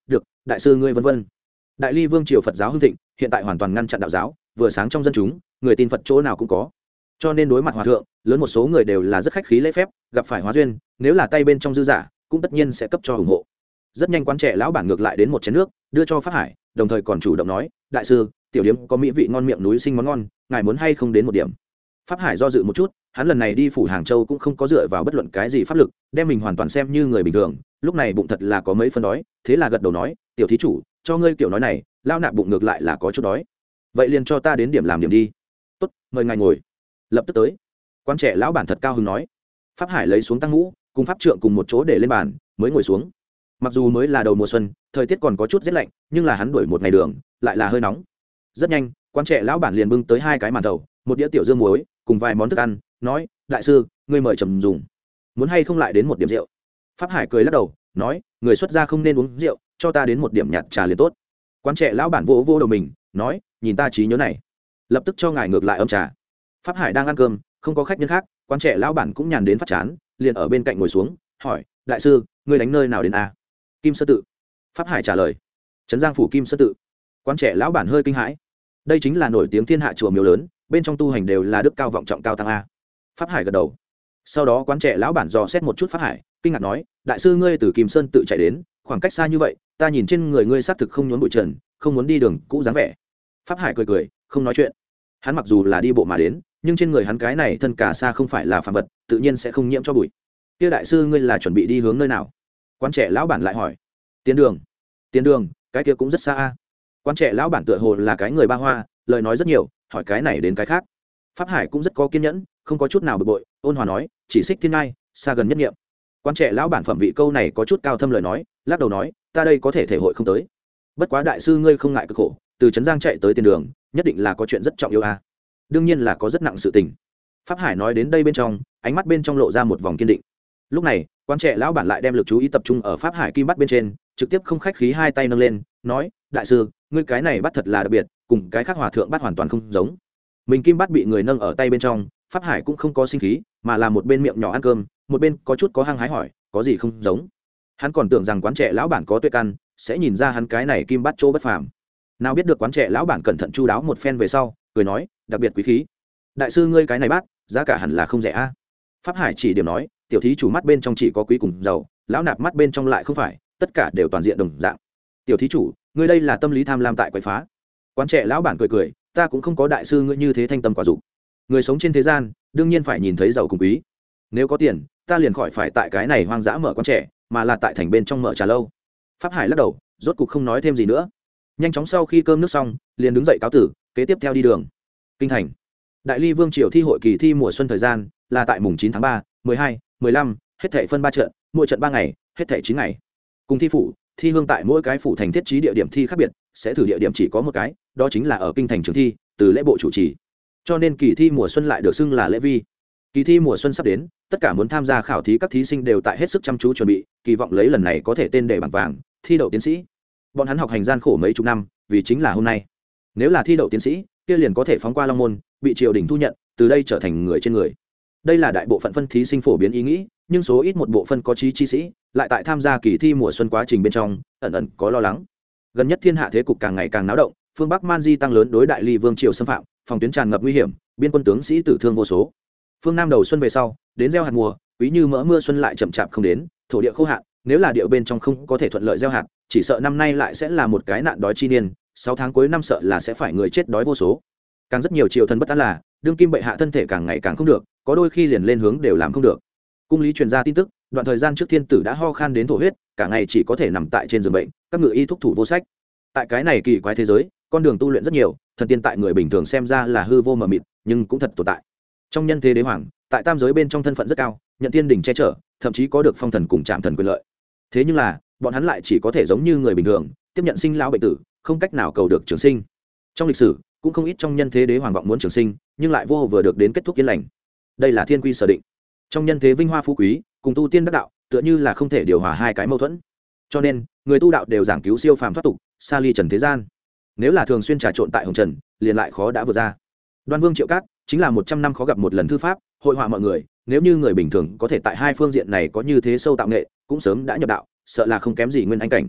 được đại sư ngươi vân vân. Đại ly vương triều Phật giáo hưng thịnh, hiện tại hoàn toàn ngăn chặn đạo giáo, vừa sáng trong dân chúng, người tin Phật chỗ nào cũng có, cho nên đối mặt hòa thượng lớn một số người đều là rất khách khí lễ phép, gặp phải hóa duyên nếu là tay bên trong dư giả cũng tất nhiên sẽ cấp cho ủng hộ. Rất nhanh quán trẻ lão bản ngược lại đến một chén nước đưa cho Pháp Hải, đồng thời còn chủ động nói, đại sư tiểu điếm có mỹ vị ngon miệng núi sinh món ngon, ngài muốn hay không đến một điểm. Pháp Hải do dự một chút, hắn lần này đi phủ Hàng Châu cũng không có dựa vào bất luận cái gì pháp lực, đem mình hoàn toàn xem như người bình thường, lúc này bụng thật là có mấy phân đói, thế là gật đầu nói, tiểu thí chủ cho ngươi kiểu nói này lao nạp bụng ngược lại là có chút đói, vậy liền cho ta đến điểm làm điểm đi. Tốt, mời ngài ngồi. Lập tức tới. Quan trẻ lão bản thật cao hứng nói. Pháp Hải lấy xuống tăng mũ cùng pháp trượng cùng một chỗ để lên bàn mới ngồi xuống. Mặc dù mới là đầu mùa xuân, thời tiết còn có chút rét lạnh, nhưng là hắn đuổi một ngày đường lại là hơi nóng. Rất nhanh quan trẻ lão bản liền bưng tới hai cái màn thầu, một đĩa tiểu dương muối cùng vài món thức ăn, nói, đại sư ngươi mời trầm dùng, muốn hay không lại đến một điểm rượu. Pháp Hải cười lắc đầu nói, người xuất gia không nên uống rượu, cho ta đến một điểm nhạt trà liền tốt. Quan trẻ lão bản vỗ vỗ đầu mình nói, nhìn ta trí nhớ này, lập tức cho ngài ngược lại âm trà. Pháp Hải đang ăn cơm, không có khách nhân khác, quan trẻ lão bản cũng nhàn đến phát chán, liền ở bên cạnh ngồi xuống, hỏi, đại sư ngươi đánh nơi nào đến a? Kim Sơn tự. Pháp Hải trả lời. Trấn Giang phủ Kim Sơn tự. Quan trẻ lão bản hơi kinh hãi, đây chính là nổi tiếng thiên hạ chùa miếu lớn, bên trong tu hành đều là đức cao vọng trọng cao tăng a. Pháp Hải gật đầu. Sau đó quan trẻ lão bản dò xét một chút Pháp Hải, kinh ngạc nói, đại sư ngươi từ Kim Sơn tự chạy đến, khoảng cách xa như vậy, ta nhìn trên người ngươi xác thực không nhốn bụi trần, không muốn đi đường cũ dáng vẻ. Pháp Hải cười cười không nói chuyện. Hắn mặc dù là đi bộ mà đến, nhưng trên người hắn cái này thân cả xa không phải là phàm vật, tự nhiên sẽ không nhiễm cho bụi. Kia đại sư ngươi là chuẩn bị đi hướng nơi nào? Quan trẻ lão bản lại hỏi. Tiến đường. Tiến đường, cái kia cũng rất xa a. Quan trẻ lão bản tựa hồ là cái người ba hoa, lời nói rất nhiều, hỏi cái này đến cái khác. Pháp Hải cũng rất có kiên nhẫn, không có chút nào bực bội, ôn hòa nói, chỉ xích thiên ngai, xa gần nhất nghiệm. Quan trẻ lão bản phẩm vị câu này có chút cao thâm lời nói, lắc đầu nói, ta đây có thể thể hội không tới. Bất quá đại sư ngươi không ngại cực khổ, từ Trấn Giang chạy tới tiền đường, nhất định là có chuyện rất trọng yếu a. Đương nhiên là có rất nặng sự tình. Pháp Hải nói đến đây bên trong, ánh mắt bên trong lộ ra một vòng kiên định. Lúc này quan trẻ lão bản lại đem lực chú ý tập trung ở Pháp Hải kim bắt bên trên, trực tiếp không khách khí hai tay nâng lên nói, đại sư ngươi cái này bắt thật là đặc biệt, cùng cái khác hòa thượng bắt hoàn toàn không giống. Mình kim bắt bị người nâng ở tay bên trong, Pháp Hải cũng không có sinh khí, mà là một bên miệng nhỏ ăn cơm, một bên có chút có hăng hái hỏi, có gì không giống. Hắn còn tưởng rằng quán trẻ lão bản có tuệ căn, sẽ nhìn ra hắn cái này kim bắt chỗ bất phàm. Nào biết được quán trẻ lão bản cẩn thận chu đáo một phen về sau, cười nói, đặc biệt quý khí. Đại sư ngươi cái này bát giá cả hẳn là không rẻ a. Pháp Hải chỉ điểm nói, tiểu thí chủ mắt bên trong chỉ có quý cùng giàu, lão nạp mắt bên trong lại không phải, tất cả đều toàn diện đồng dạng. Tiểu thí chủ ngươi đây là tâm lý tham lam tại quậy phá. Quán trẻ lão bản cười cười, ta cũng không có đại sư ngươi như thế thanh tâm quả dục. Người sống trên thế gian đương nhiên phải nhìn thấy giàu cùng quý, nếu có tiền ta liền khỏi phải tại cái này hoang dã mở quán trẻ, mà là tại thành bên trong mở trà lâu. Pháp Hải lắc đầu, rốt cục không nói thêm gì nữa. Nhanh chóng sau khi cơm nước xong, liền đứng dậy cáo tử, kế tiếp theo đi đường. Kinh thành. Đại ly vương triều thi hội kỳ thi mùa xuân thời gian là tại mùng chín tháng ba, mười hai, mười lăm, hết thảy phân ba trận, mỗi trận ba ngày, hết thảy chín ngày. Cùng thi phủ, thi hương tại mỗi cái phủ thành thiết trí địa điểm thi khác biệt, sẽ thử địa điểm chỉ có một cái, đó chính là ở kinh thành trường thi, từ lễ bộ chủ trì. Cho nên kỳ thi mùa xuân lại được xưng là lễ vi. Kỳ thi mùa xuân sắp đến, tất cả muốn tham gia khảo thí các thí sinh đều tại hết sức chăm chú chuẩn bị, kỳ vọng lấy lần này có thể tên đề bảng vàng, thi đậu tiến sĩ. Bọn hắn học hành gian khổ mấy chục năm, vì chính là hôm nay. Nếu là thi đậu tiến sĩ, kia liền có thể phóng qua long môn, bị triều đình thu nhận, từ đây trở thành người trên người. Đây là đại bộ phận phân thí sinh phổ biến ý nghĩ, nhưng số ít một bộ phân có trí chi sĩ, lại tại tham gia kỳ thi mùa xuân quá trình bên trong, ẩn ẩn có lo lắng. Gần nhất thiên hạ thế cục càng ngày càng náo động, phương Bắc Man Di tăng lớn đối đại ly vương triều xâm phạm, phòng tuyến tràn ngập nguy hiểm, biên quân tướng sĩ tử thương vô số. Phương Nam đầu xuân về sau, đến gieo hạt mùa, quý như mỡ mưa xuân lại chậm chạp không đến, thổ địa khô hạn, nếu là địa bên trong không có thể thuận lợi gieo hạt, chỉ sợ năm nay lại sẽ là một cái nạn đói chi niên, sáu tháng cuối năm sợ là sẽ phải người chết đói vô số. Càng rất nhiều triều thần bất an là, đương kim bệ hạ thân thể càng ngày càng không được, có đôi khi liền lên hướng đều làm không được. Cung lý truyền ra tin tức, đoạn thời gian trước thiên tử đã ho khan đến thổ huyết, cả ngày chỉ có thể nằm tại trên giường bệnh, các ngự y thúc thủ vô sách. Tại cái này kỳ quái thế giới, con đường tu luyện rất nhiều, thần tiên tại người bình thường xem ra là hư vô mờ mịt, nhưng cũng thật tồn tại. Trong nhân thế đế hoàng, tại tam giới bên trong thân phận rất cao, nhận thiên đình che chở, thậm chí có được phong thần cùng trạm thần quyền lợi. Thế nhưng là, bọn hắn lại chỉ có thể giống như người bình thường, tiếp nhận sinh lão bệnh tử, không cách nào cầu được trường sinh. Trong lịch sử, cũng không ít trong nhân thế đế hoàng vọng muốn trường sinh, nhưng lại vô vừa được đến kết thúc yên lành. Đây là thiên quy sở định. Trong nhân thế vinh hoa phú quý, cùng tu tiên đắc đạo, tựa như là không thể điều hòa hai cái mâu thuẫn. Cho nên, người tu đạo đều giảng cứu siêu phàm thoát tục, xa ly trần thế gian. Nếu là thường xuyên trà trộn tại hồng trần, liền lại khó đã vượt ra. Đoan Vương Triệu Cát chính là một trăm năm khó gặp một lần thư pháp, hội họa mọi người, nếu như người bình thường có thể tại hai phương diện này có như thế sâu tạo nghệ, cũng sớm đã nhập đạo, sợ là không kém gì nguyên anh cảnh.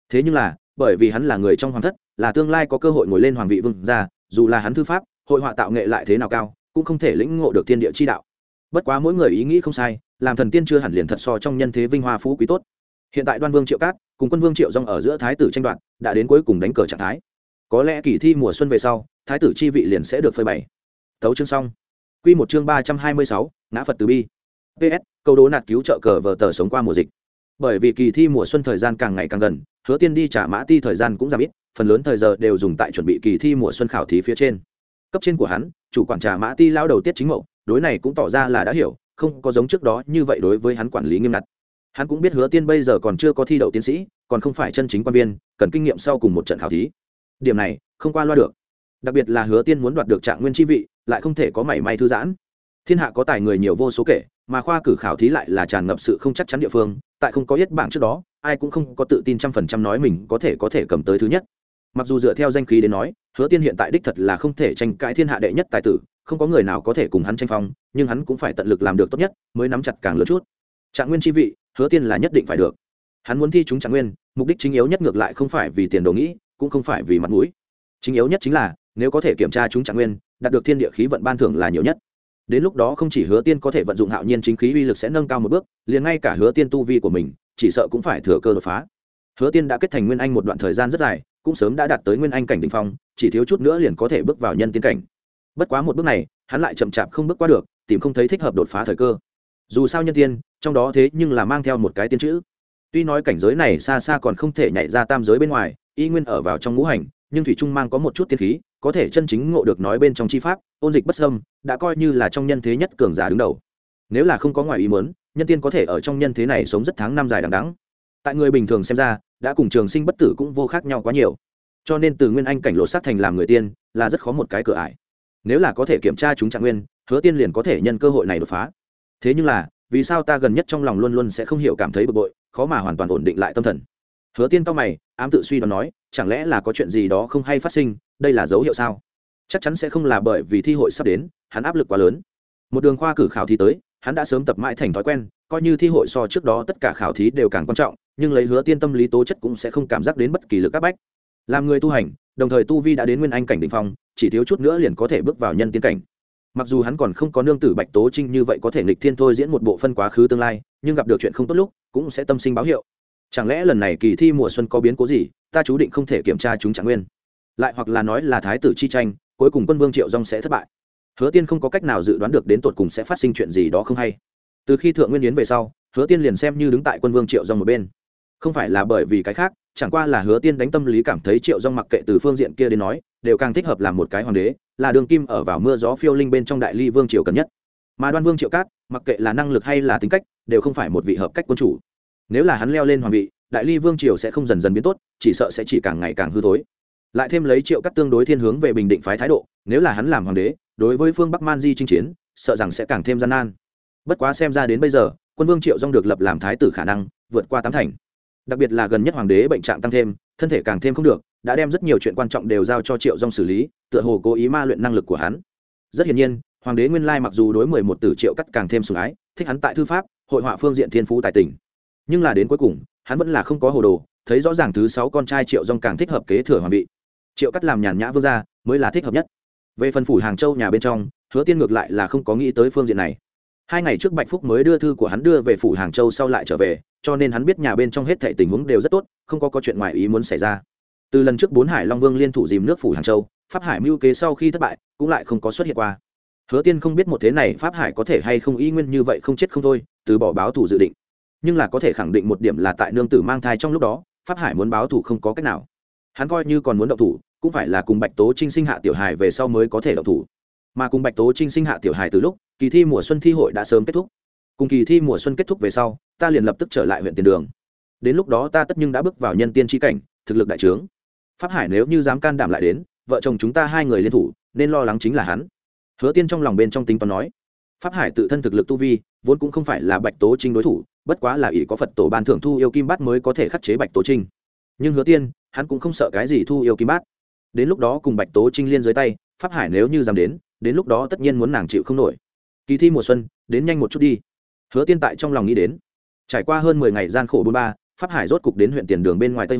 thế nhưng là bởi vì hắn là người trong hoàng thất, là tương lai có cơ hội ngồi lên hoàng vị vương gia, dù là hắn thư pháp hội họa tạo nghệ lại thế nào cao cũng không thể lĩnh ngộ được thiên địa chi đạo. Bất quá mỗi người ý nghĩ không sai, làm thần tiên chưa hẳn liền thật so trong nhân thế vinh hoa phú quý tốt. Hiện tại Đoan Vương Triệu Cát cùng Quân Vương Triệu Dung ở giữa thái tử tranh đoạt đã đến cuối cùng đánh cờ trạng thái. Có lẽ kỳ thi mùa xuân về sau, thái tử chi vị liền sẽ được phơi bày. Tấu chương xong. Quy một chương ba trăm hai mươi sáu, ngã Phật từ bi. pê ét, câu đố nạt cứu trợ cờ vở tờ sống qua mùa dịch. Bởi vì kỳ thi mùa xuân thời gian càng ngày càng gần, Hứa Tiên đi trả mã ti thời gian cũng giảm ít, phần lớn thời giờ đều dùng tại chuẩn bị kỳ thi mùa xuân khảo thí phía trên. Cấp trên của hắn, chủ quản trà mã ti lao đầu Tiết Chính Mậu, đối này cũng tỏ ra là đã hiểu, không có giống trước đó như vậy đối với hắn quản lý nghiêm ngặt. Hắn cũng biết Hứa Tiên bây giờ còn chưa có thi đậu tiến sĩ, còn không phải chân chính quan viên, cần kinh nghiệm sau cùng một trận khảo thí. Điểm này không qua loa được. Đặc biệt là Hứa Tiên muốn đoạt được trạng nguyên chi vị, lại không thể có mảy may thư giãn. Thiên hạ có tài người nhiều vô số kể, mà khoa cử khảo thí lại là tràn ngập sự không chắc chắn địa phương, tại không có yết bảng trước đó, ai cũng không có tự tin trăm phần trăm nói mình có thể có thể cầm tới thứ nhất. Mặc dù dựa theo danh khí đến nói, Hứa Tiên hiện tại đích thật là không thể tranh cãi thiên hạ đệ nhất tài tử, không có người nào có thể cùng hắn tranh phong, nhưng hắn cũng phải tận lực làm được tốt nhất, mới nắm chặt càng lớn chút. Trạng nguyên chi vị, Hứa Tiên là nhất định phải được. Hắn muốn thi chúng trạng nguyên, mục đích chính yếu nhất ngược lại không phải vì tiền đồ nghĩ, cũng không phải vì mặt mũi. Chính yếu nhất chính là, nếu có thể kiểm tra chúng trạng nguyên, đạt được thiên địa khí vận ban thưởng là nhiều nhất. Đến lúc đó không chỉ Hứa Tiên có thể vận dụng hạo nhiên chính khí uy lực sẽ nâng cao một bước, liền ngay cả Hứa Tiên tu vi của mình, chỉ sợ cũng phải thừa cơ đột phá. Hứa Tiên đã kết thành nguyên anh một đoạn thời gian rất dài, cũng sớm đã đạt tới nguyên anh cảnh đỉnh phong, chỉ thiếu chút nữa liền có thể bước vào nhân tiên cảnh. Bất quá một bước này, hắn lại chậm chạp không bước qua được, tìm không thấy thích hợp đột phá thời cơ. Dù sao nhân tiên, trong đó thế nhưng là mang theo một cái tiên chữ. Tuy nói cảnh giới này xa xa còn không thể nhảy ra tam giới bên ngoài, y nguyên ở vào trong ngũ hành, nhưng thủy trung mang có một chút tiên khí, có thể chân chính ngộ được nói bên trong chi pháp, ôn dịch bất xâm, đã coi như là trong nhân thế nhất cường giả đứng đầu. Nếu là không có ngoài ý muốn, nhân tiên có thể ở trong nhân thế này sống rất tháng năm dài đằng đẵng. Tại người bình thường xem ra, đã cùng trường sinh bất tử cũng vô khác nhau quá nhiều. Cho nên từ nguyên anh cảnh lộ sát thành làm người tiên, là rất khó một cái cửa ải. Nếu là có thể kiểm tra chúng trạng nguyên, Hứa Tiên liền có thể nhân cơ hội này đột phá. Thế nhưng là, vì sao ta gần nhất trong lòng luôn luôn sẽ không hiểu cảm thấy bực bội, khó mà hoàn toàn ổn định lại tâm thần. Hứa Tiên cau mày, ám tự suy đoán nói, chẳng lẽ là có chuyện gì đó không hay phát sinh, đây là dấu hiệu sao? Chắc chắn sẽ không là bởi vì thi hội sắp đến, hắn áp lực quá lớn. Một đường khoa cử khảo thí tới, hắn đã sớm tập mãi thành thói quen, coi như thi hội so trước đó tất cả khảo thí đều càng quan trọng, nhưng lấy Hứa Tiên tâm lý tố chất cũng sẽ không cảm giác đến bất kỳ lực áp bách. Làm người tu hành, đồng thời tu vi đã đến nguyên anh cảnh đỉnh phong, chỉ thiếu chút nữa liền có thể bước vào nhân tiên cảnh. Mặc dù hắn còn không có nương tử Bạch Tố Trinh như vậy có thể nghịch thiên thôi diễn một bộ phân quá khứ tương lai, nhưng gặp được chuyện không tốt lúc, cũng sẽ tâm sinh báo hiệu. Chẳng lẽ lần này kỳ thi mùa xuân có biến cố gì, ta chú định không thể kiểm tra chúng trạng nguyên. Lại hoặc là nói là thái tử chi tranh, cuối cùng Quân Vương Triệu Dung sẽ thất bại. Hứa Tiên không có cách nào dự đoán được đến tột cùng sẽ phát sinh chuyện gì đó không hay. Từ khi Thượng Nguyên Yến về sau, Hứa Tiên liền xem như đứng tại Quân Vương Triệu Dung một bên. Không phải là bởi vì cái khác, chẳng qua là Hứa Tiên đánh tâm lý cảm thấy Triệu Dung mặc kệ từ phương diện kia đến nói, đều càng thích hợp làm một cái hoàng đế, là đường kim ở vào mưa gió phiêu linh bên trong đại ly vương triều cần nhất. Mà Đoan Vương Triệu Cát, mặc kệ là năng lực hay là tính cách, đều không phải một vị hợp cách quân chủ. Nếu là hắn leo lên hoàng vị, đại ly vương triều sẽ không dần dần biến tốt, chỉ sợ sẽ chỉ càng ngày càng hư thối. Lại thêm lấy Triệu Cát tương đối thiên hướng về bình định phái thái độ, nếu là hắn làm hoàng đế, đối với phương Bắc Man Di chinh chiến, sợ rằng sẽ càng thêm gian nan. Bất quá xem ra đến bây giờ, Quân Vương Triệu Dung được lập làm thái tử khả năng vượt qua tám thành. Đặc biệt là gần nhất hoàng đế bệnh trạng tăng thêm, thân thể càng thêm không được, đã đem rất nhiều chuyện quan trọng đều giao cho Triệu Dung xử lý, tựa hồ cố ý ma luyện năng lực của hắn. Rất hiển nhiên, hoàng đế nguyên lai mặc dù đối mười một tử Triệu Cát càng thêm sủng ái, thích hắn tại thư pháp, hội họa phương diện thiên phú tài tình, nhưng là đến cuối cùng, hắn vẫn là không có hồ đồ, thấy rõ ràng thứ sáu con trai Triệu Dung càng thích hợp kế thừa hoàng vị. Triệu Cát làm nhàn nhã vương gia mới là thích hợp nhất. Về phần phủ Hàng Châu nhà bên trong, Hứa Tiên ngược lại là không có nghĩ tới phương diện này. Hai ngày trước Bạch Phúc mới đưa thư của hắn đưa về phủ Hàng Châu sau lại trở về, cho nên hắn biết nhà bên trong hết thảy tình huống đều rất tốt, không có có chuyện ngoài ý muốn xảy ra. Từ lần trước bốn Hải Long Vương liên thủ dìm nước phủ Hàng Châu, Pháp Hải mưu kế sau khi thất bại, cũng lại không có xuất hiện qua. Hứa Tiên không biết một thế này Pháp Hải có thể hay không y nguyên như vậy không chết không thôi, từ bỏ báo thù dự định. Nhưng là có thể khẳng định một điểm là tại nương tử mang thai trong lúc đó, Pháp Hải muốn báo thù không có cách nào. Hắn coi như còn muốn động thủ, cũng phải là cùng Bạch Tố Trinh sinh hạ tiểu hài về sau mới có thể động thủ. Mà cùng Bạch Tố Trinh sinh hạ tiểu hài từ lúc kỳ thi mùa xuân thi hội đã sớm kết thúc. Cùng kỳ thi mùa xuân kết thúc về sau, ta liền lập tức trở lại huyện Tiền Đường. Đến lúc đó ta tất nhưng đã bước vào nhân tiên chi cảnh, thực lực đại trướng. Pháp Hải nếu như dám can đảm lại đến, vợ chồng chúng ta hai người liên thủ, nên lo lắng chính là hắn. Hứa Tiên trong lòng bên trong tính toán nói, Pháp Hải tự thân thực lực tu vi, vốn cũng không phải là Bạch Tố Trinh đối thủ, bất quá là ỷ có Phật tổ ban thưởng thu yêu kim bát mới có thể khắc chế Bạch Tố Trinh. Nhưng Hứa Tiên, hắn cũng không sợ cái gì thu yêu kim bát. Đến lúc đó cùng Bạch Tố Trinh liên dưới tay, Pháp Hải nếu như dám đến, đến lúc đó tất nhiên muốn nàng chịu không nổi. Kỳ thi mùa xuân, đến nhanh một chút đi. Hứa Tiên tại trong lòng nghĩ đến. Trải qua hơn mười ngày gian khổ bôn ba, Pháp Hải rốt cục đến huyện Tiền Đường bên ngoài Tây Hồ,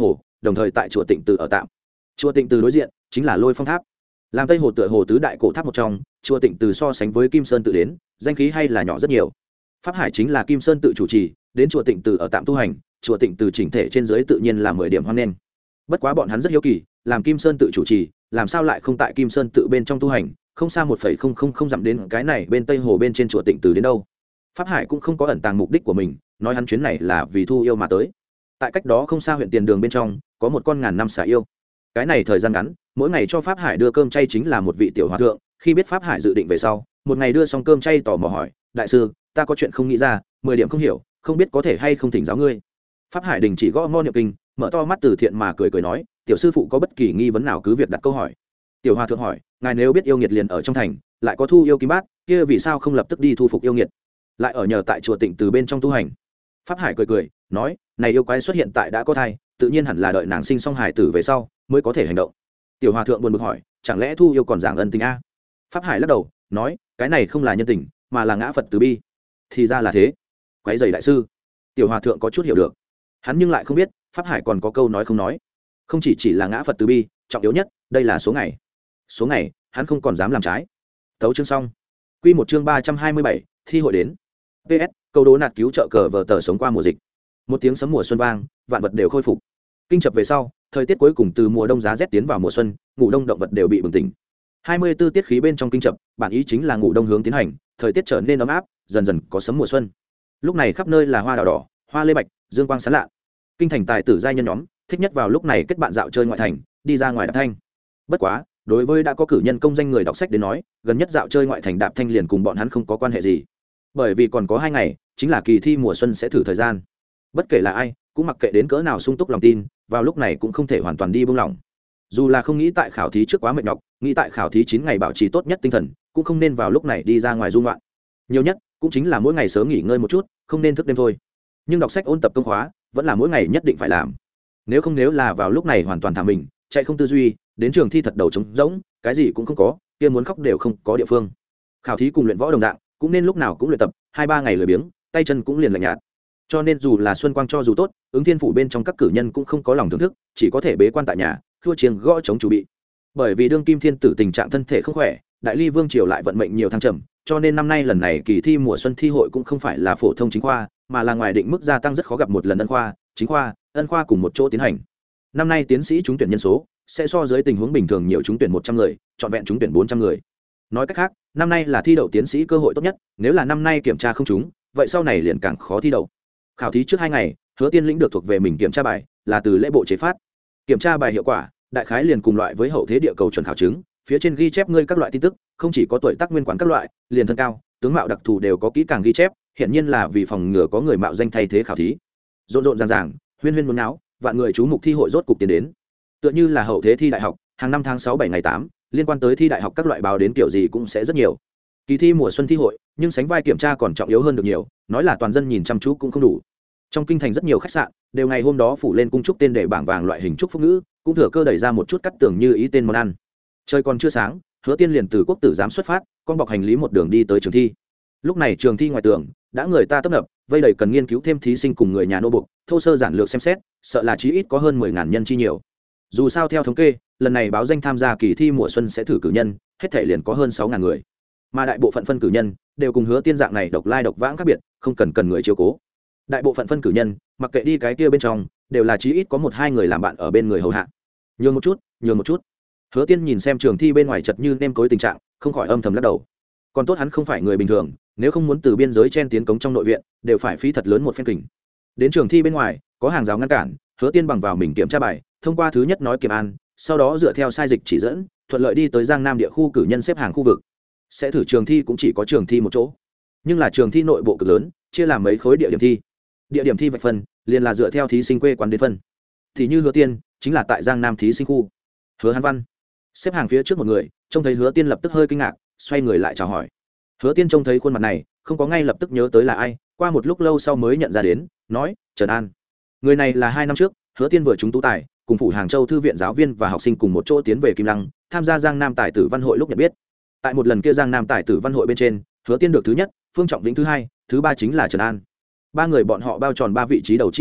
đồng thời tại chùa Tịnh Từ ở tạm. Chùa Tịnh Từ đối diện chính là Lôi Phong Tháp, làm Tây Hồ tựa hồ tứ đại cổ tháp một trong. Chùa Tịnh Từ so sánh với Kim Sơn tự đến, danh khí hay là nhỏ rất nhiều. Pháp hải chính là Kim Sơn tự chủ trì, đến chùa Tịnh Từ ở tạm tu hành. Chùa Tịnh Từ chỉnh thể trên dưới tự nhiên là mười điểm hoan nghênh. Bất quá bọn hắn rất hiếu kỳ, làm Kim Sơn tự chủ trì, làm sao lại không tại Kim Sơn tự bên trong tu hành, không xa một phẩy không không không dặm đến cái này bên Tây Hồ bên trên chùa Tịnh Từ đến đâu. Pháp hải cũng không có ẩn tàng mục đích của mình, nói hắn chuyến này là vì thu yêu mà tới. Tại cách đó không xa huyện Tiền Đường bên trong có một con ngàn năm xà yêu. Cái này thời gian ngắn, mỗi ngày cho Pháp hải đưa cơm chay chính là một vị tiểu hòa thượng. Khi biết Pháp hải dự định về sau, một ngày đưa xong cơm chay tò mò hỏi: đại sư, ta có chuyện không nghĩ ra, mười điểm không hiểu, không biết có thể hay không thỉnh giáo ngươi. Pháp hải đình chỉ gõ mõ niệm kinh, mở to mắt từ thiện mà cười cười nói: tiểu sư phụ có bất kỳ nghi vấn nào cứ việc đặt câu hỏi. Tiểu hòa thượng hỏi: ngài nếu biết yêu nghiệt liền ở trong thành, lại có thu yêu kim bát, kia vì sao không lập tức đi thu phục yêu nghiệt, lại ở nhờ tại chùa Tịnh Từ bên trong tu hành? Pháp hải cười cười nói: này yêu quái xuất hiện tại đã có thai, tự nhiên hẳn là đợi nàng sinh xong hải tử về sau mới có thể hành động. Tiểu hòa thượng buồn bực hỏi: chẳng lẽ thu yêu còn giảng ân tình a? Pháp hải lắc đầu nói: cái này không là nhân tình, mà là ngã Phật từ bi. Thì ra là thế. Quái dày đại sư. Tiểu hòa thượng có chút hiểu được, hắn nhưng lại không biết Pháp hải còn có câu nói không nói. Không chỉ chỉ là ngã Phật từ bi, trọng yếu nhất đây là số ngày. Số ngày hắn không còn dám làm trái. Tấu chương xong. Quy một chương ba trăm hai mươi bảy, thi hội đến. pê ét câu đố nạt cứu trợ cờ vờ tờ sống qua mùa dịch. Một tiếng sấm mùa xuân vang, vạn vật đều khôi phục. Kinh chập về sau, thời tiết cuối cùng từ mùa đông giá rét tiến vào mùa xuân, ngủ đông động vật đều bị bừng tỉnh. hai mươi tư tiết khí bên trong kinh chập, bản ý chính là ngủ đông hướng tiến hành, thời tiết trở nên ấm áp, dần dần có sấm mùa xuân. Lúc này khắp nơi là hoa đào đỏ, hoa lê bạch, dương quang sáng lạ. Kinh thành tài tử giai nhân nhóm thích nhất vào lúc này kết bạn dạo chơi ngoại thành, đi ra ngoài đạp thanh. Bất quá, đối với đã có cử nhân công danh người đọc sách đến nói, gần nhất dạo chơi ngoại thành đạp thanh liền cùng bọn hắn không có quan hệ gì, bởi vì còn có hai ngày chính là kỳ thi mùa xuân sẽ thử thời gian. Bất kể là ai, cũng mặc kệ đến cỡ nào sung túc lòng tin, vào lúc này cũng không thể hoàn toàn đi buông lỏng. Dù là không nghĩ tại khảo thí trước quá mệt nhọc, nghĩ tại khảo thí chín ngày bảo trì tốt nhất tinh thần, cũng không nên vào lúc này đi ra ngoài du ngoạn. Nhiều nhất cũng chính là mỗi ngày sớm nghỉ ngơi một chút, không nên thức đêm thôi. Nhưng đọc sách ôn tập công khóa vẫn là mỗi ngày nhất định phải làm. Nếu không nếu là vào lúc này hoàn toàn thả mình, chạy không tư duy, đến trường thi thật đầu trống rỗng, cái gì cũng không có, kia muốn khóc đều không có địa phương. Khảo thí cùng luyện võ đồng dạng, cũng nên lúc nào cũng luyện tập, hai ba ngày lười biếng, tay chân cũng liền lạnh nhạt. Cho nên dù là xuân quang cho dù tốt, ứng thiên phủ bên trong các cử nhân cũng không có lòng thưởng thức, chỉ có thể bế quan tại nhà, thua chiêng gõ chống chuẩn bị. Bởi vì đương kim thiên tử tình trạng thân thể không khỏe, đại ly vương triều lại vận mệnh nhiều thăng trầm, cho nên năm nay lần này kỳ thi mùa xuân thi hội cũng không phải là phổ thông chính khoa, mà là ngoài định mức gia tăng rất khó gặp một lần ân khoa, chính khoa, ân khoa cùng một chỗ tiến hành. Năm nay tiến sĩ trúng tuyển nhân số sẽ so dưới tình huống bình thường nhiều trúng tuyển một trăm người, trọn vẹn trúng tuyển bốn trăm người. Nói cách khác, năm nay là thi đậu tiến sĩ cơ hội tốt nhất, nếu là năm nay kiểm tra không trúng, vậy sau này liền càng khó thi đậu. Khảo thí trước hai ngày, Hứa Tiên lĩnh được thuộc về mình kiểm tra bài, là từ lễ bộ chế phát. Kiểm tra bài hiệu quả, đại khái liền cùng loại với hậu thế địa cầu chuẩn khảo chứng, phía trên ghi chép ngươi các loại tin tức, không chỉ có tuổi tác nguyên quán các loại, liền thân cao, tướng mạo đặc thù đều có kỹ càng ghi chép, hiển nhiên là vì phòng ngừa có người mạo danh thay thế khảo thí. Rộn rộn ràng ràng, huyên huyên náo náo, vạn người chú mục thi hội rốt cục tiến đến. Tựa như là hậu thế thi đại học, hàng năm tháng sáu bảy ngày tám, liên quan tới thi đại học các loại báo đến kiểu gì cũng sẽ rất nhiều. Kỳ thi mùa xuân thi hội, nhưng sánh vai kiểm tra còn trọng yếu hơn được nhiều, nói là toàn dân nhìn chăm chú cũng không đủ. Trong kinh thành rất nhiều khách sạn đều ngày hôm đó phủ lên cung trúc tên để bảng vàng loại hình trúc phúc ngữ, cũng thừa cơ đẩy ra một chút cắt tưởng như ý tên món ăn. Trời còn chưa sáng, Hứa Tiên liền từ quốc tử giám xuất phát, con bọc hành lý một đường đi tới trường thi. Lúc này trường thi ngoài tường đã người ta tấp nập, vây đầy cần nghiên cứu thêm thí sinh cùng người nhà nô buộc, thô sơ giản lược xem xét, sợ là chí ít có hơn mười ngàn nhân chi nhiều. Dù sao theo thống kê, lần này báo danh tham gia kỳ thi mùa xuân sẽ thử cử nhân, hết thảy liền có hơn sáu ngàn người. Mà đại bộ phận phân cử nhân đều cùng Hứa Tiên dạng này độc lai độc vãng khác biệt, không cần cần người chiếu cố. Đại bộ phận phân cử nhân, mặc kệ đi cái kia bên trong, đều là chí ít có một hai người làm bạn ở bên người hầu hạ. Nhường một chút, nhường một chút. Hứa Tiên nhìn xem trường thi bên ngoài chật như nêm cối tình trạng, không khỏi âm thầm lắc đầu. Còn tốt hắn không phải người bình thường, nếu không muốn từ biên giới chen tiến cống trong nội viện, đều phải phí thật lớn một phen kình. Đến trường thi bên ngoài, có hàng rào ngăn cản, Hứa Tiên bằng vào mình kiểm tra bài, thông qua thứ nhất nói kiểm an, sau đó dựa theo sai dịch chỉ dẫn, thuận lợi đi tới Giang Nam địa khu cử nhân xếp hàng khu vực. Sẽ thử trường thi cũng chỉ có trường thi một chỗ, nhưng là trường thi nội bộ cực lớn, chia làm mấy khối địa điểm thi. Địa điểm thi vạch phân, liền là dựa theo thí sinh quê quán đến phân. Thì như Hứa Tiên, chính là tại Giang Nam thí sinh khu. Hứa Hán Văn xếp hàng phía trước một người, trông thấy Hứa Tiên lập tức hơi kinh ngạc, xoay người lại chào hỏi. Hứa Tiên trông thấy khuôn mặt này, không có ngay lập tức nhớ tới là ai, qua một lúc lâu sau mới nhận ra đến, nói: Trần An. Người này là hai năm trước, Hứa Tiên vừa trúng tú tài, cùng phủ Hàng Châu thư viện giáo viên và học sinh cùng một chỗ tiến về Kim Lăng, tham gia Giang Nam tài tử văn hội lúc nhận biết. Tại một lần kia Giang Nam tài tử văn hội bên trên, Hứa Tiên được thứ nhất, Phương Trọng Vĩnh thứ hai, thứ ba chính là Trần An. Ba người bọn họ bao tròn ba vị trí đầu chi vị,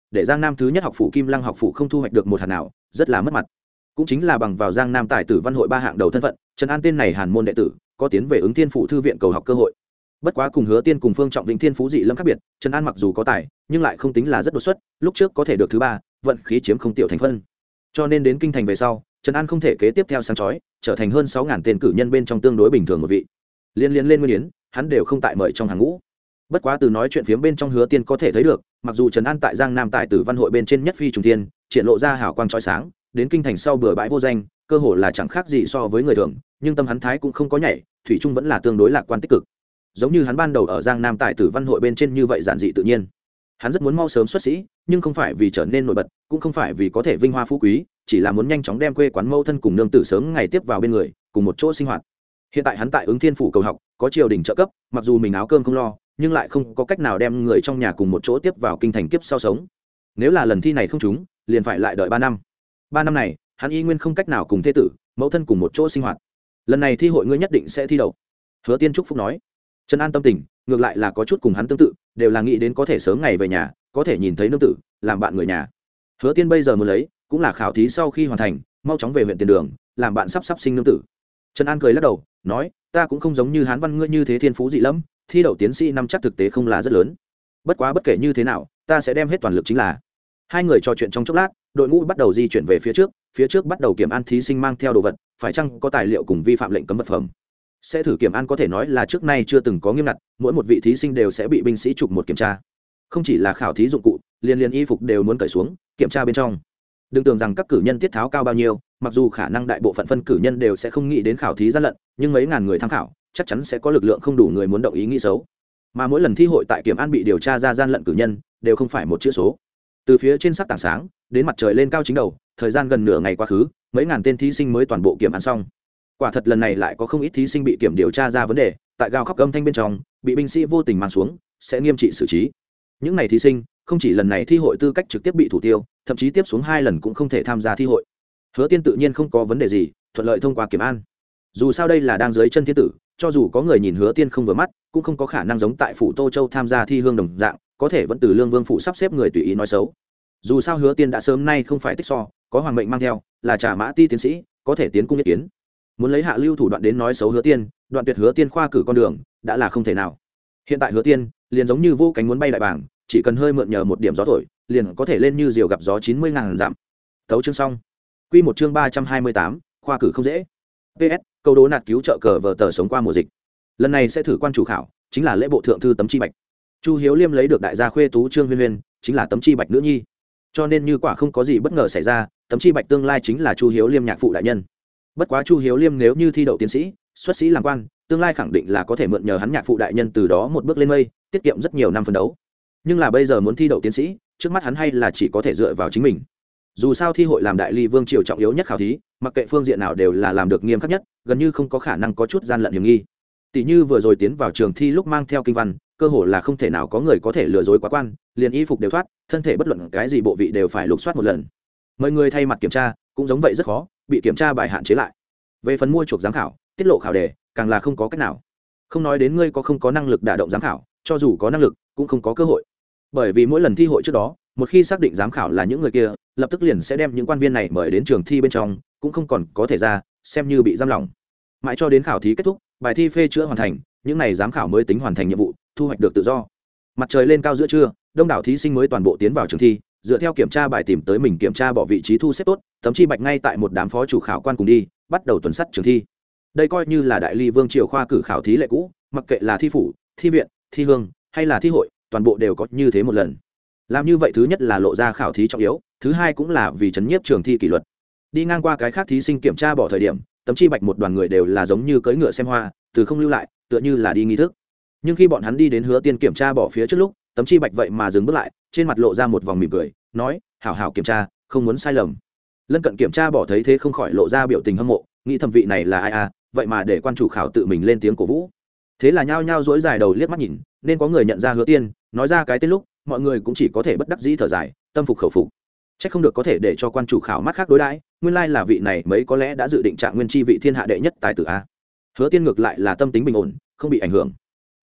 để giang nam thứ nhất học phủ Kim Lăng học phủ không thu hoạch được một hạt nào, rất là mất mặt. Cũng chính là bằng vào giang nam tài tử văn hội ba hạng đầu thân phận, Trần An tên này hàn môn đệ tử có tiến về ứng thiên phủ thư viện cầu học cơ hội. Bất quá cùng Hứa Tiên cùng Phương Trọng Vĩnh thiên phú dị lâm khác biệt, Trần An mặc dù có tài nhưng lại không tính là rất đột xuất, lúc trước có thể được thứ ba, vận khí chiếm không tiểu thành phân. Cho nên đến kinh thành về sau, Trần An không thể kế tiếp theo sáng chói, trở thành hơn sáu ngàn tên cử nhân bên trong tương đối bình thường một vị. Liên liên lên Nguyên Yến, hắn đều không tại mời trong hàng ngũ. Bất quá từ nói chuyện phiếm bên trong Hứa Tiên có thể thấy được, mặc dù Trần An tại Giang Nam tài tử văn hội bên trên nhất phi trùng thiên, triển lộ ra hào quang chói sáng, đến kinh thành sau bừa bãi vô danh, cơ hội là chẳng khác gì so với người thường, nhưng tâm hắn thái cũng không có nhảy, thủy chung vẫn là tương đối lạc quan tích cực. Giống như hắn ban đầu ở Giang Nam tài tử văn hội bên trên như vậy giản dị tự nhiên. Hắn rất muốn mau sớm xuất sĩ, nhưng không phải vì trở nên nổi bật, cũng không phải vì có thể vinh hoa phú quý, chỉ là muốn nhanh chóng đem quê quán mẫu thân cùng nương tử sớm ngày tiếp vào bên người, cùng một chỗ sinh hoạt. Hiện tại hắn tại Ứng Thiên phủ cầu học, có triều đình trợ cấp, mặc dù mình áo cơm không lo, nhưng lại không có cách nào đem người trong nhà cùng một chỗ tiếp vào kinh thành kiếp sau sống. Nếu là lần thi này không trúng, liền phải lại đợi ba năm. Ba năm này, hắn y nguyên không cách nào cùng thê tử, mẫu thân cùng một chỗ sinh hoạt. Lần này thi hội ngươi nhất định sẽ thi đậu. Hứa Tiên chúc phúc nói. Trần An tâm tình ngược lại là có chút cùng hắn tương tự, đều là nghĩ đến có thể sớm ngày về nhà, có thể nhìn thấy nương tử, làm bạn người nhà. Hứa Tiên bây giờ muốn lấy cũng là khảo thí sau khi hoàn thành, mau chóng về huyện Tiền Đường, làm bạn sắp sắp sinh nương tử. Trần An cười lắc đầu, nói, ta cũng không giống như Hán Văn ngươi như thế thiên phú dị lắm, thi đậu tiến sĩ năm chắc thực tế không là rất lớn. Bất quá bất kể như thế nào, ta sẽ đem hết toàn lực chính là. Hai người trò chuyện trong chốc lát, đội ngũ bắt đầu di chuyển về phía trước, phía trước bắt đầu kiểm an thí sinh mang theo đồ vật, phải chăng có tài liệu cùng vi phạm lệnh cấm vật phẩm. Sẽ thử kiểm an có thể nói là trước nay chưa từng có nghiêm ngặt, mỗi một vị thí sinh đều sẽ bị binh sĩ chụp một kiểm tra. Không chỉ là khảo thí dụng cụ, liên liên y phục đều muốn cởi xuống, kiểm tra bên trong. Đừng tưởng rằng các cử nhân tiết tháo cao bao nhiêu, mặc dù khả năng đại bộ phận phân cử nhân đều sẽ không nghĩ đến khảo thí gian lận, nhưng mấy ngàn người tham khảo, chắc chắn sẽ có lực lượng không đủ người muốn động ý nghĩ xấu. Mà mỗi lần thi hội tại kiểm an bị điều tra ra gian lận cử nhân, đều không phải một chữ số. Từ phía trên sắc tảng sáng đến mặt trời lên cao chính đầu, thời gian gần nửa ngày quá khứ, mấy ngàn tên thí sinh mới toàn bộ kiểm an xong. Quả thật lần này lại có không ít thí sinh bị kiểm điều tra ra vấn đề, tại gào khóc âm thanh bên trong, bị binh sĩ vô tình mang xuống, sẽ nghiêm trị xử trí. Những này thí sinh, không chỉ lần này thi hội tư cách trực tiếp bị thủ tiêu, thậm chí tiếp xuống hai lần cũng không thể tham gia thi hội. Hứa Tiên tự nhiên không có vấn đề gì, thuận lợi thông qua kiểm an. Dù sao đây là đang dưới chân thiên tử, cho dù có người nhìn Hứa Tiên không vừa mắt, cũng không có khả năng giống tại phủ Tô Châu tham gia thi hương đồng dạng, có thể vẫn từ Lương Vương phủ sắp xếp người tùy ý nói xấu. Dù sao Hứa Tiên đã sớm nay không phải tích so, có hoàng mệnh mang theo, là Trà Mã Ti tiến sĩ, có thể tiến cung ý kiến. Muốn lấy hạ lưu thủ đoạn đến nói xấu Hứa Tiên, đoạn tuyệt Hứa Tiên khoa cử con đường, đã là không thể nào. Hiện tại Hứa Tiên liền giống như vô cánh muốn bay đại bảng, chỉ cần hơi mượn nhờ một điểm gió thổi, liền có thể lên như diều gặp gió chín mươi ngàn dặm. Tấu chương xong. Quy một chương ba trăm hai mươi tám, khoa cử không dễ. pê ét, câu đố nạt cứu trợ cờ vở tờ sống qua mùa dịch. Lần này sẽ thử quan chủ khảo, chính là lễ bộ thượng thư Tấm Chi Bạch. Chu Hiếu Liêm lấy được đại gia khuê tú Trương Huyên Huyên, chính là Tấm Chi Bạch nữ nhi. Cho nên như quả không có gì bất ngờ xảy ra, Tấm Chi Bạch tương lai chính là Chu Hiếu Liêm nhạc phụ đại nhân. Bất quá Chu Hiếu Liêm nếu như thi đậu tiến sĩ, xuất sĩ làm quan, tương lai khẳng định là có thể mượn nhờ hắn nhạc phụ đại nhân từ đó một bước lên mây, tiết kiệm rất nhiều năm phấn đấu. Nhưng là bây giờ muốn thi đậu tiến sĩ, trước mắt hắn hay là chỉ có thể dựa vào chính mình. Dù sao thi hội làm đại ly vương triều trọng yếu nhất khảo thí, mặc kệ phương diện nào đều là làm được nghiêm khắc nhất, gần như không có khả năng có chút gian lận hiểm nghi. Tỷ như vừa rồi tiến vào trường thi lúc mang theo kinh văn, cơ hội là không thể nào có người có thể lừa dối quá quan, liền y phục đều thoát, thân thể bất luận cái gì bộ vị đều phải lục soát một lần. Mọi người thay mặt kiểm tra, cũng giống vậy rất khó, bị kiểm tra bài hạn chế lại. Về phần mua chuộc giám khảo, tiết lộ khảo đề, càng là không có cách nào. Không nói đến ngươi có không có năng lực đả động giám khảo, cho dù có năng lực, cũng không có cơ hội. Bởi vì mỗi lần thi hội trước đó, một khi xác định giám khảo là những người kia, lập tức liền sẽ đem những quan viên này mời đến trường thi bên trong, cũng không còn có thể ra, xem như bị giam lỏng. Mãi cho đến khảo thí kết thúc, bài thi phê chữa hoàn thành, những này giám khảo mới tính hoàn thành nhiệm vụ, thu hoạch được tự do. Mặt trời lên cao giữa trưa, đông đảo thí sinh mới toàn bộ tiến vào trường thi, dựa theo kiểm tra bài tìm tới mình kiểm tra bỏ vị trí thu xếp tốt, Tấm Chi Bạch ngay tại một đám phó chủ khảo quan cùng đi, bắt đầu tuần sắt trường thi. Đây coi như là đại ly vương triều khoa cử khảo thí lệ cũ, mặc kệ là thi phủ, thi viện, thi hương hay là thi hội, toàn bộ đều có như thế một lần. Làm như vậy thứ nhất là lộ ra khảo thí trọng yếu, thứ hai cũng là vì chấn nhiếp trường thi kỷ luật. Đi ngang qua cái khác thí sinh kiểm tra bỏ thời điểm, Tấm Chi Bạch một đoàn người đều là giống như cưỡi ngựa xem hoa, từ không lưu lại, tựa như là đi nghi thức. Nhưng khi bọn hắn đi đến Hứa Tiên kiểm tra bỏ phía trước lúc, Tấm Chi Bạch vậy mà dừng bước lại, trên mặt lộ ra một vòng mỉm cười, nói: "Hảo hảo kiểm tra, không muốn sai lầm." Lân cận kiểm tra bỏ thấy thế không khỏi lộ ra biểu tình hâm mộ, nghĩ thẩm vị này là ai à, vậy mà để quan chủ khảo tự mình lên tiếng cổ vũ. Thế là nhao nhao dỗi dài đầu liếc mắt nhìn, nên có người nhận ra Hứa Tiên, nói ra cái tên lúc, mọi người cũng chỉ có thể bất đắc dĩ thở dài, tâm phục khẩu phục. Chắc không được có thể để cho quan chủ khảo mắt khác đối đãi, nguyên lai là vị này mấy có lẽ đã dự định trạng nguyên chi vị thiên hạ đệ nhất tài tử a. Hứa Tiên ngược lại là tâm tính bình ổn, không bị ảnh hưởng.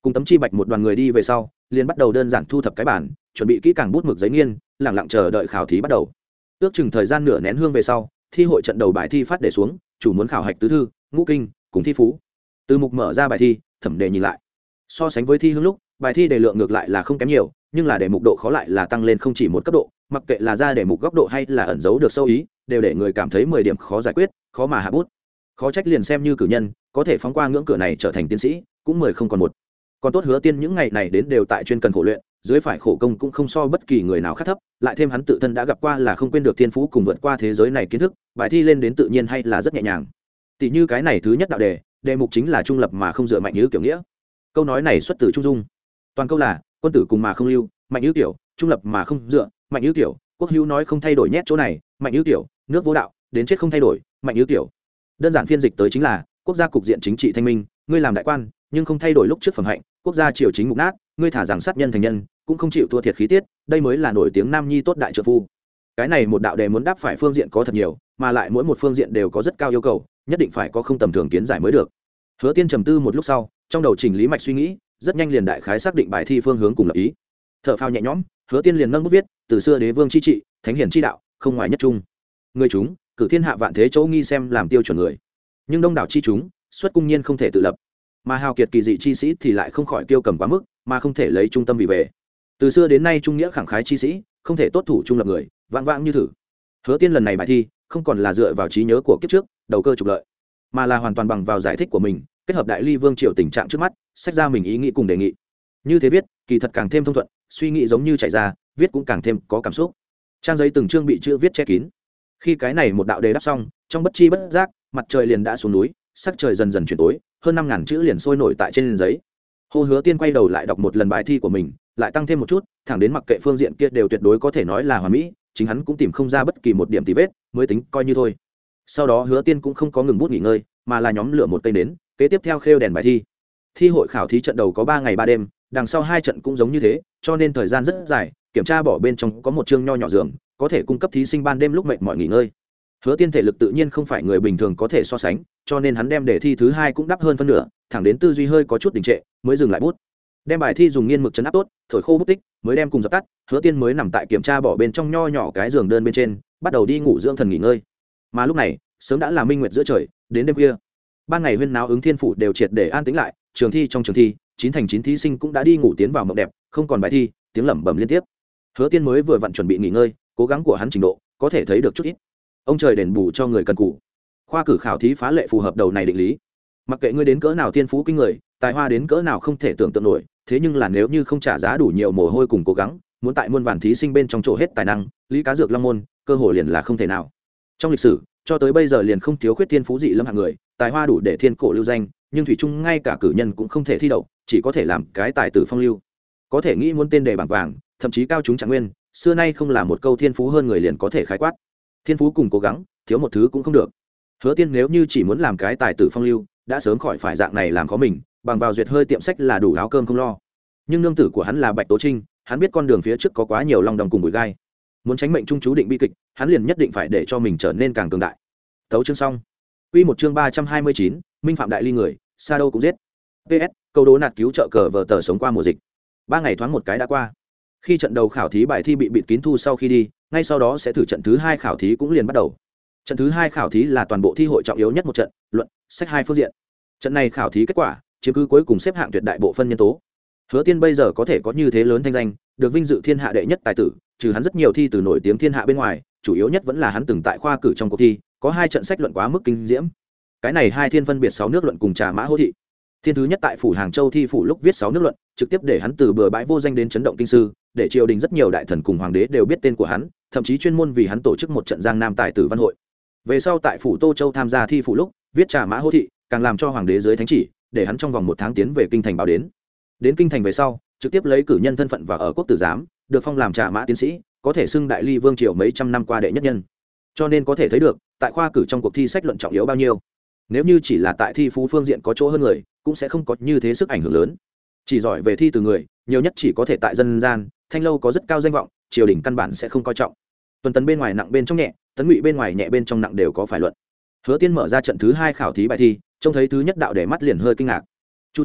cùng Tấm Chi Bạch một đoàn người đi về sau, liền bắt đầu đơn giản thu thập cái bản, chuẩn bị kỹ càng bút mực giấy nghiên, lẳng lặng chờ đợi khảo thí bắt đầu. Ước chừng thời gian nửa nén hương về sau, thi hội trận đầu bài thi phát để xuống, chủ muốn khảo hạch tứ thư, ngũ kinh, cùng thi phú. Từ mục mở ra bài thi, thẩm đề nhìn lại. So sánh với thi hương lúc, bài thi đề lượng ngược lại là không kém nhiều, nhưng là đề mục độ khó lại là tăng lên không chỉ một cấp độ, mặc kệ là ra đề mục góc độ hay là ẩn giấu được sâu ý, đều để người cảm thấy mười điểm khó giải quyết, khó mà hạ bút. Khó trách liền xem như cử nhân, có thể phóng qua ngưỡng cửa này trở thành tiến sĩ, cũng mười không còn một. Còn tốt Hứa Tiên những ngày này đến đều tại chuyên cần khổ luyện, dưới phải khổ công cũng không so bất kỳ người nào khác thấp, lại thêm hắn tự thân đã gặp qua là không quên được thiên phú cùng vượt qua thế giới này kiến thức, bài thi lên đến tự nhiên hay là rất nhẹ nhàng. Tỷ như cái này thứ nhất đạo đề, đề mục chính là trung lập mà không dựa mạnh như kiểu nghĩa. Câu nói này xuất từ Trung Dung. Toàn câu là quân tử cùng mà không lưu, mạnh như kiểu, trung lập mà không dựa, mạnh như kiểu, quốc hữu nói không thay đổi nhét chỗ này, mạnh như kiểu, nước vô đạo, đến chết không thay đổi, mạnh như kiểu. Đơn giản phiên dịch tới chính là quốc gia cục diện chính trị thanh minh, ngươi làm đại quan, nhưng không thay đổi lúc trước phẩm hạnh, quốc gia triều chính mục nát, ngươi thả rằng sát nhân thành nhân, cũng không chịu thua thiệt khí tiết, đây mới là nổi tiếng nam nhi tốt đại trợ phu. Cái này một đạo đề muốn đáp phải phương diện có thật nhiều, mà lại mỗi một phương diện đều có rất cao yêu cầu, nhất định phải có không tầm thường kiến giải mới được. Hứa Tiên trầm tư một lúc sau, trong đầu chỉnh lý mạch suy nghĩ, rất nhanh liền đại khái xác định bài thi phương hướng cùng lập ý. Thở phào nhẹ nhõm, Hứa Tiên liền nâng bút viết, từ xưa đế vương chi trị, thánh hiển chi đạo, không ngoài nhất trung. Người chúng, cử thiên hạ vạn thế chỗ nghi xem làm tiêu chuẩn người. Nhưng đông đảo chi chúng, xuất cung nhiên không thể tự lập. Mà hào kiệt kỳ dị chi sĩ thì lại không khỏi tiêu cầm quá mức, mà không thể lấy trung tâm vì về. Từ xưa đến nay trung nghĩa khẳng khái chi sĩ, không thể tốt thủ trung lập người, vãng vãng như thử. Hứa Tiên lần này bài thi, không còn là dựa vào trí nhớ của kiếp trước, đầu cơ trục lợi, mà là hoàn toàn bằng vào giải thích của mình, kết hợp đại ly vương triều tình trạng trước mắt, sách ra mình ý nghĩ cùng đề nghị. Như thế viết, kỳ thật càng thêm thông thuận, suy nghĩ giống như chảy ra, viết cũng càng thêm có cảm xúc. Trang giấy từng chương bị chữ viết che kín. Khi cái này một đạo đề đáp xong, trong bất chi bất giác, mặt trời liền đã xuống núi, sắc trời dần dần chuyển tối, hơn năm ngàn chữ liền sôi nổi tại trên giấy. Hồ Hứa Tiên quay đầu lại đọc một lần bài thi của mình, lại tăng thêm một chút, thẳng đến mặc kệ phương diện kia đều tuyệt đối có thể nói là hoàn mỹ, chính hắn cũng tìm không ra bất kỳ một điểm tì vết, mới tính coi như thôi. Sau đó Hứa Tiên cũng không có ngừng bút nghỉ ngơi, mà là nhóm lửa một cây nến, kế tiếp theo khêu đèn bài thi. Thi hội khảo thí trận đầu có ba ngày ba đêm, đằng sau hai trận cũng giống như thế, cho nên thời gian rất dài, kiểm tra bỏ bên trong có một chương nho nhỏ giường, có thể cung cấp thí sinh ban đêm lúc mệt mỏi nghỉ ngơi. Hứa Tiên thể lực tự nhiên không phải người bình thường có thể so sánh, cho nên hắn đem đề thi thứ hai cũng đắp hơn phân nửa, thẳng đến tư duy hơi có chút đình trệ, mới dừng lại bút. Đem bài thi dùng nghiên mực chấn áp tốt, thổi khô bút tích, mới đem cùng dập tắt, Hứa Tiên mới nằm tại kiểm tra bỏ bên trong nho nhỏ cái giường đơn bên trên, bắt đầu đi ngủ dưỡng thần nghỉ ngơi. Mà lúc này, sớm đã là minh nguyệt giữa trời, đến đêm khuya. Ban ngày huyên náo ứng thiên phủ đều triệt để an tĩnh lại, trường thi trong trường thi, chín thành chín thí sinh cũng đã đi ngủ tiến vào mộng đẹp, không còn bài thi, tiếng lẩm bẩm liên tiếp. Hứa Tiên mới vừa vặn chuẩn bị nghỉ ngơi, cố gắng của hắn trình độ có thể thấy được chút ít. Ông trời đền bù cho người cần cù. Khoa cử khảo thí phá lệ phù hợp đầu này định lý. Mặc kệ ngươi đến cỡ nào thiên phú kinh người, tài hoa đến cỡ nào không thể tưởng tượng nổi, thế nhưng là nếu như không trả giá đủ nhiều mồ hôi cùng cố gắng, muốn tại muôn vàn thí sinh bên trong chỗ hết tài năng, lý cá dược long môn, cơ hội liền là không thể nào. Trong lịch sử, cho tới bây giờ liền không thiếu khuyết thiên phú dị lâm hạng người, tài hoa đủ để thiên cổ lưu danh, nhưng thủy chung ngay cả cử nhân cũng không thể thi đậu, chỉ có thể làm cái tài tử phong lưu. Có thể nghĩ muốn tên đề bảng vàng, thậm chí cao chúng trạng nguyên, xưa nay không là một câu thiên phú hơn người liền có thể khái quát. Thiên phú cùng cố gắng, thiếu một thứ cũng không được. Hứa Tiên nếu như chỉ muốn làm cái tài tử phong lưu, đã sớm khỏi phải dạng này làm khó mình, bằng vào duyệt hơi tiệm sách là đủ áo cơm không lo. Nhưng nương tử của hắn là Bạch Tố Trinh, hắn biết con đường phía trước có quá nhiều long đong cùng bụi gai. Muốn tránh mệnh trung chú định bi kịch, hắn liền nhất định phải để cho mình trở nên càng cường đại. Tấu chương xong. Quy một chương ba trăm hai mươi chín, Minh phạm đại ly người, xa đâu cũng giết. pê ét, câu đố nạt cứu trợ cờ vở tờ sống qua mùa dịch. Ba ngày thoáng một cái đã qua. Khi trận đầu khảo thí bài thi bị bịt kín thu sau khi đi, ngay sau đó sẽ thử trận thứ hai khảo thí cũng liền bắt đầu. Trận thứ hai khảo thí là toàn bộ thi hội trọng yếu nhất một trận, luận, sách hai phương diện. Trận này khảo thí kết quả, chiếm cứ cuối cùng xếp hạng tuyệt đại bộ phân nhân tố. Hứa Tiên bây giờ có thể có như thế lớn thanh danh, được vinh dự thiên hạ đệ nhất tài tử, trừ hắn rất nhiều thi từ nổi tiếng thiên hạ bên ngoài, chủ yếu nhất vẫn là hắn từng tại khoa cử trong cuộc thi, có hai trận sách luận quá mức kinh diễm. Cái này hai thiên phân biệt sáu nước luận cùng Trà Mã Hô Thị. Thiên thứ nhất tại phủ Hàng Châu thi phủ lúc viết sáu nước luận, trực tiếp để hắn từ bừa bãi vô danh đến chấn động kinh sư, để triều đình rất nhiều đại thần cùng hoàng đế đều biết tên của hắn, thậm chí chuyên môn vì hắn tổ chức một trận Giang Nam tài tử văn hội. Về sau tại phủ Tô Châu tham gia thi phủ lúc, viết Trà Mã Hô Thị, càng làm cho hoàng đế dưới thánh chỉ, để hắn trong vòng một tháng tiến về kinh thành báo đến. Đến kinh thành về sau, trực tiếp lấy cử nhân thân phận và ở quốc tử giám, được phong làm Trà Mã tiến sĩ, có thể xưng đại ly vương triều mấy trăm năm qua đệ nhất nhân. Cho nên có thể thấy được, tại khoa cử trong cuộc thi sách luận trọng yếu bao nhiêu. Nếu như chỉ là tại thi phú phương diện có chỗ hơn người, cũng sẽ không có như thế sức ảnh hưởng lớn. Chỉ giỏi về thi từ người, nhiều nhất chỉ có thể tại dân gian, thanh lâu có rất cao danh vọng, triều đình căn bản sẽ không coi trọng. Tuần tấn bên ngoài nặng bên trong nhẹ, tấn ngụy bên ngoài nhẹ bên trong nặng đều có phải luận. Hứa Tiên mở ra trận thứ hai khảo thí bài thi, trông thấy thứ nhất đạo để mắt liền hơi kinh ngạc. Chu triều,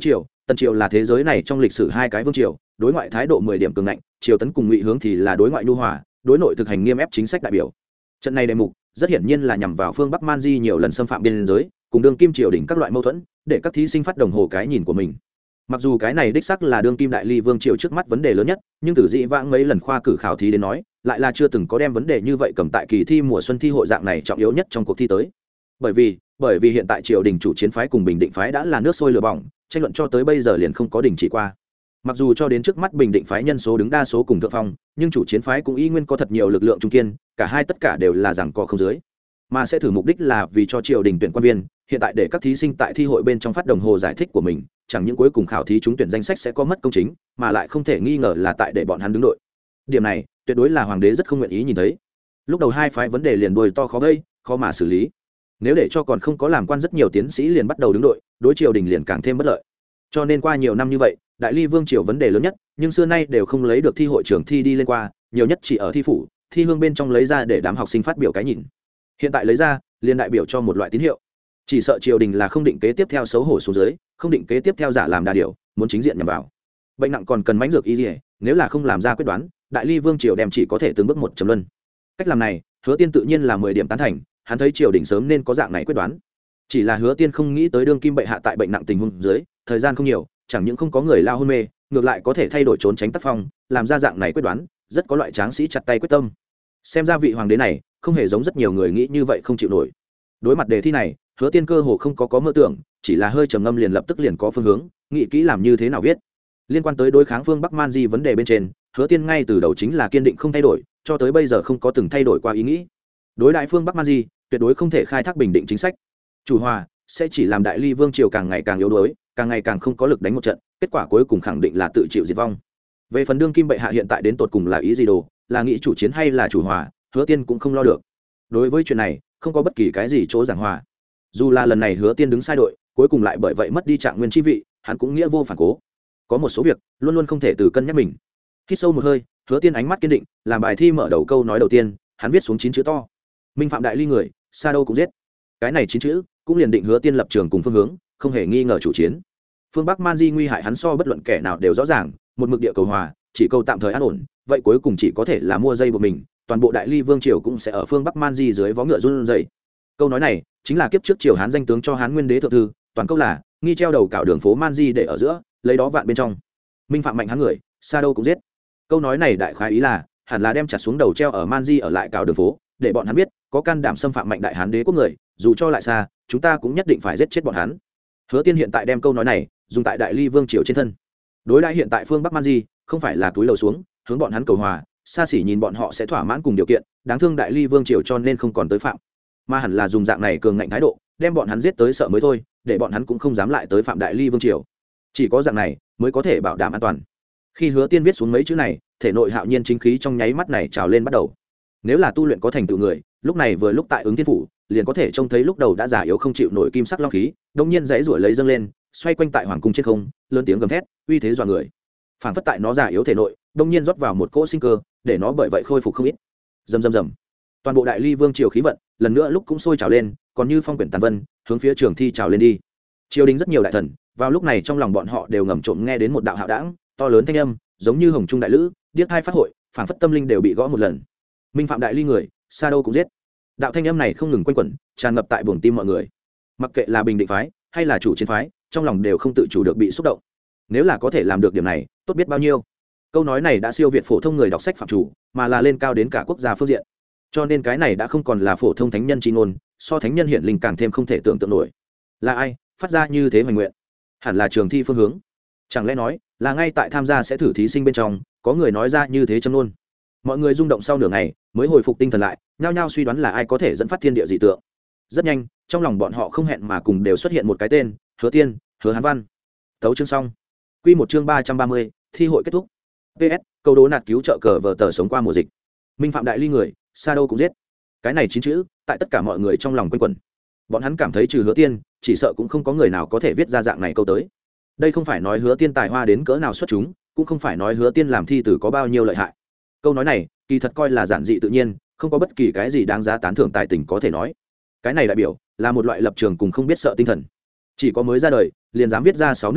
tần triều là thế giới này trong lịch sử hai cái vương triều, đối ngoại thái độ mười điểm cường ngạnh, triều tấn cùng ngụy hướng thì là đối ngoại nhu hòa, đối nội thực hành nghiêm ép chính sách đại biểu. Trận này đề mục rất hiển nhiên là nhằm vào phương Bắc Man Di nhiều lần xâm phạm biên giới, cùng đương kim triều đình các loại mâu thuẫn, để các thí sinh phát đồng hồ cái nhìn của mình. Mặc dù cái này đích xác là đương kim đại ly vương triều trước mắt vấn đề lớn nhất, nhưng từ dĩ vãng mấy lần khoa cử khảo thí đến nói, lại là chưa từng có đem vấn đề như vậy cầm tại kỳ thi mùa xuân thi hội dạng này trọng yếu nhất trong cuộc thi tới. Bởi vì, bởi vì hiện tại triều đình chủ chiến phái cùng bình định phái đã là nước sôi lửa bỏng, tranh luận cho tới bây giờ liền không có đình chỉ qua. Mặc dù cho đến trước mắt bình định phái nhân số đứng đa số cùng thượng phong, nhưng chủ chiến phái cũng y nguyên có thật nhiều lực lượng trung kiên, cả hai tất cả đều là rằng có không dưới, mà sẽ thử mục đích là vì cho triều đình tuyển quan viên, hiện tại để các thí sinh tại thi hội bên trong phát đồng hồ giải thích của mình, chẳng những cuối cùng khảo thí trúng tuyển danh sách sẽ có mất công chính, mà lại không thể nghi ngờ là tại để bọn hắn đứng đội. Điểm này tuyệt đối là hoàng đế rất không nguyện ý nhìn thấy. Lúc đầu hai phái vấn đề liền đuôi to khó gây, khó mà xử lý. Nếu để cho còn không có làm quan rất nhiều tiến sĩ liền bắt đầu đứng đội, đối triều đình liền càng thêm bất lợi. Cho nên qua nhiều năm như vậy, đại ly vương triều vấn đề lớn nhất, nhưng xưa nay đều không lấy được thi hội trường thi đi lên qua, nhiều nhất chỉ ở thi phủ, thi hương bên trong lấy ra để đám học sinh phát biểu cái nhìn. Hiện tại lấy ra, liền đại biểu cho một loại tín hiệu. Chỉ sợ triều đình là không định kế tiếp theo xấu hổ xuống dưới, không định kế tiếp theo giả làm đa điều, muốn chính diện nhằm vào. Bệnh nặng còn cần mãnh dược y liề, nếu là không làm ra quyết đoán, đại ly vương triều đem chỉ có thể từng bước một trầm luân. Cách làm này, Hứa Tiên tự nhiên là mười điểm tán thành, hắn thấy triều đình sớm nên có dạng này quyết đoán. Chỉ là Hứa Tiên không nghĩ tới đương kim bệ hạ tại bệnh nặng tình huống dưới, thời gian không nhiều, chẳng những không có người lao hôn mê, ngược lại có thể thay đổi trốn tránh tác phong, làm ra dạng này quyết đoán, rất có loại tráng sĩ chặt tay quyết tâm. Xem ra vị hoàng đế này không hề giống rất nhiều người nghĩ như vậy không chịu nổi. Đối mặt đề thi này, Hứa Tiên cơ hồ không có có mơ tưởng, chỉ là hơi trầm ngâm liền lập tức liền có phương hướng, nghĩ kỹ làm như thế nào viết. Liên quan tới đối kháng phương Bắc Man Di vấn đề bên trên, Hứa Tiên ngay từ đầu chính là kiên định không thay đổi, cho tới bây giờ không có từng thay đổi qua ý nghĩ. Đối đại phương Bắc Man Di, tuyệt đối không thể khai thác bình định chính sách. Chủ hòa sẽ chỉ làm đại ly vương triều càng ngày càng yếu đuối, càng ngày càng không có lực đánh một trận, kết quả cuối cùng khẳng định là tự chịu diệt vong. Về phần đương kim bệ hạ hiện tại đến tột cùng là ý gì đồ, là nghĩ chủ chiến hay là chủ hòa, Hứa Tiên cũng không lo được. Đối với chuyện này, không có bất kỳ cái gì chỗ giảng hòa. Dù là lần này Hứa Tiên đứng sai đội, cuối cùng lại bởi vậy mất đi trạng nguyên chi vị, hắn cũng nghĩa vô phản cố. Có một số việc luôn luôn không thể từ cân nhắc mình. Hít sâu một hơi, Hứa Tiên ánh mắt kiên định, làm bài thi mở đầu câu nói đầu tiên, hắn viết xuống chín chữ to: Minh phạm đại ly người, xa đâu cũng giết. Cái này chín chữ cũng liền định Hứa Tiên lập trường cùng phương hướng, không hề nghi ngờ chủ chiến. Phương Bắc Man Di nguy hại hắn so bất luận kẻ nào đều rõ ràng, một mực địa cầu hòa, chỉ cầu tạm thời an ổn, vậy cuối cùng chỉ có thể là mua dây của mình, toàn bộ đại ly vương triều cũng sẽ ở phương Bắc Man Di dưới vó ngựa run rẩy. Câu nói này chính là kiếp trước triều Hán danh tướng cho Hán Nguyên Đế thượng thư, toàn câu là nghi treo đầu cạo đường phố Man Di để ở giữa, lấy đó vạn bên trong. Minh phạm mạnh Hán người, xa đâu cũng giết. Câu nói này đại khái ý là hẳn là đem chặt xuống đầu treo ở Man Di ở lại cạo đường phố, để bọn hắn biết, có can đảm xâm phạm mạnh đại Hán đế quốc người, dù cho lại xa, chúng ta cũng nhất định phải giết chết bọn hắn. Hứa Tiên hiện tại đem câu nói này dùng tại đại ly vương triều trên thân. Đối đãi hiện tại phương Bắc Man Di, không phải là túi lầu xuống, hướng bọn hắn cầu hòa, xa xỉ nhìn bọn họ sẽ thỏa mãn cùng điều kiện, đáng thương đại ly vương triều cho nên không còn tới phạm, mà hẳn là dùng dạng này cường ngạnh thái độ, đem bọn hắn giết tới sợ mới thôi, để bọn hắn cũng không dám lại tới phạm đại ly vương triều. Chỉ có dạng này mới có thể bảo đảm an toàn. Khi Hứa Tiên viết xuống mấy chữ này, thể nội hạo nhiên chính khí trong nháy mắt này trào lên bắt đầu. Nếu là tu luyện có thành tựu người, lúc này vừa lúc tại ứng thiên phủ, liền có thể trông thấy lúc đầu đã già yếu không chịu nổi kim sắc long khí, đột nhiên dãy rủa lấy dâng lên, xoay quanh tại hoàng cung trên không, lớn tiếng gầm thét, uy thế dọa người. Phảng phất tại nó già yếu thể nội, đột nhiên rót vào một cỗ sinh cơ, để nó bởi vậy khôi phục không ít. Rầm rầm rầm. Toàn bộ đại ly vương triều khí vận, lần nữa lúc cũng sôi trào lên, còn như phong quyển tàn vân, hướng phía trường thi trào lên đi. Triều đình rất nhiều đại thần, vào lúc này trong lòng bọn họ đều ngầm trộm nghe đến một đạo hạo đãng, to lớn thanh âm, giống như hồng trung đại lữ, điếc hai phát hội, phảng phất tâm linh đều bị gõ một lần. Minh phạm đại ly người, xa đâu cũng giết. Đạo thanh âm này không ngừng quanh quẩn, tràn ngập tại buồng tim mọi người. Mặc kệ là bình định phái hay là chủ chiến phái, trong lòng đều không tự chủ được bị xúc động. Nếu là có thể làm được điểm này, tốt biết bao nhiêu. Câu nói này đã siêu việt phổ thông người đọc sách phạm chủ, mà là lên cao đến cả quốc gia phương diện. Cho nên cái này đã không còn là phổ thông thánh nhân chi ngôn, so thánh nhân hiển linh càng thêm không thể tưởng tượng nổi. Là ai phát ra như thế hoành nguyện? Hẳn là trường thi phương hướng. Chẳng lẽ nói là ngay tại tham gia sẽ thử thí sinh bên trong, có người nói ra như thế châm ngôn. Mọi người rung động sau nửa ngày, mới hồi phục tinh thần lại, nhao nhao suy đoán là ai có thể dẫn phát thiên địa dị tượng. Rất nhanh, trong lòng bọn họ không hẹn mà cùng đều xuất hiện một cái tên: Hứa Tiên, Hứa Hán Văn. Tấu chương xong. Quy một chương ba trăm ba mươi, thi hội kết thúc. pê ét, câu đố nạt cứu trợ cờ vở tờ sống qua mùa dịch. Minh phạm đại ly người, xa đâu cũng giết. Cái này chín chữ, tại tất cả mọi người trong lòng quanh quẩn. Bọn hắn cảm thấy trừ Hứa Tiên, chỉ sợ cũng không có người nào có thể viết ra dạng này câu tới. Đây không phải nói Hứa Tiên tài hoa đến cỡ nào xuất chúng, cũng không phải nói Hứa Tiên làm thi tử có bao nhiêu lợi hại. Câu nói này, kỳ thật coi là giản dị tự nhiên, không có bất kỳ cái gì đáng giá tán thưởng tài tình có thể nói. Cái này đại biểu là một loại lập trường cùng không biết sợ tinh thần. Chỉ có mới ra đời, liền dám viết ra sáu nước luận,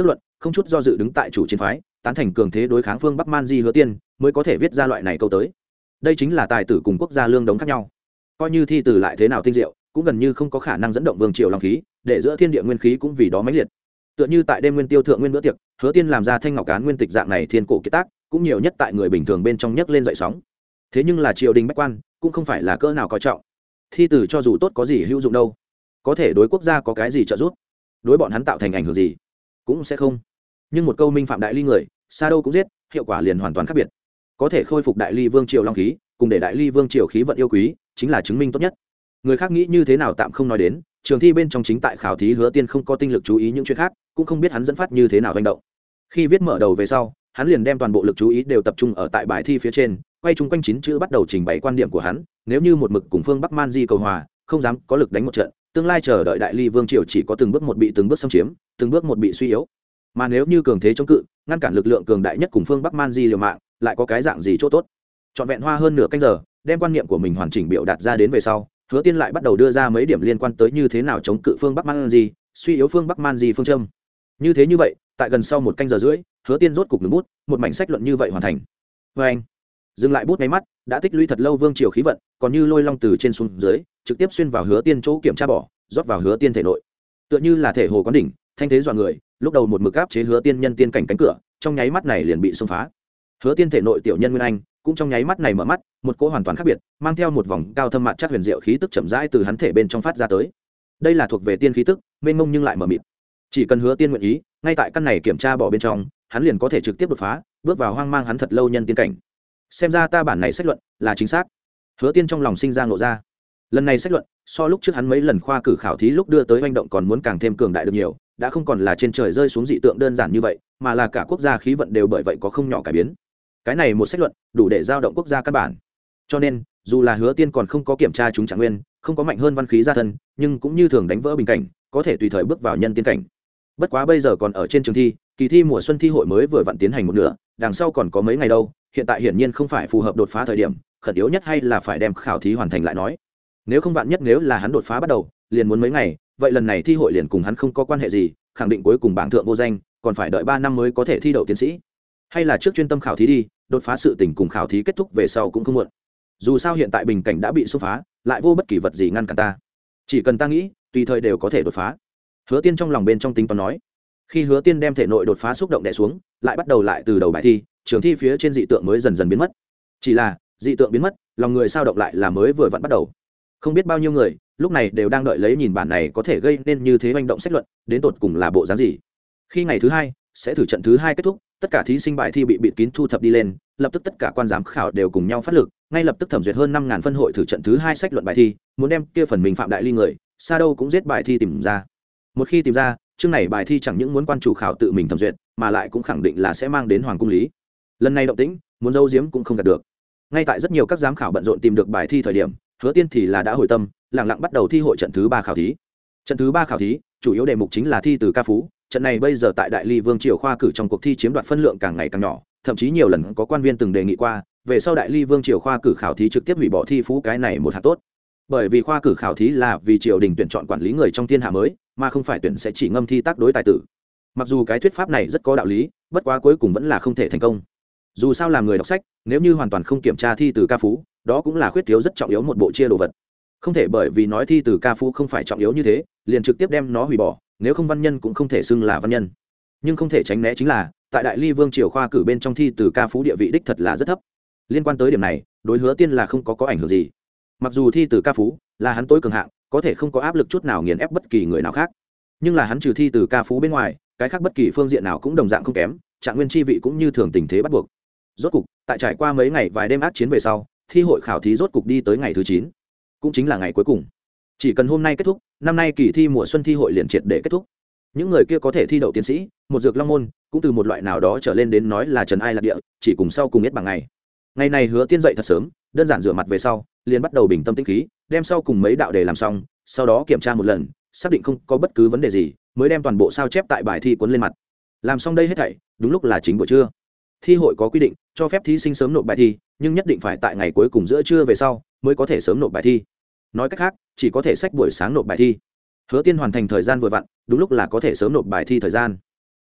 không chút do dự đứng tại chủ chiến phái, tán thành cường thế đối kháng phương Bắc Man Di Hứa Tiên, mới có thể viết ra loại này câu tới. Đây chính là tài tử cùng quốc gia lương đống khác nhau. Coi như thi tử lại thế nào tinh diệu, cũng gần như không có khả năng dẫn động vương triều long khí, để giữa thiên địa nguyên khí cũng vì đó mãnh liệt. Tựa như tại đêm nguyên tiêu thượng nguyên bữa tiệc, Hứa Tiên làm ra thanh ngọc cán nguyên tịch dạng này thiên cổ kiệt tác, cũng nhiều nhất tại người bình thường bên trong nhấc lên dậy sóng. Thế nhưng là triều đình bách quan, cũng không phải là cỡ nào coi trọng. Thi tử cho dù tốt có gì hữu dụng đâu, có thể đối quốc gia có cái gì trợ giúp, đối bọn hắn tạo thành ảnh hưởng gì, cũng sẽ không. Nhưng một câu minh phạm đại ly người, xa đâu cũng giết, hiệu quả liền hoàn toàn khác biệt. Có thể khôi phục đại ly vương triều long khí, cùng để đại ly vương triều khí vận yêu quý, chính là chứng minh tốt nhất. Người khác nghĩ như thế nào tạm không nói đến, trường thi bên trong chính tại khảo thí Hứa Tiên không có tinh lực chú ý những chuyện khác, cũng không biết hắn dẫn phát như thế nào hành động. Khi viết mở đầu về sau, hắn liền đem toàn bộ lực chú ý đều tập trung ở tại bài thi phía trên, quay chung quanh chín chữ bắt đầu trình bày quan điểm của hắn. Nếu như một mực cùng phương Bắc Man Di cầu hòa, không dám có lực đánh một trận, tương lai chờ đợi đại ly vương triều chỉ có từng bước một bị từng bước xâm chiếm, từng bước một bị suy yếu. Mà nếu như cường thế chống cự, ngăn cản lực lượng cường đại nhất cùng phương Bắc Man Di liều mạng, lại có cái dạng gì chỗ tốt? Trọn vẹn hoa hơn nửa canh giờ, đem quan niệm của mình hoàn chỉnh biểu đạt ra đến về sau, Hứa Tiên lại bắt đầu đưa ra mấy điểm liên quan tới như thế nào chống cự phương Bắc Man Di, suy yếu phương Bắc Man Di phương châm. Như thế như vậy, tại gần sau một canh giờ rưỡi, Hứa Tiên rốt cục ngừng bút, một mảnh sách luận như vậy hoàn thành. Và anh, dừng lại bút máy mắt, đã tích lũy thật lâu vương triều khí vận, còn như lôi long từ trên xuống dưới, trực tiếp xuyên vào Hứa Tiên chỗ kiểm tra bỏ, rót vào Hứa Tiên thể nội. Tựa như là thể hồ quán đỉnh, thanh thế dọa người, lúc đầu một mực áp chế Hứa Tiên nhân tiên cảnh cánh cửa, trong nháy mắt này liền bị xông phá. Hứa Tiên thể nội tiểu nhân nguyên anh cũng trong nháy mắt này mở mắt, một cỗ hoàn toàn khác biệt, mang theo một vòng cao thâm mạn chất huyền diệu khí tức chậm rãi từ hắn thể bên trong phát ra tới. Đây là thuộc về tiên khí tức, mênh mông nhưng lại mở mịt. Chỉ cần Hứa Tiên nguyện ý, ngay tại căn này kiểm tra bỏ bên trong, hắn liền có thể trực tiếp đột phá, bước vào hoang mang hắn thật lâu nhân tiên cảnh. Xem ra ta bản này sách luận là chính xác. Hứa Tiên trong lòng sinh ra ngộ ra. Lần này sách luận, so lúc trước hắn mấy lần khoa cử khảo thí lúc đưa tới hành động còn muốn càng thêm cường đại được nhiều, đã không còn là trên trời rơi xuống dị tượng đơn giản như vậy, mà là cả quốc gia khí vận đều bởi vậy có không nhỏ cải biến. Cái này một sách luận, đủ để giao động quốc gia căn bản. Cho nên, dù là Hứa Tiên còn không có kiểm tra chúng trạng nguyên, không có mạnh hơn văn khí gia thân, nhưng cũng như thường đánh vỡ bình cảnh, có thể tùy thời bước vào nhân tiên cảnh. Bất quá bây giờ còn ở trên trường thi, kỳ thi mùa xuân thi hội mới vừa vặn tiến hành một nửa, đằng sau còn có mấy ngày đâu, hiện tại hiển nhiên không phải phù hợp đột phá thời điểm, khẩn yếu nhất hay là phải đem khảo thí hoàn thành lại nói. Nếu không vạn nhất nếu là hắn đột phá bắt đầu, liền muốn mấy ngày, vậy lần này thi hội liền cùng hắn không có quan hệ gì, khẳng định cuối cùng bảng thượng vô danh, còn phải đợi ba năm mới có thể thi đậu tiến sĩ. Hay là trước chuyên tâm khảo thí đi, đột phá sự tình cùng khảo thí kết thúc về sau cũng không muộn. Dù sao hiện tại bình cảnh đã bị xông phá, lại vô bất kỳ vật gì ngăn cản ta. Chỉ cần ta nghĩ, tùy thời đều có thể đột phá. Hứa Tiên trong lòng bên trong tính toán nói. Khi Hứa Tiên đem thể nội đột phá xúc động đè xuống, lại bắt đầu lại từ đầu bài thi, trường thi phía trên dị tượng mới dần dần biến mất. Chỉ là, dị tượng biến mất, lòng người sao động lại là mới vừa vặn bắt đầu. Không biết bao nhiêu người, lúc này đều đang đợi lấy nhìn bản này có thể gây nên như thế hành động sách luận, đến tột cùng là bộ dáng gì. Khi ngày thứ hai, sẽ thử trận thứ hai kết thúc, tất cả thí sinh bài thi bị bịt kín thu thập đi lên, lập tức tất cả quan giám khảo đều cùng nhau phát lực, ngay lập tức thẩm duyệt hơn năm ngàn phân hội thử trận thứ hai sách luận bài thi, muốn đem kia phần mình phạm đại ly người, xa đâu cũng giết bài thi tìm ra. Một khi tìm ra, chương này bài thi chẳng những muốn quan chủ khảo tự mình thẩm duyệt, mà lại cũng khẳng định là sẽ mang đến hoàng cung lý. Lần này động tĩnh, muốn giấu giếm cũng không gạt được. Ngay tại rất nhiều các giám khảo bận rộn tìm được bài thi thời điểm, Hứa Tiên thì là đã hồi tâm, lặng lặng bắt đầu thi hội trận thứ ba khảo thí. Trận thứ ba khảo thí, chủ yếu đề mục chính là thi từ ca phú. Trận này bây giờ tại đại ly vương triều khoa cử trong cuộc thi chiếm đoạt phân lượng càng ngày càng nhỏ, thậm chí nhiều lần có quan viên từng đề nghị qua, về sau đại ly vương triều khoa cử khảo thí trực tiếp hủy bỏ thi phú cái này một hạng tốt. Bởi vì khoa cử khảo thí là vì triều đình tuyển chọn quản lý người trong thiên hạ mới, mà không phải tuyển sẽ chỉ ngâm thi tác đối tài tử. Mặc dù cái thuyết pháp này rất có đạo lý, bất quá cuối cùng vẫn là không thể thành công. Dù sao làm người đọc sách, nếu như hoàn toàn không kiểm tra thi từ ca phú, đó cũng là khuyết thiếu rất trọng yếu một bộ chia đồ vật. Không thể bởi vì nói thi từ ca phú không phải trọng yếu như thế, liền trực tiếp đem nó hủy bỏ, nếu không văn nhân cũng không thể xưng là văn nhân. Nhưng không thể tránh né chính là, tại đại ly vương triều khoa cử bên trong thi từ ca phú địa vị đích thật là rất thấp. Liên quan tới điểm này, đối Hứa Tiên là không có có ảnh hưởng gì. Mặc dù thi từ ca phú là hắn tối cường hạng, có thể không có áp lực chút nào nghiền ép bất kỳ người nào khác, nhưng là hắn trừ thi từ ca phú bên ngoài, cái khác bất kỳ phương diện nào cũng đồng dạng không kém, trạng nguyên chi vị cũng như thường tình thế bắt buộc. Rốt cục, tại trải qua mấy ngày vài đêm ác chiến về sau, thi hội khảo thí rốt cục đi tới ngày thứ chín, cũng chính là ngày cuối cùng. Chỉ cần hôm nay kết thúc, năm nay kỳ thi mùa xuân thi hội liền triệt để kết thúc. Những người kia có thể thi đậu tiến sĩ, một dược long môn, cũng từ một loại nào đó trở lên đến nói là trần ai lạc địa, chỉ cùng sau cùng biết bằng ngày. Ngày này Hứa Tiên dậy thật sớm, đơn giản rửa mặt về sau, liền bắt đầu bình tâm tĩnh khí, đem sau cùng mấy đạo đề làm xong, sau đó kiểm tra một lần, xác định không có bất cứ vấn đề gì, mới đem toàn bộ sao chép tại bài thi cuốn lên mặt. Làm xong đây hết thảy, đúng lúc là chính buổi trưa. Thi hội có quy định, cho phép thí sinh sớm nộp bài thi, nhưng nhất định phải tại ngày cuối cùng giữa trưa về sau mới có thể sớm nộp bài thi. Nói cách khác, chỉ có thể xách buổi sáng nộp bài thi. Hứa Tiên hoàn thành thời gian vừa vặn, đúng lúc là có thể sớm nộp bài thi thời gian.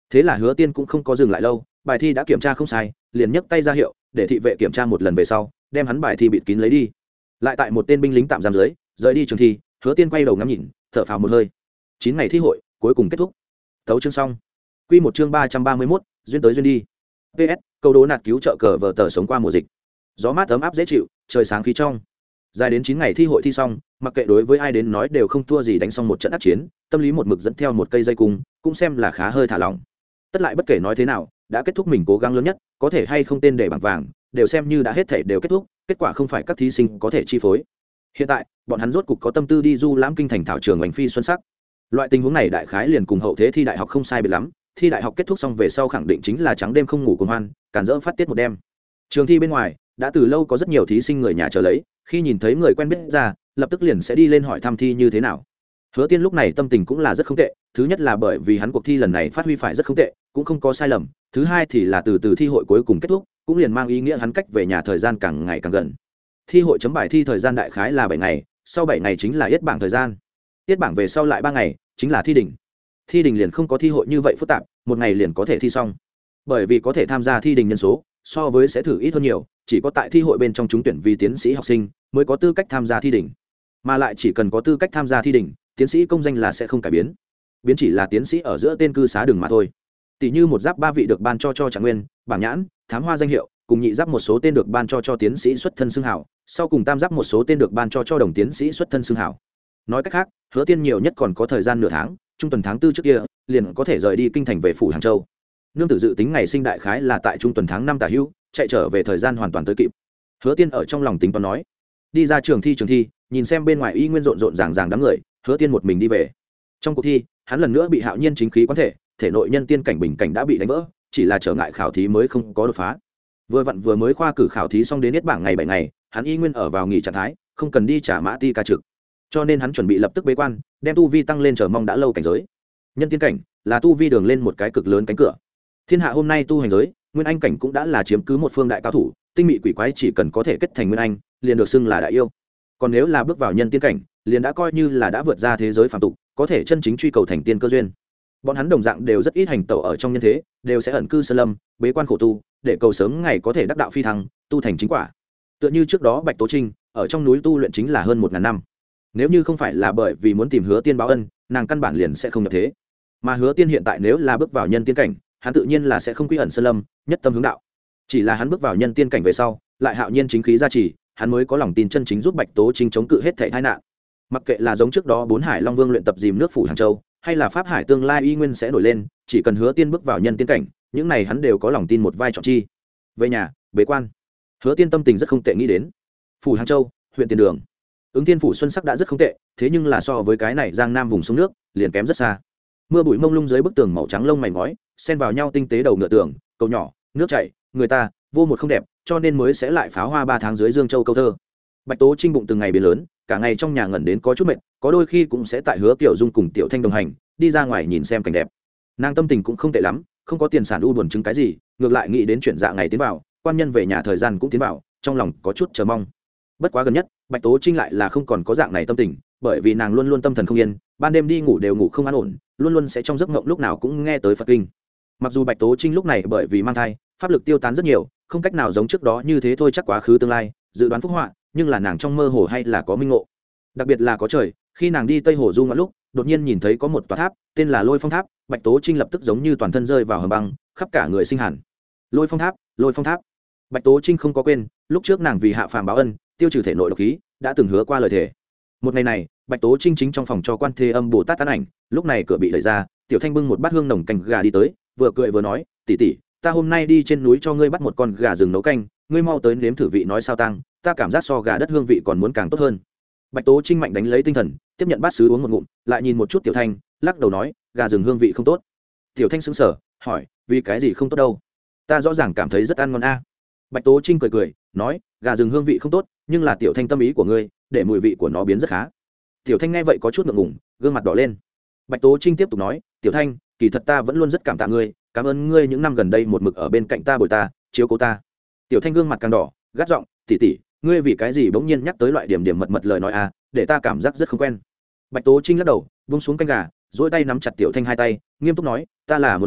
Thế là Hứa Tiên cũng không có dừng lại lâu, bài thi đã kiểm tra không sai, liền nhấc tay ra hiệu để thị vệ kiểm tra một lần về sau, đem hắn bài thi bịt kín lấy đi. Lại tại một tên binh lính tạm giam dưới, rời đi trường thi. Hứa Tiên quay đầu ngắm nhìn, thở phào một hơi. Chín ngày thi hội cuối cùng kết thúc. Tấu chương xong. Quy một chương ba trăm ba mươi mốt, duyên tới duyên đi. pê ét, câu đố nạt cứu trợ cờ vở tờ sống qua mùa dịch. Gió mát ấm áp dễ chịu, trời sáng khí trong. Dài đến chín ngày thi hội thi xong, mặc kệ đối với ai đến nói đều không thua gì đánh xong một trận ác chiến, tâm lý một mực dẫn theo một cây dây cung, cũng xem là khá hơi thả lỏng. Tất lại bất kể nói thế nào, đã kết thúc mình cố gắng lớn nhất, có thể hay không tên để bảng vàng, đều xem như đã hết thảy đều kết thúc, kết quả không phải các thí sinh có thể chi phối. Hiện tại, bọn hắn rốt cục có tâm tư đi du lãm kinh thành thảo trường Hoành Phi xuân sắc. Loại tình huống này đại khái liền cùng hậu thế thi đại học không sai biệt lắm, thi đại học kết thúc xong về sau khẳng định chính là trắng đêm không ngủ cuồng hoan, càn rỡ phát tiết một đêm. Trường thi bên ngoài, đã từ lâu có rất nhiều thí sinh người nhà chờ lấy, khi nhìn thấy người quen biết ra, lập tức liền sẽ đi lên hỏi thăm thi như thế nào. Hứa Tiên lúc này tâm tình cũng là rất không tệ, thứ nhất là bởi vì hắn cuộc thi lần này phát huy phải rất không tệ, cũng không có sai lầm, thứ hai thì là từ từ thi hội cuối cùng kết thúc, cũng liền mang ý nghĩa hắn cách về nhà thời gian càng ngày càng gần. Thi hội chấm bài thi thời gian đại khái là bảy ngày, sau bảy ngày chính là yết bảng thời gian. Yết bảng về sau lại ba ngày, chính là thi đỉnh. Thi đỉnh liền không có thi hội như vậy phức tạp, một ngày liền có thể thi xong. Bởi vì có thể tham gia thi đỉnh nhân số so với sẽ thử ít hơn nhiều, chỉ có tại thi hội bên trong trúng tuyển vì tiến sĩ học sinh mới có tư cách tham gia thi đỉnh. Mà lại chỉ cần có tư cách tham gia thi đỉnh, tiến sĩ công danh là sẽ không cải biến. Biến chỉ là tiến sĩ ở giữa tên cư xá đường mà thôi. Tỷ như một giáp ba vị được ban cho cho Trạng Nguyên, Bảng Nhãn, Thám Hoa danh hiệu, cùng nhị giáp một số tên được ban cho cho tiến sĩ xuất thân xưng hảo, sau cùng tam giáp một số tên được ban cho cho đồng tiến sĩ xuất thân xưng hảo. Nói cách khác, Hứa Tiên nhiều nhất còn có thời gian nửa tháng, trung tuần tháng tư trước kia, liền có thể rời đi kinh thành về phủ Hàng Châu. Nương tử dự tính ngày sinh đại khái là tại trung tuần tháng năm tả hữu, chạy trở về thời gian hoàn toàn tới kịp. Hứa Tiên ở trong lòng tính toán nói, đi ra trường thi trường thi, nhìn xem bên ngoài y nguyên rộn rộn ràng ràng đám người, Hứa Tiên một mình đi về. Trong cuộc thi, hắn lần nữa bị Hạo Nhiên chính khí quán thể, thể nội nhân tiên cảnh bình cảnh đã bị đánh vỡ, chỉ là trở ngại khảo thí mới không có đột phá. Vừa vặn vừa mới khoa cử khảo thí xong đến hết bảng ngày bảy ngày, hắn y nguyên ở vào nghỉ trạng thái, không cần đi trả mã ti ca trực. Cho nên hắn chuẩn bị lập tức bế quan, đem tu vi tăng lên chờ mong đã lâu cảnh giới. Nhân tiên cảnh là tu vi đường lên một cái cực lớn cánh cửa. Thiên hạ hôm nay tu hành giới, nguyên anh cảnh cũng đã là chiếm cứ một phương đại cao thủ, tinh mị quỷ quái chỉ cần có thể kết thành nguyên anh, liền được xưng là đại yêu. Còn nếu là bước vào nhân tiên cảnh, liền đã coi như là đã vượt ra thế giới phàm tục, có thể chân chính truy cầu thành tiên cơ duyên. Bọn hắn đồng dạng đều rất ít hành tẩu ở trong nhân thế, đều sẽ ẩn cư sơn lâm, bế quan khổ tu, để cầu sớm ngày có thể đắc đạo phi thăng, tu thành chính quả. Tựa như trước đó Bạch Tố Trinh, ở trong núi tu luyện chính là hơn một ngàn năm. Nếu như không phải là bởi vì muốn tìm Hứa Tiên báo ân, nàng căn bản liền sẽ không nhập thế. Mà Hứa Tiên hiện tại nếu là bước vào nhân tiên cảnh, hắn tự nhiên là sẽ không quy ẩn sơn lâm, nhất tâm hướng đạo. Chỉ là hắn bước vào nhân tiên cảnh về sau, lại Hạo Nhiên chính khí gia trì, hắn mới có lòng tin chân chính giúp Bạch Tố Trinh chống cự hết thảy tai nạn. Mặc kệ là giống trước đó bốn Hải Long Vương luyện tập dìm nước phủ Hàng Châu, hay là Pháp Hải tương lai y nguyên sẽ nổi lên, chỉ cần Hứa Tiên bước vào nhân tiên cảnh, những này hắn đều có lòng tin một vai trò chi. Về nhà, bế quan. Hứa Tiên tâm tình rất không tệ nghĩ đến. Phủ Hàng Châu, huyện Tiền Đường. Ứng Thiên phủ xuân sắc đã rất không tệ, thế nhưng là so với cái này Giang Nam vùng sông nước, liền kém rất xa. Mưa bụi mông lung dưới bức tường màu trắng lông mày ngói, xen vào nhau tinh tế đầu ngựa tường, cầu nhỏ, nước chảy, người ta, vô một không đẹp, cho nên mới sẽ lại pháo hoa ba tháng dưới Dương Châu câu thơ. Bạch Tố Trinh bụng từng ngày biến lớn, cả ngày trong nhà ngẩn đến có chút mệt, có đôi khi cũng sẽ tại Hứa Tiểu Dung cùng Tiểu Thanh đồng hành, đi ra ngoài nhìn xem cảnh đẹp. Nàng tâm tình cũng không tệ lắm, không có tiền sản u buồn chứng cái gì, ngược lại nghĩ đến chuyện dạ ngày tiến vào, quan nhân về nhà thời gian cũng tiến vào, trong lòng có chút chờ mong. Bất quá gần nhất, Bạch Tố Trinh lại là không còn có dạng này tâm tình, bởi vì nàng luôn luôn tâm thần không yên, ban đêm đi ngủ đều ngủ không an ổn, luôn luôn sẽ trong giấc mộng lúc nào cũng nghe tới Phật kinh. Mặc dù Bạch Tố Trinh lúc này bởi vì mang thai, pháp lực tiêu tán rất nhiều, không cách nào giống trước đó như thế thôi chắc quá khứ tương lai, dự đoán phúc họa, nhưng là nàng trong mơ hồ hay là có minh ngộ. Đặc biệt là có trời, khi nàng đi Tây Hồ du ngoạn lúc, đột nhiên nhìn thấy có một tòa tháp, tên là Lôi Phong Tháp, Bạch Tố Trinh lập tức giống như toàn thân rơi vào hầm băng, khắp cả người sinh hàn. Lôi Phong Tháp, Lôi Phong Tháp. Bạch Tố Trinh không có quên, lúc trước nàng vì hạ phàm báo ân, tiêu trừ thể nội độc khí, đã từng hứa qua lời thề. Một ngày này, Bạch Tố Trinh chính trong phòng cho Quan Thế Âm Bồ Tát tán ảnh, lúc này cửa bị đẩy ra, Tiểu Thanh bưng một bát hương nồng canh gà đi tới, vừa cười vừa nói, tỷ tỷ, ta hôm nay đi trên núi cho ngươi bắt một con gà rừng nấu canh, ngươi mau tới nếm thử vị nói sao tăng, ta cảm giác so gà đất hương vị còn muốn càng tốt hơn. Bạch Tố Trinh mạnh đánh lấy tinh thần, tiếp nhận bát sứ uống một ngụm, lại nhìn một chút Tiểu Thanh, lắc đầu nói, gà rừng hương vị không tốt. Tiểu Thanh sững sờ, hỏi, vì cái gì không tốt đâu? Ta rõ ràng cảm thấy rất ăn ngon a. Bạch Tố Trinh cười cười, nói, gà rừng hương vị không tốt, nhưng là Tiểu Thanh tâm ý của ngươi, để mùi vị của nó biến rất khá. Tiểu Thanh nghe vậy có chút ngượng ngùng, gương mặt đỏ lên. Bạch Tố Trinh tiếp tục nói, Tiểu Thanh, kỳ thật ta vẫn luôn rất cảm tạ ngươi, cảm ơn ngươi những năm gần đây một mực ở bên cạnh ta bồi ta, chiếu cố ta. Tiểu Thanh gương mặt càng đỏ, gắt giọng, tỷ tỷ, ngươi vì cái gì bỗng nhiên nhắc tới loại điểm điểm mật mật lời nói a, để ta cảm giác rất không quen. Bạch Tố Trinh lắc đầu, buông xuống canh gà, duỗi tay nắm chặt Tiểu Thanh hai tay, nghiêm túc nói, ta là muốn nói,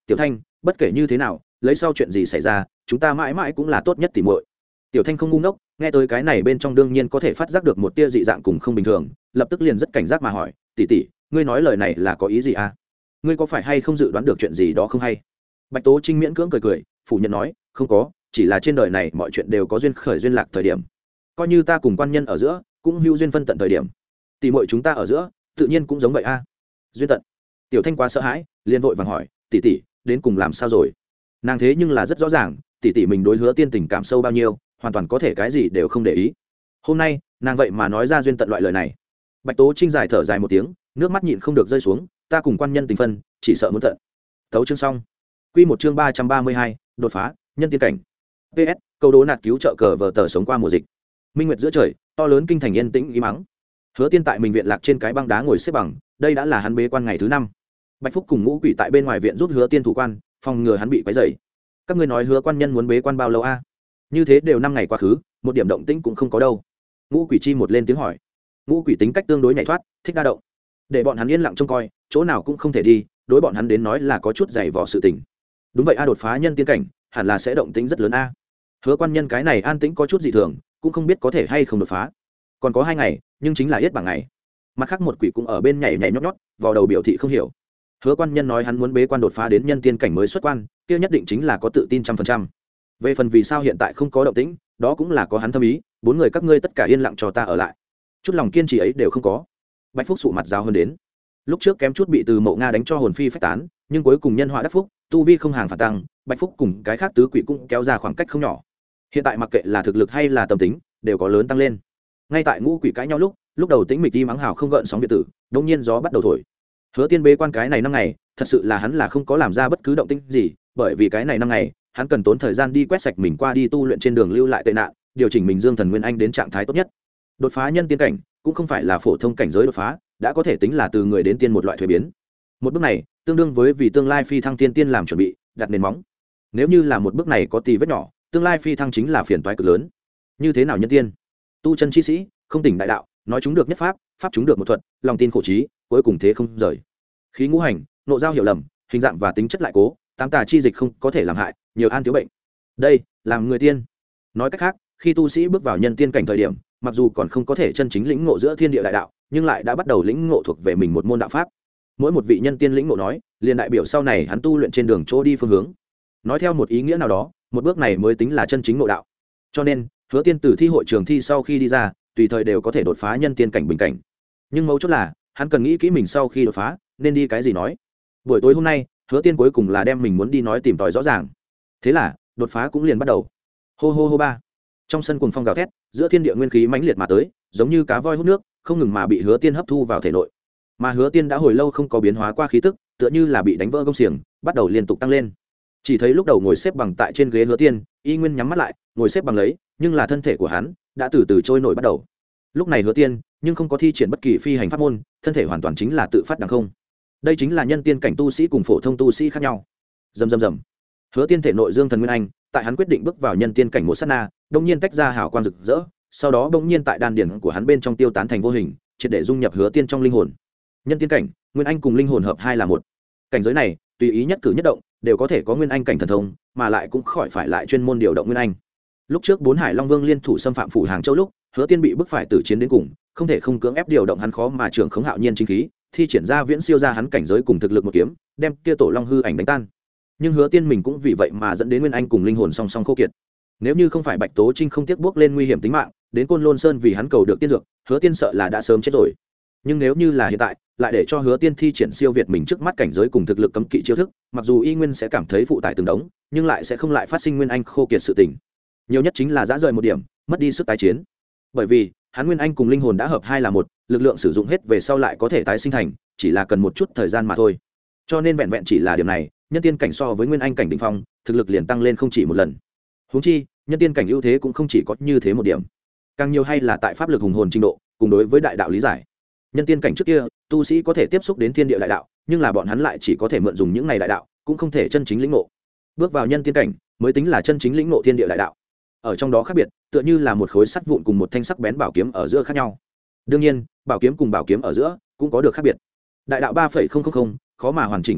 tiểu thanh bất kể như thế nào lấy sau chuyện gì xảy ra chúng ta mãi mãi cũng là tốt nhất tỉ muội. Tiểu thanh không ngu ngốc, nghe tới cái này bên trong đương nhiên có thể phát giác được một tia dị dạng cùng không bình thường, lập tức liền rất cảnh giác mà hỏi, tỷ tỷ ngươi nói lời này là có ý gì à? Ngươi có phải hay không dự đoán được chuyện gì đó không hay? Bạch Tố Trinh miễn cưỡng cười cười phủ nhận nói, không có, chỉ là trên đời này mọi chuyện đều có duyên khởi duyên lạc thời điểm, coi như ta cùng quan nhân ở giữa cũng hữu duyên phân tận thời điểm, tỷ muội chúng ta ở giữa tự nhiên cũng giống vậy a. Duyên tận. Tiểu thanh quá sợ hãi liền vội vàng hỏi, tỷ tỷ đến cùng làm sao rồi? Nàng thế nhưng là rất rõ ràng tỷ tỷ mình đối Hứa Tiên tình cảm sâu bao nhiêu, hoàn toàn có thể cái gì đều không để ý. Hôm nay nàng vậy mà nói ra duyên tận loại lời này. Bạch Tố Trinh dài thở dài một tiếng, nước mắt nhịn không được rơi xuống, ta cùng quan nhân tình phân chỉ sợ muốn tận. Tấu chương xong. Quy một chương ba trăm ba mươi hai, đột phá nhân tiên cảnh. pê ét câu đố nạt cứu trợ cờ vờ tờ sống qua mùa dịch. Minh nguyệt giữa trời, to lớn kinh thành yên tĩnh im mắng. Hứa Tiên tại mình viện lạc trên cái băng đá ngồi xếp bằng, đây đã là hắn bế quan ngày thứ năm. Bạch Phúc cùng Ngũ Quỷ tại bên ngoài viện giúp Hứa Tiên thủ quan, phòng ngừa hắn bị quấy rầy. Các ngươi nói Hứa quan nhân muốn bế quan bao lâu a? Như thế đều năm ngày quá khứ, một điểm động tĩnh cũng không có đâu. Ngũ Quỷ chi một lên tiếng hỏi. Ngũ Quỷ tính cách tương đối nhảy thoát, thích đa động, để bọn hắn yên lặng trông coi, chỗ nào cũng không thể đi, đối bọn hắn đến nói là có chút dày vò sự tình. Đúng vậy a, đột phá nhân tiên cảnh hẳn là sẽ động tĩnh rất lớn a. Hứa quan nhân cái này an tĩnh có chút dị thường, cũng không biết có thể hay không đột phá. Còn có hai ngày, nhưng chính là yết bảng ngày. Mặt khác một quỷ cũng ở bên nhảy nhảy nhót nhót, vào đầu biểu thị không hiểu. Hứa quan nhân nói hắn muốn bế quan đột phá đến nhân tiên cảnh mới xuất quan, kia nhất định chính là có tự tin trăm phần trăm. Về phần vì sao hiện tại không có động tĩnh, đó cũng là có hắn thâm ý, bốn người các ngươi tất cả yên lặng cho ta ở lại. Chút lòng kiên trì ấy đều không có. Bạch Phúc sụ mặt giáo hơn đến. Lúc trước kém chút bị Từ Mộ Nga đánh cho hồn phi phách tán, nhưng cuối cùng nhân họa đắc phúc, tu vi không hàng phản tăng, Bạch Phúc cùng cái khác tứ quỷ cũng kéo ra khoảng cách không nhỏ. Hiện tại mặc kệ là thực lực hay là tâm tính, đều có lớn tăng lên. Ngay tại Ngũ Quỷ cãi nhau lúc, lúc đầu tĩnh mịch đi mắng hào không gợn sóng việt tử, đột nhiên gió bắt đầu thổi. Hứa Tiên bế quan cái này năm ngày, thật sự là hắn là không có làm ra bất cứ động tĩnh gì, bởi vì cái này năm ngày, hắn cần tốn thời gian đi quét sạch mình qua đi tu luyện trên đường lưu lại tệ nạn, điều chỉnh mình Dương Thần Nguyên Anh đến trạng thái tốt nhất. Đột phá nhân tiên cảnh cũng không phải là phổ thông cảnh giới đột phá, đã có thể tính là từ người đến tiên một loại thuế biến. Một bước này tương đương với vì tương lai phi thăng tiên tiên làm chuẩn bị, đặt nền móng. Nếu như là một bước này có tì vết nhỏ, tương lai phi thăng chính là phiền toái cực lớn. Như thế nào nhân tiên? Tu chân chi sĩ, không tỉnh đại đạo, nói chúng được nhất pháp, pháp chúng được một thuật, lòng tin khổ trí, cuối cùng thế không rời. Khí ngũ hành, nộ giao hiểu lầm, hình dạng và tính chất lại cố, tám tà chi dịch không có thể làm hại, nhiều an thiếu bệnh. Đây, làm người tiên. Nói cách khác, khi tu sĩ bước vào nhân tiên cảnh thời điểm, mặc dù còn không có thể chân chính lĩnh ngộ giữa thiên địa đại đạo, nhưng lại đã bắt đầu lĩnh ngộ thuộc về mình một môn đạo pháp. Mỗi một vị nhân tiên lĩnh ngộ nói, liền đại biểu sau này hắn tu luyện trên đường chỗ đi phương hướng. Nói theo một ý nghĩa nào đó, một bước này mới tính là chân chính ngộ đạo. Cho nên, Hứa Tiên từ thi hội trường thi sau khi đi ra, tùy thời đều có thể đột phá nhân tiên cảnh bình cảnh. Nhưng mấu chốt là, hắn cần nghĩ kỹ mình sau khi đột phá nên đi cái gì nói. Buổi tối hôm nay, Hứa Tiên cuối cùng là đem mình muốn đi nói tìm tòi rõ ràng. Thế là, đột phá cũng liền bắt đầu. Hô hô hô ba. Trong sân cuồng phong gào thét, giữa thiên địa nguyên khí mãnh liệt mà tới, giống như cá voi hút nước, không ngừng mà bị Hứa Tiên hấp thu vào thể nội. Mà Hứa Tiên đã hồi lâu không có biến hóa qua khí tức, tựa như là bị đánh vỡ gông xiềng, bắt đầu liên tục tăng lên. Chỉ thấy lúc đầu ngồi xếp bằng tại trên ghế Hứa Tiên, y nguyên nhắm mắt lại, ngồi xếp bằng lấy, nhưng là thân thể của hắn đã từ từ trôi nổi bắt đầu. Lúc này Hứa Tiên, nhưng không có thi triển bất kỳ phi hành pháp môn, thân thể hoàn toàn chính là tự phát đằng không. Đây chính là nhân tiên cảnh tu sĩ cùng phổ thông tu sĩ khác nhau. Rầm rầm rầm. Hứa Tiên thể nội Dương Thần Nguyên Anh, tại hắn quyết định bước vào nhân tiên cảnh một sát na, đột nhiên tách ra hào quang rực rỡ, sau đó bỗng nhiên tại đan điển của hắn bên trong tiêu tán thành vô hình, triệt để dung nhập Hứa Tiên trong linh hồn. Nhân tiên cảnh, Nguyên Anh cùng linh hồn hợp hai là một. Cảnh giới này, tùy ý nhất cử nhất động đều có thể có Nguyên Anh cảnh thần thông, mà lại cũng khỏi phải lại chuyên môn điều động Nguyên Anh. Lúc trước bốn Hải Long Vương liên thủ xâm phạm phủ Hàng Châu lúc, Hứa Tiên bị bức phải tử chiến đến cùng, không thể không cưỡng ép điều động hắn khó mà trưởng khống hạo nhiên chính khí, thi triển ra viễn siêu ra hắn cảnh giới cùng thực lực một kiếm, đem kia tổ long hư ảnh đánh tan. Nhưng Hứa Tiên mình cũng vì vậy mà dẫn đến Nguyên Anh cùng linh hồn song song khô kiệt. Nếu như không phải Bạch Tố Trinh không tiếc bước lên nguy hiểm tính mạng, đến Côn Lôn Sơn vì hắn cầu được tiên dược, Hứa Tiên sợ là đã sớm chết rồi. Nhưng nếu như là hiện tại, lại để cho Hứa Tiên thi triển siêu việt mình trước mắt cảnh giới cùng thực lực cấm kỵ chiêu thức, mặc dù y nguyên sẽ cảm thấy phụ tải từng đống, nhưng lại sẽ không lại phát sinh Nguyên Anh khô kiệt sự tình. Nhiều nhất chính là dã rời một điểm, mất đi sức tái chiến. Bởi vì, hắn Nguyên Anh cùng linh hồn đã hợp hai là một, lực lượng sử dụng hết về sau lại có thể tái sinh thành, chỉ là cần một chút thời gian mà thôi. Cho nên vẹn vẹn chỉ là điểm này, nhân tiên cảnh so với Nguyên Anh cảnh đỉnh phong, thực lực liền tăng lên không chỉ một lần. Huống chi, nhân tiên cảnh ưu thế cũng không chỉ có như thế một điểm, càng nhiều hay là tại pháp lực hùng hồn trình độ, cùng đối với đại đạo lý giải. Nhân tiên cảnh trước kia, tu sĩ có thể tiếp xúc đến thiên địa đại đạo, nhưng là bọn hắn lại chỉ có thể mượn dùng những này đại đạo, cũng không thể chân chính lĩnh ngộ. Bước vào nhân tiên cảnh, mới tính là chân chính lĩnh ngộ thiên địa đại đạo. Ở trong đó khác biệt, tựa như là một khối sắt vụn cùng một thanh sắc bén bảo kiếm ở giữa khác nhau. Đương nhiên, bảo kiếm cùng bảo kiếm ở giữa cũng có được khác biệt. Đại đạo ba phẩy không không không, khó mà hoàn chỉnh khái quát,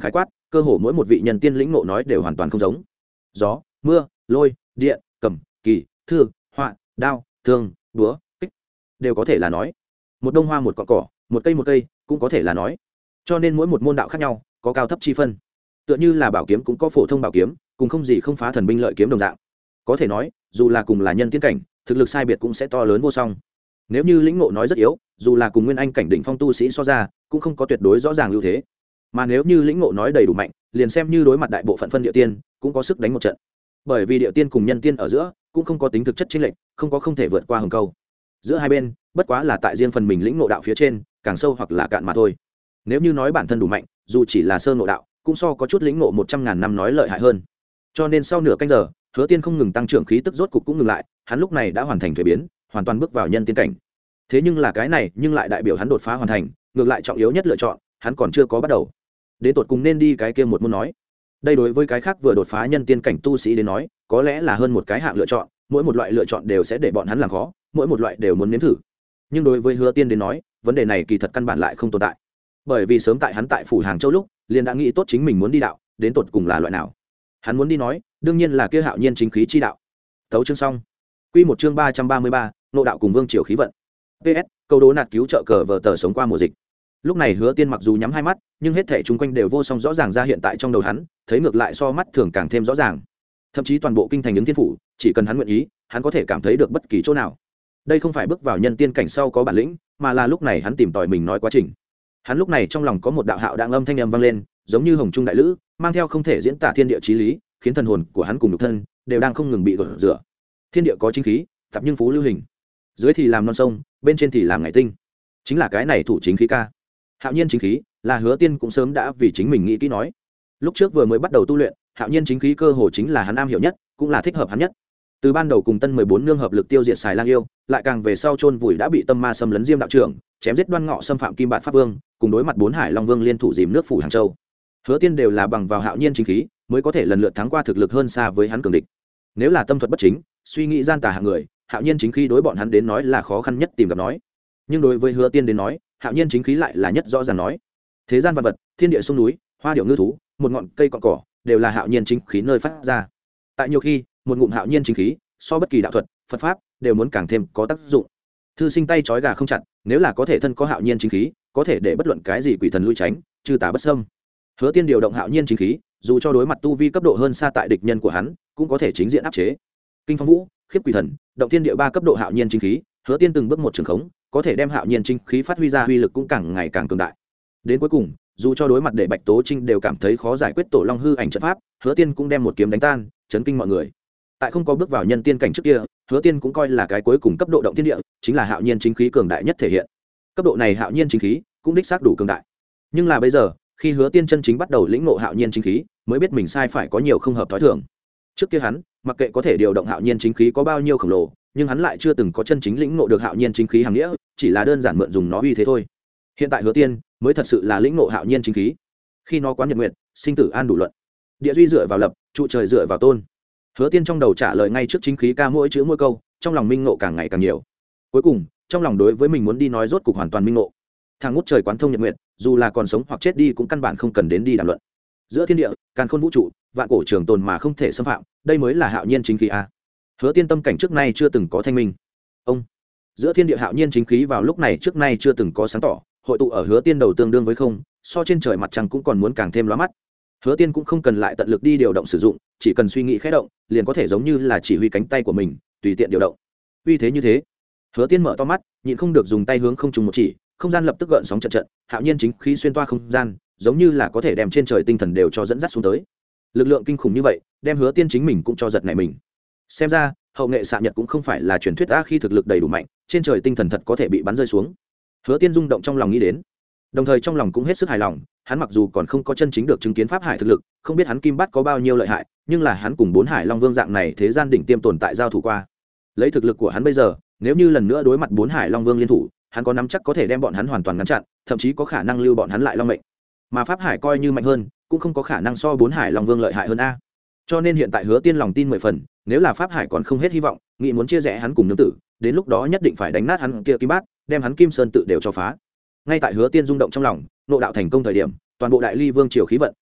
cơ hồ mỗi một vị nhân tiên lĩnh ngộ nói đều hoàn toàn không giống. Gió, mưa, lôi, điện, cầm, kỳ, thư, họa, đao, thương, búa, kích đều có thể là nói. Một đông hoa một cọn cỏ, một cây một cây cũng có thể là nói. Cho nên mỗi một môn đạo khác nhau có cao thấp chi phân. Tựa như là bảo kiếm cũng có phổ thông bảo kiếm, cùng không gì không phá thần binh lợi kiếm đồng dạng. Có thể nói, dù là cùng là nhân tiên cảnh, thực lực sai biệt cũng sẽ to lớn vô song. Nếu như lĩnh ngộ nói rất yếu, dù là cùng nguyên anh cảnh đỉnh phong tu sĩ so ra, cũng không có tuyệt đối rõ ràng ưu thế. Mà nếu như lĩnh ngộ nói đầy đủ mạnh, liền xem như đối mặt đại bộ phận phân địa tiên, cũng có sức đánh một trận. Bởi vì địa tiên cùng nhân tiên ở giữa, cũng không có tính thực chất chênh lệch, không có không thể vượt qua hừng câu. Giữa hai bên, bất quá là tại riêng phần mình lĩnh ngộ đạo phía trên, càng sâu hoặc là cạn mà thôi. Nếu như nói bản thân đủ mạnh, dù chỉ là sơ ngộ đạo, cũng so có chút lĩnh ngộ một trăm ngàn năm nói lợi hại hơn. Cho nên sau nửa canh giờ, Hứa Tiên không ngừng tăng trưởng khí tức, rốt cục cũng ngừng lại, hắn lúc này đã hoàn thành thuế biến, hoàn toàn bước vào nhân tiên cảnh. Thế nhưng là cái này, nhưng lại đại biểu hắn đột phá hoàn thành, ngược lại trọng yếu nhất lựa chọn, hắn còn chưa có bắt đầu. Đến tột cùng nên đi cái kia một môn nói. Đây đối với cái khác vừa đột phá nhân tiên cảnh tu sĩ đến nói, có lẽ là hơn một cái hạng lựa chọn, mỗi một loại lựa chọn đều sẽ để bọn hắn làm khó, mỗi một loại đều muốn nếm thử. Nhưng đối với Hứa Tiên đến nói, vấn đề này kỳ thật căn bản lại không tồn tại. Bởi vì sớm tại hắn tại phủ Hàng Châu lúc, liền đã nghĩ tốt chính mình muốn đi đạo, đến tột cùng là loại nào. Hắn muốn đi nói, đương nhiên là kia hạo nhiên chính khí chi đạo. Tấu chương xong. Quy một chương ba trăm ba mươi ba, nộ đạo cùng vương triều khí vận. pê ét, câu đố nạt cứu trợ cờ vở tờ sống qua mùa dịch. Lúc này Hứa Tiên mặc dù nhắm hai mắt, nhưng hết thảy chung quanh đều vô song rõ ràng ra hiện tại trong đầu hắn, thấy ngược lại so mắt thường càng thêm rõ ràng. Thậm chí toàn bộ kinh thành ứng thiên phủ, chỉ cần hắn nguyện ý, hắn có thể cảm thấy được bất kỳ chỗ nào. Đây không phải bước vào nhân tiên cảnh sau có bản lĩnh, mà là lúc này hắn tìm tòi mình nói quá trình. Hắn lúc này trong lòng có một đạo hạo đang âm thanh âm vang lên, giống như hồng trung đại lữ, mang theo không thể diễn tả thiên địa chí lý, khiến thần hồn của hắn cùng nhục thân đều đang không ngừng bị gột rửa. Thiên địa có chính khí, tập nhưng phú lưu hình. Dưới thì làm non sông, bên trên thì làm ngày tinh. Chính là cái này thủ chính khí ca. Hạo nhiên chính khí, là Hứa Tiên cũng sớm đã vì chính mình nghĩ kỹ nói. Lúc trước vừa mới bắt đầu tu luyện, hạo nhiên chính khí cơ hồ chính là hắn am hiểu nhất, cũng là thích hợp hắn nhất. Từ ban đầu cùng Tân mười bốn nương hợp lực tiêu diệt Xài Lang yêu, lại càng về sau chôn vùi đã bị tâm ma xâm lấn Diêm đạo trưởng, chém giết Đoan Ngọ xâm phạm Kim Bạt Pháp Vương, cùng đối mặt bốn Hải Long Vương liên thủ dìm nước phủ Hàng Châu. Hứa Tiên đều là bằng vào hạo nhiên chính khí, mới có thể lần lượt thắng qua thực lực hơn xa với hắn cường địch. Nếu là tâm thuật bất chính, suy nghĩ gian tà hạng người, hạo nhiên chính khí đối bọn hắn đến nói là khó khăn nhất tìm gặp nói. Nhưng đối với Hứa Tiên đến nói, hạo nhiên chính khí lại là nhất rõ ràng nói. Thế gian vật vật, thiên địa sông núi, hoa điệu ngư thú, một ngọn cây cọn cỏ, đều là hạo nhiên chính khí nơi phát ra. Tại nhiều khi, một ngụm hạo nhiên chính khí, so bất kỳ đạo thuật, Phật pháp đều muốn càng thêm có tác dụng. Thư sinh tay trói gà không chặt, nếu là có thể thân có hạo nhiên chính khí, có thể để bất luận cái gì quỷ thần lui tránh, trừ tà bất xâm. Hứa Tiên điều động hạo nhiên chính khí, dù cho đối mặt tu vi cấp độ hơn xa tại địch nhân của hắn, cũng có thể chính diện áp chế. Kinh phong vũ, khiếp quỷ thần, động thiên địa ba cấp độ hạo nhiên chính khí, Hứa Tiên từng bước một trường khống, có thể đem hạo nhiên chính khí phát huy ra uy lực cũng càng ngày càng cường đại. Đến cuối cùng, dù cho đối mặt để Bạch Tố Trinh đều cảm thấy khó giải quyết tổ long hư ảnh trận pháp, Hứa Tiên cũng đem một kiếm đánh tan, chấn kinh mọi người. Tại không có bước vào nhân tiên cảnh trước kia, Hứa Tiên cũng coi là cái cuối cùng cấp độ động thiên địa, chính là hạo nhiên chính khí cường đại nhất thể hiện. Cấp độ này hạo nhiên chính khí cũng đích xác đủ cường đại. Nhưng là bây giờ, khi Hứa Tiên chân chính bắt đầu lĩnh ngộ hạo nhiên chính khí, mới biết mình sai phải có nhiều không hợp thói thường. Trước kia hắn, mặc kệ có thể điều động hạo nhiên chính khí có bao nhiêu khổng lồ, nhưng hắn lại chưa từng có chân chính lĩnh ngộ được hạo nhiên chính khí hàm nghĩa, chỉ là đơn giản mượn dùng nó uy thế thôi. Hiện tại Hứa Tiên mới thật sự là lĩnh ngộ hạo nhiên chính khí. Khi nó quán nhật nguyện, sinh tử an đủ luận, địa duy dựa vào lập, trụ trời dựa vào tôn. Hứa Tiên trong đầu trả lời ngay trước chính khí ca mỗi chữ mỗi câu, trong lòng minh ngộ càng ngày càng nhiều. Cuối cùng, trong lòng đối với mình muốn đi nói rốt cục hoàn toàn minh ngộ. Thằng ngút trời quán thông nhật nguyện, dù là còn sống hoặc chết đi cũng căn bản không cần đến đi đàm luận. Giữa thiên địa, càn khôn vũ trụ, vạn cổ trường tồn mà không thể xâm phạm, đây mới là hạo nhiên chính khí a. Hứa Tiên tâm cảnh trước nay chưa từng có thanh minh. Ông, giữa thiên địa hạo nhiên chính khí vào lúc này trước nay chưa từng có sáng tỏ, hội tụ ở Hứa Tiên đầu tương đương với không, so trên trời mặt trăng cũng còn muốn càng thêm lóa mắt. Hứa Tiên cũng không cần lại tận lực đi điều động sử dụng, chỉ cần suy nghĩ khẽ động, liền có thể giống như là chỉ huy cánh tay của mình, tùy tiện điều động. Uy thế như thế, Hứa Tiên mở to mắt, nhịn không được dùng tay hướng không trùng một chỉ, không gian lập tức gợn sóng trận trận, hạo nhiên chính khí xuyên toa không gian, giống như là có thể đem trên trời tinh thần đều cho dẫn dắt xuống tới. Lực lượng kinh khủng như vậy, đem Hứa Tiên chính mình cũng cho giật nảy mình. Xem ra, hậu nghệ xạ nhật cũng không phải là truyền thuyết a, khi thực lực đầy đủ mạnh, trên trời tinh thần thật có thể bị bắn rơi xuống. Hứa Tiên rung động trong lòng nghĩ đến, đồng thời trong lòng cũng hết sức hài lòng. Hắn mặc dù còn không có chân chính được chứng kiến pháp hải thực lực, không biết hắn kim bát có bao nhiêu lợi hại, nhưng là hắn cùng bốn hải long vương dạng này thế gian đỉnh tiêm tồn tại giao thủ qua. Lấy thực lực của hắn bây giờ, nếu như lần nữa đối mặt bốn hải long vương liên thủ, hắn có nắm chắc có thể đem bọn hắn hoàn toàn ngăn chặn, thậm chí có khả năng lưu bọn hắn lại long mệnh. Mà pháp hải coi như mạnh hơn, cũng không có khả năng so bốn hải long vương lợi hại hơn a. Cho nên hiện tại Hứa Tiên lòng tin mười phần, nếu là pháp hải còn không hết hy vọng, nghĩ muốn chia rẽ hắn cùng nương tử, đến lúc đó nhất định phải đánh nát hắn kia kim bát, đem hắn kim sơn tự đều cho phá. Ngay tại Hứa Tiên rung động trong lòng, nộ đạo thành công thời điểm, toàn bộ đại ly vương triều khí vận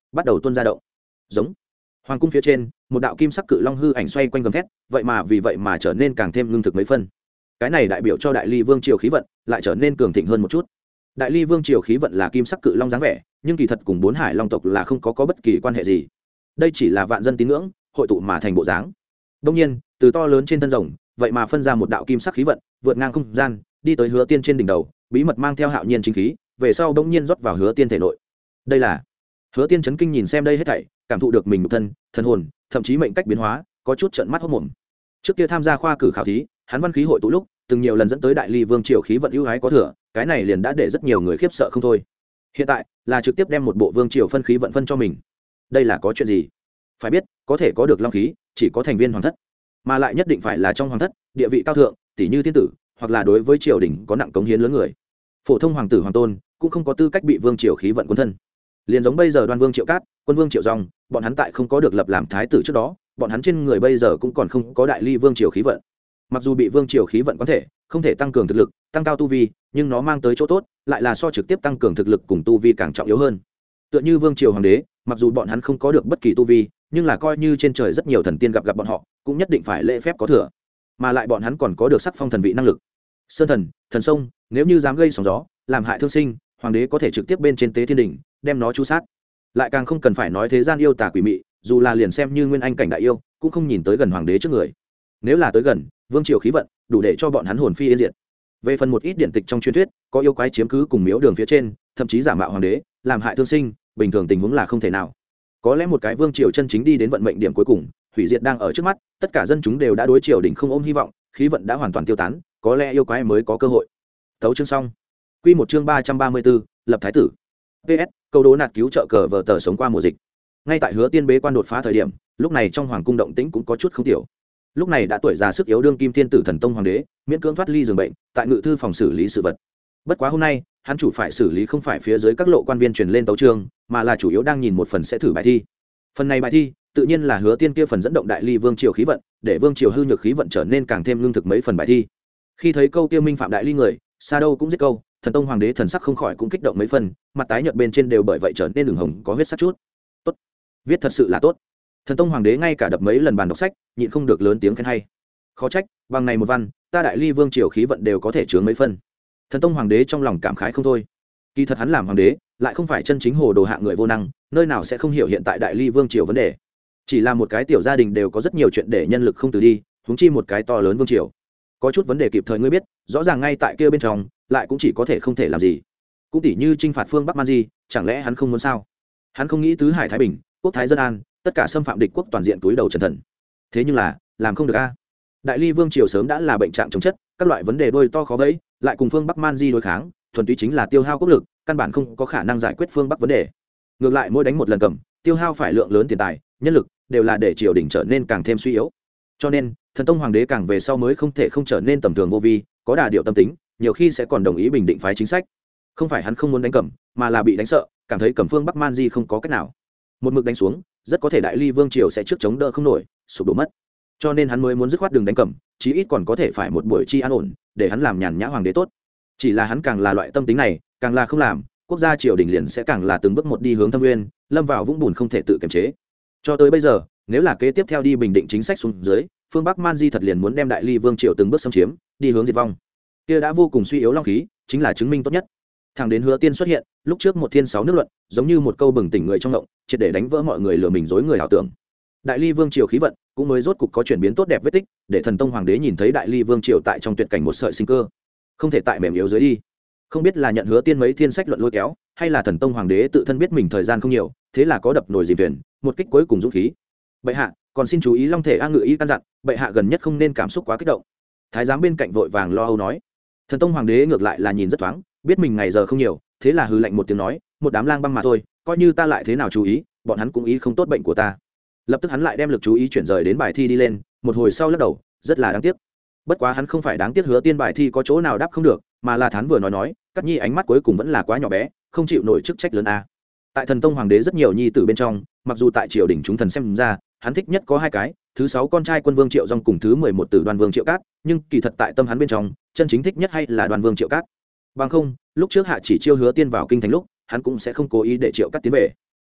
bắt đầu tuôn ra động giống hoàng cung phía trên một đạo kim sắc cự long hư ảnh xoay quanh gầm thét, vậy mà vì vậy mà trở nên càng thêm ngưng thực mấy phân. Cái này đại biểu cho đại ly vương triều khí vận lại trở nên cường thịnh hơn một chút. Đại ly vương triều khí vận là kim sắc cự long dáng vẻ, nhưng kỳ thật cùng bốn hải long tộc là không có, có bất kỳ quan hệ gì. Đây chỉ là vạn dân tín ngưỡng hội tụ mà thành bộ dáng. Đông nhiên từ to lớn trên thân rồng vậy mà phân ra một đạo kim sắc khí vận, vượt ngang không gian đi tới Hứa Tiên trên đỉnh đầu, bí mật mang theo hạo nhiên chính khí, về sau đông nhiên rót vào Hứa Tiên thể nội. Đây là Hứa Tiên chấn kinh nhìn xem đây hết thảy, cảm thụ được mình nhục thân, thần hồn, thậm chí mệnh cách biến hóa, có chút trợn mắt hốt mồm. Trước kia tham gia khoa cử khảo thí, hắn văn khí hội tụ lúc, từng nhiều lần dẫn tới đại ly vương triều khí vận ưu ái có thừa, cái này liền đã để rất nhiều người khiếp sợ không thôi. Hiện tại, là trực tiếp đem một bộ vương triều phân khí vận phân cho mình. Đây là có chuyện gì? Phải biết, có thể có được long khí, chỉ có thành viên hoàng thất, mà lại nhất định phải là trong hoàng thất, địa vị cao thượng, tỷ như thiên tử, hoặc là đối với triều đình có nặng cống hiến lớn người. Phổ thông hoàng tử hoàng tôn cũng không có tư cách bị vương triều khí vận quân thân. Liền giống bây giờ Đoan Vương Triệu Cát, Quân Vương Triệu Dòng, bọn hắn tại không có được lập làm thái tử trước đó, bọn hắn trên người bây giờ cũng còn không có đại ly vương triều khí vận. Mặc dù bị vương triều khí vận có thể không thể tăng cường thực lực, tăng cao tu vi, nhưng nó mang tới chỗ tốt lại là so trực tiếp tăng cường thực lực cùng tu vi càng trọng yếu hơn. Tựa như vương triều hoàng đế, mặc dù bọn hắn không có được bất kỳ tu vi, nhưng là coi như trên trời rất nhiều thần tiên gặp gặp bọn họ, cũng nhất định phải lễ phép có thừa. Mà lại bọn hắn còn có được sắc phong thần vị năng lực. Sơn thần, thần sông, nếu như dám gây sóng gió, làm hại thương sinh, hoàng đế có thể trực tiếp bên trên tế thiên đình đem nó chu sát. Lại càng không cần phải nói thế gian yêu tà quỷ mị, dù là liền xem như nguyên anh cảnh đại yêu cũng không nhìn tới gần hoàng đế trước người. Nếu là tới gần, vương triều khí vận đủ để cho bọn hắn hồn phi yên diệt. Về phần một ít điển tịch trong truyền thuyết, có yêu quái chiếm cứ cùng miếu đường phía trên, thậm chí giả mạo hoàng đế, làm hại thương sinh, bình thường tình huống là không thể nào. Có lẽ một cái vương triều chân chính đi đến vận mệnh điểm cuối cùng, hủy diệt đang ở trước mắt, tất cả dân chúng đều đã đối triều đình không ôm hy vọng, khí vận đã hoàn toàn tiêu tán, có lẽ yêu quái mới có cơ hội. Tấu chương xong. Quy một chương ba trăm ba mươi tư, lập thái tử. pê ét, câu đố nạt cứu trợ cờ vở tờ sống qua mùa dịch. Ngay tại Hứa Tiên bế quan đột phá thời điểm, lúc này trong hoàng cung động tĩnh cũng có chút không tiểu. Lúc này đã tuổi già sức yếu đương kim thiên tử thần tông hoàng đế, miễn cưỡng thoát ly giường bệnh, tại ngự thư phòng xử lý sự vật. Bất quá hôm nay, hắn chủ phải xử lý không phải phía dưới các lộ quan viên truyền lên tấu chương, mà là chủ yếu đang nhìn một phần sẽ thử bài thi. Phần này bài thi, tự nhiên là Hứa Tiên kia phần dẫn động đại ly vương triều khí vận, để vương triều hư nhược khí vận trở nên càng thêm lương thực mấy phần bài thi. Khi thấy câu kia minh phạm đại ly người, xa đâu cũng giết câu, thần tông hoàng đế thần sắc không khỏi cũng kích động mấy phần, mặt tái nhợt bên trên đều bởi vậy trở nên đường hồng có huyết sắc chút. Tốt, viết thật sự là tốt. Thần tông hoàng đế ngay cả đập mấy lần bàn đọc sách, nhịn không được lớn tiếng khen hay. Khó trách, bằng này một văn, ta đại ly vương triều khí vận đều có thể chướng mấy phân. Thần tông hoàng đế trong lòng cảm khái không thôi. Kỳ thật hắn làm hoàng đế, lại không phải chân chính hồ đồ hạ người vô năng, nơi nào sẽ không hiểu hiện tại đại ly vương triều vấn đề. Chỉ là một cái tiểu gia đình đều có rất nhiều chuyện để nhân lực không từ đi, huống chi một cái to lớn vương triều. Có chút vấn đề kịp thời ngươi biết, rõ ràng ngay tại kia bên trong, lại cũng chỉ có thể không thể làm gì. Cũng tỷ như chinh phạt phương Bắc Man Di, chẳng lẽ hắn không muốn sao? Hắn không nghĩ tứ hải thái bình, quốc thái dân an, tất cả xâm phạm địch quốc toàn diện túi đầu trần thần. Thế nhưng là, làm không được a. Đại ly vương triều sớm đã là bệnh trạng chống chất, các loại vấn đề đôi to khó vẫy, lại cùng phương Bắc Man Di đối kháng, thuần túy chính là tiêu hao quốc lực, căn bản không có khả năng giải quyết phương Bắc vấn đề. Ngược lại mỗi đánh một lần cầm, tiêu hao phải lượng lớn tiền tài, nhân lực, đều là để triều đình trở nên càng thêm suy yếu. Cho nên, thần tông hoàng đế càng về sau mới không thể không trở nên tầm thường vô vi, có đà điệu tâm tính, nhiều khi sẽ còn đồng ý bình định phái chính sách. Không phải hắn không muốn đánh cẩm, mà là bị đánh sợ, cảm thấy cẩm phương Bắc Man Di không có cách nào. Một mực đánh xuống, rất có thể đại ly vương triều sẽ trước chống đỡ không nổi, sụp đổ mất. Cho nên hắn mới muốn dứt khoát đường đánh cẩm, chí ít còn có thể phải một buổi chi an ổn, để hắn làm nhàn nhã hoàng đế tốt. Chỉ là hắn càng là loại tâm tính này, càng là không làm, quốc gia triều đình liền sẽ càng là từng bước một đi hướng thâm nguyên, lâm vào vũng bùn không thể tự kiềm chế. Cho tới bây giờ, nếu là kế tiếp theo đi bình định chính sách xuống dưới, phương Bắc Man Di thật liền muốn đem đại ly vương triều từng bước xâm chiếm, đi hướng diệt vong. Kia đã vô cùng suy yếu long khí, chính là chứng minh tốt nhất. Thằng đến Hứa Tiên xuất hiện, lúc trước một thiên sáu nước luận, giống như một câu bừng tỉnh người trong động, triệt để đánh vỡ mọi người lừa mình dối người ảo tưởng. Đại ly vương triều khí vận cũng mới rốt cục có chuyển biến tốt đẹp vết tích, để thần tông hoàng đế nhìn thấy đại ly vương triều tại trong tuyệt cảnh một sợi sinh cơ, không thể tại mềm yếu dưới đi. Không biết là nhận Hứa Tiên mấy thiên sách luận lôi kéo, hay là thần tông hoàng đế tự thân biết mình thời gian không nhiều, thế là có đập nồi dìm thuyền, một kích cuối cùng dũng khí. Bệ hạ, còn xin chú ý long thể a ngự y căn dặn, bệ hạ gần nhất không nên cảm xúc quá kích động. Thái giám bên cạnh vội vàng lo âu nói. Thần tông hoàng đế ngược lại là nhìn rất thoáng, biết mình ngày giờ không nhiều, thế là hừ lạnh một tiếng nói, một đám lang băm mà thôi, coi như ta lại thế nào chú ý, bọn hắn cũng ý không tốt bệnh của ta. Lập tức hắn lại đem lực chú ý chuyển rời đến bài thi đi lên, một hồi sau lắc đầu, rất là đáng tiếc. Bất quá hắn không phải đáng tiếc Hứa Tiên bài thi có chỗ nào đáp không được, mà là thán vừa nói nói, Cát Nhi ánh mắt cuối cùng vẫn là quá nhỏ bé, không chịu nổi chức trách lớn a. Tại thần tông hoàng đế rất nhiều nhi tử bên trong, mặc dù tại triều đình chúng thần xem ra, hắn thích nhất có hai cái, thứ sáu con trai Quân Vương Triệu Dung cùng thứ mười một tử Đoan Vương Triệu Cát, nhưng kỳ thật tại tâm hắn bên trong, chân chính thích nhất hay là Đoan Vương Triệu Cát. Bằng không, lúc trước hạ chỉ chiêu Hứa Tiên vào kinh thành lúc, hắn cũng sẽ không cố ý để Triệu Cát tiến về.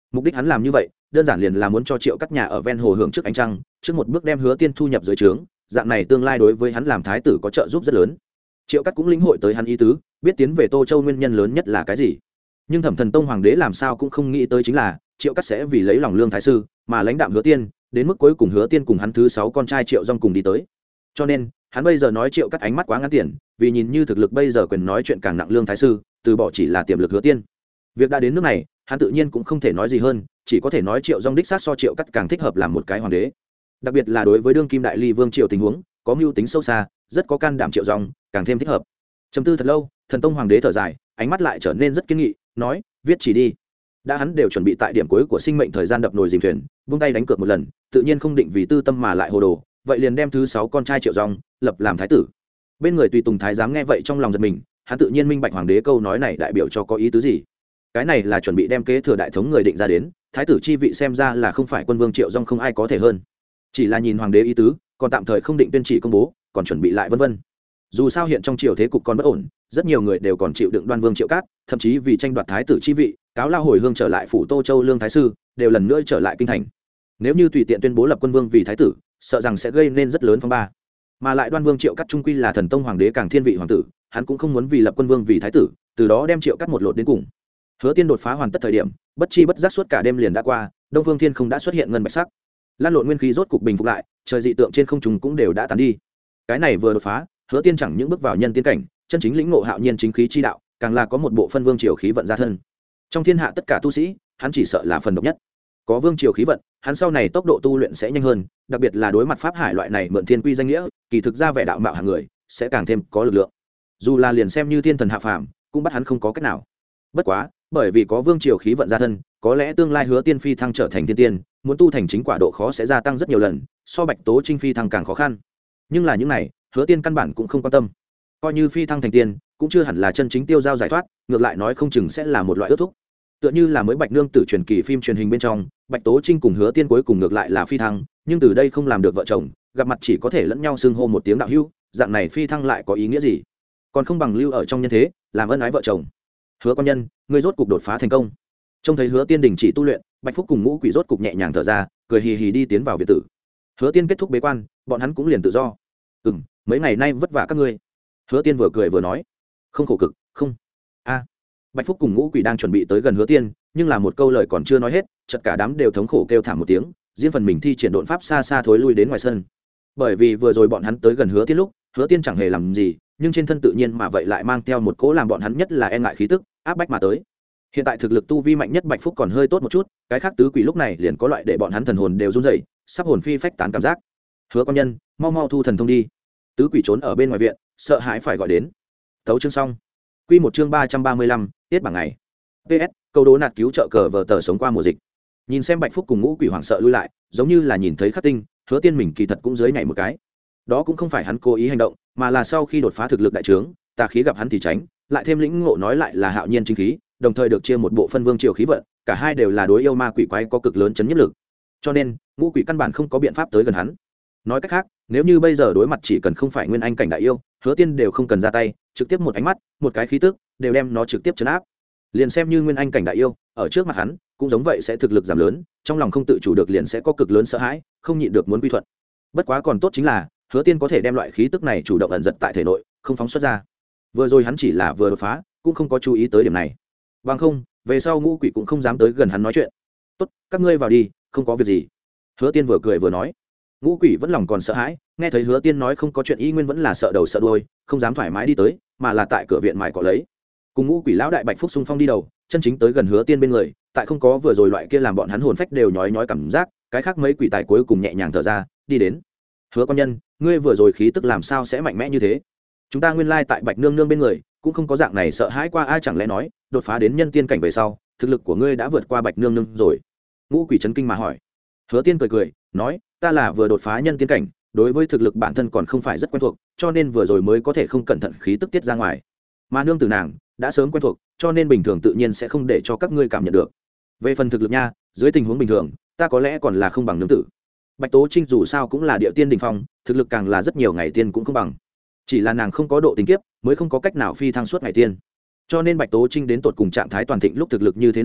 Mục đích hắn làm như vậy đơn giản liền là muốn cho Triệu Cắt nhà ở ven hồ hưởng trước ánh trăng, trước một bước đem Hứa Tiên thu nhập dưới trướng, dạng này tương lai đối với hắn làm thái tử có trợ giúp rất lớn. Triệu Cắt cũng lĩnh hội tới hắn ý tứ, biết tiến về Tô Châu nguyên nhân lớn nhất là cái gì. Nhưng Thẩm Thần Tông hoàng đế làm sao cũng không nghĩ tới chính là Triệu Cắt sẽ vì lấy lòng Lương thái sư mà lãnh đạm Hứa Tiên, đến mức cuối cùng Hứa Tiên cùng hắn thứ sáu con trai Triệu Dung cùng đi tới. Cho nên hắn bây giờ nói Triệu Cắt ánh mắt quá ngắn tiền, vì nhìn như thực lực bây giờ quyền nói chuyện càng nặng Lương thái sư, từ bỏ chỉ là tiềm lực Hứa Tiên. Việc đã đến nước này, hắn tự nhiên cũng không thể nói gì hơn, chỉ có thể nói Triệu Dung đích xác so Triệu Cắt càng thích hợp làm một cái hoàng đế. Đặc biệt là đối với đương kim đại ly vương triều tình huống, có mưu tính sâu xa, rất có can đảm Triệu Dung, càng thêm thích hợp. Trầm tư thật lâu, Thần Tông hoàng đế thở dài, ánh mắt lại trở nên rất kiên nghị, nói: "Viết chỉ đi." Đã hắn đều chuẩn bị tại điểm cuối của sinh mệnh thời gian đập nồi dìm thuyền, vung tay đánh cược một lần, tự nhiên không định vì tư tâm mà lại hồ đồ, vậy liền đem thứ sáu con trai Triệu Dung lập làm thái tử. Bên người tùy tùng thái giám nghe vậy trong lòng giật mình, hắn tự nhiên minh bạch hoàng đế câu nói này đại biểu cho có ý tứ gì. Cái này là chuẩn bị đem kế thừa đại thống người định ra đến, thái tử chi vị xem ra là không phải quân vương Triệu Dung không ai có thể hơn. Chỉ là nhìn hoàng đế ý tứ, còn tạm thời không định tuyên chỉ công bố, còn chuẩn bị lại vân vân. Dù sao hiện trong triều thế cục còn bất ổn, rất nhiều người đều còn chịu đựng Đoan Vương Triệu Cát, thậm chí vì tranh đoạt thái tử chi vị, cáo lao hồi hương trở lại phủ Tô Châu Lương thái sư, đều lần nữa trở lại kinh thành. Nếu như tùy tiện tuyên bố lập quân vương vì thái tử, sợ rằng sẽ gây nên rất lớn phong ba. Mà lại Đoan Vương Triệu Cát trung quy là thần tông hoàng đế càng thiên vị hoàng tử, hắn cũng không muốn vì lập quân vương vì thái tử, từ đó đem Triệu Cát một lột đến cùng. Hứa Tiên đột phá hoàn tất thời điểm, bất chi bất giác suốt cả đêm liền đã qua, Đông Phương Thiên không đã xuất hiện ngân bạch sắc. Lan lộn nguyên khí rốt cục bình phục lại, trời dị tượng trên không trung cũng đều đã tán đi. Cái này vừa đột phá, Hứa Tiên chẳng những bước vào nhân tiên cảnh, chân chính lĩnh ngộ hạo nhiên chính khí chi đạo, càng là có một bộ phân vương triều khí vận ra thân. Trong thiên hạ tất cả tu sĩ, hắn chỉ sợ là phần độc nhất. Có vương triều khí vận, hắn sau này tốc độ tu luyện sẽ nhanh hơn, đặc biệt là đối mặt pháp hải loại này mượn thiên quy danh nghĩa, kỳ thực ra vẻ đạo mạo hàng người, sẽ càng thêm có lực lượng. Dù là liền xem như thiên thần hạ phàm, cũng bắt hắn không có cách nào. Bất quá, bởi vì có vương triều khí vận ra thân, có lẽ tương lai Hứa Tiên phi thăng trở thành thiên tiên, muốn tu thành chính quả độ khó sẽ gia tăng rất nhiều lần, so Bạch Tố Trinh phi thăng càng khó khăn. Nhưng là những này, Hứa Tiên căn bản cũng không quan tâm. Coi như phi thăng thành tiên, cũng chưa hẳn là chân chính tiêu giao giải thoát, ngược lại nói không chừng sẽ là một loại ước thúc. Tựa như là mới Bạch Nương tử truyền kỳ phim truyền hình bên trong, Bạch Tố Trinh cùng Hứa Tiên cuối cùng ngược lại là phi thăng, nhưng từ đây không làm được vợ chồng, gặp mặt chỉ có thể lẫn nhau xưng hô một tiếng đạo hữu, dạng này phi thăng lại có ý nghĩa gì? Còn không bằng lưu ở trong nhân thế, làm ân ái vợ chồng. Hứa quan nhân, ngươi rốt cục đột phá thành công. Trông thấy Hứa Tiên đình chỉ tu luyện, Bạch Phúc cùng Ngũ Quỷ rốt cục nhẹ nhàng thở ra, cười hì hì đi tiến vào viện tử. Hứa Tiên kết thúc bế quan, bọn hắn cũng liền tự do. Ừm, mấy ngày nay vất vả các ngươi. Hứa Tiên vừa cười vừa nói, không khổ cực, không. A. Bạch Phúc cùng Ngũ Quỷ đang chuẩn bị tới gần Hứa Tiên, nhưng là một câu lời còn chưa nói hết, chợt cả đám đều thống khổ kêu thảm một tiếng, riêng phần mình thi triển độn pháp xa xa thối lui đến ngoài sân. Bởi vì vừa rồi bọn hắn tới gần Hứa Tiên lúc, Hứa Tiên chẳng hề làm gì, nhưng trên thân tự nhiên mà vậy lại mang theo một cỗ làm bọn hắn nhất là e ngại khí tức, áp bách mà tới. Hiện tại thực lực tu vi mạnh nhất Bạch Phúc còn hơi tốt một chút, cái khác tứ quỷ lúc này liền có loại để bọn hắn thần hồn đều run rẩy, sắp hồn phi phách tán cảm giác. Hứa quan nhân, mau mau thu thần thông đi. Tứ quỷ trốn ở bên ngoài viện, sợ hãi phải gọi đến. Tấu chương xong. Quy một chương ba trăm ba mươi lăm, tiết bảng ngày. pê ét, câu đố nạt cứu trợ cờ vở tờ sống qua mùa dịch. Nhìn xem Bạch Phúc cùng Ngũ Quỷ hoảng sợ lui lại, giống như là nhìn thấy khắc tinh, Hứa Tiên mình kỳ thật cũng dưới nhảy một cái. Đó cũng không phải hắn cố ý hành động, mà là sau khi đột phá thực lực đại trướng, tà khí gặp hắn thì tránh, lại thêm lĩnh ngộ nói lại là hạo nhiên chính khí, đồng thời được chia một bộ phân vương triều khí vận, cả hai đều là đối yêu ma quỷ quái có cực lớn chấn nhiếp lực. Cho nên, Ngũ Quỷ căn bản không có biện pháp tới gần hắn. Nói cách khác, nếu như bây giờ đối mặt chỉ cần không phải nguyên anh cảnh đại yêu, Hứa Tiên đều không cần ra tay, trực tiếp một ánh mắt, một cái khí tức, đều đem nó trực tiếp chấn áp. Liền xem như nguyên anh cảnh đại yêu, ở trước mặt hắn, cũng giống vậy sẽ thực lực giảm lớn, trong lòng không tự chủ được liền sẽ có cực lớn sợ hãi, không nhịn được muốn quy thuận. Bất quá còn tốt chính là, Hứa Tiên có thể đem loại khí tức này chủ động ẩn giật tại thể nội, không phóng xuất ra. Vừa rồi hắn chỉ là vừa đột phá, cũng không có chú ý tới điểm này. Bằng không, về sau Ngũ Quỷ cũng không dám tới gần hắn nói chuyện. "Tốt, các ngươi vào đi, không có việc gì." Hứa Tiên vừa cười vừa nói. Ngũ Quỷ vẫn lòng còn sợ hãi, nghe thấy Hứa Tiên nói không có chuyện, y nguyên vẫn là sợ đầu sợ đuôi, không dám thoải mái đi tới, mà là tại cửa viện mài cọ lấy. Cùng Ngũ Quỷ lão đại Bạch Phúc xung phong đi đầu, chân chính tới gần Hứa Tiên bên người, tại không có vừa rồi loại kia làm bọn hắn hồn phách đều nhói nhói cảm giác, cái khác mấy quỷ tài cuối cùng nhẹ nhàng thở ra, đi đến. "Hứa quan nhân, ngươi vừa rồi khí tức làm sao sẽ mạnh mẽ như thế? Chúng ta nguyên lai tại Bạch nương nương bên người, cũng không có dạng này sợ hãi qua, ai chẳng lẽ nói, đột phá đến nhân tiên cảnh về sau, thực lực của ngươi đã vượt qua Bạch nương nương rồi?" Ngũ Quỷ chấn kinh mà hỏi. Hứa Tiên cười cười, nói, "Ta là vừa đột phá nhân tiên cảnh, đối với thực lực bản thân còn không phải rất quen thuộc, cho nên vừa rồi mới có thể không cẩn thận khí tức tiết ra ngoài. Mà nương tử nàng đã sớm quen thuộc, cho nên bình thường tự nhiên sẽ không để cho các ngươi cảm nhận được. Về phần thực lực nha, dưới tình huống bình thường, ta có lẽ còn là không bằng nương tử. Bạch Tố Trinh dù sao cũng là địa tiên đỉnh phong, thực lực càng là rất nhiều ngày tiên cũng không bằng. Chỉ là nàng không có độ tình kiếp, mới không có cách nào phi thăng suốt ngày tiên. Cho nên Bạch Tố Trinh đến tột cùng trạng thái toàn thịnh lúc thực lực như thế nào,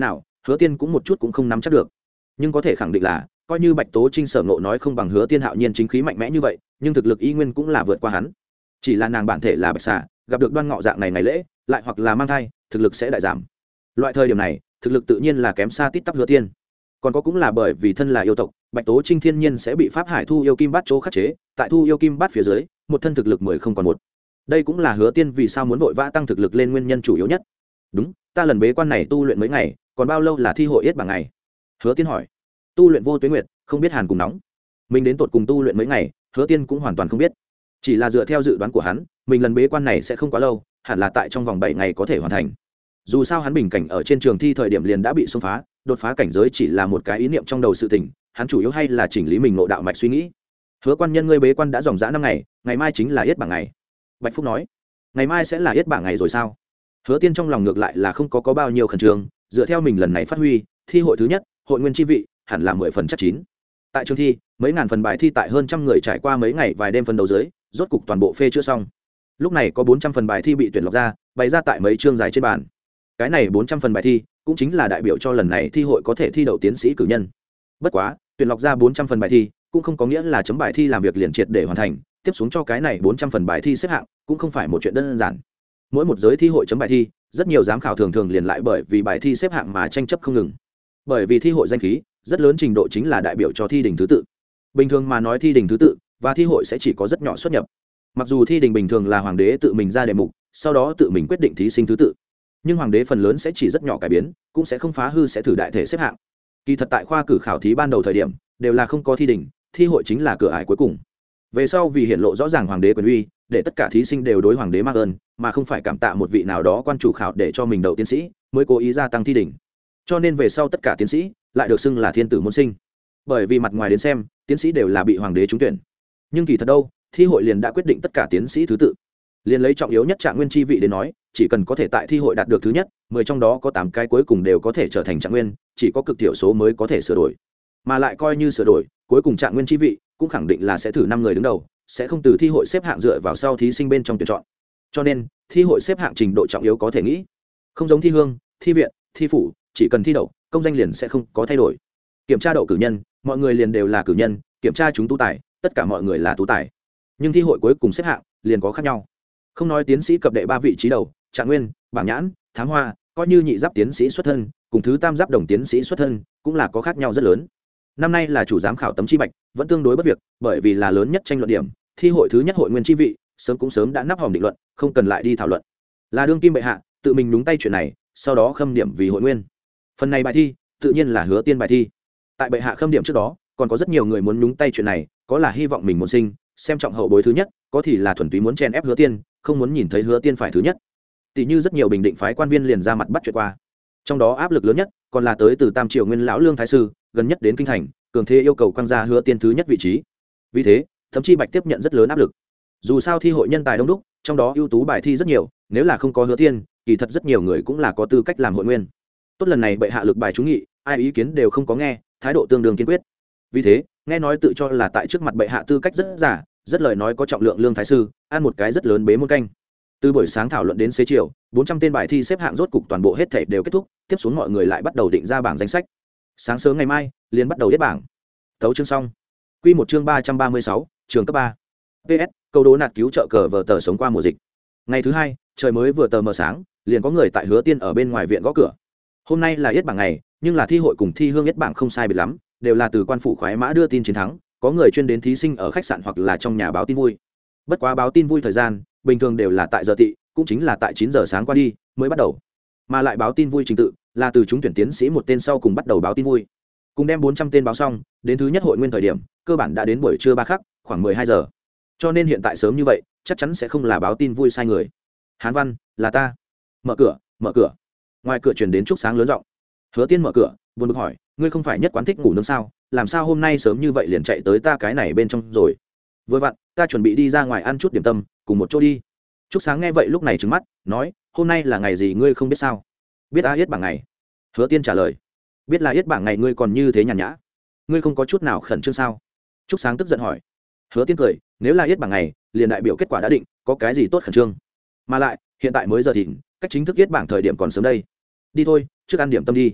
Hứa Tiên cũng một chút cũng không nắm chắc được, nhưng có thể khẳng định là coi như Bạch Tố Trinh sở ngộ nói không bằng Hứa Tiên hạo nhiên chính khí mạnh mẽ như vậy, nhưng thực lực y nguyên cũng là vượt qua hắn. Chỉ là nàng bản thể là bạch xà, gặp được Đoan Ngọ dạng này ngày lễ, lại hoặc là mang thai, thực lực sẽ đại giảm. Loại thời điểm này, thực lực tự nhiên là kém xa tít tắp Hứa Tiên. Còn có cũng là bởi vì thân là yêu tộc, Bạch Tố Trinh thiên nhiên sẽ bị Pháp Hải Thu yêu kim bát chỗ khắc chế, tại Thu yêu kim bát phía dưới, một thân thực lực mười không còn một. Đây cũng là Hứa Tiên vì sao muốn vội vã tăng thực lực lên nguyên nhân chủ yếu nhất. Đúng, ta lần bế quan này tu luyện mấy ngày, còn bao lâu là thi hội yết bảng ngày? Hứa Tiên hỏi. Tu luyện vô tuyến nguyệt, không biết hàn cùng nóng. Mình đến tột cùng tu luyện mấy ngày, Hứa Tiên cũng hoàn toàn không biết. Chỉ là dựa theo dự đoán của hắn, mình lần bế quan này sẽ không quá lâu, hẳn là tại trong vòng bảy ngày có thể hoàn thành. Dù sao hắn bình cảnh ở trên trường thi thời điểm liền đã bị xông phá, đột phá cảnh giới chỉ là một cái ý niệm trong đầu sự tình, hắn chủ yếu hay là chỉnh lý mình nội đạo mạch suy nghĩ. Hứa quan nhân, ngươi bế quan đã dòng dã năm ngày, ngày mai chính là yết bảng ngày. Bạch Phúc nói. Ngày mai sẽ là yết bảng ngày rồi sao? Hứa Tiên trong lòng ngược lại là không có có bao nhiêu khẩn trương, dựa theo mình lần này phát huy, thi hội thứ nhất, hội nguyên chi vị, hẳn là mười phần chắc chín. Tại trường thi, mấy ngàn phần bài thi tại hơn trăm người trải qua mấy ngày vài đêm phân đấu dưới, rốt cục toàn bộ phê chữa xong. Lúc này có bốn trăm phần bài thi bị tuyển lọc ra, bày ra tại mấy chương dài trên bàn. Cái này bốn trăm phần bài thi, cũng chính là đại biểu cho lần này thi hội có thể thi đậu tiến sĩ cử nhân. Bất quá, tuyển lọc ra bốn trăm phần bài thi, cũng không có nghĩa là chấm bài thi làm việc liền triệt để hoàn thành, tiếp xuống cho cái này bốn trăm phần bài thi xếp hạng, cũng không phải một chuyện đơn giản. Mỗi một giới thi hội chấm bài thi, rất nhiều giám khảo thường thường liền lại bởi vì bài thi xếp hạng mà tranh chấp không ngừng. Bởi vì thi hội danh khí, rất lớn trình độ chính là đại biểu cho thi đình thứ tự. Bình thường mà nói thi đình thứ tự và thi hội sẽ chỉ có rất nhỏ xuất nhập. Mặc dù thi đình bình thường là hoàng đế tự mình ra đề mục, sau đó tự mình quyết định thí sinh thứ tự, nhưng hoàng đế phần lớn sẽ chỉ rất nhỏ cải biến, cũng sẽ không phá hư sẽ thử đại thể xếp hạng. Kỳ thật tại khoa cử khảo thí ban đầu thời điểm, đều là không có thi đình, thi hội chính là cửa ải cuối cùng. Về sau vì hiển lộ rõ ràng hoàng đế quyền uy, để tất cả thí sinh đều đối hoàng đế mang ơn, mà không phải cảm tạ một vị nào đó quan chủ khảo để cho mình đậu tiến sĩ, mới cố ý gia tăng thi đình. Cho nên về sau tất cả tiến sĩ lại được xưng là thiên tử môn sinh. Bởi vì mặt ngoài đến xem, tiến sĩ đều là bị hoàng đế trúng tuyển, nhưng kỳ thật đâu, thi hội liền đã quyết định tất cả tiến sĩ thứ tự. Liền lấy trọng yếu nhất trạng nguyên chi vị đến nói, chỉ cần có thể tại thi hội đạt được thứ nhất, mười trong đó có tám cái cuối cùng đều có thể trở thành trạng nguyên, chỉ có cực thiểu số mới có thể sửa đổi. Mà lại coi như sửa đổi, cuối cùng trạng nguyên chi vị cũng khẳng định là sẽ thử năm người đứng đầu, sẽ không từ thi hội xếp hạng dựa vào sau thí sinh bên trong tuyển chọn. Cho nên, thi hội xếp hạng trình độ trọng yếu có thể nghĩ. Không giống thi hương, thi viện, thi phủ, chỉ cần thi đậu, công danh liền sẽ không có thay đổi. Kiểm tra đậu cử nhân, mọi người liền đều là cử nhân, kiểm tra chúng tú tài, tất cả mọi người là tú tài. Nhưng thi hội cuối cùng xếp hạng liền có khác nhau. Không nói tiến sĩ cập đệ ba vị trí đầu, trạng nguyên, bảng nhãn, thám hoa, coi như nhị giáp tiến sĩ xuất thân, cùng thứ tam giáp đồng tiến sĩ xuất thân, cũng là có khác nhau rất lớn. Năm nay là chủ giám khảo Tấm Chi Bạch, vẫn tương đối bất việc, bởi vì là lớn nhất tranh luận điểm, thi hội thứ nhất hội nguyên chi vị, sớm cũng sớm đã nắp hòm định luận, không cần lại đi thảo luận. Là đương kim bệ hạ, tự mình nhúng tay chuyện này, sau đó khâm điểm vì hội nguyên. Phần này bài thi, tự nhiên là Hứa Tiên bài thi. Tại bệ hạ khâm điểm trước đó, còn có rất nhiều người muốn nhúng tay chuyện này, có là hy vọng mình muốn sinh, xem trọng hậu bối thứ nhất, có thì là thuần túy muốn chen ép Hứa Tiên, không muốn nhìn thấy Hứa Tiên phải thứ nhất. Tỷ như rất nhiều bình định phái quan viên liền ra mặt bắt chuyện qua. Trong đó áp lực lớn nhất còn là tới từ Tam Triều Nguyên lão Lương Thái sư, gần nhất đến kinh thành, cường thế yêu cầu quăng ra Hứa Tiên thứ nhất vị trí. Vì thế, Tấm Chi Bạch tiếp nhận rất lớn áp lực. Dù sao thi hội nhân tài đông đúc, trong đó ưu tú bài thi rất nhiều, nếu là không có Hứa Tiên, kỳ thật rất nhiều người cũng là có tư cách làm hội nguyên. Tốt lần này bệ hạ lực bài trúng nghị, ai ý kiến đều không có nghe, thái độ tương đương kiên quyết. Vì thế, nghe nói tự cho là tại trước mặt bệ hạ tư cách rất giả, rất lời nói có trọng lượng Lương Thái sư, ăn một cái rất lớn bế môn canh. Từ buổi sáng thảo luận đến xế chiều, bốn trăm tên bài thi xếp hạng rốt cục toàn bộ hết thảy đều kết thúc, tiếp xuống mọi người lại bắt đầu định ra bảng danh sách. Sáng sớm ngày mai, liền bắt đầu yết bảng. Tấu chương xong. Quy một chương ba trăm ba mươi sáu, trường cấp ba. pê ét, câu đố nạt cứu trợ cờ vở tờ sống qua mùa dịch. Ngày thứ hai, trời mới vừa tờ mờ sáng, liền có người tại Hứa Tiên ở bên ngoài viện gõ cửa. Hôm nay là yết bảng ngày, nhưng là thi hội cùng thi hương yết bảng không sai biệt lắm, đều là từ quan phủ khoái mã đưa tin chiến thắng, có người chuyên đến thí sinh ở khách sạn hoặc là trong nhà báo tin vui. Bất quá báo tin vui thời gian, bình thường đều là tại giờ tị, cũng chính là tại chín giờ sáng qua đi mới bắt đầu. Mà lại báo tin vui trình tự là từ chúng tuyển tiến sĩ một tên sau cùng bắt đầu báo tin vui. Cùng đem bốn trăm tên báo xong, đến thứ nhất hội nguyên thời điểm, cơ bản đã đến buổi trưa ba khắc, khoảng mười hai giờ. Cho nên hiện tại sớm như vậy, chắc chắn sẽ không là báo tin vui sai người. Hán Văn, là ta. Mở cửa, mở cửa. Ngoài cửa truyền đến trúc sáng lớn giọng. Hứa Tiên mở cửa, buồn bực hỏi, ngươi không phải nhất quán thích ngủ nướng sao, làm sao hôm nay sớm như vậy liền chạy tới ta cái này bên trong rồi? Vừa vặn, ta chuẩn bị đi ra ngoài ăn chút điểm tâm, cùng một chỗ đi. Trúc sáng nghe vậy lúc này trừng mắt, nói, hôm nay là ngày gì ngươi không biết sao? Biết a yết bảng ngày. Hứa Tiên trả lời, biết là yết bảng ngày ngươi còn như thế nhàn nhã, ngươi không có chút nào khẩn trương sao? Trúc sáng tức giận hỏi. Hứa Tiên cười, nếu là yết bảng ngày, liền đại biểu kết quả đã định, có cái gì tốt khẩn trương? Mà lại, hiện tại mới giờ thìn, cách chính thức yết bảng thời điểm còn sớm đây. Đi thôi, trước ăn điểm tâm đi.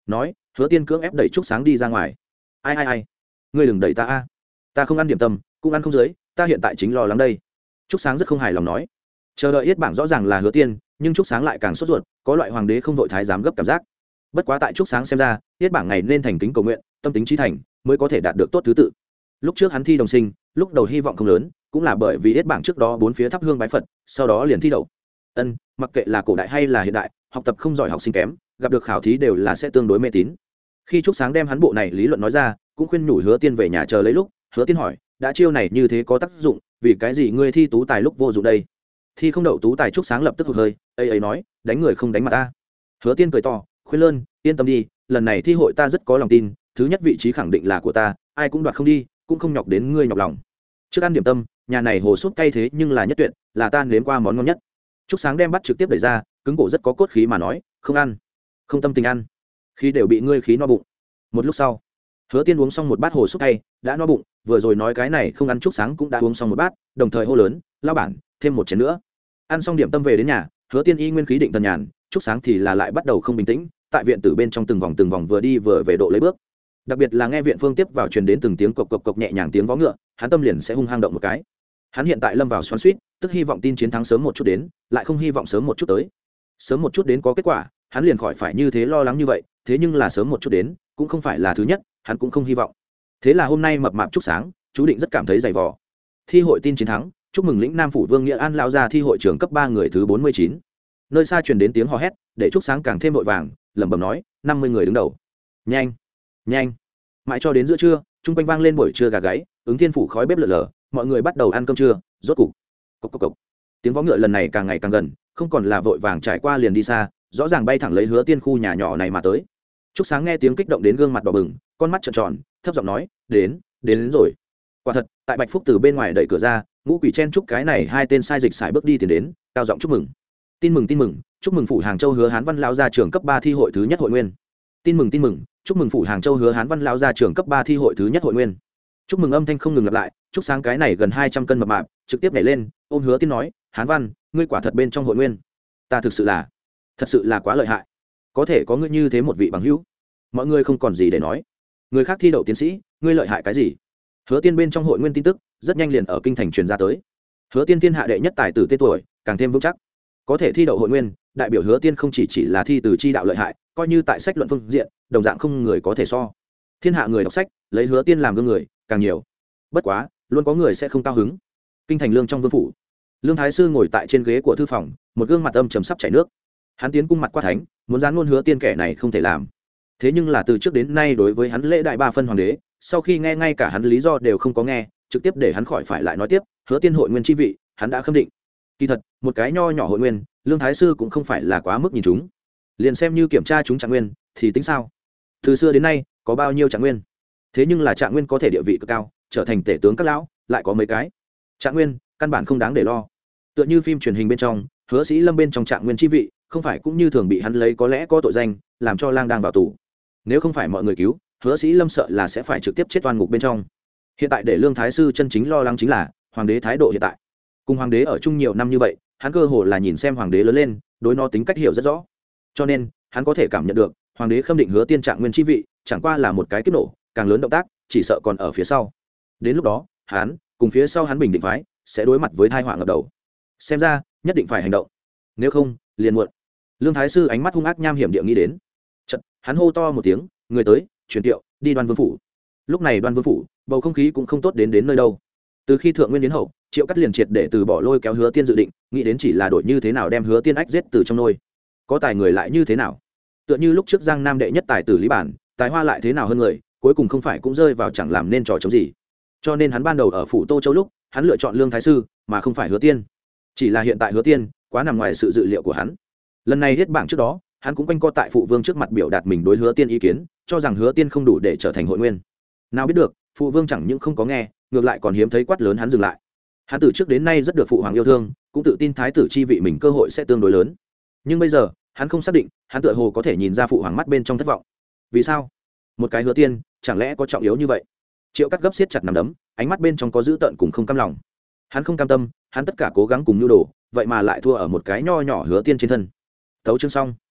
nói hứa tiên cưỡng ép đẩy trúc sáng đi ra ngoài. Ai ai ai, ngươi đừng đẩy ta a, ta không ăn điểm tâm cũng ăn không dưới, ta hiện tại chính lo lắng đây. Trúc sáng rất không hài lòng nói. Chờ đợi yết bảng rõ ràng là hứa tiên, nhưng trúc sáng lại càng sốt ruột, có loại hoàng đế không vội thái giám gấp cảm giác. Bất quá tại trúc sáng xem ra, yết bảng ngày nên thành kính cầu nguyện, tâm tính trí thành mới có thể đạt được tốt thứ tự. Lúc trước hắn thi đồng sinh, lúc đầu hy vọng không lớn, cũng là bởi vì yết bảng trước đó bốn phía thắp hương bái Phật, sau đó liền thi đậu. Ân, mặc kệ là cổ đại hay là hiện đại, học tập không giỏi học sinh kém, gặp được khảo thí đều là sẽ tương đối mê tín. Khi trúc sáng đem hắn bộ này lý luận nói ra, cũng khuyên nhủ hứa tiên về nhà chờ lấy lúc. Hứa tiên hỏi, đã chiêu này như thế có tác dụng, vì cái gì ngươi thi tú tài lúc vô dụng đây? Thi không đậu tú tài trúc sáng lập tức hụt hơi, ấy ấy nói, đánh người không đánh mặt ta. Hứa tiên cười to, khuyên lơn, yên tâm đi, lần này thi hội ta rất có lòng tin, thứ nhất vị trí khẳng định là của ta, ai cũng đoạt không đi, cũng không nhọc đến ngươi nhọc lòng. Trước ăn điểm tâm, nhà này hồ súp cay thế nhưng là nhất tuyệt, là ta nếm qua món ngon nhất. Trúc sáng đem bắt trực tiếp đẩy ra, cứng cổ rất có cốt khí mà nói, không ăn, không tâm tình ăn, khi đều bị ngươi khí no bụng. Một lúc sau, hứa tiên uống xong một bát hồ súp cay, đã no bụng, vừa rồi nói cái này không ăn. Trúc sáng cũng đã uống xong một bát, đồng thời hô lớn, lao bản, thêm một chén nữa. Ăn xong điểm tâm về đến nhà, hứa tiên y nguyên khí định thần nhàn, Trúc sáng thì là lại bắt đầu không bình tĩnh, tại viện tử bên trong từng vòng từng vòng vừa đi vừa về độ lấy bước. Đặc biệt là nghe viện phương tiếp vào truyền đến từng tiếng cộc cộc cộc nhẹ nhàng tiếng vó ngựa, hắn tâm liền sẽ hung hăng động một cái. Hắn hiện tại lâm vào xoắn xuýt, tức hy vọng tin chiến thắng sớm một chút đến, lại không hy vọng sớm một chút tới. Sớm một chút đến có kết quả, hắn liền khỏi phải như thế lo lắng như vậy, thế nhưng là sớm một chút đến, cũng không phải là thứ nhất, hắn cũng không hy vọng. Thế là hôm nay mập mạp Trúc sáng, chú định rất cảm thấy dày vò. Thi hội tin chiến thắng, chúc mừng lĩnh Nam phủ Vương Nghĩa An lao ra thi hội trưởng cấp ba người thứ bốn mươi chín. Nơi xa truyền đến tiếng hò hét, để Trúc sáng càng thêm vội vàng, lẩm bẩm nói, năm mươi người đứng đầu. Nhanh, nhanh. Mãi cho đến giữa trưa, trung quanh vang lên buổi trưa gà gáy, ứng thiên phủ khói bếp lở lở, mọi người bắt đầu ăn cơm trưa, rốt cục. Cộc cộc cộc. Tiếng vó ngựa lần này càng ngày càng gần, không còn là vội vàng trải qua liền đi xa, rõ ràng bay thẳng lấy Hứa Tiên khu nhà nhỏ này mà tới. Trúc sáng nghe tiếng kích động đến gương mặt đỏ bừng, con mắt trợn tròn, thấp giọng nói, đến, đến, đến rồi. Quả thật, tại Bạch Phúc từ bên ngoài đẩy cửa ra, ngũ quỷ chen chúc cái này hai tên sai dịch xài bước đi tiến đến, cao giọng chúc mừng. Tin mừng tin mừng, chúc mừng phủ Hàng Châu Hứa Hán Văn lão gia trưởng cấp ba thi hội thứ nhất hội nguyên. Tin mừng tin mừng, chúc mừng phủ Hàng Châu Hứa Hán Văn lão gia trưởng cấp ba thi hội thứ nhất hội nguyên. Chúc mừng âm thanh không ngừng lặp lại, Trúc sáng cái này gần hai trăm cân mập mạp, trực tiếp nhảy lên, ôm Hứa Tiên nói, Hán Văn, ngươi quả thật bên trong hội nguyên. Ta thực sự là, thật sự là quá lợi hại. Có thể có ngươi như thế một vị bằng hữu. Mọi người không còn gì để nói. Người khác thi đậu tiến sĩ, ngươi lợi hại cái gì? Hứa Tiên bên trong hội nguyên tin tức rất nhanh liền ở kinh thành truyền ra tới. Hứa Tiên thiên hạ đệ nhất tài tử tên tuổi, càng thêm vững chắc. Có thể thi đậu hội nguyên, đại biểu Hứa Tiên không chỉ chỉ là thi từ chi đạo lợi hại, coi như tại sách luận phương diện, đồng dạng không người có thể so. Thiên hạ người đọc sách, lấy Hứa Tiên làm gương người, càng nhiều. Bất quá, luôn có người sẽ không cao hứng. Kinh thành lương trong vương phủ, Lương Thái sư ngồi tại trên ghế của thư phòng, một gương mặt âm trầm sắp chảy nước. Hắn tiến cung mặt qua thánh, muốn gián luôn Hứa Tiên kẻ này không thể làm. Thế nhưng là từ trước đến nay đối với hắn lễ đại ba phân hoàng đế, sau khi nghe ngay cả hắn lý do đều không có nghe, trực tiếp để hắn khỏi phải lại nói tiếp, Hứa Tiên hội nguyên chi vị, hắn đã khâm định. Kỳ thật, một cái nho nhỏ hội nguyên, Lương Thái sư cũng không phải là quá mức nhìn chúng. Liền xem như kiểm tra chúng trạng nguyên, thì tính sao? Từ xưa đến nay, có bao nhiêu trạng nguyên? Thế nhưng là trạng nguyên có thể địa vị cực cao, trở thành tể tướng các lão, lại có mấy cái. Trạng nguyên, căn bản không đáng để lo. Tựa như phim truyền hình bên trong, Hứa Sĩ Lâm bên trong trạng nguyên chi vị, không phải cũng như thường bị hắn lấy có lẽ có tội danh, làm cho lang đang vào tù. Nếu không phải mọi người cứu, Hứa Sĩ Lâm sợ là sẽ phải trực tiếp chết oan ngục bên trong. Hiện tại để Lương Thái sư chân chính lo lắng chính là hoàng đế thái độ hiện tại. Cùng hoàng đế ở chung nhiều năm như vậy, hắn cơ hồ là nhìn xem hoàng đế lớn lên, đối nó tính cách hiểu rất rõ. Cho nên, hắn có thể cảm nhận được, hoàng đế khâm định Hứa Tiên trạng nguyên chi vị, chẳng qua là một cái kiếp nổ, càng lớn động tác, chỉ sợ còn ở phía sau. Đến lúc đó, hắn cùng phía sau hắn bình định phái sẽ đối mặt với tai họa ngập đầu. Xem ra, nhất định phải hành động. Nếu không, liền muộn. Lương Thái sư ánh mắt hung ác nham hiểm địa nghĩ đến. Chợt, hắn hô to một tiếng, người tới, truyền tiệu, đi Đoan Vương phủ. Lúc này Đoan Vương phủ, bầu không khí cũng không tốt đến đến nơi đâu. Từ khi thượng nguyên đến hậu, Triệu Cắt liền triệt để từ bỏ lôi kéo Hứa Tiên dự định, nghĩ đến chỉ là đổi như thế nào đem Hứa Tiên ách giết từ trong nôi. Có tài người lại như thế nào? Tựa như lúc trước Giang Nam đệ nhất tài tử Lý Bản, tài hoa lại thế nào hơn người, cuối cùng không phải cũng rơi vào chẳng làm nên trò chống gì. Cho nên hắn ban đầu ở phủ Tô Châu lúc, hắn lựa chọn Lương Thái sư, mà không phải Hứa Tiên. Chỉ là hiện tại Hứa Tiên quá nằm ngoài sự dự liệu của hắn. Lần này hết bảng trước đó, hắn cũng quanh co tại phụ vương trước mặt biểu đạt mình đối Hứa Tiên ý kiến, cho rằng Hứa Tiên không đủ để trở thành hội nguyên. Nào biết được, phụ vương chẳng những không có nghe, ngược lại còn hiếm thấy quát lớn hắn dừng lại. Hắn từ trước đến nay rất được phụ hoàng yêu thương, cũng tự tin thái tử chi vị mình cơ hội sẽ tương đối lớn. Nhưng bây giờ, hắn không xác định, hắn tựa hồ có thể nhìn ra phụ hoàng mắt bên trong thất vọng. Vì sao? Một cái Hứa Tiên, chẳng lẽ có trọng yếu như vậy? Triệu Cắt gấp siết chặt nắm đấm, ánh mắt bên trong có dữ tợn cùng không cam lòng. Hắn không cam tâm, hắn tất cả cố gắng cùng nhu đồ, vậy mà lại thua ở một cái nho nhỏ Hứa Tiên trên thân. Tấu chương xong.